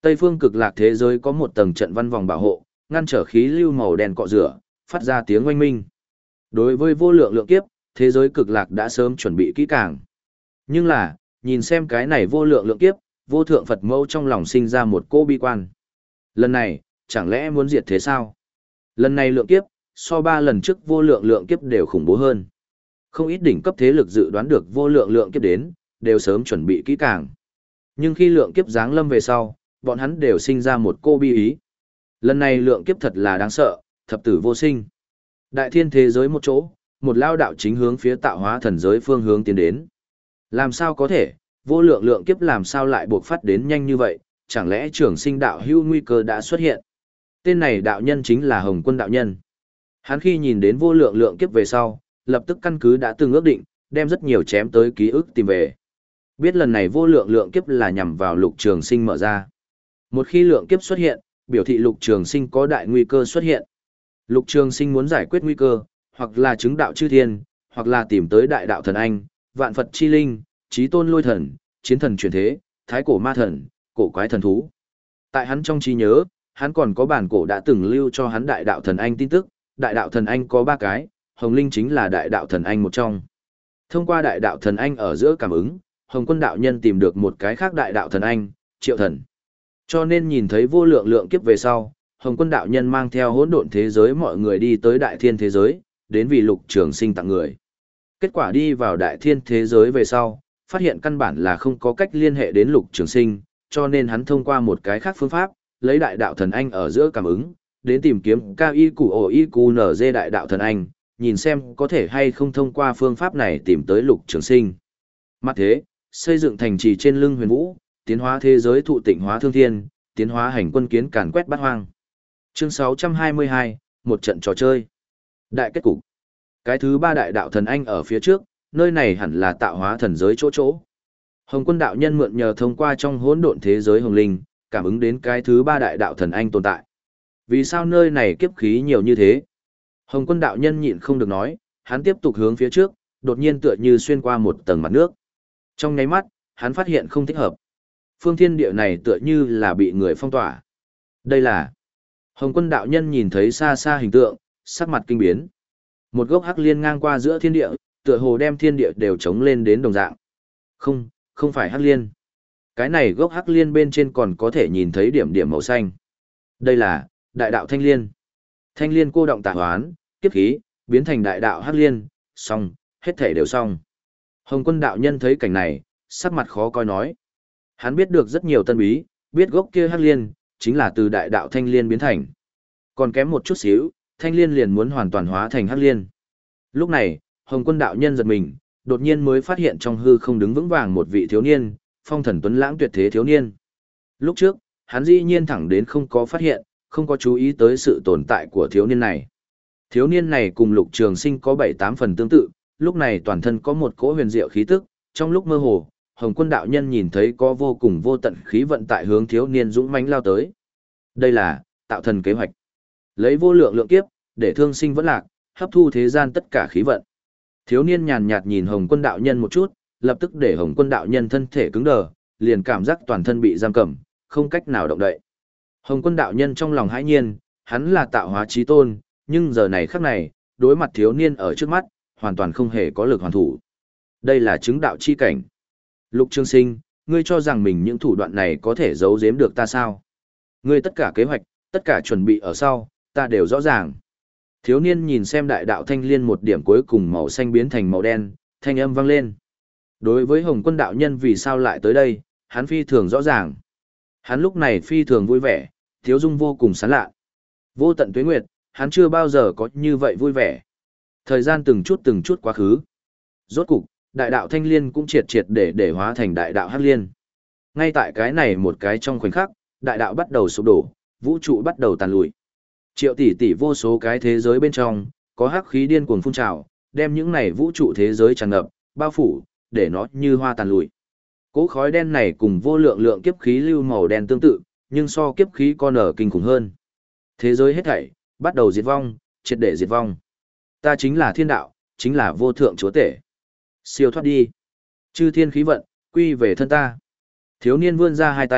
Tây phương cực lạc thế giới có một tầng trận văn vòng bảo hộ, ngăn trở khí lưu màu đen cọ rửa, phát ra tiếng oanh minh. Đối với vô lượng lượng kiếp, thế giới cực lạc đã sớm chuẩn bị kỹ càng. Nhưng là, nhìn xem cái này vô lượng lượng kiếp, vô thượng Phật mẫu trong lòng sinh ra một cô bi quan. Lần này, chẳng lẽ muốn diệt thế sao? Lần này lượng kiếp, so ba lần trước vô lượng lượng kiếp đều khủng bố hơn. Không ít đỉnh cấp thế lực dự đoán được vô lượng lượng kiếp đến, đều sớm chuẩn bị kỹ càng. Nhưng khi lượng kiếp giáng lâm về sau, bọn hắn đều sinh ra một cô bi ý. Lần này lượng kiếp thật là đáng sợ, thập tử vô sinh. Đại thiên thế giới một chỗ, một lao đạo chính hướng phía tạo hóa thần giới phương hướng tiến đến. Làm sao có thể, vô lượng lượng kiếp làm sao lại buộc phát đến nhanh như vậy, chẳng lẽ trường sinh đạo hưu nguy cơ đã xuất hiện. Tên này đạo nhân chính là Hồng Quân đạo nhân. Hắn khi nhìn đến vô lượng lượng kiếp về sau, lập tức căn cứ đã từng ước định, đem rất nhiều chém tới ký ức tìm về. Biết lần này vô lượng lượng kiếp là nhằm vào lục trường sinh mở ra. Một khi lượng kiếp xuất hiện, biểu thị lục trường sinh có đại nguy cơ xuất hiện. Lục trường sinh muốn giải quyết nguy cơ, hoặc là chứng đạo chư thiên, hoặc là tìm tới đại đạo thần anh, vạn Phật chi linh, chí tôn lôi thần, chiến thần chuyển thế, thái cổ ma thần, cổ quái thần thú. Tại hắn trong trí nhớ, hắn còn có bản cổ đã từng lưu cho hắn đại đạo thần anh tin tức, đại đạo thần anh có ba cái, Hồng Linh chính là đại đạo thần anh một trong. Thông qua đại đạo thần anh ở giữa cảm ứng, Hồng Quân đạo nhân tìm được một cái khác đại đạo thần anh, Triệu thần. Cho nên nhìn thấy vô lượng lượng kiếp về sau, Hồng Quân đạo nhân mang theo hỗn độn thế giới mọi người đi tới đại thiên thế giới, đến vì lục trường sinh tặng người. Kết quả đi vào đại thiên thế giới về sau, phát hiện căn bản là không có cách liên hệ đến lục trường sinh, cho nên hắn thông qua một cái khác phương pháp, lấy đại đạo thần anh ở giữa cảm ứng, đến tìm kiếm cao y củ ổ y củ nở dê đại đạo thần anh, nhìn xem có thể hay không thông qua phương pháp này tìm tới lục trường sinh. Mặt thế, xây dựng thành trì trên lưng huyền vũ, tiến hóa thế giới thụ tịnh hóa thương thiên, tiến hóa hành quân kiến càn quét bát hoang. Chương sáu trăm hai mươi hai, một trận trò chơi. Đại kết cục. Cái thứ ba đại đạo thần anh ở phía trước, nơi này hẳn là tạo hóa thần giới chỗ chỗ. Hồng Quân đạo nhân mượn nhờ thông qua trong hỗn độn thế giới hồng linh, cảm ứng đến cái thứ ba đại đạo thần anh tồn tại. Vì sao nơi này kiếp khí nhiều như thế? Hồng Quân đạo nhân nhịn không được nói, hắn tiếp tục hướng phía trước, đột nhiên tựa như xuyên qua một tầng mặt nước. Trong nháy mắt, hắn phát hiện không thích hợp. Phương thiên địa này tựa như là bị người phong tỏa. Đây là... Hồng Quân đạo nhân nhìn thấy xa xa hình tượng, sắc mặt kinh biến. Một gốc hắc liên ngang qua giữa thiên địa, tựa hồ đem thiên địa đều chống lên đến đồng dạng. Không, không phải hắc liên. Cái này gốc hắc liên bên trên còn có thể nhìn thấy điểm điểm màu xanh. Đây là đại đạo thanh liên. Thanh liên cô động tà hoán, kiếp khí, biến thành đại đạo hắc liên, xong, hết thể đều xong. Hồng Quân đạo nhân thấy cảnh này, sắc mặt khó coi nói. Hắn biết được rất nhiều tân bí, biết gốc kia hắc liên, chính là từ đại đạo thanh liên biến thành. Còn kém một chút xíu, thanh liên liền muốn hoàn toàn hóa thành hắc liên. Lúc này, Hồng Quân đạo nhân giật mình, đột nhiên mới phát hiện trong hư không đứng vững vàng một vị thiếu niên, phong thần tuấn lãng tuyệt thế thiếu niên. Lúc trước, hắn dĩ nhiên thẳng đến không có phát hiện, không có chú ý tới sự tồn tại của thiếu niên này. Thiếu niên này cùng Lục Trường Sinh có bảy tám phần tương tự, lúc này toàn thân có một cỗ huyền diệu khí tức, trong lúc mơ hồ, Hồng Quân đạo nhân nhìn thấy có vô cùng vô tận khí vận tại hướng thiếu niên dũng mãnh lao tới. Đây là tạo thần kế hoạch. Lấy vô lượng lượng kiếp, để thương sinh vẫn lạc, hấp thu thế gian tất cả khí vận. Thiếu niên nhàn nhạt nhìn Hồng Quân đạo nhân một chút, lập tức để Hồng Quân đạo nhân thân thể cứng đờ, liền cảm giác toàn thân bị giam cầm, không cách nào động đậy. Hồng Quân đạo nhân trong lòng hãi nhiên, hắn là tạo hóa chí tôn, nhưng giờ này khắc này, đối mặt thiếu niên ở trước mắt, hoàn toàn không hề có lực hoàn thủ. Đây là chứng đạo chi cảnh. Lục Trường Sinh, ngươi cho rằng mình những thủ đoạn này có thể giấu giếm được ta sao? Ngươi tất cả kế hoạch, tất cả chuẩn bị ở sau, ta đều rõ ràng. Thiếu niên nhìn xem đại đạo thanh liên một điểm cuối cùng màu xanh biến thành màu đen, thanh âm vang lên. Đối với Hồng Quân đạo nhân vì sao lại tới đây, hắn phi thường rõ ràng. Hắn lúc này phi thường vui vẻ, thiếu dung vô cùng sán lạ. Vô tận tuế nguyệt, hắn chưa bao giờ có như vậy vui vẻ. Thời gian từng chút từng chút quá khứ. Rốt cục, đại đạo thanh liên cũng triệt triệt để để hóa thành đại đạo hắc liên. Ngay tại cái này một cái trong khoảnh khắc, đại đạo bắt đầu sụp đổ, vũ trụ bắt đầu tàn lụi. Triệu tỷ tỷ vô số cái thế giới bên trong, có hắc khí điên cuồng phun trào, đem những này vũ trụ thế giới tràn ngập, bao phủ, để nó như hoa tàn lụi. Cỗ khói đen này cùng vô lượng lượng kiếp khí lưu màu đen tương tự, nhưng so kiếp khí con ở kinh khủng hơn. Thế giới hết thảy bắt đầu diệt vong, triệt để diệt vong. Ta chính là thiên đạo, chính là vô thượng chúa tể. Siêu thoát đi. Chư thiên khí vận, quy về thân ta. Thiếu niên vươn ra hai tay,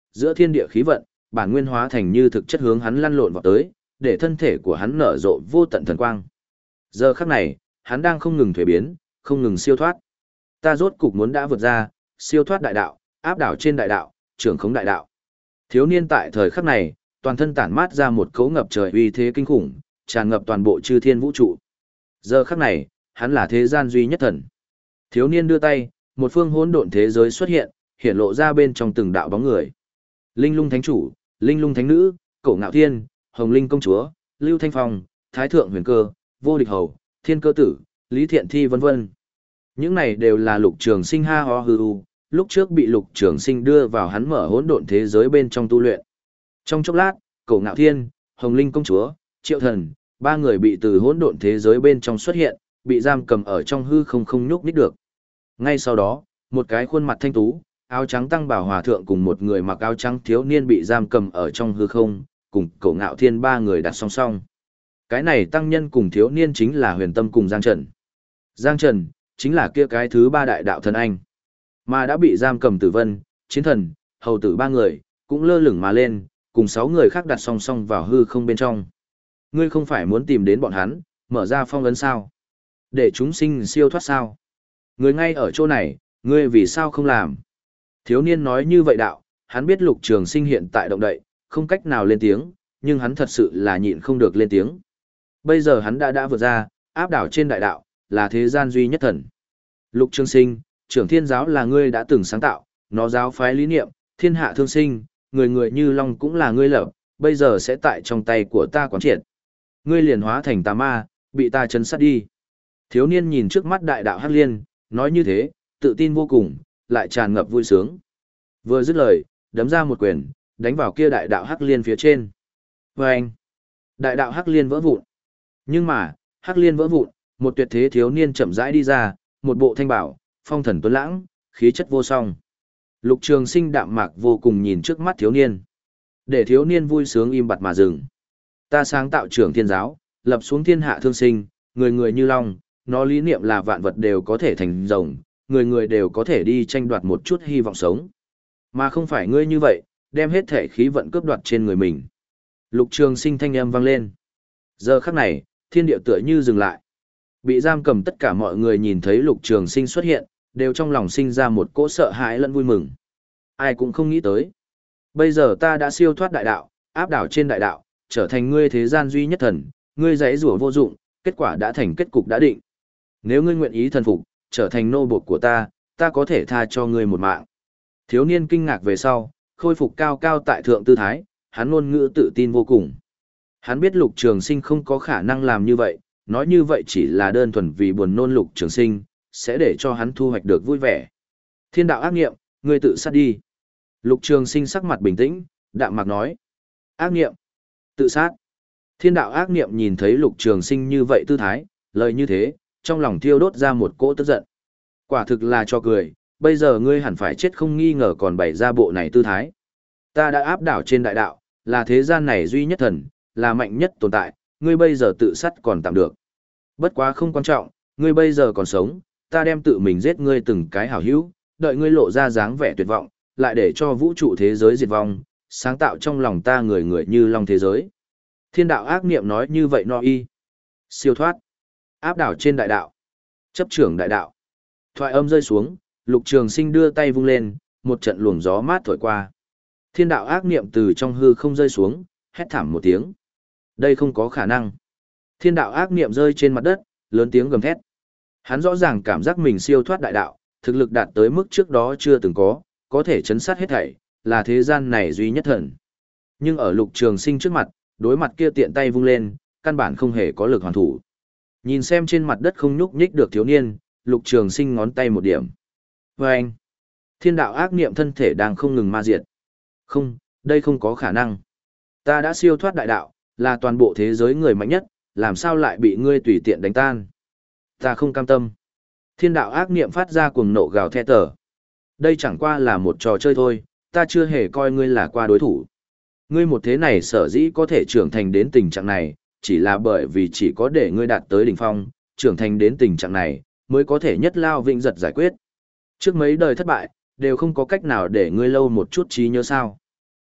giữa thiên địa khí vận, bản nguyên hóa thành như thực chất hướng hắn lăn lộn vào tới, để thân thể của hắn nở rộ vô tận thần quang. Giờ khắc này, hắn đang không ngừng thuế biến, không ngừng siêu thoát. Ta rốt cục muốn đã vượt ra, siêu thoát đại đạo, áp đảo trên đại đạo, trưởng khống đại đạo. Thiếu niên tại thời khắc này, toàn thân tản mát ra một cấu ngập trời uy thế kinh khủng, tràn ngập toàn bộ chư thiên vũ trụ. Giờ khắc này, hắn là thế gian duy nhất thần. Thiếu niên đưa tay, một phương hỗn độn thế giới xuất hiện, hiện lộ ra bên trong từng đạo bóng người. Linh Lung Thánh Chủ, Linh Lung Thánh Nữ, Cổ Ngạo Thiên, Hồng Linh Công Chúa, Lưu Thanh Phong, Thái Thượng Huyền Cơ, Vô Địch Hầu, Thiên Cơ Tử, Lý Thiện Thi vân vân. Những này đều là Lục Trường Sinh ha ho hư u, lúc trước bị Lục Trường Sinh đưa vào hắn mở hỗn độn thế giới bên trong tu luyện. Trong chốc lát, Cổ Ngạo Thiên, Hồng Linh Công Chúa, Triệu Thần, ba người bị từ hỗn độn thế giới bên trong xuất hiện, bị giam cầm ở trong hư không không nhúc nhích được. Ngay sau đó, một cái khuôn mặt thanh tú, áo trắng tăng bảo hòa thượng cùng một người mặc áo trắng thiếu niên bị giam cầm ở trong hư không, cùng Cổ Ngạo Thiên ba người đặt song song. Cái này tăng nhân cùng thiếu niên chính là Huyền Tâm cùng Giang Trần. Giang Trần chính là kia cái thứ ba đại đạo thần anh, mà đã bị giam cầm Tử Vân, Chiến Thần, Hầu Tử ba người cũng lơ lửng mà lên, cùng sáu người khác đặt song song vào hư không bên trong. Ngươi không phải muốn tìm đến bọn hắn, mở ra phong ấn sao? Để chúng sinh siêu thoát sao? Ngươi ngay ở chỗ này, ngươi vì sao không làm? Thiếu niên nói như vậy đạo, hắn biết Lục Trường Sinh hiện tại động đậy, không cách nào lên tiếng, nhưng hắn thật sự là nhịn không được lên tiếng. Bây giờ hắn đã đã vượt ra, áp đảo trên đại đạo, là thế gian duy nhất thần. Lục Trường Sinh, Trưởng Thiên giáo là ngươi đã từng sáng tạo, nó giáo phái lý niệm, thiên hạ thương sinh, người người như long cũng là ngươi lập, bây giờ sẽ tại trong tay của ta quán triệt. Ngươi liền hóa thành tà ma, bị ta chấn sát đi. Thiếu niên nhìn trước mắt đại đạo Hắc Liên, nói như thế, tự tin vô cùng, lại tràn ngập vui sướng. Vừa dứt lời, đấm ra một quyền, đánh vào kia đại đạo Hắc Liên phía trên. Vâng! Đại đạo Hắc Liên vỡ vụn. Nhưng mà, Hắc Liên vỡ vụn, một tuyệt thế thiếu niên chậm rãi đi ra, một bộ thanh bảo, phong thần tuấn lãng, khí chất vô song. Lục Trường Sinh đạm mạc vô cùng nhìn trước mắt thiếu niên. Để thiếu niên vui sướng im bặt mà dừng. Ta sáng tạo Trưởng Thiên giáo, lập xuống thiên hạ thương sinh, người người như long, nó lý niệm là vạn vật đều có thể thành rồng, người người đều có thể đi tranh đoạt một chút hy vọng sống. Mà không phải ngươi như vậy, đem hết thể khí vận cướp đoạt trên người mình. Lục Trường Sinh thanh âm vang lên. Giờ khắc này, thiên địa tựa như dừng lại. Bị giam cầm tất cả mọi người nhìn thấy Lục Trường Sinh xuất hiện, đều trong lòng sinh ra một cỗ sợ hãi lẫn vui mừng. Ai cũng không nghĩ tới. Bây giờ ta đã siêu thoát đại đạo, áp đảo trên đại đạo, trở thành ngươi thế gian duy nhất thần, ngươi giãy giụa vô dụng, kết quả đã thành kết cục đã định. Nếu ngươi nguyện ý thần phục, trở thành nô bộc của ta, ta có thể tha cho ngươi một mạng. Thiếu niên kinh ngạc về sau, khôi phục cao cao tại thượng tư thái, hắn ngôn ngữ tự tin vô cùng. Hắn biết Lục Trường Sinh không có khả năng làm như vậy, nói như vậy chỉ là đơn thuần vì buồn nôn Lục Trường Sinh, sẽ để cho hắn thu hoạch được vui vẻ. Thiên đạo ác nghiệm, ngươi tự sát đi. Lục Trường Sinh sắc mặt bình tĩnh, đạm mạc nói. Ác nghiệm, tự sát. Thiên đạo ác nghiệm nhìn thấy Lục Trường Sinh như vậy tư thái, lời như thế, trong lòng thiêu đốt ra một cỗ tức giận. Quả thực là cho cười, bây giờ ngươi hẳn phải chết không nghi ngờ còn bày ra bộ này tư thái. Ta đã áp đảo trên đại đạo, là thế gian này duy nhất thần, là mạnh nhất tồn tại, ngươi bây giờ tự sát còn tạm được. Bất quá không quan trọng, ngươi bây giờ còn sống, ta đem tự mình giết ngươi từng cái hảo hữu, đợi ngươi lộ ra dáng vẻ tuyệt vọng, lại để cho vũ trụ thế giới diệt vong, sáng tạo trong lòng ta người người như long thế giới. Thiên đạo ác niệm nói như vậy no y. Siêu thoát, áp đảo trên đại đạo, chấp trưởng đại đạo. Thoại âm rơi xuống, Lục Trường Sinh đưa tay vung lên, một trận luồng gió mát thổi qua. Thiên đạo ác niệm từ trong hư không rơi xuống, hét thảm một tiếng. Đây không có khả năng. Thiên đạo ác niệm rơi trên mặt đất, lớn tiếng gầm thét. Hắn rõ ràng cảm giác mình siêu thoát đại đạo, thực lực đạt tới mức trước đó chưa từng có, có thể chấn sát hết thảy, là thế gian này duy nhất thần. Nhưng ở Lục Trường Sinh trước mặt, đối mặt kia tiện tay vung lên, căn bản không hề có lực hoàn thủ. Nhìn xem trên mặt đất không nhúc nhích được thiếu niên, Lục Trường Sinh ngón tay một điểm. Vâng! Thiên đạo ác niệm thân thể đang không ngừng ma diệt. Không, đây không có khả năng. Ta đã siêu thoát đại đạo, là toàn bộ thế giới người mạnh nhất, làm sao lại bị ngươi tùy tiện đánh tan. Ta không cam tâm. Thiên đạo ác niệm phát ra cuồng nộ gào thét tở. Đây chẳng qua là một trò chơi thôi, ta chưa hề coi ngươi là qua đối thủ. Ngươi một thế này sở dĩ có thể trưởng thành đến tình trạng này, chỉ là bởi vì chỉ có để ngươi đạt tới đỉnh phong, trưởng thành đến tình trạng này, mới có thể nhất lao vĩnh giật giải quyết. Trước mấy đời thất bại, đều không có cách nào để ngươi lâu một chút trí nhớ sao.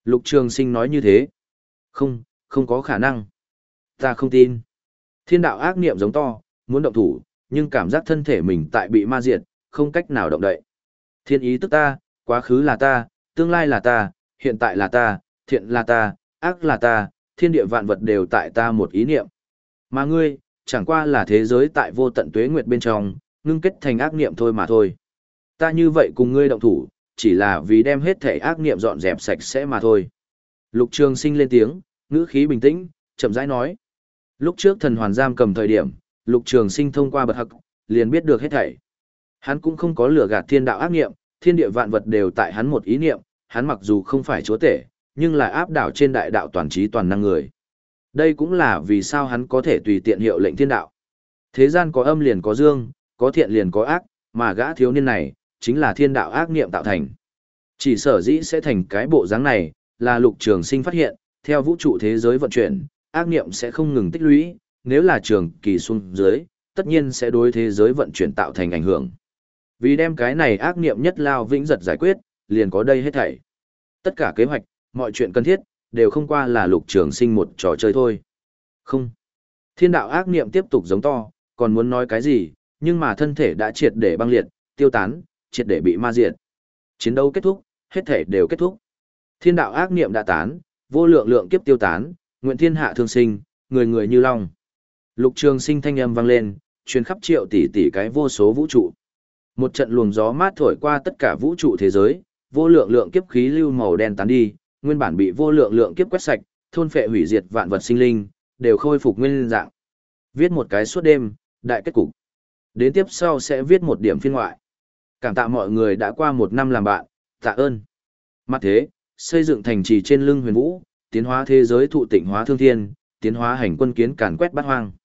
Lục Trường Sinh nói như thế. Không, không có khả năng. Ta không tin. Thiên đạo ác niệm giống to, muốn động thủ, nhưng cảm giác thân thể mình tại bị ma diệt, không cách nào động đậy. Thiên ý tức ta, quá khứ là ta, tương lai là ta, hiện tại là ta, thiện là ta, ác là ta, thiên địa vạn vật đều tại ta một ý niệm. Mà ngươi, chẳng qua là thế giới tại vô tận tuế nguyệt bên trong, ngưng kết thành ác niệm thôi mà thôi. Ta như vậy cùng ngươi động thủ, chỉ là vì đem hết thể ác niệm dọn dẹp sạch sẽ mà thôi. Lục Trường Sinh lên tiếng, ngữ khí bình tĩnh, chậm rãi nói. Lúc trước thần hoàn giam cầm thời điểm, Lục Trường Sinh thông qua bật hắc, liền biết được hết thảy. Hắn cũng không có lừa gạt thiên đạo ác niệm, thiên địa vạn vật đều tại hắn một ý niệm, hắn mặc dù không phải chúa tể, nhưng là áp đảo trên đại đạo toàn trí toàn năng người. Đây cũng là vì sao hắn có thể tùy tiện hiệu lệnh thiên đạo. Thế gian có âm liền có dương, có thiện liền có ác, mà gã thiếu niên này, chính là thiên đạo ác niệm tạo thành. Chỉ sở dĩ sẽ thành cái bộ dáng này, là Lục Trường Sinh phát hiện, theo vũ trụ thế giới vận chuyển, ác niệm sẽ không ngừng tích lũy, nếu là trường kỳ xuống dưới, tất nhiên sẽ đối thế giới vận chuyển tạo thành ảnh hưởng. Vì đem cái này ác niệm nhất lao vĩnh giật giải quyết, liền có đây hết thảy. Tất cả kế hoạch, mọi chuyện cần thiết, đều không qua là Lục Trường Sinh một trò chơi thôi. Không. Thiên đạo ác niệm tiếp tục giống to, còn muốn nói cái gì, nhưng mà thân thể đã triệt để băng liệt, tiêu tán, triệt để bị ma diệt. Chiến đấu kết thúc, hết thể đều kết thúc. Thiên đạo ác niệm đã tán, vô lượng lượng kiếp tiêu tán, nguyện thiên hạ thương sinh, người người như long. Lục Trường Sinh thanh âm vang lên, truyền khắp triệu tỷ tỷ cái vô số vũ trụ. Một trận luồng gió mát thổi qua tất cả vũ trụ thế giới, vô lượng lượng kiếp khí lưu màu đen tán đi, nguyên bản bị vô lượng lượng kiếp quét sạch, thôn phệ hủy diệt vạn vật sinh linh, đều khôi phục nguyên dạng. Viết một cái suốt đêm, đại kết cục. Đến tiếp sau sẽ viết một điểm phiên ngoại. Cảm tạ mọi người đã qua một năm làm bạn, tạ ơn. Mặt thế, xây dựng thành trì trên lưng huyền vũ, tiến hóa thế giới thụ tịnh hóa thương thiên, tiến hóa hành quân kiến càn quét bát hoang.